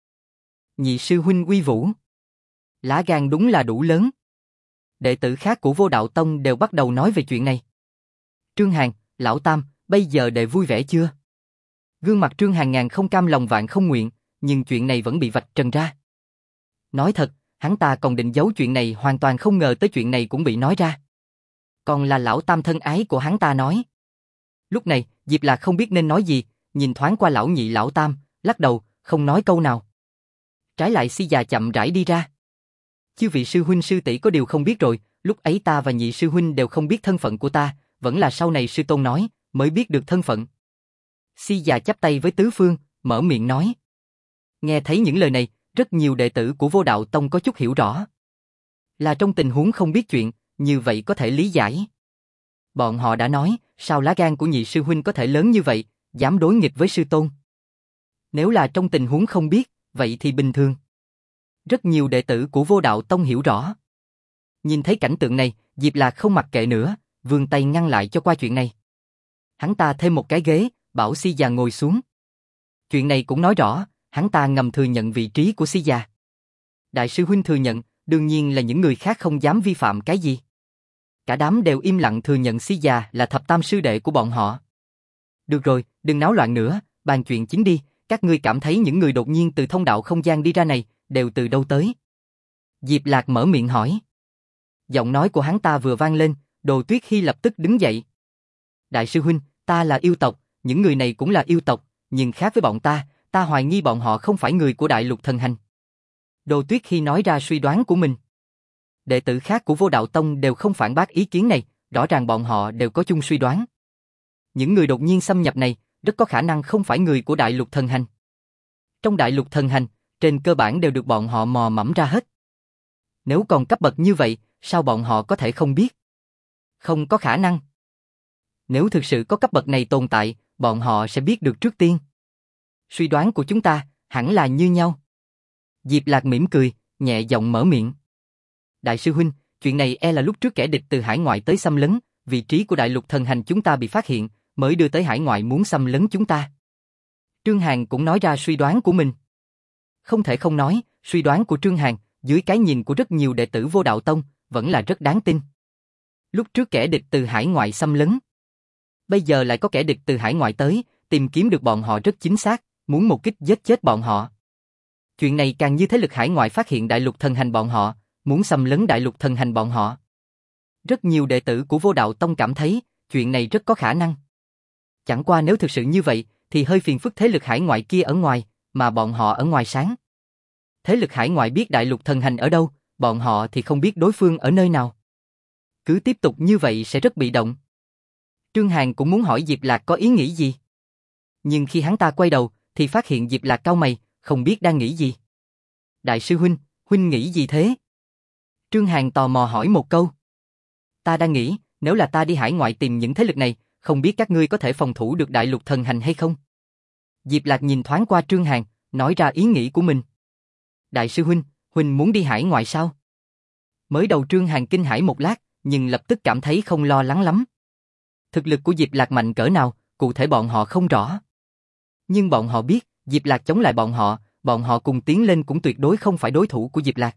Nhị sư huynh uy vũ. Lá gan đúng là đủ lớn. Đệ tử khác của Vô Đạo Tông đều bắt đầu nói về chuyện này. Trương Hàn, Lão Tam, bây giờ đệ vui vẻ chưa? Gương mặt Trương Hàn ngàn không cam lòng vạn không nguyện, nhưng chuyện này vẫn bị vạch trần ra. Nói thật, hắn ta còn định giấu chuyện này, hoàn toàn không ngờ tới chuyện này cũng bị nói ra. Còn là Lão Tam thân ái của hắn ta nói. Lúc này, Diệp Lạc không biết nên nói gì, nhìn thoáng qua Lão Nhị Lão Tam, lắc đầu, không nói câu nào. Trái lại Si già chậm rãi đi ra. Chư vị sư huynh sư tỷ có điều không biết rồi, lúc ấy ta và nhị sư huynh đều không biết thân phận của ta, vẫn là sau này sư tôn nói, mới biết được thân phận. Si già chắp tay với tứ phương, mở miệng nói. Nghe thấy những lời này, rất nhiều đệ tử của Vô Đạo Tông có chút hiểu rõ. Là trong tình huống không biết chuyện, như vậy có thể lý giải. Bọn họ đã nói, sao lá gan của nhị sư huynh có thể lớn như vậy, dám đối nghịch với sư tôn. Nếu là trong tình huống không biết, vậy thì bình thường. Rất nhiều đệ tử của Vô Đạo Tông hiểu rõ. Nhìn thấy cảnh tượng này, Diệp Lạc không mặc kệ nữa, vươn tay ngăn lại cho qua chuyện này. Hắn ta thêm một cái ghế, bảo Si già ngồi xuống. Chuyện này cũng nói rõ, hắn ta ngầm thừa nhận vị trí của Si già. Đại sư huynh thừa nhận, đương nhiên là những người khác không dám vi phạm cái gì. Cả đám đều im lặng thừa nhận Si già là thập tam sư đệ của bọn họ. Được rồi, đừng náo loạn nữa, bàn chuyện chính đi, các ngươi cảm thấy những người đột nhiên từ thông đạo không gian đi ra này, đều từ đâu tới? Diệp Lạc mở miệng hỏi. Giọng nói của hắn ta vừa vang lên, Đồ Tuyết Hi lập tức đứng dậy. Đại sư huynh, ta là yêu tộc, những người này cũng là yêu tộc, nhưng khác với bọn ta hoài nghi bọn họ không phải người của Đại Lục Thần Hành. Đồ Tuyết Hi nói ra suy đoán của mình. Đệ tử khác của Vô Đạo Tông đều không phản bác ý kiến này, rõ ràng bọn họ đều có chung suy đoán. Những người đột nhiên xâm nhập này, rất có khả năng không phải người của Đại Lục Thần Hành. Trong Đại Lục Thần Hành, trên cơ bản đều được bọn họ mò mẫm ra hết. Nếu còn cấp bậc như vậy, sao bọn họ có thể không biết? Không có khả năng. Nếu thực sự có cấp bậc này tồn tại, bọn họ sẽ biết được trước tiên. Suy đoán của chúng ta hẳn là như nhau. Diệp Lạc mỉm cười, nhẹ giọng mở miệng. Đại sư huynh, chuyện này e là lúc trước kẻ địch từ hải ngoại tới xâm lấn, vị trí của Đại Lục Thần Hành chúng ta bị phát hiện, mới đưa tới hải ngoại muốn xâm lấn chúng ta. Trương Hàn cũng nói ra suy đoán của mình. Không thể không nói, suy đoán của Trương Hàn, dưới cái nhìn của rất nhiều đệ tử Vô Đạo Tông, vẫn là rất đáng tin. Lúc trước kẻ địch từ hải ngoại xâm lấn. Bây giờ lại có kẻ địch từ hải ngoại tới, tìm kiếm được bọn họ rất chính xác, muốn một kích giết chết bọn họ. Chuyện này càng như thế lực hải ngoại phát hiện Đại Lục Thần Hành bọn họ, muốn xâm lấn Đại Lục Thần Hành bọn họ. Rất nhiều đệ tử của Vô Đạo Tông cảm thấy, chuyện này rất có khả năng. Chẳng qua nếu thực sự như vậy, thì hơi phiền phức thế lực hải ngoại kia ở ngoài, mà bọn họ ở ngoài sáng. Thế lực hải ngoại biết Đại Lục Thần Hành ở đâu, bọn họ thì không biết đối phương ở nơi nào. Cứ tiếp tục như vậy sẽ rất bị động. Trương Hàn cũng muốn hỏi Diệp Lạc có ý nghĩ gì. Nhưng khi hắn ta quay đầu, thì phát hiện Diệp Lạc cau mày, không biết đang nghĩ gì. Đại sư huynh, huynh nghĩ gì thế? Trương Hàn tò mò hỏi một câu. Ta đang nghĩ, nếu là ta đi hải ngoại tìm những thế lực này, không biết các ngươi có thể phòng thủ được Đại Lục Thần Hành hay không? Diệp Lạc nhìn thoáng qua Trương Hàn, nói ra ý nghĩ của mình. Đại sư huynh, huynh muốn đi hải ngoại sao? Mới đầu Trương Hàn kinh hãi một lát, nhưng lập tức cảm thấy không lo lắng lắm. Thực lực của Diệp Lạc mạnh cỡ nào, cụ thể bọn họ không rõ. Nhưng bọn họ biết, Diệp Lạc chống lại bọn họ cùng tiến lên cũng tuyệt đối không phải đối thủ của Diệp Lạc.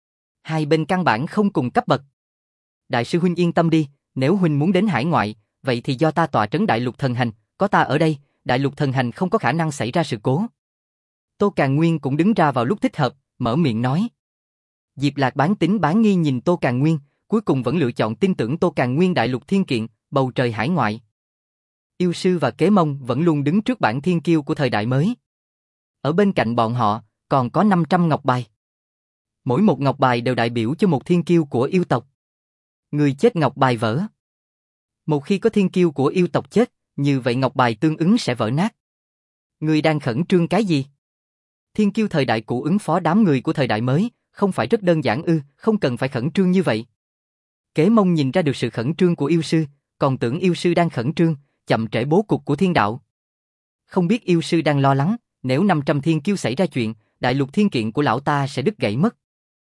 Hai bên căn bản không cùng cấp bậc. Đại sư huynh yên tâm đi, nếu huynh muốn đến hải ngoại, vậy thì do ta tọa trấn Đại Lục Thần Hành, có ta ở đây, Đại Lục Thần Hành không có khả năng xảy ra sự cố. Tô Càn Nguyên cũng đứng ra vào lúc thích hợp, mở miệng nói. Diệp Lạc bán tín bán nghi nhìn Tô Càn Nguyên, cuối cùng vẫn lựa chọn tin tưởng Tô Càn Nguyên Đại Lục Thiên Kiện, bầu trời hải ngoại. Yêu sư và Kế Mông vẫn luôn đứng trước bảng thiên kiêu của thời đại mới. Ở bên cạnh bọn họ, còn có 500 ngọc bài. Mỗi một ngọc bài đều đại biểu cho một thiên kiêu của yêu tộc. Người chết ngọc bài vỡ. Một khi có thiên kiêu của yêu tộc chết, như vậy ngọc bài tương ứng sẽ vỡ nát. Người đang khẩn trương cái gì? Thiên kiêu thời đại cũ ứng phó đám người của thời đại mới, không phải rất đơn giản ư, không cần phải khẩn trương như vậy. Kế Mông nhìn ra được sự khẩn trương của yêu sư, còn tưởng yêu sư đang khẩn trương, chậm trễ bố cục của thiên đạo. Không biết yêu sư đang lo lắng, nếu 500 thiên kiêu xảy ra chuyện, Đại Lục Thiên Kiện của lão ta sẽ đứt gãy mất.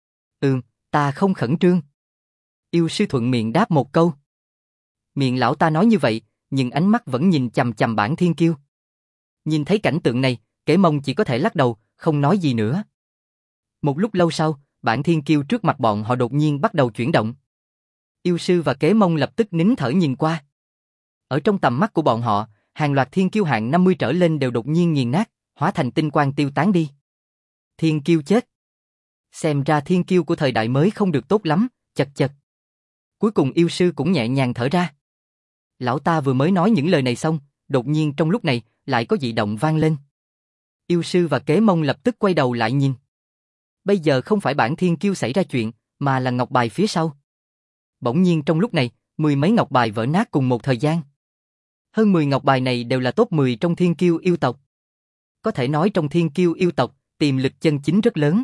Ta không khẩn trương. Yêu sư thuận miệng đáp một câu. Miệng lão ta nói như vậy, nhưng ánh mắt vẫn nhìn chằm chằm bảng thiên kiêu. Nhìn thấy cảnh tượng này, Kế Mông chỉ có thể lắc đầu, không nói gì nữa. Một lúc lâu sau, bản thiên kiêu trước mặt bọn họ đột nhiên bắt đầu chuyển động. Yêu sư và Kế Mông lập tức nín thở nhìn qua. Ở trong tầm mắt của bọn họ, hàng loạt thiên kiêu hạng 50 trở lên đều đột nhiên nghiền nát, hóa thành tinh quang tiêu tán đi. Thiên kiêu chết. Xem ra thiên kiêu của thời đại mới không được tốt lắm, chật chật. Cuối cùng yêu sư cũng nhẹ nhàng thở ra. Lão ta vừa mới nói những lời này xong, đột nhiên trong lúc này, lại có dị động vang lên. Yêu sư và Kế Mông lập tức quay đầu lại nhìn. Bây giờ không phải bản thiên kiêu xảy ra chuyện, mà là ngọc bài phía sau. Bỗng nhiên trong lúc này, 10 mấy ngọc bài vỡ nát cùng một thời gian. Hơn 10 ngọc bài này đều là top 10 trong thiên kiêu yêu tộc. Có thể nói trong thiên kiêu yêu tộc, tiềm lực chân chính rất lớn.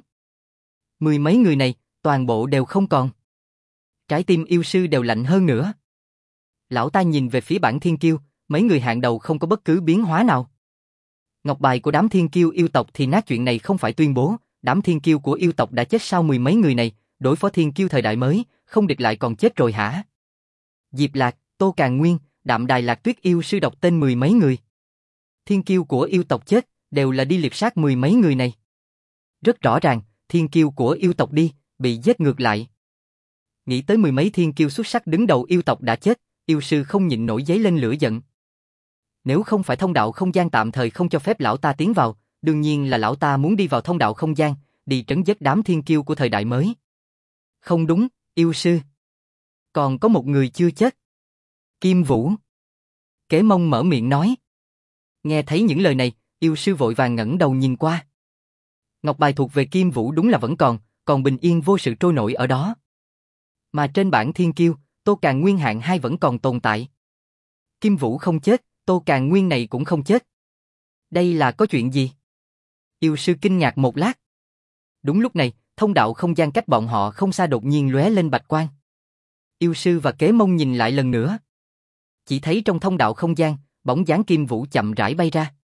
10 mấy người này, toàn bộ đều không còn. Trái tim yêu sư đều lạnh hơn nữa. Lão ta nhìn về phía bản thiên kiêu, mấy người hạng đầu không có bất cứ biến hóa nào. Ngọc bài của đám thiên kiêu yêu tộc thì nát, chuyện này không phải tuyên bố, đám thiên kiêu của yêu tộc đã chết sau 10 mấy người này, đối phó thiên kiêu thời đại mới, không địch lại còn chết rồi hả? Diệp Lạc, Tô Càn Nguyên, Đạm Đài Lạc Tuyết yêu sư đọc tên 10 mấy người. Thiên kiêu của yêu tộc chết, đều là đi liệt sát 10 mấy người này. Rất rõ ràng, thiên kiêu của yêu tộc đi, bị giết ngược lại. Nghĩ tới 10 mấy thiên kiêu xuất sắc đứng đầu yêu tộc đã chết, yêu sư không nhịn nổi giấy lên lửa giận. Nếu không phải thông đạo không gian tạm thời không cho phép lão ta tiến vào, đương nhiên là lão ta muốn đi vào thông đạo không gian, đi trấn giết đám thiên kiêu của thời đại mới. Không đúng, yêu sư. Còn có một người chưa chết. Kim Vũ. Kế Mông mở miệng nói. Nghe thấy những lời này, yêu sư vội vàng ngẩng đầu nhìn qua. Ngọc bài thuộc về Kim Vũ đúng là vẫn còn bình yên vô sự trôi nổi ở đó. Mà trên bảng thiên kiêu, Tô Càn Nguyên hạng 2 vẫn còn tồn tại. Kim Vũ không chết, Tô Càn Nguyên này cũng không chết. Đây là có chuyện gì? Yêu sư kinh ngạc một lát. Đúng lúc này, thông đạo không gian cách bọn họ không xa đột nhiên lóe lên bạch quang. Yêu sư và Kế Mông nhìn lại lần nữa. Chỉ thấy trong thông đạo không gian, bóng dáng Kim Vũ chậm rãi bay ra.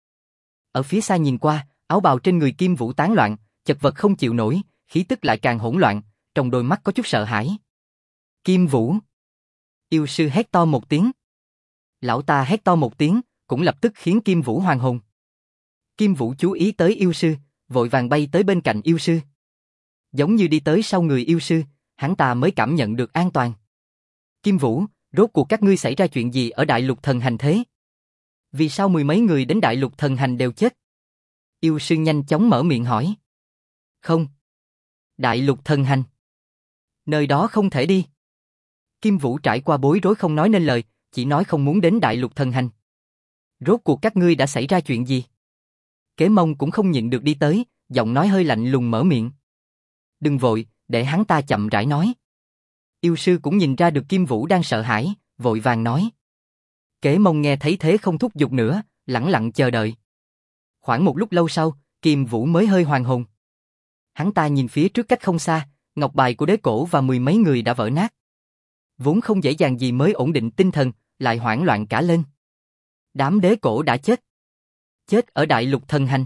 Ở phía xa nhìn qua, áo bào trên người Kim Vũ tán loạn, chật vật không chịu nổi, khí tức lại càng hỗn loạn, trong đôi mắt có chút sợ hãi. Kim Vũ. Yêu sư hét to một tiếng. Lão ta hét to một tiếng, cũng lập tức khiến Kim Vũ hoàn hồn. Kim Vũ chú ý tới yêu sư, vội vàng bay tới bên cạnh yêu sư. Giống như đi tới sau người yêu sư, hắn ta mới cảm nhận được an toàn. Kim Vũ, rốt cuộc các ngươi xảy ra chuyện gì ở Đại Lục Thần Hành thế? Vì sao 10 mấy người đến Đại Lục Thần Hành đều chết? Yêu sư nhanh chóng mở miệng hỏi. Không. Đại Lục Thần Hành. Nơi đó không thể đi. Kim Vũ trải qua bối rối không nói nên lời, chỉ nói không muốn đến Đại Lục Thần Hành. Rốt cuộc các ngươi đã xảy ra chuyện gì? Kế Mông cũng không nhịn được đi tới, giọng nói hơi lạnh lùng mở miệng. Đừng vội, để hắn ta chậm rãi nói. Yêu sư cũng nhìn ra được Kim Vũ đang sợ hãi, vội vàng nói. Kế Mông nghe thấy thế không thúc giục nữa, lẳng lặng chờ đợi. Khoảng một lúc lâu sau, Kim Vũ mới hơi hoàn hồn. Hắn ta nhìn phía trước cách không xa, ngọc bài của đế cổ và 10 mấy người đã vỡ nát. Vốn không dễ dàng gì mới ổn định tinh thần, lại hoảng loạn cả lên. Đám đế cổ đã chết. Chết ở Đại Lục Thần Hành.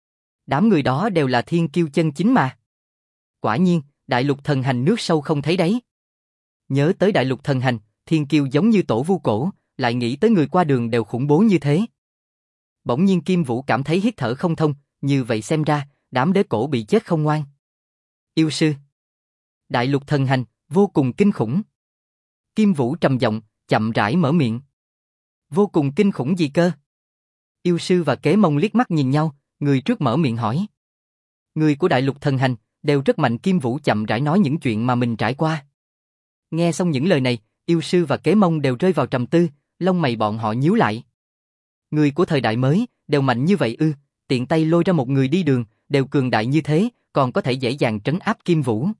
Đám người đó đều là thiên kiêu chân chính mà. Quả nhiên, Đại Lục Thần Hành nước sâu không thấy đáy. Nhớ tới Đại Lục Thần Hành, thiên kiêu giống như tổ vu cổ, lại nghĩ tới người qua đường đều khủng bố như thế. Bỗng nhiên Kim Vũ cảm thấy hít thở không thông, như vậy xem ra, đám đế cổ bị chết không ngoan. Yêu sư. Đại Lục Thần Hành, vô cùng kinh khủng. Kim Vũ trầm giọng, chậm rãi mở miệng. Vô cùng kinh khủng gì cơ? Yêu sư và Kế Mông liếc mắt nhìn nhau, người trước mở miệng hỏi. Người của Đại Lục Thần Hành đều rất mạnh. Kim Vũ chậm rãi nói những chuyện mà mình trải qua. Nghe xong những lời này, yêu sư và Kế Mông đều rơi vào trầm tư, lông mày bọn họ nhíu lại. Người của thời đại mới đều mạnh như vậy ư? Tiện tay lôi ra một người đi đường, đều cường đại như thế, còn có thể dễ dàng trấn áp Kim Vũ.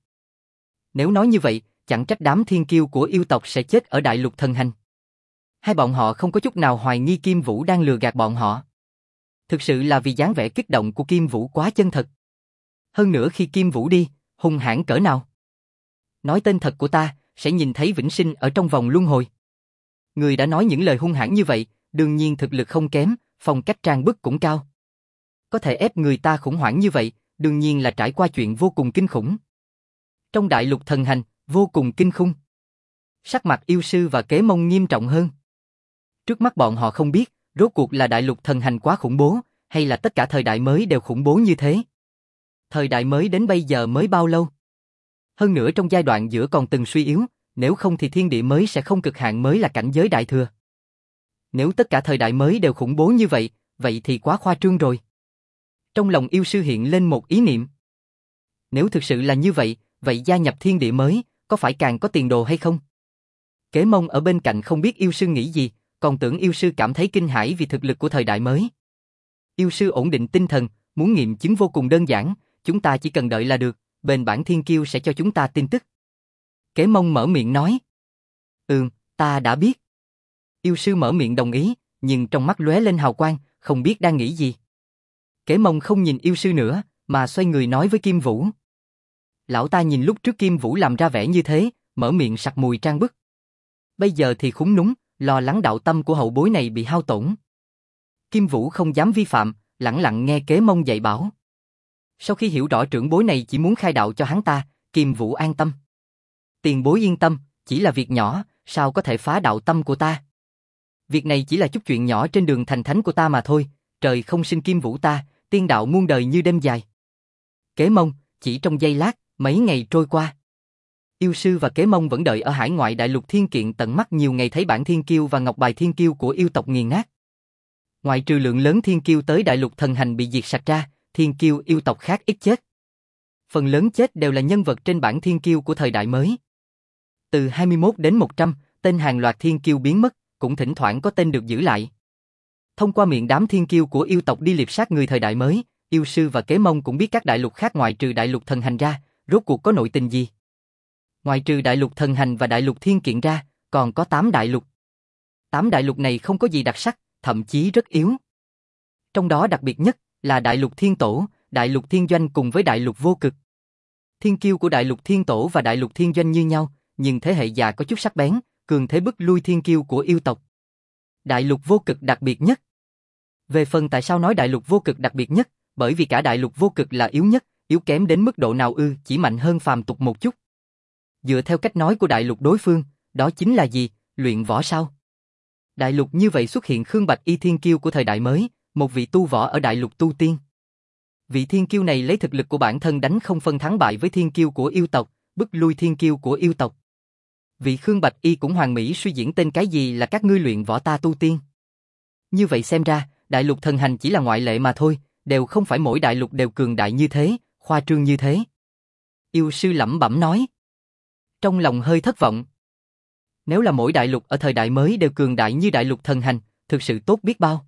Nếu nói như vậy, chẳng trách đám thiên kiêu của yêu tộc sẽ chết ở Đại Lục Thần Hành. Hai bọn họ không có chút nào hoài nghi Kim Vũ đang lừa gạt bọn họ. Thực sự là vì dáng vẻ kích động của Kim Vũ quá chân thật. Hơn nữa khi Kim Vũ đi, hung hãn cỡ nào. Nói tên thật của ta, sẽ nhìn thấy vĩnh sinh ở trong vòng luân hồi. Người đã nói những lời hung hãn như vậy, đương nhiên thực lực không kém, phong cách trang bức cũng cao. Có thể ép người ta khủng hoảng như vậy, đương nhiên là trải qua chuyện vô cùng kinh khủng. Trong Đại Lục Thần Hành, vô cùng kinh khủng. Sắc mặt yêu sư và Kế Mông nghiêm trọng hơn. Trước mắt bọn họ không biết, rốt cuộc là Đại Lục Thần Hành quá khủng bố, hay là tất cả thời đại mới đều khủng bố như thế? Thời đại mới đến bây giờ mới bao lâu? Hơn nữa trong giai đoạn giữa còn từng suy yếu, nếu không thì thiên địa mới sẽ không cực hạn mới là cảnh giới đại thừa. Nếu tất cả thời đại mới đều khủng bố như vậy, vậy thì quá khoa trương rồi. Trong lòng yêu sư hiện lên một ý niệm. Nếu thực sự là như vậy, vậy gia nhập thiên địa mới, có phải càng có tiền đồ hay không? Kế Mông ở bên cạnh không biết yêu sư nghĩ gì, còn tưởng yêu sư cảm thấy kinh hãi vì thực lực của thời đại mới. Yêu sư ổn định tinh thần, muốn nghiệm chứng vô cùng đơn giản, chúng ta chỉ cần đợi là được, bền bản thiên kiêu sẽ cho chúng ta tin tức. Kế Mông mở miệng nói. Ta đã biết. Yêu sư mở miệng đồng ý, nhưng trong mắt lóe lên hào quang, không biết đang nghĩ gì. Kế Mông không nhìn yêu sư nữa, mà xoay người nói với Kim Vũ. Lão ta nhìn lúc trước Kim Vũ làm ra vẻ như thế, mở miệng sặc mùi trang bức. Bây giờ thì khúng núng, lo lắng đạo tâm của hậu bối này bị hao tổn. Kim Vũ không dám vi phạm, lẳng lặng nghe Kế Mông dạy bảo. Sau khi hiểu rõ trưởng bối này chỉ muốn khai đạo cho hắn ta, Kim Vũ an tâm. Tiền bối yên tâm, chỉ là việc nhỏ, sao có thể phá đạo tâm của ta? Việc này chỉ là chút chuyện nhỏ trên đường thành thánh của ta mà thôi, trời không sinh Kim Vũ ta, tiên đạo muôn đời như đêm dài. Kế Mông, chỉ trong giây lát, mấy ngày trôi qua. Yêu sư và Kế Mông vẫn đợi ở hải ngoại đại lục thiên kiện tận mắt nhiều ngày thấy bản thiên kiêu và ngọc bài thiên kiêu của yêu tộc nghiền nát. Ngoại trừ lượng lớn thiên kiêu tới đại lục thần hành bị diệt sạch ra, thiên kiêu yêu tộc khác ít chết. Phần lớn chết đều là nhân vật trên bảng thiên kiêu của thời đại mới. Từ 21 đến 100, tên hàng loạt thiên kiêu biến mất, cũng thỉnh thoảng có tên được giữ lại. Thông qua miệng đám thiên kiêu của yêu tộc đi liệp sát người thời đại mới, yêu sư và Kế Mông cũng biết các đại lục khác ngoại trừ đại lục thần hành ra, rốt cuộc có nội tình gì. Ngoại trừ đại lục thần hành và đại lục thiên kiện ra, còn có 8 đại lục. 8 đại lục này không có gì đặc sắc, thậm chí rất yếu. Trong đó đặc biệt nhất là đại lục thiên tổ, đại lục thiên doanh cùng với đại lục vô cực. Thiên kiêu của đại lục thiên tổ và đại lục thiên doanh như nhau, nhưng thế hệ già có chút sắc bén, cường thế bức lui thiên kiêu của yêu tộc. Đại lục vô cực đặc biệt nhất. Về phần tại sao nói đại lục vô cực đặc biệt nhất, bởi vì cả đại lục vô cực là yếu nhất, yếu kém đến mức độ nào chỉ mạnh hơn phàm tục một chút. Dựa theo cách nói của đại lục đối phương, đó chính là gì, luyện võ sao? Đại lục như vậy xuất hiện Khương Bạch Y thiên kiêu của thời đại mới, một vị tu võ ở đại lục tu tiên. Vị thiên kiêu này lấy thực lực của bản thân đánh không phân thắng bại với thiên kiêu của yêu tộc, bức lui thiên kiêu của yêu tộc. Vị Khương Bạch Y cũng hoàn mỹ suy diễn tên cái gì là các ngươi luyện võ ta tu tiên. Như vậy xem ra, đại lục thần hành chỉ là ngoại lệ mà thôi, đều không phải mỗi đại lục đều cường đại như thế, khoa trương như thế. Yêu sư lẩm bẩm nói. Trong lòng hơi thất vọng. Nếu là mỗi đại lục ở thời đại mới đều cường đại như đại lục thần hành, thực sự tốt biết bao.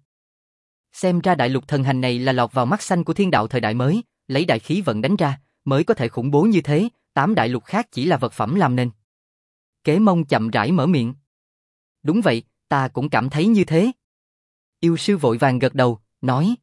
Xem ra đại lục thần hành này là lọt vào mắt xanh của thiên đạo thời đại mới, lấy đại khí vận đánh ra, mới có thể khủng bố như thế, 8 đại lục khác chỉ là vật phẩm làm nên. Kế Mông chậm rãi mở miệng. Đúng vậy, ta cũng cảm thấy như thế. Yêu sư vội vàng gật đầu, nói.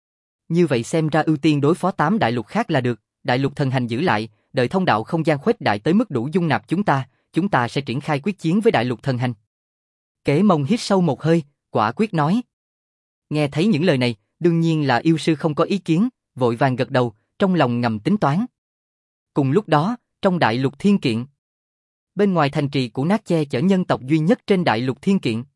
Như vậy xem ra ưu tiên đối phó 8 đại lục khác là được, đại lục thần hành giữ lại, đợi thông đạo không gian khuếch đại tới mức đủ dung nạp chúng ta sẽ triển khai quyết chiến với đại lục thần hành. Kế Mông hít sâu một hơi, quả quyết nói. Nghe thấy những lời này, đương nhiên là yêu sư không có ý kiến, vội vàng gật đầu, trong lòng ngầm tính toán. Cùng lúc đó, trong đại lục thiên kiện, bên ngoài thành trì của nát che chở nhân tộc duy nhất trên đại lục thiên kiện.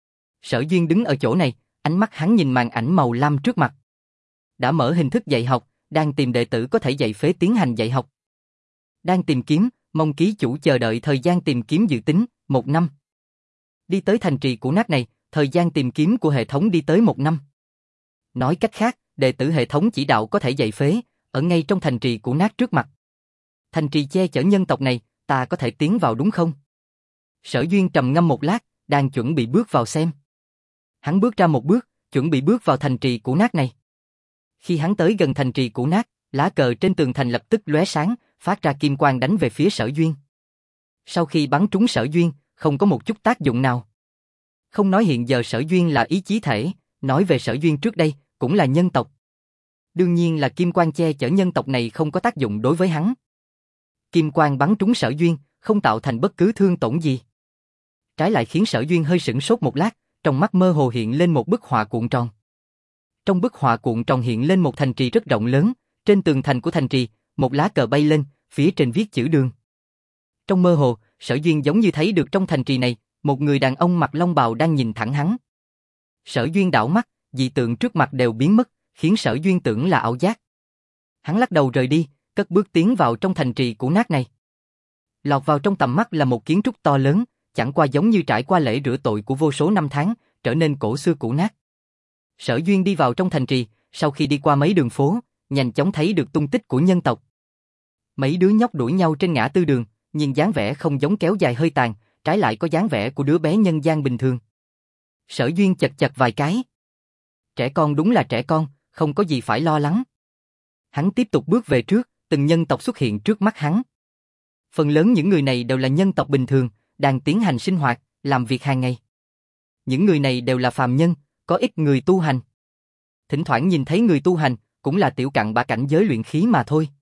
Sở Duyên đứng ở chỗ này, ánh mắt hắn nhìn màn ảnh màu lam trước mặt. Đã mở hình thức dạy học, đang tìm đệ tử có thể dạy phế tiến hành dạy học. Đang tìm kiếm, mong ký chủ chờ đợi thời gian tìm kiếm dự tính, 1 năm. Đi tới thành trì của nát này, thời gian tìm kiếm của hệ thống đi tới 1 năm. Nói cách khác, đệ tử hệ thống chỉ đạo có thể dạy phế, ở ngay trong thành trì của nát trước mặt. Thành trì che chở nhân tộc này, ta có thể tiến vào đúng không? Sở Duyên trầm ngâm một lát, đang chuẩn bị bước vào xem. Hắn bước ra một bước, chuẩn bị bước vào thành trì của nát này. Khi hắn tới gần thành trì của nát, lá cờ trên tường thành lập tức lóe sáng, phát ra kim quang đánh về phía Sở Duyên. Sau khi bắn trúng Sở Duyên, không có một chút tác dụng nào. Không nói hiện giờ Sở Duyên là ý chí thể, nói về Sở Duyên trước đây, cũng là nhân tộc. Đương nhiên là kim quang che chở nhân tộc này không có tác dụng đối với hắn. Kim quang bắn trúng Sở Duyên, không tạo thành bất cứ thương tổn gì. Trái lại khiến Sở Duyên hơi sửng sốt một lát, trong mắt mơ hồ hiện lên một bức họa cuộn tròn. Trong bức họa cuộn tròn hiện lên một thành trì rất rộng lớn, trên tường thành của thành trì, một lá cờ bay lên, phía trên viết chữ Đường. Trong mơ hồ, Sở Duyên giống như thấy được trong thành trì này, một người đàn ông mặc long bào đang nhìn thẳng hắn. Sở Duyên đảo mắt, dị tượng trước mặt đều biến mất, khiến Sở Duyên tưởng là ảo giác. Hắn lắc đầu rời đi, cất bước tiến vào trong thành trì cũ nát này. Lọt vào trong tầm mắt là một kiến trúc to lớn, chẳng qua giống như trải qua lễ rửa tội của vô số năm tháng, trở nên cổ xưa cũ nát. Sở Duyên đi vào trong thành trì, sau khi đi qua mấy đường phố, nhanh chóng thấy được tung tích của nhân tộc. Mấy đứa nhóc đuổi nhau trên ngã tư đường, nhìn dáng vẻ không giống kéo dài hơi tàn, trái lại có dáng vẻ của đứa bé nhân gian bình thường. Sở Duyên chật chật vài cái. Trẻ con đúng là trẻ con, không có gì phải lo lắng. Hắn tiếp tục bước về trước, từng nhân tộc xuất hiện trước mắt hắn. Phần lớn những người này đều là nhân tộc bình thường, đang tiến hành sinh hoạt, làm việc hàng ngày. Những người này đều là phàm nhân, có ít người tu hành. Thỉnh thoảng nhìn thấy người tu hành, cũng là tiểu cặn bã cảnh giới luyện khí mà thôi.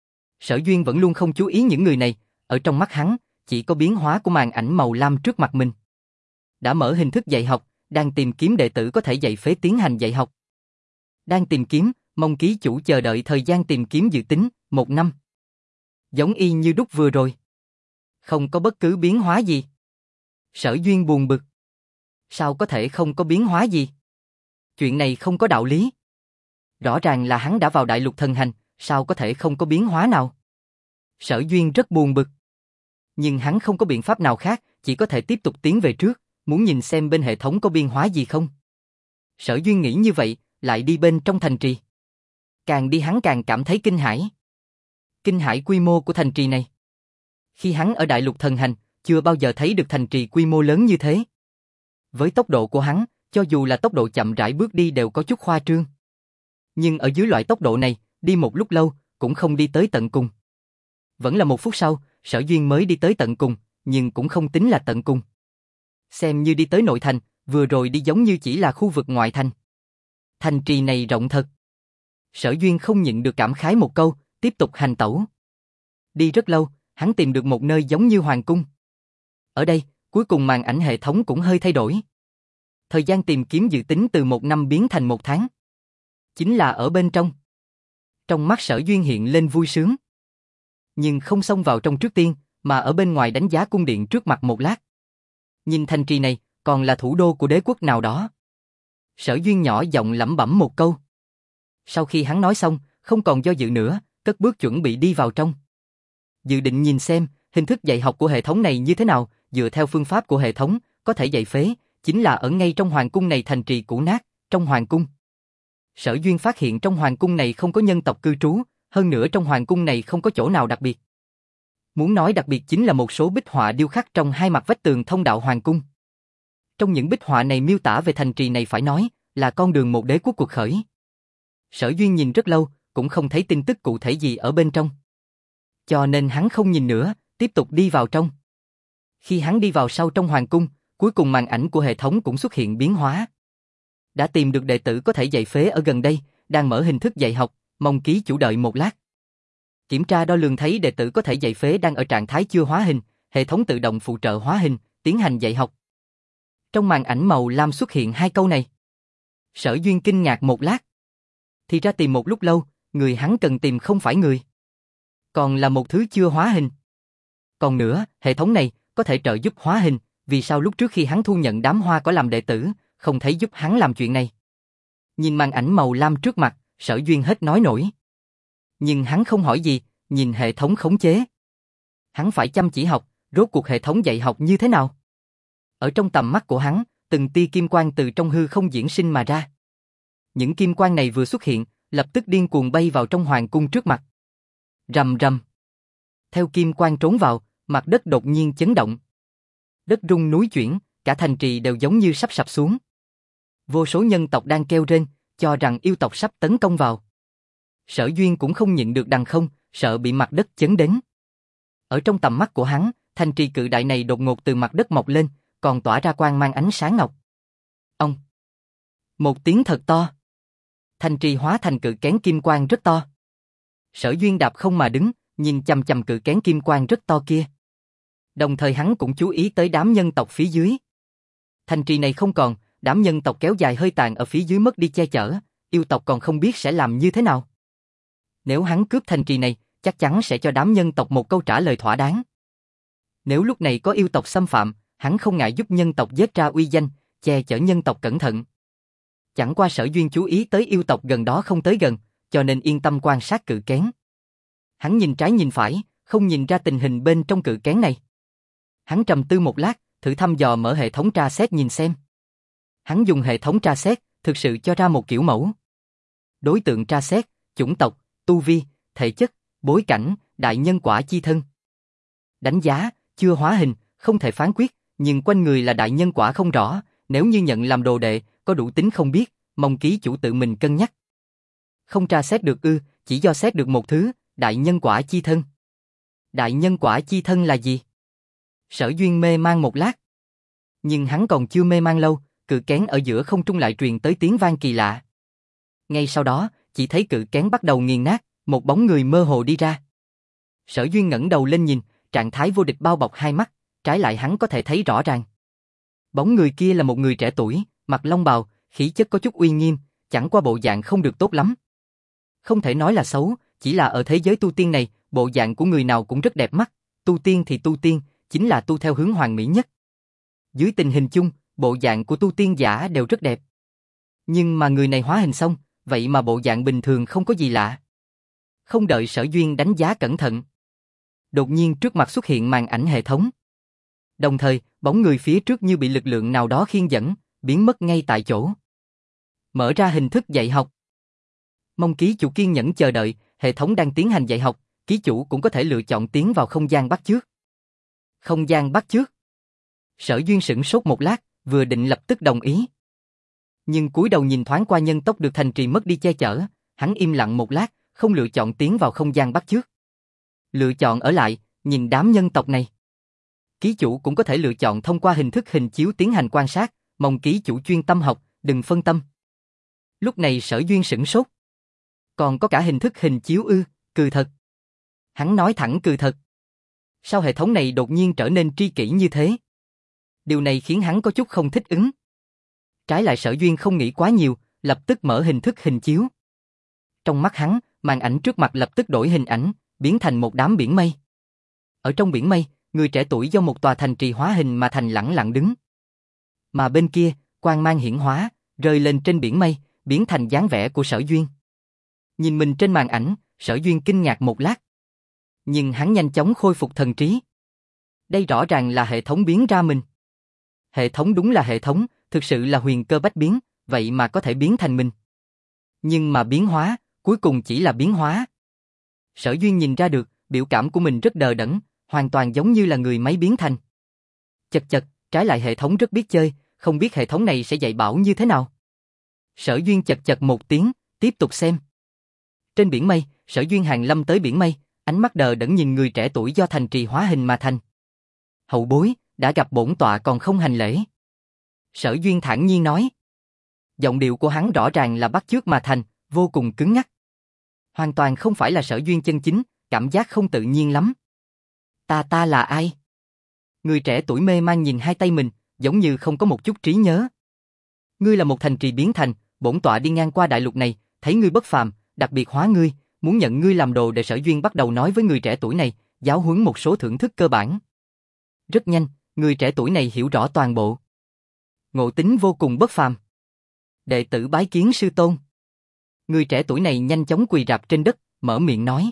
Sở Duyên vẫn luôn không chú ý những người này, ở trong mắt hắn, chỉ có biến hóa của màn ảnh màu lam trước mặt mình. Đã mở hình thức dạy học, đang tìm kiếm đệ tử có thể dạy phế tiến hành dạy học. Đang tìm kiếm, mong ký chủ chờ đợi thời gian tìm kiếm dự tính, 1 năm. Giống y như đúc vừa rồi. Không có bất cứ biến hóa gì. Sở Duyên buồn bực. Sao có thể không có biến hóa gì? Chuyện này không có đạo lý. Rõ ràng là hắn đã vào đại lục thần hành, sao có thể không có biến hóa nào? Sở Duyên rất buồn bực. Nhưng hắn không có biện pháp nào khác, chỉ có thể tiếp tục tiến về trước, muốn nhìn xem bên hệ thống có biến hóa gì không. Sở Duyên nghĩ như vậy, lại đi bên trong thành trì. Càng đi hắn càng cảm thấy kinh hãi. Kinh hãi quy mô của thành trì này. Khi hắn ở đại lục thần hành, chưa bao giờ thấy được thành trì quy mô lớn như thế. Với tốc độ của hắn, cho dù là tốc độ chậm rãi bước đi đều có chút khoa trương. Nhưng ở dưới loại tốc độ này, đi một lúc lâu, cũng không đi tới tận cùng. Vẫn là 1 phút sau, Sở Duyên mới đi tới tận cùng, nhưng cũng không tính là tận cùng. Xem như đi tới nội thành, vừa rồi đi giống như chỉ là khu vực ngoại thành. Thành trì này rộng thật. Sở Duyên không nhịn được cảm khái một câu, tiếp tục hành tẩu. Đi rất lâu, hắn tìm được một nơi giống như hoàng cung. Ở đây, cuối cùng màn ảnh hệ thống cũng hơi thay đổi. Thời gian tìm kiếm dự tính từ 1 năm biến thành 1 tháng. Chính là ở bên trong. Trong mắt Sở Duyên hiện lên vui sướng. Nhưng không xông vào trong trước tiên, mà ở bên ngoài đánh giá cung điện trước mặt một lát. Nhìn thành trì này, còn là thủ đô của đế quốc nào đó. Sở Duyên nhỏ giọng lẩm bẩm một câu. Sau khi hắn nói xong, không còn do dự nữa, cất bước chuẩn bị đi vào trong. Dự định nhìn xem, hình thức dạy học của hệ thống này như thế nào, dựa theo phương pháp của hệ thống, có thể dạy phế, chính là ở ngay trong hoàng cung này thành trì cũ nát, trong hoàng cung. Sở Duyên phát hiện trong hoàng cung này không có nhân tộc cư trú, hơn nữa trong hoàng cung này không có chỗ nào đặc biệt. Muốn nói đặc biệt chính là một số bích họa điêu khắc trong 2 mặt vách tường thông đạo hoàng cung. Trong những bích họa này miêu tả về thành trì này phải nói là con đường một đế quốc cuộc khởi. Sở Duyên nhìn rất lâu, cũng không thấy tin tức cụ thể gì ở bên trong. Cho nên hắn không nhìn nữa, tiếp tục đi vào trong. Khi hắn đi vào sau trong hoàng cung, cuối cùng màn ảnh của hệ thống cũng xuất hiện biến hóa. Đã tìm được đệ tử có thể dạy phế ở gần đây, đang mở hình thức dạy học, mong ký chủ đợi một lát. Kiểm tra đo lường thấy đệ tử có thể dạy phế đang ở trạng thái chưa hóa hình, hệ thống tự động phụ trợ hóa hình, tiến hành dạy học. Trong màn ảnh màu lam xuất hiện 2 câu này. Sở Duyên kinh ngạc một lát. Thì ra tìm một lúc lâu, người hắn cần tìm không phải người, còn là một thứ chưa hóa hình. Còn nữa, hệ thống này có thể trợ giúp hóa hình, vì sao lúc trước khi hắn thu nhận đám hoa có làm đệ tử, không thấy giúp hắn làm chuyện này. Nhìn màn ảnh màu lam trước mặt, Sở Duyên hết nói nổi. Nhưng hắn không hỏi gì, nhìn hệ thống khống chế. Hắn phải chăm chỉ học, rốt cuộc hệ thống dạy học như thế nào. Ở trong tầm mắt của hắn, từng tia kim quang từ trong hư không diễn sinh mà ra. Những kim quang này vừa xuất hiện, lập tức điên cuồng bay vào trong hoàng cung trước mặt. Rầm rầm. Theo kim quang trốn vào, mặt đất đột nhiên chấn động. Đất rung núi chuyển, cả thành trì đều giống như sắp sập xuống. Vô số nhân tộc đang kêu rên, cho rằng yêu tộc sắp tấn công vào. Sở Duyên cũng không nhịn được đằng không, sợ bị mặt đất chấn đến. Ở trong tầm mắt của hắn, thành trì cự đại này đột ngột từ mặt đất mọc lên, còn tỏa ra quang mang ánh sáng ngọc. Ông! Một tiếng thật to. Thành trì hóa thành cự kén kim quang rất to. Sở Duyên đạp không mà đứng, nhìn chằm chằm cự kén kim quang rất to kia. Đồng thời hắn cũng chú ý tới đám nhân tộc phía dưới. Thành trì này không còn, đám nhân tộc kéo dài hơi tàn ở phía dưới mất đi che chở, yêu tộc còn không biết sẽ làm như thế nào. Nếu hắn cướp thành trì này, chắc chắn sẽ cho đám nhân tộc một câu trả lời thỏa đáng. Nếu lúc này có yêu tộc xâm phạm, hắn không ngại giúp nhân tộc giết ra uy danh, che chở nhân tộc cẩn thận. Chẳng qua Sở Duyên chú ý tới yêu tộc gần đó không tới gần, cho nên yên tâm quan sát cự kén. Hắn nhìn trái nhìn phải, không nhìn ra tình hình bên trong cự kén này. Hắn trầm tư một lát, thử thăm dò mở hệ thống tra xét nhìn xem. Hắn dùng hệ thống tra xét, thực sự cho ra một kiểu mẫu. Đối tượng tra xét, chủng tộc, tu vi, thể chất, bối cảnh, đại nhân quả chi thân. Đánh giá, chưa hóa hình, không thể phán quyết, nhưng quanh người là đại nhân quả không rõ, nếu như nhận làm đồ đệ, có đủ tính không biết, mong ký chủ tự mình cân nhắc. Không tra xét được ư, chỉ do xét được một thứ, đại nhân quả chi thân. Đại nhân quả chi thân là gì? Sở Duyên mê mang một lát. Nhưng hắn còn chưa mê mang lâu, cự kén ở giữa không trung lại truyền tới tiếng vang kỳ lạ. Ngay sau đó, chỉ thấy cự kén bắt đầu nghiền nát, một bóng người mơ hồ đi ra. Sở Duyên ngẩng đầu lên nhìn, trạng thái vô địch bao bọc hai mắt, trái lại hắn có thể thấy rõ ràng. Bóng người kia là một người trẻ tuổi, mặc long bào, khí chất có chút uy nghiêm, chẳng qua bộ dạng không được tốt lắm. Không thể nói là xấu, chỉ là ở thế giới tu tiên này, bộ dạng của người nào cũng rất đẹp mắt, tu tiên thì tu tiên, chính là tu theo hướng hoàn mỹ nhất. Dưới tình hình chung, bộ dạng của tu tiên giả đều rất đẹp. Nhưng mà người này hóa hình xong, vậy mà bộ dạng bình thường không có gì lạ. Không đợi Sở Duyên đánh giá cẩn thận. Đột nhiên trước mặt xuất hiện màn ảnh hệ thống. Đồng thời, bóng người phía trước như bị lực lượng nào đó khiên dẫn, biến mất ngay tại chỗ. Mở ra hình thức dạy học. Mong ký chủ kiên nhẫn chờ đợi, hệ thống đang tiến hành dạy học, ký chủ cũng có thể lựa chọn tiến vào không gian bắt chước. Không gian bắt chước. Sở Duyên sửng sốt một lát, vừa định lập tức đồng ý. Nhưng cúi đầu nhìn thoáng qua nhân tộc được thành trì mất đi che chở, hắn im lặng một lát, không lựa chọn tiến vào không gian bắt chước. Lựa chọn ở lại, nhìn đám nhân tộc này. Ký chủ cũng có thể lựa chọn thông qua hình thức hình chiếu tiến hành quan sát, mong ký chủ chuyên tâm học, đừng phân tâm. Lúc này Sở Duyên sửng sốt. Còn có cả hình thức hình chiếu ư, cừ thật. Hắn nói thẳng cừ thật. Sao hệ thống này đột nhiên trở nên tri kỷ như thế? Điều này khiến hắn có chút không thích ứng. Trái lại Sở Duyên không nghĩ quá nhiều, lập tức mở hình thức hình chiếu. Trong mắt hắn, màn ảnh trước mặt lập tức đổi hình ảnh, biến thành một đám biển mây. Ở trong biển mây, người trẻ tuổi do một tòa thành trì hóa hình mà thành lẳng lặng đứng. Mà bên kia, quang mang hiển hóa, rơi lên trên biển mây, biến thành dáng vẻ của Sở Duyên. Nhìn mình trên màn ảnh, Sở Duyên kinh ngạc một lát. Nhưng hắn nhanh chóng khôi phục thần trí. Đây rõ ràng là hệ thống biến ra mình. Hệ thống đúng là hệ thống, thực sự là huyền cơ bách biến, vậy mà có thể biến thành mình. Nhưng mà biến hóa, cuối cùng chỉ là biến hóa. Sở Duyên nhìn ra được, biểu cảm của mình rất đờ đẫn, hoàn toàn giống như là người máy biến thành. Chật chật, trái lại hệ thống rất biết chơi, không biết hệ thống này sẽ dạy bảo như thế nào. Sở Duyên chật chật một tiếng, tiếp tục xem. Trên biển mây, Sở Duyên hàng lâm tới biển mây, ánh mắt đờ đẫn nhìn người trẻ tuổi do thành trì hóa hình mà thành. Hậu bối, đã gặp bổn tọa còn không hành lễ. Sở Duyên thản nhiên nói. Giọng điệu của hắn rõ ràng là bắt chước mà thành, vô cùng cứng ngắc. Hoàn toàn không phải là Sở Duyên chân chính, cảm giác không tự nhiên lắm. Ta là ai? Người trẻ tuổi mê man nhìn hai tay mình, giống như không có một chút trí nhớ. Ngươi là một thành trì biến thành, bổn tọa đi ngang qua đại lục này, thấy ngươi bất phàm, đặc biệt hóa ngươi, muốn nhận ngươi làm đồ để Sở Duyên bắt đầu nói với người trẻ tuổi này, giáo huấn một số thưởng thức cơ bản. Rất nhanh, người trẻ tuổi này hiểu rõ toàn bộ. Ngộ tính vô cùng bất phàm. Đệ tử bái kiến sư tôn. Người trẻ tuổi này nhanh chóng quỳ rạp trên đất, mở miệng nói.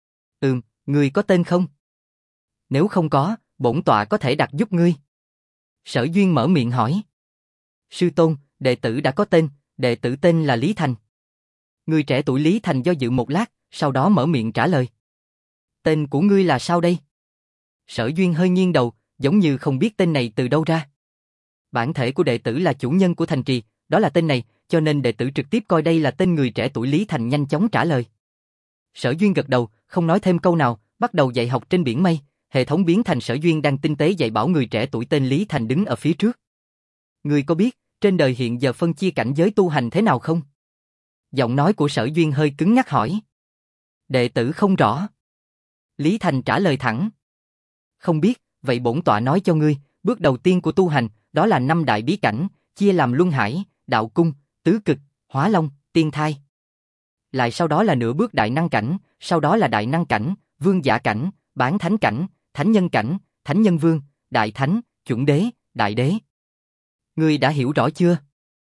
Ngươi có tên không? Nếu không có, bổn tọa có thể đặt giúp ngươi. Sở Duyên mở miệng hỏi. Sư tôn, đệ tử đã có tên, đệ tử tên là Lý Thành. Người trẻ tuổi Lý Thành do dự một lát, sau đó mở miệng trả lời. Tên của ngươi là sao đây? Sở Duyên hơi nghiêng đầu, giống như không biết tên này từ đâu ra. Bản thể của đệ tử là chủ nhân của thành trì, đó là tên này, cho nên đệ tử trực tiếp coi đây là tên người trẻ tuổi Lý Thành nhanh chóng trả lời. Sở Duyên gật đầu, không nói thêm câu nào, bắt đầu dạy học trên biển mây, hệ thống biến thành Sở Duyên đang tinh tế dạy bảo người trẻ tuổi tên Lý Thành đứng ở phía trước. Ngươi có biết, trên đời hiện giờ phân chia cảnh giới tu hành thế nào không? Giọng nói của Sở Duyên hơi cứng nhắc hỏi. Đệ tử không rõ. Lý Thành trả lời thẳng. Không biết, vậy bổn tọa nói cho ngươi, bước đầu tiên của tu hành, đó là 5 đại bí cảnh, chia làm Luân Hải, Đạo Cung, Tứ Cực, Hóa Long, Tiên Thai. Lại sau đó là nửa bước đại năng cảnh, sau đó là đại năng cảnh, vương giả cảnh, bán thánh cảnh, thánh nhân cảnh, thánh nhân vương, đại thánh, chuẩn đế, đại đế. Ngươi đã hiểu rõ chưa?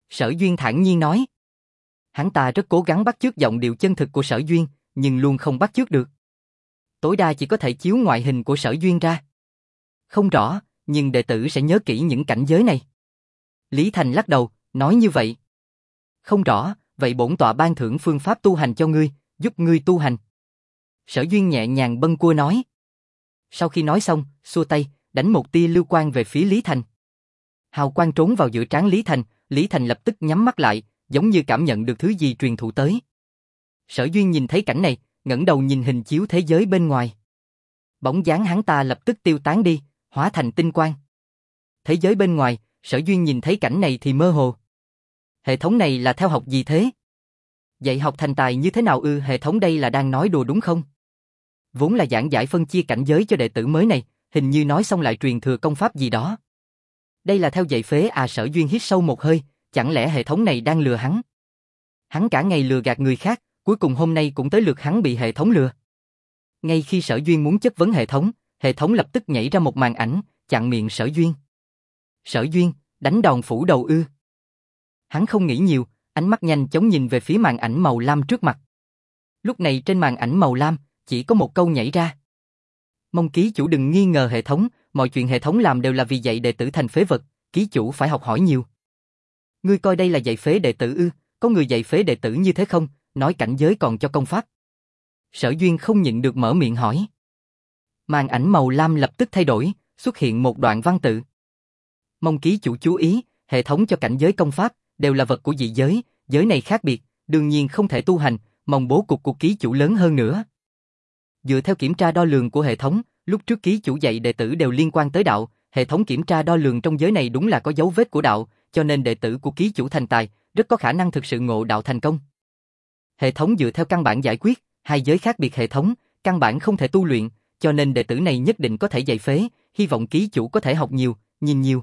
Sở Duyên thản nhiên nói. Hắn ta rất cố gắng bắt chước giọng điệu chân thực của Sở Duyên, nhưng luôn không bắt chước được. Tối đa chỉ có thể chiếu ngoại hình của Sở Duyên ra. Không rõ, nhưng đệ tử sẽ nhớ kỹ những cảnh giới này. Lý Thành lắc đầu, nói như vậy. Không rõ, vậy bổn tọa ban thưởng phương pháp tu hành cho ngươi, giúp ngươi tu hành. Sở Duyên nhẹ nhàng bâng quơ nói. Sau khi nói xong, xua tay, đánh một tia lưu quang về phía Lý Thành. Hào quang trốn vào giữa trán Lý Thành lập tức nhắm mắt lại, giống như cảm nhận được thứ gì truyền thụ tới. Sở Duyên nhìn thấy cảnh này, ngẩng đầu nhìn hình chiếu thế giới bên ngoài. Bóng dáng hắn ta lập tức tiêu tán đi, hóa thành tinh quang. Thế giới bên ngoài, Sở Duyên nhìn thấy cảnh này thì mơ hồ. Hệ thống này là theo học gì thế? Dạy học thành tài như thế nào ư? Hệ thống đây là đang nói đùa đúng không? Vốn là giảng giải phân chia cảnh giới cho đệ tử mới này, hình như nói xong lại truyền thừa công pháp gì đó. Đây là theo dạy phế à? Sở Duyên hít sâu một hơi, chẳng lẽ hệ thống này đang lừa hắn? Hắn cả ngày lừa gạt người khác, cuối cùng hôm nay cũng tới lượt hắn bị hệ thống lừa. Ngay khi Sở Duyên muốn chất vấn hệ thống lập tức nhảy ra một màn ảnh, chặn miệng Sở Duyên. Sở Duyên, đánh đòn phủ đầu ư? Hắn không nghĩ nhiều, ánh mắt nhanh chóng nhìn về phía màn ảnh màu lam trước mặt. Lúc này trên màn ảnh màu lam, chỉ có một câu nhảy ra. Mong ký chủ đừng nghi ngờ hệ thống, mọi chuyện hệ thống làm đều là vì dạy đệ tử thành phế vật, ký chủ phải học hỏi nhiều. Ngươi coi đây là dạy phế đệ tử ư? Có người dạy phế đệ tử như thế không? Nói cảnh giới còn cho công pháp. Sở Duyên không nhịn được mở miệng hỏi. Màn ảnh màu lam lập tức thay đổi, xuất hiện một đoạn văn tự. Mong ký chủ chú ý, hệ thống cho cảnh giới công pháp đều là vật của dị giới, giới này khác biệt, đương nhiên không thể tu hành, mong bố cục của ký chủ lớn hơn nữa. Dựa theo kiểm tra đo lường của hệ thống, lúc trước ký chủ dạy đệ tử đều liên quan tới đạo, hệ thống kiểm tra đo lường trong giới này đúng là có dấu vết của đạo, cho nên đệ tử của ký chủ thành tài, rất có khả năng thực sự ngộ đạo thành công. Hệ thống dựa theo căn bản giải quyết, hai giới khác biệt hệ thống, căn bản không thể tu luyện, cho nên đệ tử này nhất định có thể dạy phế, hy vọng ký chủ có thể học nhiều, nhìn nhiều.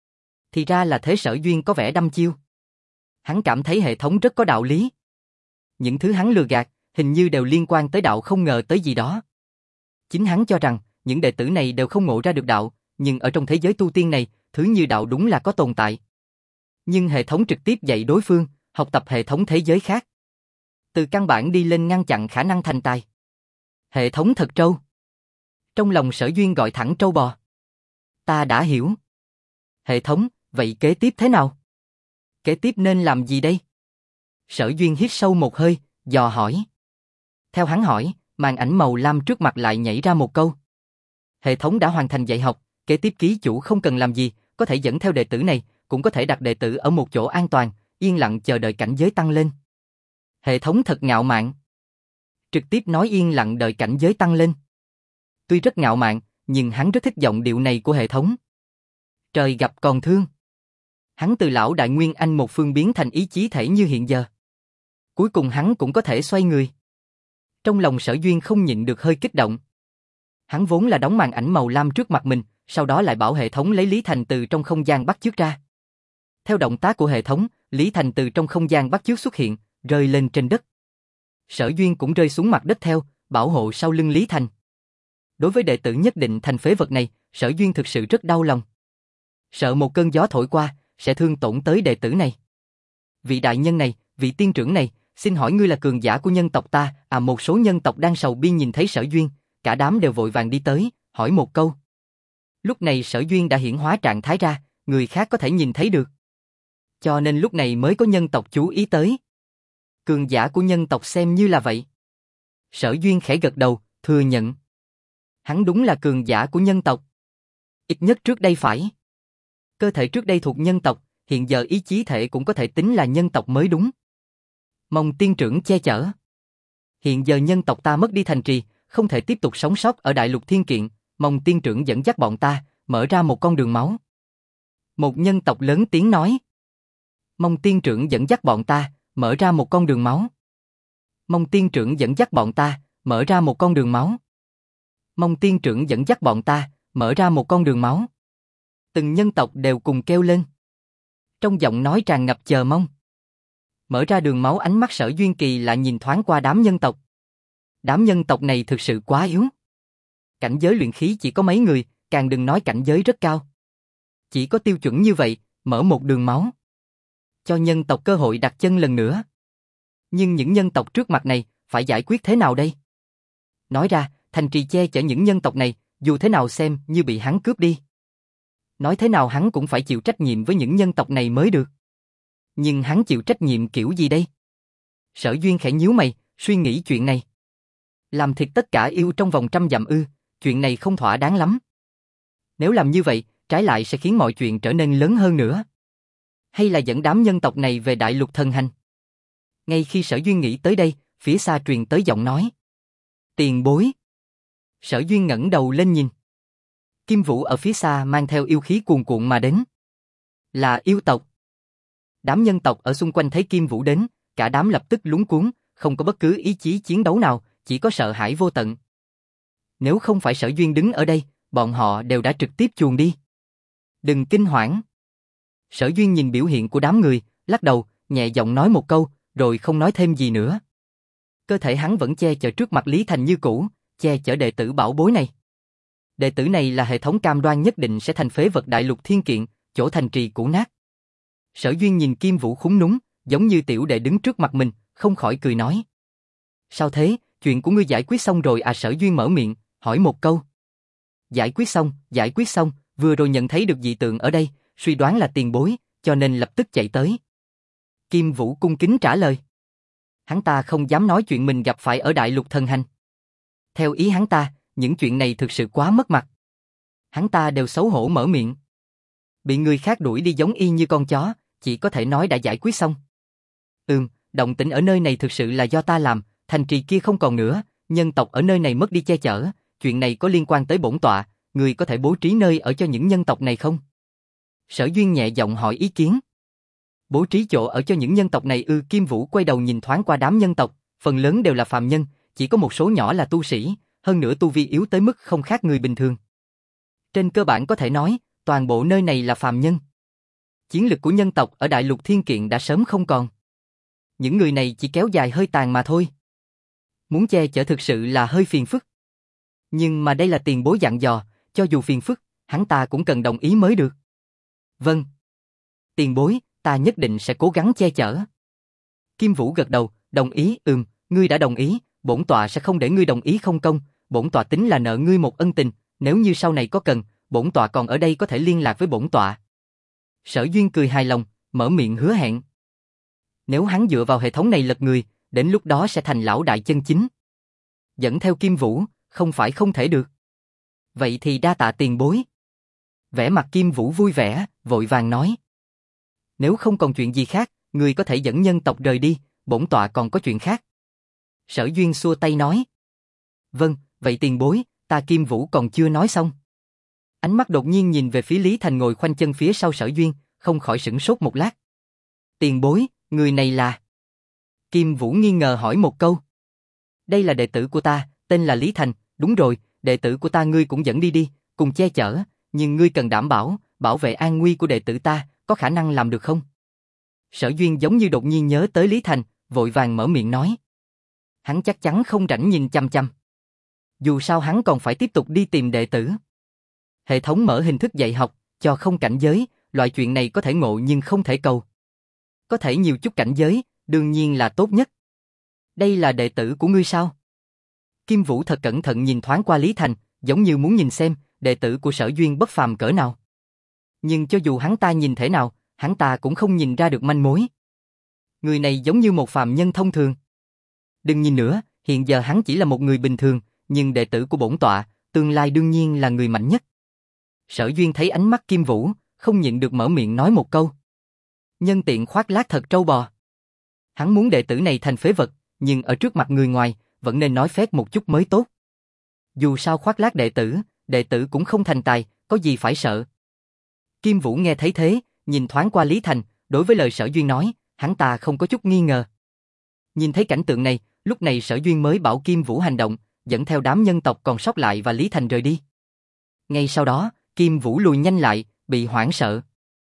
Thì ra là thế. Sở Duyên có vẻ đăm chiêu. Hắn cảm thấy hệ thống rất có đạo lý. Những thứ hắn lừa gạt, hình như đều liên quan tới đạo, không ngờ tới gì đó. Chính hắn cho rằng, những đệ tử này đều không ngộ ra được đạo, nhưng ở trong thế giới tu tiên này, thứ như đạo đúng là có tồn tại. Nhưng hệ thống trực tiếp dạy đối phương, học tập hệ thống thế giới khác. Từ căn bản đi lên ngăn chặn khả năng thành tài. Hệ thống thật trâu. Trong lòng Sở Duyên gọi thẳng trâu bò. Ta đã hiểu. Hệ thống, vậy kế tiếp thế nào? Kế tiếp nên làm gì đây? Sở Duyên hít sâu một hơi, dò hỏi. Theo hắn hỏi, màn ảnh màu lam trước mặt lại nhảy ra một câu. Hệ thống đã hoàn thành dạy học, kế tiếp ký chủ không cần làm gì, có thể dẫn theo đệ tử này, cũng có thể đặt đệ tử ở một chỗ an toàn, yên lặng chờ đợi cảnh giới tăng lên. Hệ thống thật ngạo mạn. Trực tiếp nói yên lặng đợi cảnh giới tăng lên. Tuy rất ngạo mạn, nhưng hắn rất thích giọng điệu này của hệ thống. Trời gặp còn thương. Hắn từ lão đại nguyên anh một phương biến thành ý chí thể như hiện giờ. Cuối cùng hắn cũng có thể xoay người. Trong lòng Sở Duyên không nhịn được hơi kích động. Hắn vốn là đóng màn ảnh màu lam trước mặt mình, sau đó lại bảo hệ thống lấy Lý Thành từ trong không gian bắt chước ra. Theo động tác của hệ thống, Lý Thành từ trong không gian bắt chước xuất hiện, rơi lên trên đất. Sở Duyên cũng rơi xuống mặt đất theo, bảo hộ sau lưng Lý Thành. Đối với đệ tử nhất định thành phế vật này, Sở Duyên thực sự rất đau lòng. Sợ một cơn gió thổi qua, sẽ thương tổn tới đệ tử này. Vị đại nhân này, vị tiên trưởng này, xin hỏi ngươi là cường giả của nhân tộc ta? À, một số nhân tộc đang sầu bi nhìn thấy Sở Duyên, cả đám đều vội vàng đi tới, hỏi một câu. Lúc này Sở Duyên đã hiển hóa trạng thái ra, người khác có thể nhìn thấy được. Cho nên lúc này mới có nhân tộc chú ý tới. Cường giả của nhân tộc xem như là vậy. Sở Duyên khẽ gật đầu, thừa nhận. Hắn đúng là cường giả của nhân tộc. Ít nhất trước đây phải. Cơ thể trước đây thuộc nhân tộc, hiện giờ ý chí thể cũng có thể tính là nhân tộc mới đúng. Mong tiên trưởng che chở. Hiện giờ nhân tộc ta mất đi thành trì, không thể tiếp tục sống sót ở đại lục thiên kiện, mong tiên trưởng dẫn dắt bọn ta, mở ra một con đường máu. Một nhân tộc lớn tiếng nói. Mong tiên trưởng dẫn dắt bọn ta, mở ra một con đường máu. Mong tiên trưởng dẫn dắt bọn ta, mở ra một con đường máu. Mong tiên trưởng dẫn dắt bọn ta, mở ra một con đường máu. Từng nhân tộc đều cùng kêu lên. Trong giọng nói tràn ngập chờ mong. Mở ra đường máu, ánh mắt Sở Duyên kỳ lạ nhìn thoáng qua đám nhân tộc. Đám nhân tộc này thực sự quá yếu. Cảnh giới luyện khí chỉ có mấy người, càng đừng nói cảnh giới rất cao. Chỉ có tiêu chuẩn như vậy, mở một đường máu. cho nhân tộc cơ hội đặt chân lần nữa. Nhưng những nhân tộc trước mặt này, phải giải quyết thế nào đây? Nói ra, thành trì che chở những nhân tộc này, dù thế nào xem như bị hắn cướp đi. Nói thế nào hắn cũng phải chịu trách nhiệm với những nhân tộc này mới được. Nhưng hắn chịu trách nhiệm kiểu gì đây? Sở Duyên khẽ nhíu mày, suy nghĩ chuyện này. Làm thịt tất cả yêu trong vòng 100 dặm ư, chuyện này không thỏa đáng lắm. Nếu làm như vậy, trái lại sẽ khiến mọi chuyện trở nên lớn hơn nữa. Hay là dẫn đám nhân tộc này về Đại Lục Thần Hành? Ngay khi Sở Duyên nghĩ tới đây, phía xa truyền tới giọng nói. Tiền bối. Sở Duyên ngẩng đầu lên nhìn. Kim Vũ ở phía xa mang theo yêu khí cuồn cuộn mà đến. Là yêu tộc. Đám nhân tộc ở xung quanh thấy Kim Vũ đến, cả đám lập tức luống cuống, không có bất cứ ý chí chiến đấu nào, chỉ có sợ hãi vô tận. Nếu không phải Sở Duyên đứng ở đây, bọn họ đều đã trực tiếp chuồn đi. Đừng kinh hoảng. Sở Duyên nhìn biểu hiện của đám người, lắc đầu, nhẹ giọng nói một câu, rồi không nói thêm gì nữa. Cơ thể hắn vẫn che chở trước mặt Lý Thành như cũ, che chở đệ tử bảo bối này. Đệ tử này là hệ thống cam đoan nhất định sẽ thành phế vật Đại Lục Thiên Kiện, chỗ thành trì cũ nát. Sở Duyên nhìn Kim Vũ khúm núm, giống như tiểu đệ đứng trước mặt mình, không khỏi cười nói. Sao thế, chuyện của ngươi giải quyết xong rồi à? Sở Duyên mở miệng, hỏi một câu. Giải quyết xong, vừa rồi nhận thấy được dị tượng ở đây, suy đoán là tiền bối, cho nên lập tức chạy tới. Kim Vũ cung kính trả lời. Hắn ta không dám nói chuyện mình gặp phải ở Đại Lục Thần Hành. Theo ý hắn ta, những chuyện này thực sự quá mất mặt. Hắn ta đều xấu hổ mở miệng. Bị người khác đuổi đi giống y như con chó, chỉ có thể nói đã giải quyết xong. Động tĩnh ở nơi này thực sự là do ta làm, thành trì kia không còn nữa, nhân tộc ở nơi này mất đi che chở, chuyện này có liên quan tới bổn tọa, người có thể bố trí nơi ở cho những nhân tộc này không? Sở Duyên nhẹ giọng hỏi ý kiến. Bố trí chỗ ở cho những nhân tộc này ư? Kim Vũ quay đầu nhìn thoáng qua đám nhân tộc, phần lớn đều là phàm nhân, chỉ có một số nhỏ là tu sĩ, hơn nữa tu vi yếu tới mức không khác người bình thường. Trên cơ bản có thể nói, toàn bộ nơi này là phàm nhân. Chiến lực của nhân tộc ở Đại Lục Thiên Kiện đã sớm không còn. Những người này chỉ kéo dài hơi tàn mà thôi. Muốn che chở thực sự là hơi phiền phức. Nhưng mà đây là tiền bối dặn dò, cho dù phiền phức, hắn ta cũng cần đồng ý mới được. Vâng. Tiền bối, ta nhất định sẽ cố gắng che chở. Kim Vũ gật đầu, đồng ý, ngươi đã đồng ý, bổn tọa sẽ không để ngươi đồng ý không công, bổn tọa tính là nợ ngươi một ân tình, nếu như sau này có cần, bổn tọa còn ở đây có thể liên lạc với bổn tọa. Sở Duyên cười hài lòng, mở miệng hứa hẹn. Nếu hắn dựa vào hệ thống này lật người, đến lúc đó sẽ thành lão đại chân chính. Dẫn theo Kim Vũ, không phải không thể được. Vậy thì đa tạ tiền bối. Vẻ mặt Kim Vũ vui vẻ, vội vàng nói. Nếu không còn chuyện gì khác, người có thể dẫn nhân tộc rời đi, bổn tọa còn có chuyện khác. Sở Duyên xua tay nói. Vâng, vậy tiền bối, ta Kim Vũ còn chưa nói xong. Ánh mắt đột nhiên nhìn về phía Lý Thành ngồi khoanh chân phía sau Sở Duyên, không khỏi sửng sốt một lát. Tiền bối, người này là... Kim Vũ nghi ngờ hỏi một câu. Đây là đệ tử của ta, tên là Lý Thành, đúng rồi, đệ tử của ta ngươi cũng dẫn đi đi, cùng che chở, nhưng ngươi cần đảm bảo vệ an nguy của đệ tử ta, có khả năng làm được không? Sở Duyên giống như đột nhiên nhớ tới Lý Thành, vội vàng mở miệng nói. Hắn chắc chắn không rảnh nhìn chăm chăm. Dù sao hắn còn phải tiếp tục đi tìm đệ tử. Hệ thống mở hình thức dạy học, cho không cảnh giới, loại chuyện này có thể ngộ nhưng không thể cầu. Có thể nhiều chút cảnh giới, đương nhiên là tốt nhất. Đây là đệ tử của ngươi sao? Kim Vũ thật cẩn thận nhìn thoáng qua Lý Thành, giống như muốn nhìn xem, đệ tử của Sở Duyên bất phàm cỡ nào. Nhưng cho dù hắn ta nhìn thế nào, hắn ta cũng không nhìn ra được manh mối. Người này giống như một phàm nhân thông thường. Đừng nhìn nữa, hiện giờ hắn chỉ là một người bình thường, nhưng đệ tử của bổn tọa, tương lai đương nhiên là người mạnh nhất. Sở Duyên thấy ánh mắt Kim Vũ, không nhịn được mở miệng nói một câu. Nhân tiện khoác lác thật trâu bò. Hắn muốn đệ tử này thành phế vật, nhưng ở trước mặt người ngoài, vẫn nên nói phép một chút mới tốt. Dù sao khoác lác đệ tử cũng không thành tài, có gì phải sợ. Kim Vũ nghe thấy thế, nhìn thoáng qua Lý Thành, đối với lời Sở Duyên nói, hắn ta không có chút nghi ngờ. Nhìn thấy cảnh tượng này, lúc này Sở Duyên mới bảo Kim Vũ hành động, dẫn theo đám nhân tộc còn sót lại và Lý Thành rời đi. Ngay sau đó, Kim Vũ lùi nhanh lại, bị hoảng sợ.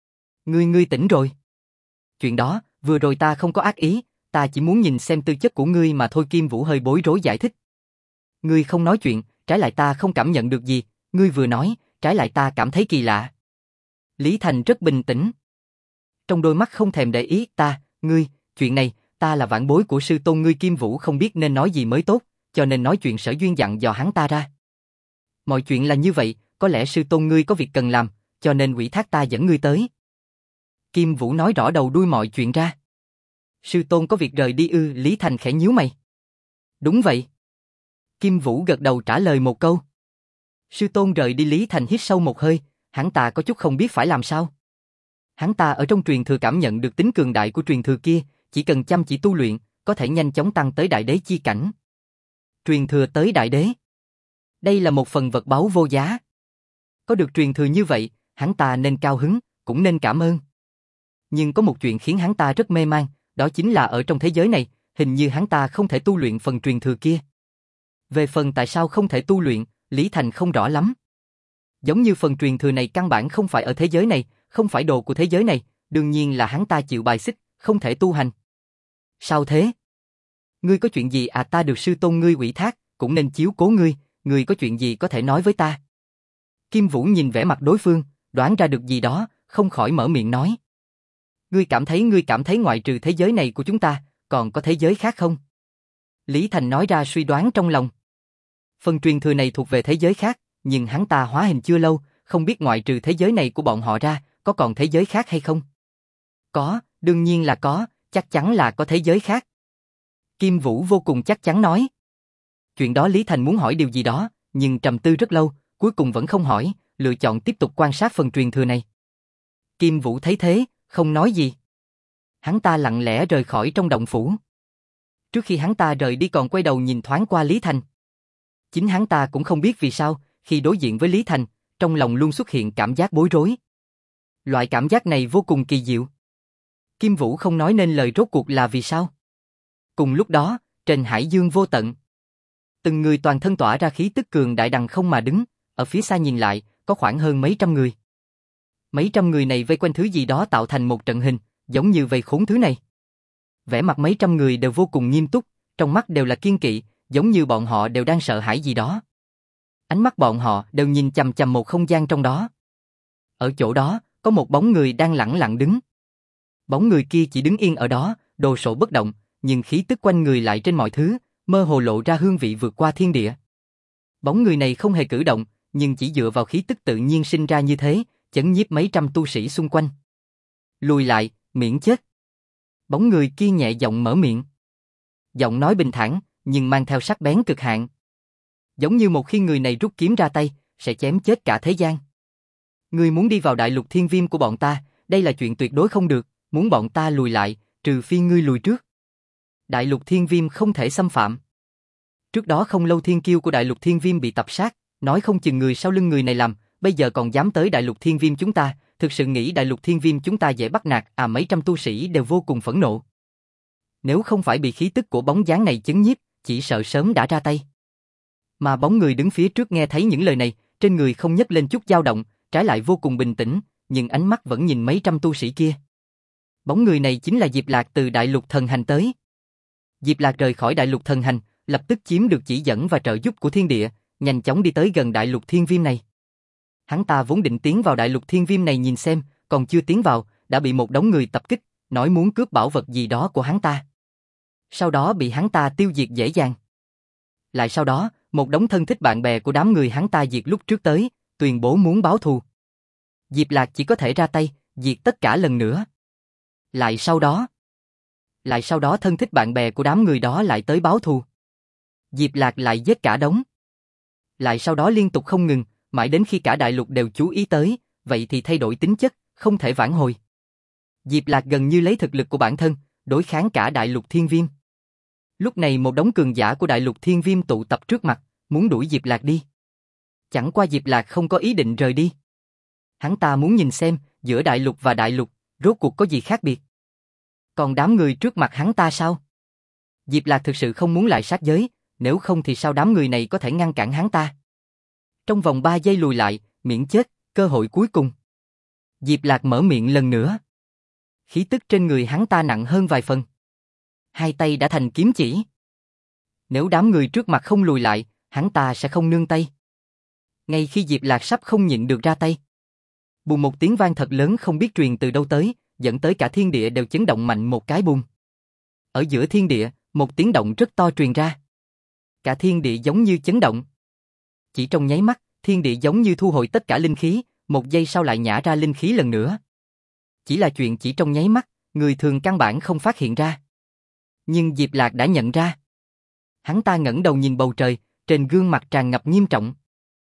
Ngươi tỉnh rồi. Chuyện đó, vừa rồi ta không có ác ý, ta chỉ muốn nhìn xem tư chất của ngươi mà thôi. Kim Vũ hơi bối rối giải thích. Ngươi không nói chuyện, trái lại ta không cảm nhận được gì, ngươi vừa nói, trái lại ta cảm thấy kỳ lạ. Lý Thành rất bình tĩnh. trong đôi mắt không thèm để ý. Ngươi, chuyện này, ta là vãn bối của sư tôn ngươi Kim Vũ không biết nên nói gì mới tốt, cho nên nói chuyện Sở Duyên dặn dò hắn ta ra. Mọi chuyện là như vậy, có lẽ sư tôn ngươi có việc cần làm, cho nên ủy thác ta dẫn ngươi tới. Kim Vũ nói rõ đầu đuôi mọi chuyện ra. Sư tôn có việc rời đi ư? Lý Thành khẽ nhíu mày. Đúng vậy. Kim Vũ gật đầu trả lời một câu. Sư tôn rời đi. Lý Thành hít sâu một hơi, hắn ta có chút không biết phải làm sao. Hắn ta ở trong truyền thừa cảm nhận được tính cường đại của truyền thừa kia, chỉ cần chăm chỉ tu luyện, có thể nhanh chóng tăng tới đại đế chi cảnh. Truyền thừa tới đại đế. Đây là một phần vật báu vô giá. Có được truyền thừa như vậy, hắn ta nên cao hứng, cũng nên cảm ơn. Nhưng có một chuyện khiến hắn ta rất mê man, đó chính là ở trong thế giới này, hình như hắn ta không thể tu luyện phần truyền thừa kia. Về phần tại sao không thể tu luyện, Lý Thành không rõ lắm. Giống như phần truyền thừa này căn bản không phải ở thế giới này, không phải đồ của thế giới này, đương nhiên là hắn ta chịu bài xích, không thể tu hành. Sao thế? Ngươi có chuyện gì à? Ta được sư tôn ngươi ủy thác, cũng nên chiếu cố ngươi có chuyện gì có thể nói với ta? Kim Vũ nhìn vẻ mặt đối phương, đoán ra được gì đó, không khỏi mở miệng nói. Ngươi cảm thấy ngoại trừ thế giới này của chúng ta, còn có thế giới khác không? Lý Thành nói ra suy đoán trong lòng. Phần truyền thừa này thuộc về thế giới khác, nhưng hắn ta hóa hình chưa lâu, không biết ngoại trừ thế giới này của bọn họ ra, có còn thế giới khác hay không? Có, đương nhiên là có, chắc chắn là có thế giới khác. Kim Vũ vô cùng chắc chắn nói. Chuyện đó Lý Thành muốn hỏi điều gì đó, nhưng trầm tư rất lâu, cuối cùng vẫn không hỏi, lựa chọn tiếp tục quan sát phần truyền thừa này. Kim Vũ thấy thế, không nói gì. Hắn ta lặng lẽ rời khỏi trong động phủ. Trước khi hắn ta rời đi còn quay đầu nhìn thoáng qua Lý Thành. Chính hắn ta cũng không biết vì sao, khi đối diện với Lý Thành, trong lòng luôn xuất hiện cảm giác bối rối. Loại cảm giác này vô cùng kỳ diệu. Kim Vũ không nói nên lời rốt cuộc là vì sao. Cùng lúc đó, trên hải dương vô tận, từng người toàn thân tỏa ra khí tức cường đại đằng không mà đứng, ở phía xa nhìn lại, có khoảng hơn mấy trăm người. Mấy trăm người này vây quanh thứ gì đó tạo thành một trận hình, giống như vây khốn thứ này. Vẻ mặt mấy trăm người đều vô cùng nghiêm túc, trong mắt đều là kiêng kỵ, giống như bọn họ đều đang sợ hãi gì đó. Ánh mắt bọn họ đều nhìn chằm chằm một không gian trong đó. Ở chỗ đó, có một bóng người đang lẳng lặng đứng. Bóng người kia chỉ đứng yên ở đó, đồ sộ bất động, nhưng khí tức quanh người lại trên mọi thứ, mơ hồ lộ ra hương vị vượt qua thiên địa. Bóng người này không hề cử động, nhưng chỉ dựa vào khí tức tự nhiên sinh ra như thế, chấn nhiếp mấy trăm tu sĩ xung quanh. Lùi lại, miễn chết. Bóng người kia nhẹ giọng mở miệng. Giọng nói bình thản, nhưng mang theo sắc bén cực hạn. Giống như một khi người này rút kiếm ra tay, sẽ chém chết cả thế gian. Ngươi muốn đi vào đại lục thiên viêm của bọn ta, đây là chuyện tuyệt đối không được, muốn bọn ta lùi lại, trừ phi ngươi lùi trước. Đại lục thiên viêm không thể xâm phạm. Trước đó không lâu thiên kiêu của đại lục thiên viêm bị tập sát, nói không chừng người sau lưng người này làm, bây giờ còn dám tới đại lục thiên viêm chúng ta, thực sự nghĩ đại lục thiên viêm chúng ta dễ bắt nạt à? Mấy trăm tu sĩ đều vô cùng phẫn nộ. Nếu không phải bị khí tức của bóng dáng này chấn nhiếp, chỉ sợ sớm đã ra tay. Mà bóng người đứng phía trước nghe thấy những lời này, trên người không nhấc lên chút dao động, trái lại vô cùng bình tĩnh, nhưng ánh mắt vẫn nhìn mấy trăm tu sĩ kia. Bóng người này chính là Diệp Lạc từ đại lục thần hành tới. Diệp Lạc rời khỏi đại lục thần hành, lập tức chiếm được chỉ dẫn và trợ giúp của thiên địa, nhanh chóng đi tới gần đại lục thiên viêm này. Hắn ta vốn định tiến vào đại lục thiên viêm này nhìn xem, còn chưa tiến vào, đã bị một đống người tập kích, nói muốn cướp bảo vật gì đó của hắn ta. Sau đó bị hắn ta tiêu diệt dễ dàng. Lại sau đó, một đống thân thích bạn bè của đám người hắn ta diệt lúc trước tới, tuyên bố muốn báo thù. Diệp Lạc chỉ có thể ra tay, diệt tất cả lần nữa. Lại sau đó thân thích bạn bè của đám người đó lại tới báo thù. Diệp Lạc lại giết cả đống. Lại sau đó liên tục không ngừng, mãi đến khi cả đại lục đều chú ý tới, vậy thì thay đổi tính chất, không thể vãn hồi. Diệp Lạc gần như lấy thực lực của bản thân, đối kháng cả đại lục thiên viêm. Lúc này một đống cường giả của đại lục thiên viêm tụ tập trước mặt, muốn đuổi Diệp Lạc đi. Chẳng qua Diệp Lạc không có ý định rời đi. Hắn ta muốn nhìn xem, giữa đại lục và đại lục, rốt cuộc có gì khác biệt. Còn đám người trước mặt hắn ta sao? Diệp Lạc thực sự không muốn lại sát giới, nếu không thì sao đám người này có thể ngăn cản hắn ta? Trong vòng 3 giây lùi lại, miễn chết, cơ hội cuối cùng. Diệp Lạc mở miệng lần nữa. Khí tức trên người hắn ta nặng hơn vài phần. Hai tay đã thành kiếm chỉ. Nếu đám người trước mặt không lùi lại, hắn ta sẽ không nương tay. Ngay khi Diệp Lạc sắp không nhịn được ra tay, bùng một tiếng vang thật lớn không biết truyền từ đâu tới, dẫn tới cả thiên địa đều chấn động mạnh một cái bùng. Ở giữa thiên địa, một tiếng động rất to truyền ra. Cả thiên địa giống như chấn động. Chỉ trong nháy mắt, thiên địa giống như thu hồi tất cả linh khí, một giây sau lại nhả ra linh khí lần nữa. Chỉ là chuyện chỉ trong nháy mắt, người thường căn bản không phát hiện ra. Nhưng Diệp Lạc đã nhận ra. Hắn ta ngẩng đầu nhìn bầu trời, trên gương mặt tràn ngập nghiêm trọng.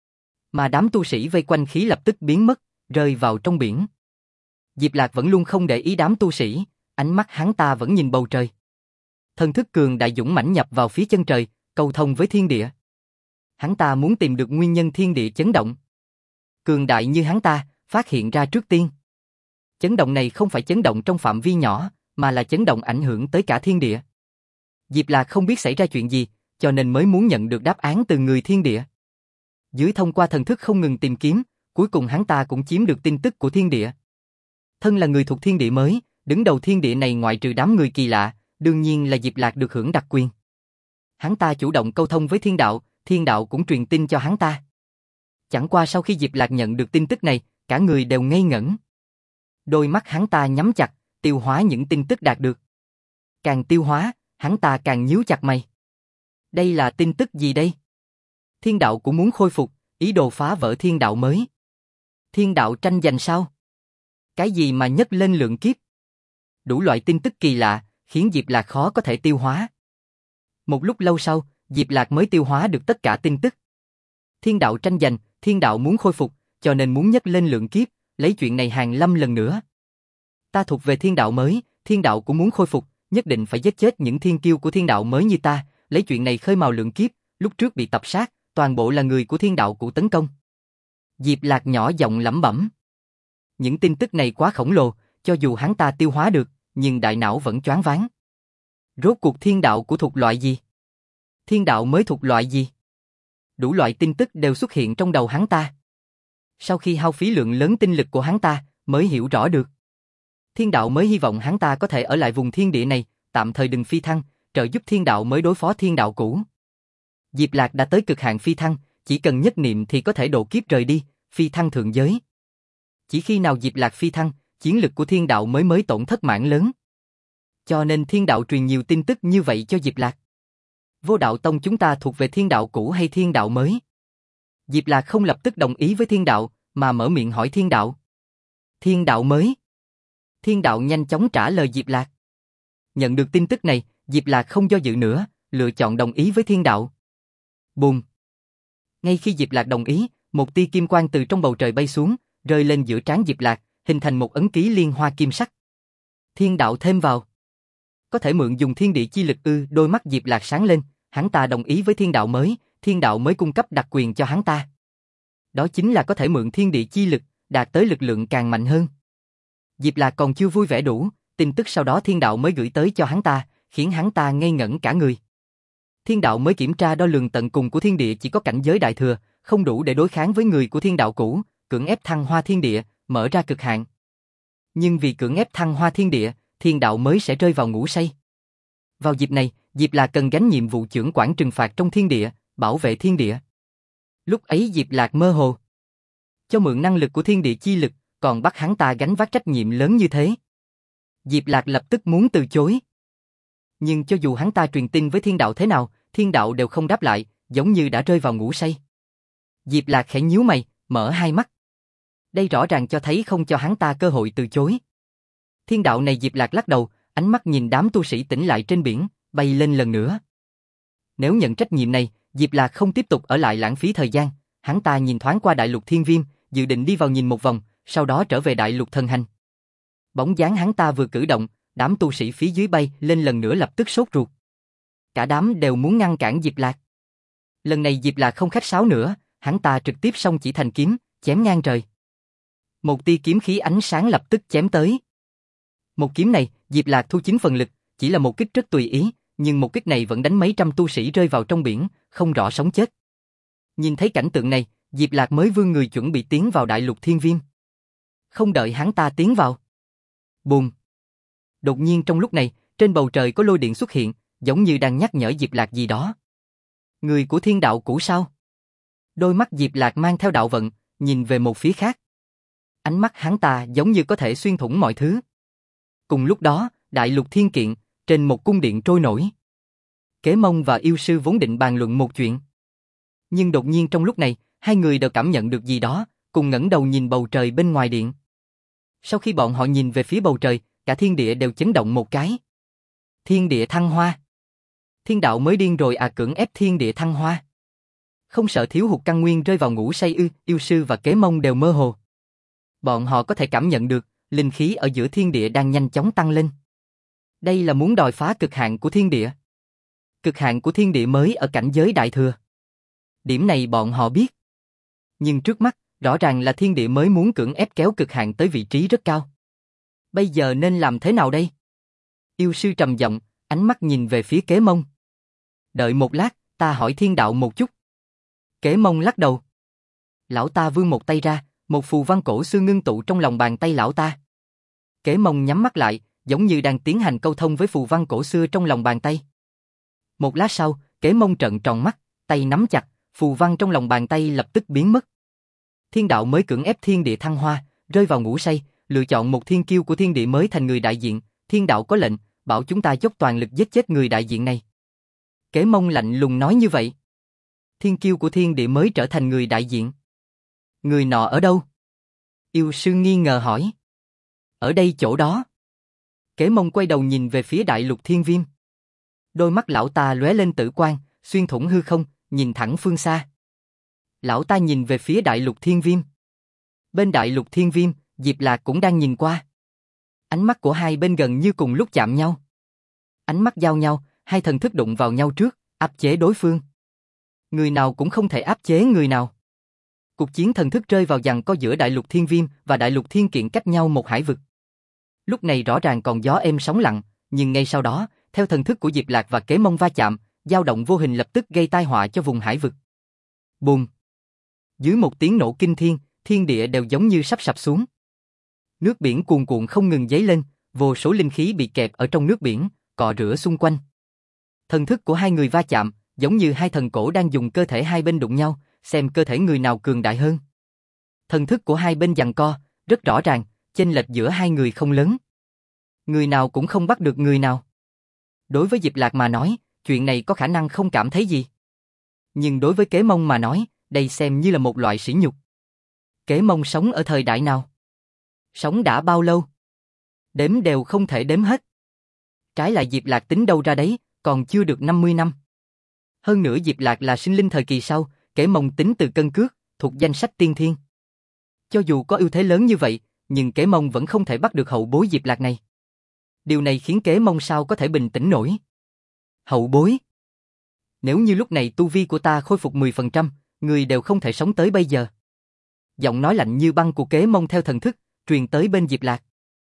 Mà đám tu sĩ vây quanh khí lập tức biến mất, rơi vào trong biển. Diệp Lạc vẫn luôn không để ý đám tu sĩ, ánh mắt hắn ta vẫn nhìn bầu trời. Thần thức cường đại dũng mãnh nhập vào phía chân trời, cầu thông với thiên địa. Hắn ta muốn tìm được nguyên nhân thiên địa chấn động. Cường đại như hắn ta, phát hiện ra trước tiên. Chấn động này không phải chấn động trong phạm vi nhỏ, mà là chấn động ảnh hưởng tới cả thiên địa. Diệp Lạc không biết xảy ra chuyện gì, cho nên mới muốn nhận được đáp án từ người thiên địa. Dưới thông qua thần thức không ngừng tìm kiếm, cuối cùng hắn ta cũng chiếm được tin tức của thiên địa. Thân là người thuộc thiên địa mới, đứng đầu thiên địa này ngoại trừ đám người kỳ lạ, đương nhiên là Diệp Lạc được hưởng đặc quyền. Hắn ta chủ động câu thông với thiên đạo cũng truyền tin cho hắn ta. Chẳng qua sau khi Diệp Lạc nhận được tin tức này, cả người đều ngây ngẩn. Đôi mắt hắn ta nhắm chặt, tiêu hóa những tin tức đạt được. Càng tiêu hóa, hắn ta càng nhíu chặt mày. Đây là tin tức gì đây? Thiên đạo cũng muốn khôi phục, ý đồ phá vỡ thiên đạo mới. Thiên đạo tranh giành sao? Cái gì mà nhấc lên lượng kiếp? Đủ loại tin tức kỳ lạ, khiến Diệp Lạc khó có thể tiêu hóa. Một lúc lâu sau, Diệp Lạc mới tiêu hóa được tất cả tin tức. Thiên đạo tranh giành, thiên đạo muốn khôi phục, cho nên muốn nhấc lên lượng kiếp, lấy chuyện này hàng lâm lần nữa. Ta thuộc về thiên đạo mới, thiên đạo cũng muốn khôi phục, nhất định phải giết chết những thiên kiêu của thiên đạo mới như ta, lấy chuyện này khơi mào lượng kiếp, lúc trước bị tập sát, toàn bộ là người của thiên đạo cũ tấn công. Diệp Lạc nhỏ giọng lẩm bẩm. Những tin tức này quá khổng lồ, cho dù hắn ta tiêu hóa được, nhưng đại não vẫn choáng váng. Rốt cuộc thiên đạo của thuộc loại gì? Thiên đạo mới thuộc loại gì? Đủ loại tin tức đều xuất hiện trong đầu hắn ta. Sau khi hao phí lượng lớn tinh lực của hắn ta, mới hiểu rõ được. Thiên đạo mới hy vọng hắn ta có thể ở lại vùng thiên địa này, tạm thời đừng phi thăng, trợ giúp thiên đạo mới đối phó thiên đạo cũ. Diệp Lạc đã tới cực hạn phi thăng, chỉ cần nhất niệm thì có thể độ kiếp rời đi, phi thăng thượng giới. Chỉ khi nào Diệp Lạc phi thăng, chiến lực của thiên đạo mới tổn thất mảng lớn. Cho nên thiên đạo truyền nhiều tin tức như vậy cho Diệp Lạc. Vô Đạo Tông chúng ta thuộc về thiên đạo cũ hay thiên đạo mới? Diệp Lạc không lập tức đồng ý với thiên đạo, mà mở miệng hỏi thiên đạo. Thiên đạo mới. Thiên đạo nhanh chóng trả lời Diệp Lạc. Nhận được tin tức này, Diệp Lạc không do dự nữa, lựa chọn đồng ý với thiên đạo. Bùm. Ngay khi Diệp Lạc đồng ý, một tia kim quang từ trong bầu trời bay xuống, rơi lên giữa trán Diệp Lạc, hình thành một ấn ký liên hoa kim sắc. Thiên đạo thêm vào. Có thể mượn dùng thiên địa chi lực ư? Đôi mắt Diệp Lạc sáng lên, hắn ta đồng ý với thiên đạo mới cung cấp đặc quyền cho hắn ta. Đó chính là có thể mượn thiên địa chi lực, đạt tới lực lượng càng mạnh hơn. Diệp Lạc còn chưa vui vẻ đủ, tin tức sau đó thiên đạo mới gửi tới cho hắn ta, khiến hắn ta ngây ngẩn cả người. Thiên đạo mới kiểm tra đo lường tận cùng của thiên địa chỉ có cảnh giới đại thừa, không đủ để đối kháng với người của thiên đạo cũ, cưỡng ép thăng hoa thiên địa, mở ra cực hạn. Nhưng vì cưỡng ép thăng hoa thiên địa, thiên đạo mới sẽ rơi vào ngủ say. Vào dịp này, Diệp Lạc cần gánh nhiệm vụ chưởng quản trừng phạt trong thiên địa, bảo vệ thiên địa. Lúc ấy Diệp Lạc mơ hồ. Cho mượn năng lực của thiên địa chi lực, còn bắt hắn ta gánh vác trách nhiệm lớn như thế. Diệp Lạc lập tức muốn từ chối. Nhưng cho dù hắn ta truyền tin với thiên đạo thế nào, thiên đạo đều không đáp lại, giống như đã rơi vào ngủ say. Diệp Lạc khẽ nhíu mày, mở hai mắt. Đây rõ ràng cho thấy không cho hắn ta cơ hội từ chối. Thiên đạo này Diệp Lạc lắc đầu, ánh mắt nhìn đám tu sĩ tỉnh lại trên biển, bay lên lần nữa. Nếu nhận trách nhiệm này, Diệp Lạc không tiếp tục ở lại lãng phí thời gian, hắn ta nhìn thoáng qua đại lục Thiên Viêm, dự định đi vào nhìn một vòng, sau đó trở về đại lục Thần Hành. Bóng dáng hắn ta vừa cử động, đám tu sĩ phía dưới bay lên lần nữa lập tức sốt ruột. Cả đám đều muốn ngăn cản Diệp Lạc. Lần này Diệp Lạc không khách sáo nữa, hắn ta trực tiếp xông chỉ thành kiếm, chém ngang trời. Một tia kiếm khí ánh sáng lập tức chém tới. Một kiếm này, Diệp Lạc thu 9 phần lực, chỉ là một kích rất tùy ý, nhưng một kích này vẫn đánh mấy trăm tu sĩ rơi vào trong biển, không rõ sống chết. Nhìn thấy cảnh tượng này, Diệp Lạc mới vươn người chuẩn bị tiến vào đại lục Thiên Viêm. Không đợi hắn ta tiến vào. Bùm. Đột nhiên trong lúc này, trên bầu trời có lôi điện xuất hiện, giống như đang nhắc nhở Diệp Lạc gì đó. Người của thiên đạo cũ sao? Đôi mắt Diệp Lạc mang theo đạo vận, nhìn về một phía khác. Ánh mắt hắn ta giống như có thể xuyên thủng mọi thứ. Cùng lúc đó, đại lục thiên kiện, trên một cung điện trôi nổi. Kế Mông và yêu sư vốn định bàn luận một chuyện. Nhưng đột nhiên trong lúc này, hai người đều cảm nhận được gì đó, cùng ngẩng đầu nhìn bầu trời bên ngoài điện. Sau khi bọn họ nhìn về phía bầu trời, cả thiên địa đều chấn động một cái. Thiên địa thăng hoa. Thiên đạo mới điên rồi à, cưỡng ép thiên địa thăng hoa. Không sợ thiếu hụt căn nguyên rơi vào ngủ say ư? Yêu sư và Kế Mông đều mơ hồ. Bọn họ có thể cảm nhận được, linh khí ở giữa thiên địa đang nhanh chóng tăng lên. Đây là muốn đòi phá cực hạn của thiên địa. Cực hạn của thiên địa mới ở cảnh giới đại thừa. Điểm này bọn họ biết. Nhưng trước mắt, rõ ràng là thiên địa mới muốn cưỡng ép kéo cực hạn tới vị trí rất cao. Bây giờ nên làm thế nào đây? Yêu sư trầm giọng, ánh mắt nhìn về phía Kế Mông. Đợi một lát, ta hỏi thiên đạo một chút. Kế Mông lắc đầu. Lão ta vươn một tay ra, một phù văn cổ xưa ngưng tụ trong lòng bàn tay lão ta. Kế Mông nhắm mắt lại, giống như đang tiến hành câu thông với phù văn cổ xưa trong lòng bàn tay. Một lát sau, Kế Mông trợn tròn mắt, tay nắm chặt, phù văn trong lòng bàn tay lập tức biến mất. Thiên đạo mới cưỡng ép thiên địa thăng hoa, rơi vào ngủ say, lựa chọn một thiên kiêu của thiên địa mới thành người đại diện. Thiên đạo có lệnh, bảo chúng ta dốc toàn lực giết chết người đại diện này. Kế Mông lạnh lùng nói như vậy. Thiên kiêu của thiên địa mới trở thành người đại diện. Người nọ ở đâu? Yêu sư nghi ngờ hỏi. Ở đây chỗ đó. Kế Mông quay đầu nhìn về phía đại lục thiên viêm. Đôi mắt lão ta lóe lên tử quang, xuyên thủng hư không, nhìn thẳng phương xa. Lão ta nhìn về phía đại lục thiên viêm. Bên đại lục thiên viêm, Diệp Lạc cũng đang nhìn qua. Ánh mắt của hai bên gần như cùng lúc chạm nhau. Ánh mắt giao nhau, hai thần thức đụng vào nhau trước, áp chế đối phương. Người nào cũng không thể áp chế người nào. Cuộc chiến thần thức rơi vào giằng co giữa đại lục thiên viêm và đại lục thiên kiện cách nhau một hải vực. Lúc này rõ ràng còn gió êm sóng lặng, nhưng ngay sau đó, theo thần thức của Diệp Lạc và Kế Mông va chạm, dao động vô hình lập tức gây tai họa cho vùng hải vực. Bùm! Dưới một tiếng nổ kinh thiên, thiên địa đều giống như sắp sập xuống. Nước biển cuồn cuộn không ngừng dấy lên, vô số linh khí bị kẹp ở trong nước biển, cọ rửa xung quanh. Thần thức của hai người va chạm, giống như hai thần cổ đang dùng cơ thể hai bên đụng nhau, xem cơ thể người nào cường đại hơn. Thần thức của hai bên giằng co, rất rõ ràng, chênh lệch giữa hai người không lớn. Người nào cũng không bắt được người nào. Đối với Diệp Lạc mà nói, chuyện này có khả năng không cảm thấy gì. Nhưng đối với Kế Mông mà nói, đây xem như là một loại sỉ nhục. Kế Mông sống ở thời đại nào? Sống đã bao lâu? Đếm đều không thể đếm hết. Trái lại Diệp Lạc tính đâu ra đấy, còn chưa được 50 năm. Hơn nữa Diệp Lạc là sinh linh thời kỳ sau, Kế Mông tính từ cân cước, thuộc danh sách tiên thiên. Cho dù có ưu thế lớn như vậy, nhưng Kế Mông vẫn không thể bắt được hậu bối Diệp Lạc này. Điều này khiến Kế Mông sao có thể bình tĩnh nổi. Hậu bối? Nếu như lúc này tu vi của ta khôi phục 10%, người đều không thể sống tới bây giờ. Giọng nói lạnh như băng của Kế Mông theo thần thức, truyền tới bên Diệp Lạc.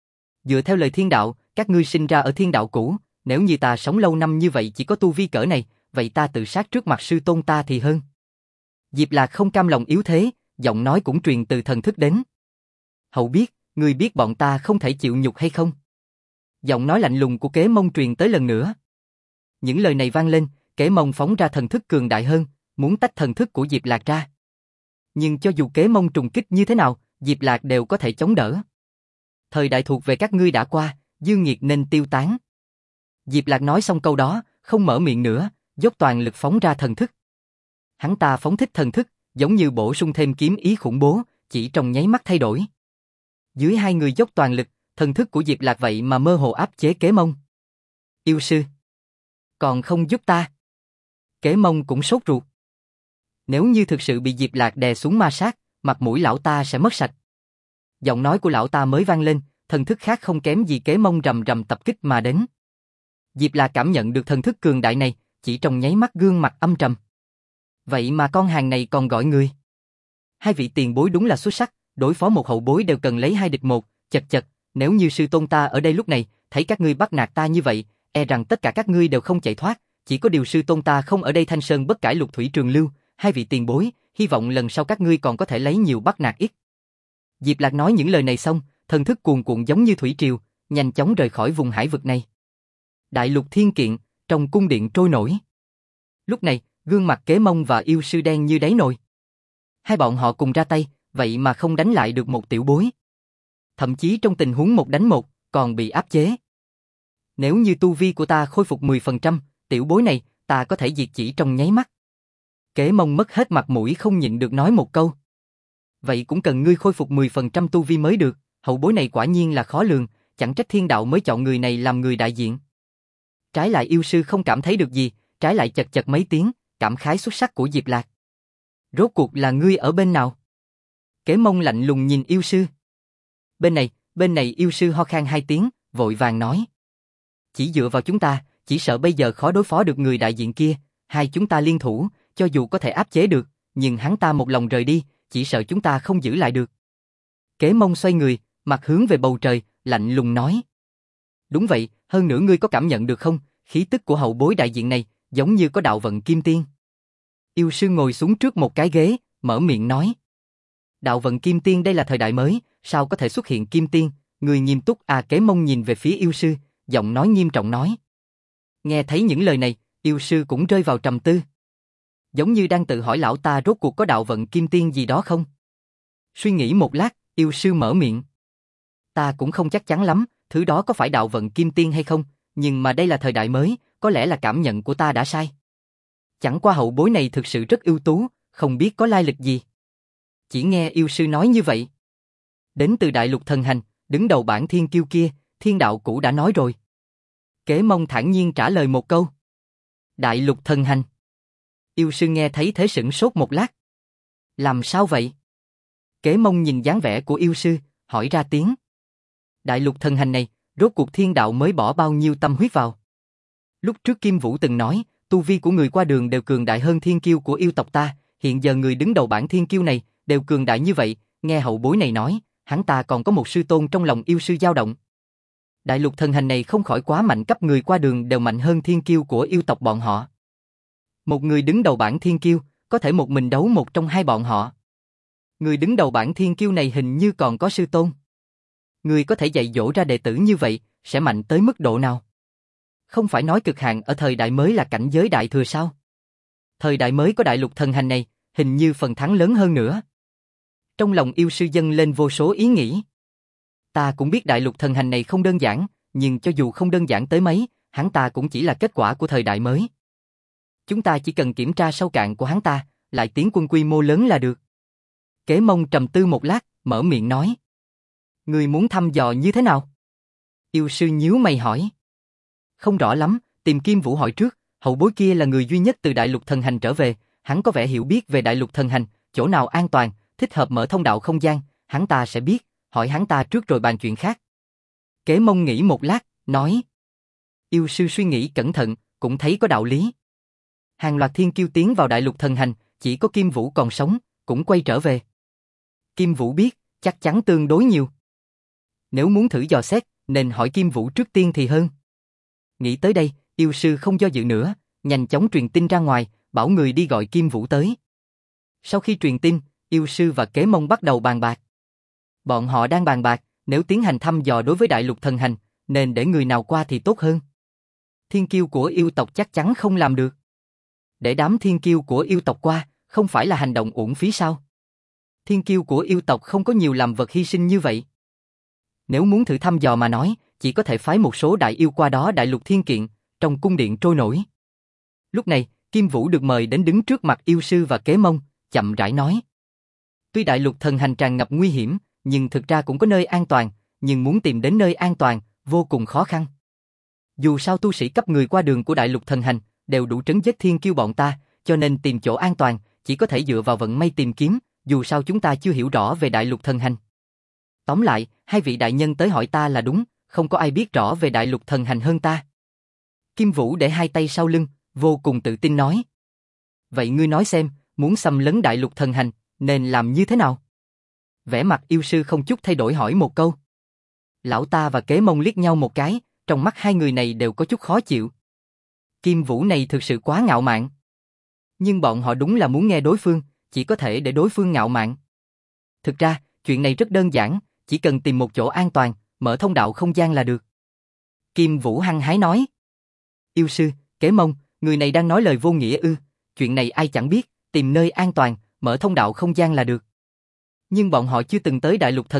Dựa theo lời thiên đạo, các ngươi sinh ra ở thiên đạo cũ, nếu như ta sống lâu năm như vậy chỉ có tu vi cỡ này, vậy ta tự sát trước mặt sư tôn ta thì hơn. Diệp Lạc không cam lòng yếu thế, giọng nói cũng truyền từ thần thức đến. Hậu biết, ngươi biết bọn ta không thể chịu nhục hay không? Giọng nói lạnh lùng của Kế Mông truyền tới lần nữa. Những lời này vang lên, Kế Mông phóng ra thần thức cường đại hơn, muốn tách thần thức của Diệp Lạc ra. Nhưng cho dù Kế Mông trùng kích như thế nào, Diệp Lạc đều có thể chống đỡ. Thời đại thuộc về các ngươi đã qua, dương nghiệt nên tiêu tán. Diệp Lạc nói xong câu đó, không mở miệng nữa, dốc toàn lực phóng ra thần thức. Hắn ta phóng thích thần thức, giống như bổ sung thêm kiếm ý khủng bố, chỉ trong nháy mắt thay đổi. Dưới hai người dốc toàn lực, thần thức của Diệp Lạc vậy mà mơ hồ áp chế Kế Mông. Yêu sư, còn không giúp ta? Kế Mông cũng sốt ruột. Nếu như thực sự bị Diệp Lạc đè xuống ma sát, mặt mũi lão ta sẽ mất sạch. Giọng nói của lão ta mới vang lên, thần thức khác không kém gì Kế Mông rầm rầm tập kích mà đến. Diệp Lạc cảm nhận được thần thức cường đại này, chỉ trong nháy mắt gương mặt âm trầm. Vậy mà con hàng này còn gọi người. Hai vị tiền bối đúng là xuất sắc, đối phó một hậu bối đều cần lấy hai địch một, chật chật, nếu như sư tôn ta ở đây lúc này, thấy các ngươi bắt nạt ta như vậy, e rằng tất cả các ngươi đều không chạy thoát, chỉ có điều sư tôn ta không ở đây Thanh Sơn bất cải lục thủy trường lưu, hai vị tiền bối, hy vọng lần sau các ngươi còn có thể lấy nhiều bắt nạt ít. Diệp Lạc nói những lời này xong, thần thức cuồn cuộn giống như thủy triều, nhanh chóng rời khỏi vùng hải vực này. Đại lục thiên kiện, trong cung điện trôi nổi. Lúc này, gương mặt Kế Mông và yêu sư đen như đáy nồi. Hai bọn họ cùng ra tay, vậy mà không đánh lại được một tiểu bối. Thậm chí trong tình huống một đánh một, còn bị áp chế. Nếu như tu vi của ta khôi phục 10%, tiểu bối này, ta có thể diệt chỉ trong nháy mắt. Kế Mông mất hết mặt mũi không nhịn được nói một câu. Vậy cũng cần ngươi khôi phục 10% tu vi mới được, hậu bối này quả nhiên là khó lường, chẳng trách thiên đạo mới chọn người này làm người đại diện. Trái lại yêu sư không cảm thấy được gì, trái lại chật chật mấy tiếng, cảm khái xuất sắc của Diệp Lạc. Rốt cuộc là ngươi ở bên nào? Kế Mông lạnh lùng nhìn yêu sư. Bên này yêu sư ho khan hai tiếng, vội vàng nói. Chỉ dựa vào chúng ta, chỉ sợ bây giờ khó đối phó được người đại diện kia, hai chúng ta liên thủ, cho dù có thể áp chế được, nhưng hắn ta một lòng rời đi, chỉ sợ chúng ta không giữ lại được. Kế Mông xoay người, mặt hướng về bầu trời, lạnh lùng nói. Đúng vậy, hơn nữa ngươi có cảm nhận được không, khí tức của hậu bối đại diện này, giống như có đạo vận kim tiên. Yêu sư ngồi xuống trước một cái ghế, mở miệng nói. Đạo vận kim tiên đây là thời đại mới, sao có thể xuất hiện kim tiên, người nghiêm túc à? Kế Mông nhìn về phía yêu sư, giọng nói nghiêm trọng nói. Nghe thấy những lời này, yêu sư cũng rơi vào trầm tư. Giống như đang tự hỏi lão ta rốt cuộc có đạo vận kim tiên gì đó không? Suy nghĩ một lát, yêu sư mở miệng. Ta cũng không chắc chắn lắm, thứ đó có phải đạo vận kim tiên hay không, nhưng mà đây là thời đại mới, có lẽ là cảm nhận của ta đã sai. Chẳng qua hậu bối này thực sự rất ưu tú, không biết có lai lịch gì. Chỉ nghe yêu sư nói như vậy. Đến từ Đại Lục Thần Hành, đứng đầu bảng thiên kiêu kia, thiên đạo cũ đã nói rồi. Kế Mông thản nhiên trả lời một câu. Đại Lục Thần Hành. Yêu sư nghe thấy thế sửng sốt một lát. Làm sao vậy? Kế Mông nhìn dáng vẻ của yêu sư, hỏi ra tiếng. Đại Lục Thần Hành này, rốt cuộc thiên đạo mới bỏ bao nhiêu tâm huyết vào. Lúc trước Kim Vũ từng nói, tu vi của người qua đường đều cường đại hơn thiên kiêu của yêu tộc ta, hiện giờ người đứng đầu bảng thiên kiêu này, đều cường đại như vậy, nghe hậu bối này nói, hắn ta còn có một sư tôn trong lòng yêu sư dao động. Đại Lục Thần Hành này không khỏi quá mạnh, cấp người qua đường đều mạnh hơn thiên kiêu của yêu tộc bọn họ. Một người đứng đầu bảng thiên kiêu, có thể một mình đấu một trong hai bọn họ. Người đứng đầu bảng thiên kiêu này hình như còn có sư tôn. Người có thể dạy dỗ ra đệ tử như vậy, sẽ mạnh tới mức độ nào? Không phải nói cực hạn ở thời đại mới là cảnh giới đại thừa sao? Thời đại mới có Đại Lục Thần Hành này, hình như phần thắng lớn hơn nữa. Trong lòng yêu sư dâng lên vô số ý nghĩ. Ta cũng biết Đại Lục Thần Hành này không đơn giản, nhưng cho dù không đơn giản tới mấy, hắn ta cũng chỉ là kết quả của thời đại mới. Chúng ta chỉ cần kiểm tra sâu cạn của hắn ta, lại tiến quân quy mô lớn là được. Kế Mông trầm tư một lát, mở miệng nói. Người muốn thăm dò như thế nào? Yêu sư nhíu mày hỏi. Không rõ lắm, tìm Kim Vũ hỏi trước, hậu bối kia là người duy nhất từ Đại Lục Thần Hành trở về, hắn có vẻ hiểu biết về Đại Lục Thần Hành, chỗ nào an toàn, thích hợp mở thông đạo không gian, hắn ta sẽ biết, hỏi hắn ta trước rồi bàn chuyện khác. Kế Mông nghĩ một lát, nói. Yêu sư suy nghĩ cẩn thận, cũng thấy có đạo lý. Hàng loạt thiên kiêu tiến vào Đại Lục Thần Hành, chỉ có Kim Vũ còn sống, cũng quay trở về. Kim Vũ biết, chắc chắn tương đối nhiều. Nếu muốn thử dò xét, nên hỏi Kim Vũ trước tiên thì hơn. Nghĩ tới đây, yêu sư không do dự nữa, nhanh chóng truyền tin ra ngoài, bảo người đi gọi Kim Vũ tới. Sau khi truyền tin, yêu sư và Kế Mông bắt đầu bàn bạc. Bọn họ đang bàn bạc, nếu tiến hành thăm dò đối với Đại Lục Thần Hành, nên để người nào qua thì tốt hơn. Thiên kiêu của yêu tộc chắc chắn không làm được. Để đám thiên kiêu của yêu tộc qua, không phải là hành động uổng phí sao? Thiên kiêu của yêu tộc không có nhiều làm vật hy sinh như vậy. Nếu muốn thử thăm dò mà nói, chỉ có thể phái một số đại yêu qua đó Đại Lục Thiên Kiện, trong cung điện trôi nổi. Lúc này, Kim Vũ được mời đến đứng trước mặt yêu sư và Kế Mông, chậm rãi nói. Tuy Đại Lục Thần Hành tràn ngập nguy hiểm, nhưng thực ra cũng có nơi an toàn, nhưng muốn tìm đến nơi an toàn, vô cùng khó khăn. Dù sao tu sĩ cấp người qua đường của Đại Lục Thần Hành, đều đủ trấn giết thiên kiêu bọn ta, cho nên tìm chỗ an toàn, chỉ có thể dựa vào vận may tìm kiếm, dù sao chúng ta chưa hiểu rõ về Đại Lục Thần Hành. Tóm lại, hai vị đại nhân tới hỏi ta là đúng, không có ai biết rõ về Đại Lục Thần Hành hơn ta. Kim Vũ để hai tay sau lưng, vô cùng tự tin nói. Vậy ngươi nói xem, muốn xâm lấn Đại Lục Thần Hành, nên làm như thế nào? Vẻ mặt yêu sư không chút thay đổi hỏi một câu. Lão ta và Kế Mông liếc nhau một cái, trong mắt hai người này đều có chút khó chịu. Kim Vũ này thực sự quá ngạo mạn. Nhưng bọn họ đúng là muốn nghe đối phương, chỉ có thể để đối phương ngạo mạn. Thực ra, chuyện này rất đơn giản, chỉ cần tìm một chỗ an toàn, mở thông đạo không gian là được. Kim Vũ hăng hái nói. Yêu sư, Kế Mông, người này đang nói lời vô nghĩa ư? Chuyện này ai chẳng biết, tìm nơi an toàn, mở thông đạo không gian là được. Nhưng bọn họ chưa từng tới Đại Lục Thần Hành,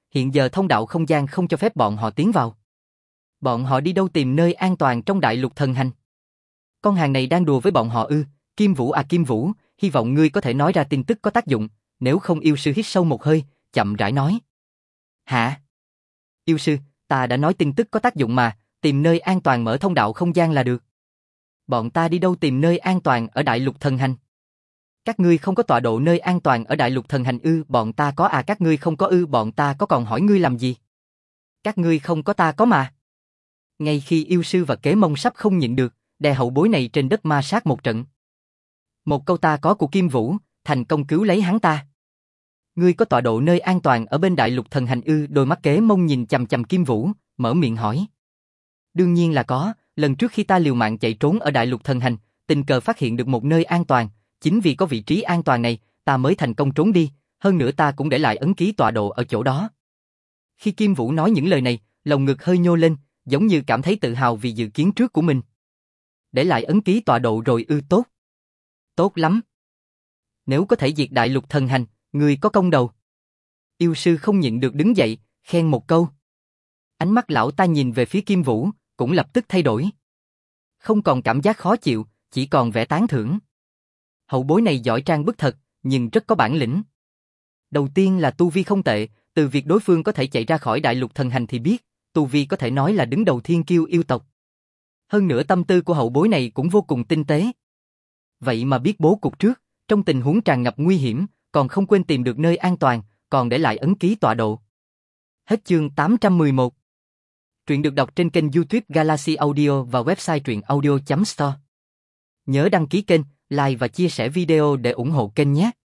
hiện giờ thông đạo không gian không cho phép bọn họ tiến vào. Bọn họ đi đâu tìm nơi an toàn trong đại lục thần hành? Con hàng này đang đùa với bọn họ ư? Kim Vũ à Kim Vũ, hy vọng ngươi có thể nói ra tin tức có tác dụng, nếu không yêu sư hít sâu một hơi, chậm rãi nói. Hả? Yêu sư, ta đã nói tin tức có tác dụng mà, tìm nơi an toàn mở thông đạo không gian là được. Bọn ta đi đâu tìm nơi an toàn ở đại lục thần hành? Các ngươi không có tọa độ nơi an toàn ở đại lục thần hành ư? Bọn ta có à? Các ngươi không có ư? Bọn ta có còn hỏi ngươi làm gì? Các ngươi không có ta có mà. Ngay khi yêu sư và Kế Mông sắp không nhịn được, đè hậu bối này trên đất ma sát một trận. Một câu ta có của Kim Vũ, thành công cứu lấy hắn ta. Ngươi có tọa độ nơi an toàn ở bên đại lục thần hành ư? Đôi mắt Kế Mông nhìn chằm chằm Kim Vũ, mở miệng hỏi. Đương nhiên là có, lần trước khi ta liều mạng chạy trốn ở đại lục thần hành, tình cờ phát hiện được một nơi an toàn, chính vì có vị trí an toàn này, ta mới thành công trốn đi, hơn nữa ta cũng để lại ấn ký tọa độ ở chỗ đó. Khi Kim Vũ nói những lời này, lồng ngực hơi nhô lên, giống như cảm thấy tự hào vì dự kiến trước của mình. Để lại ấn ký tọa độ rồi ư? Tốt. Tốt lắm. Nếu có thể diệt đại lục thần hành, ngươi có công đầu. Yêu sư không nhịn được đứng dậy, khen một câu. Ánh mắt lão ta nhìn về phía Kim Vũ, cũng lập tức thay đổi. Không còn cảm giác khó chịu, chỉ còn vẻ tán thưởng. Hậu bối này giỏi trang bức thật, nhưng rất có bản lĩnh. Đầu tiên là tu vi không tệ, từ việc đối phương có thể chạy ra khỏi đại lục thần hành thì biết, tu vi có thể nói là đứng đầu thiên kiêu yêu tộc. Hơn nữa tâm tư của hậu bối này cũng vô cùng tinh tế. Vậy mà biết bố cục trước, trong tình huống tràn ngập nguy hiểm, còn không quên tìm được nơi an toàn, còn để lại ấn ký tọa độ. Hết chương 811. Truyện được đọc trên kênh YouTube Galaxy Audio và website truyệnaudio.store. Nhớ đăng ký kênh, like và chia sẻ video để ủng hộ kênh nhé.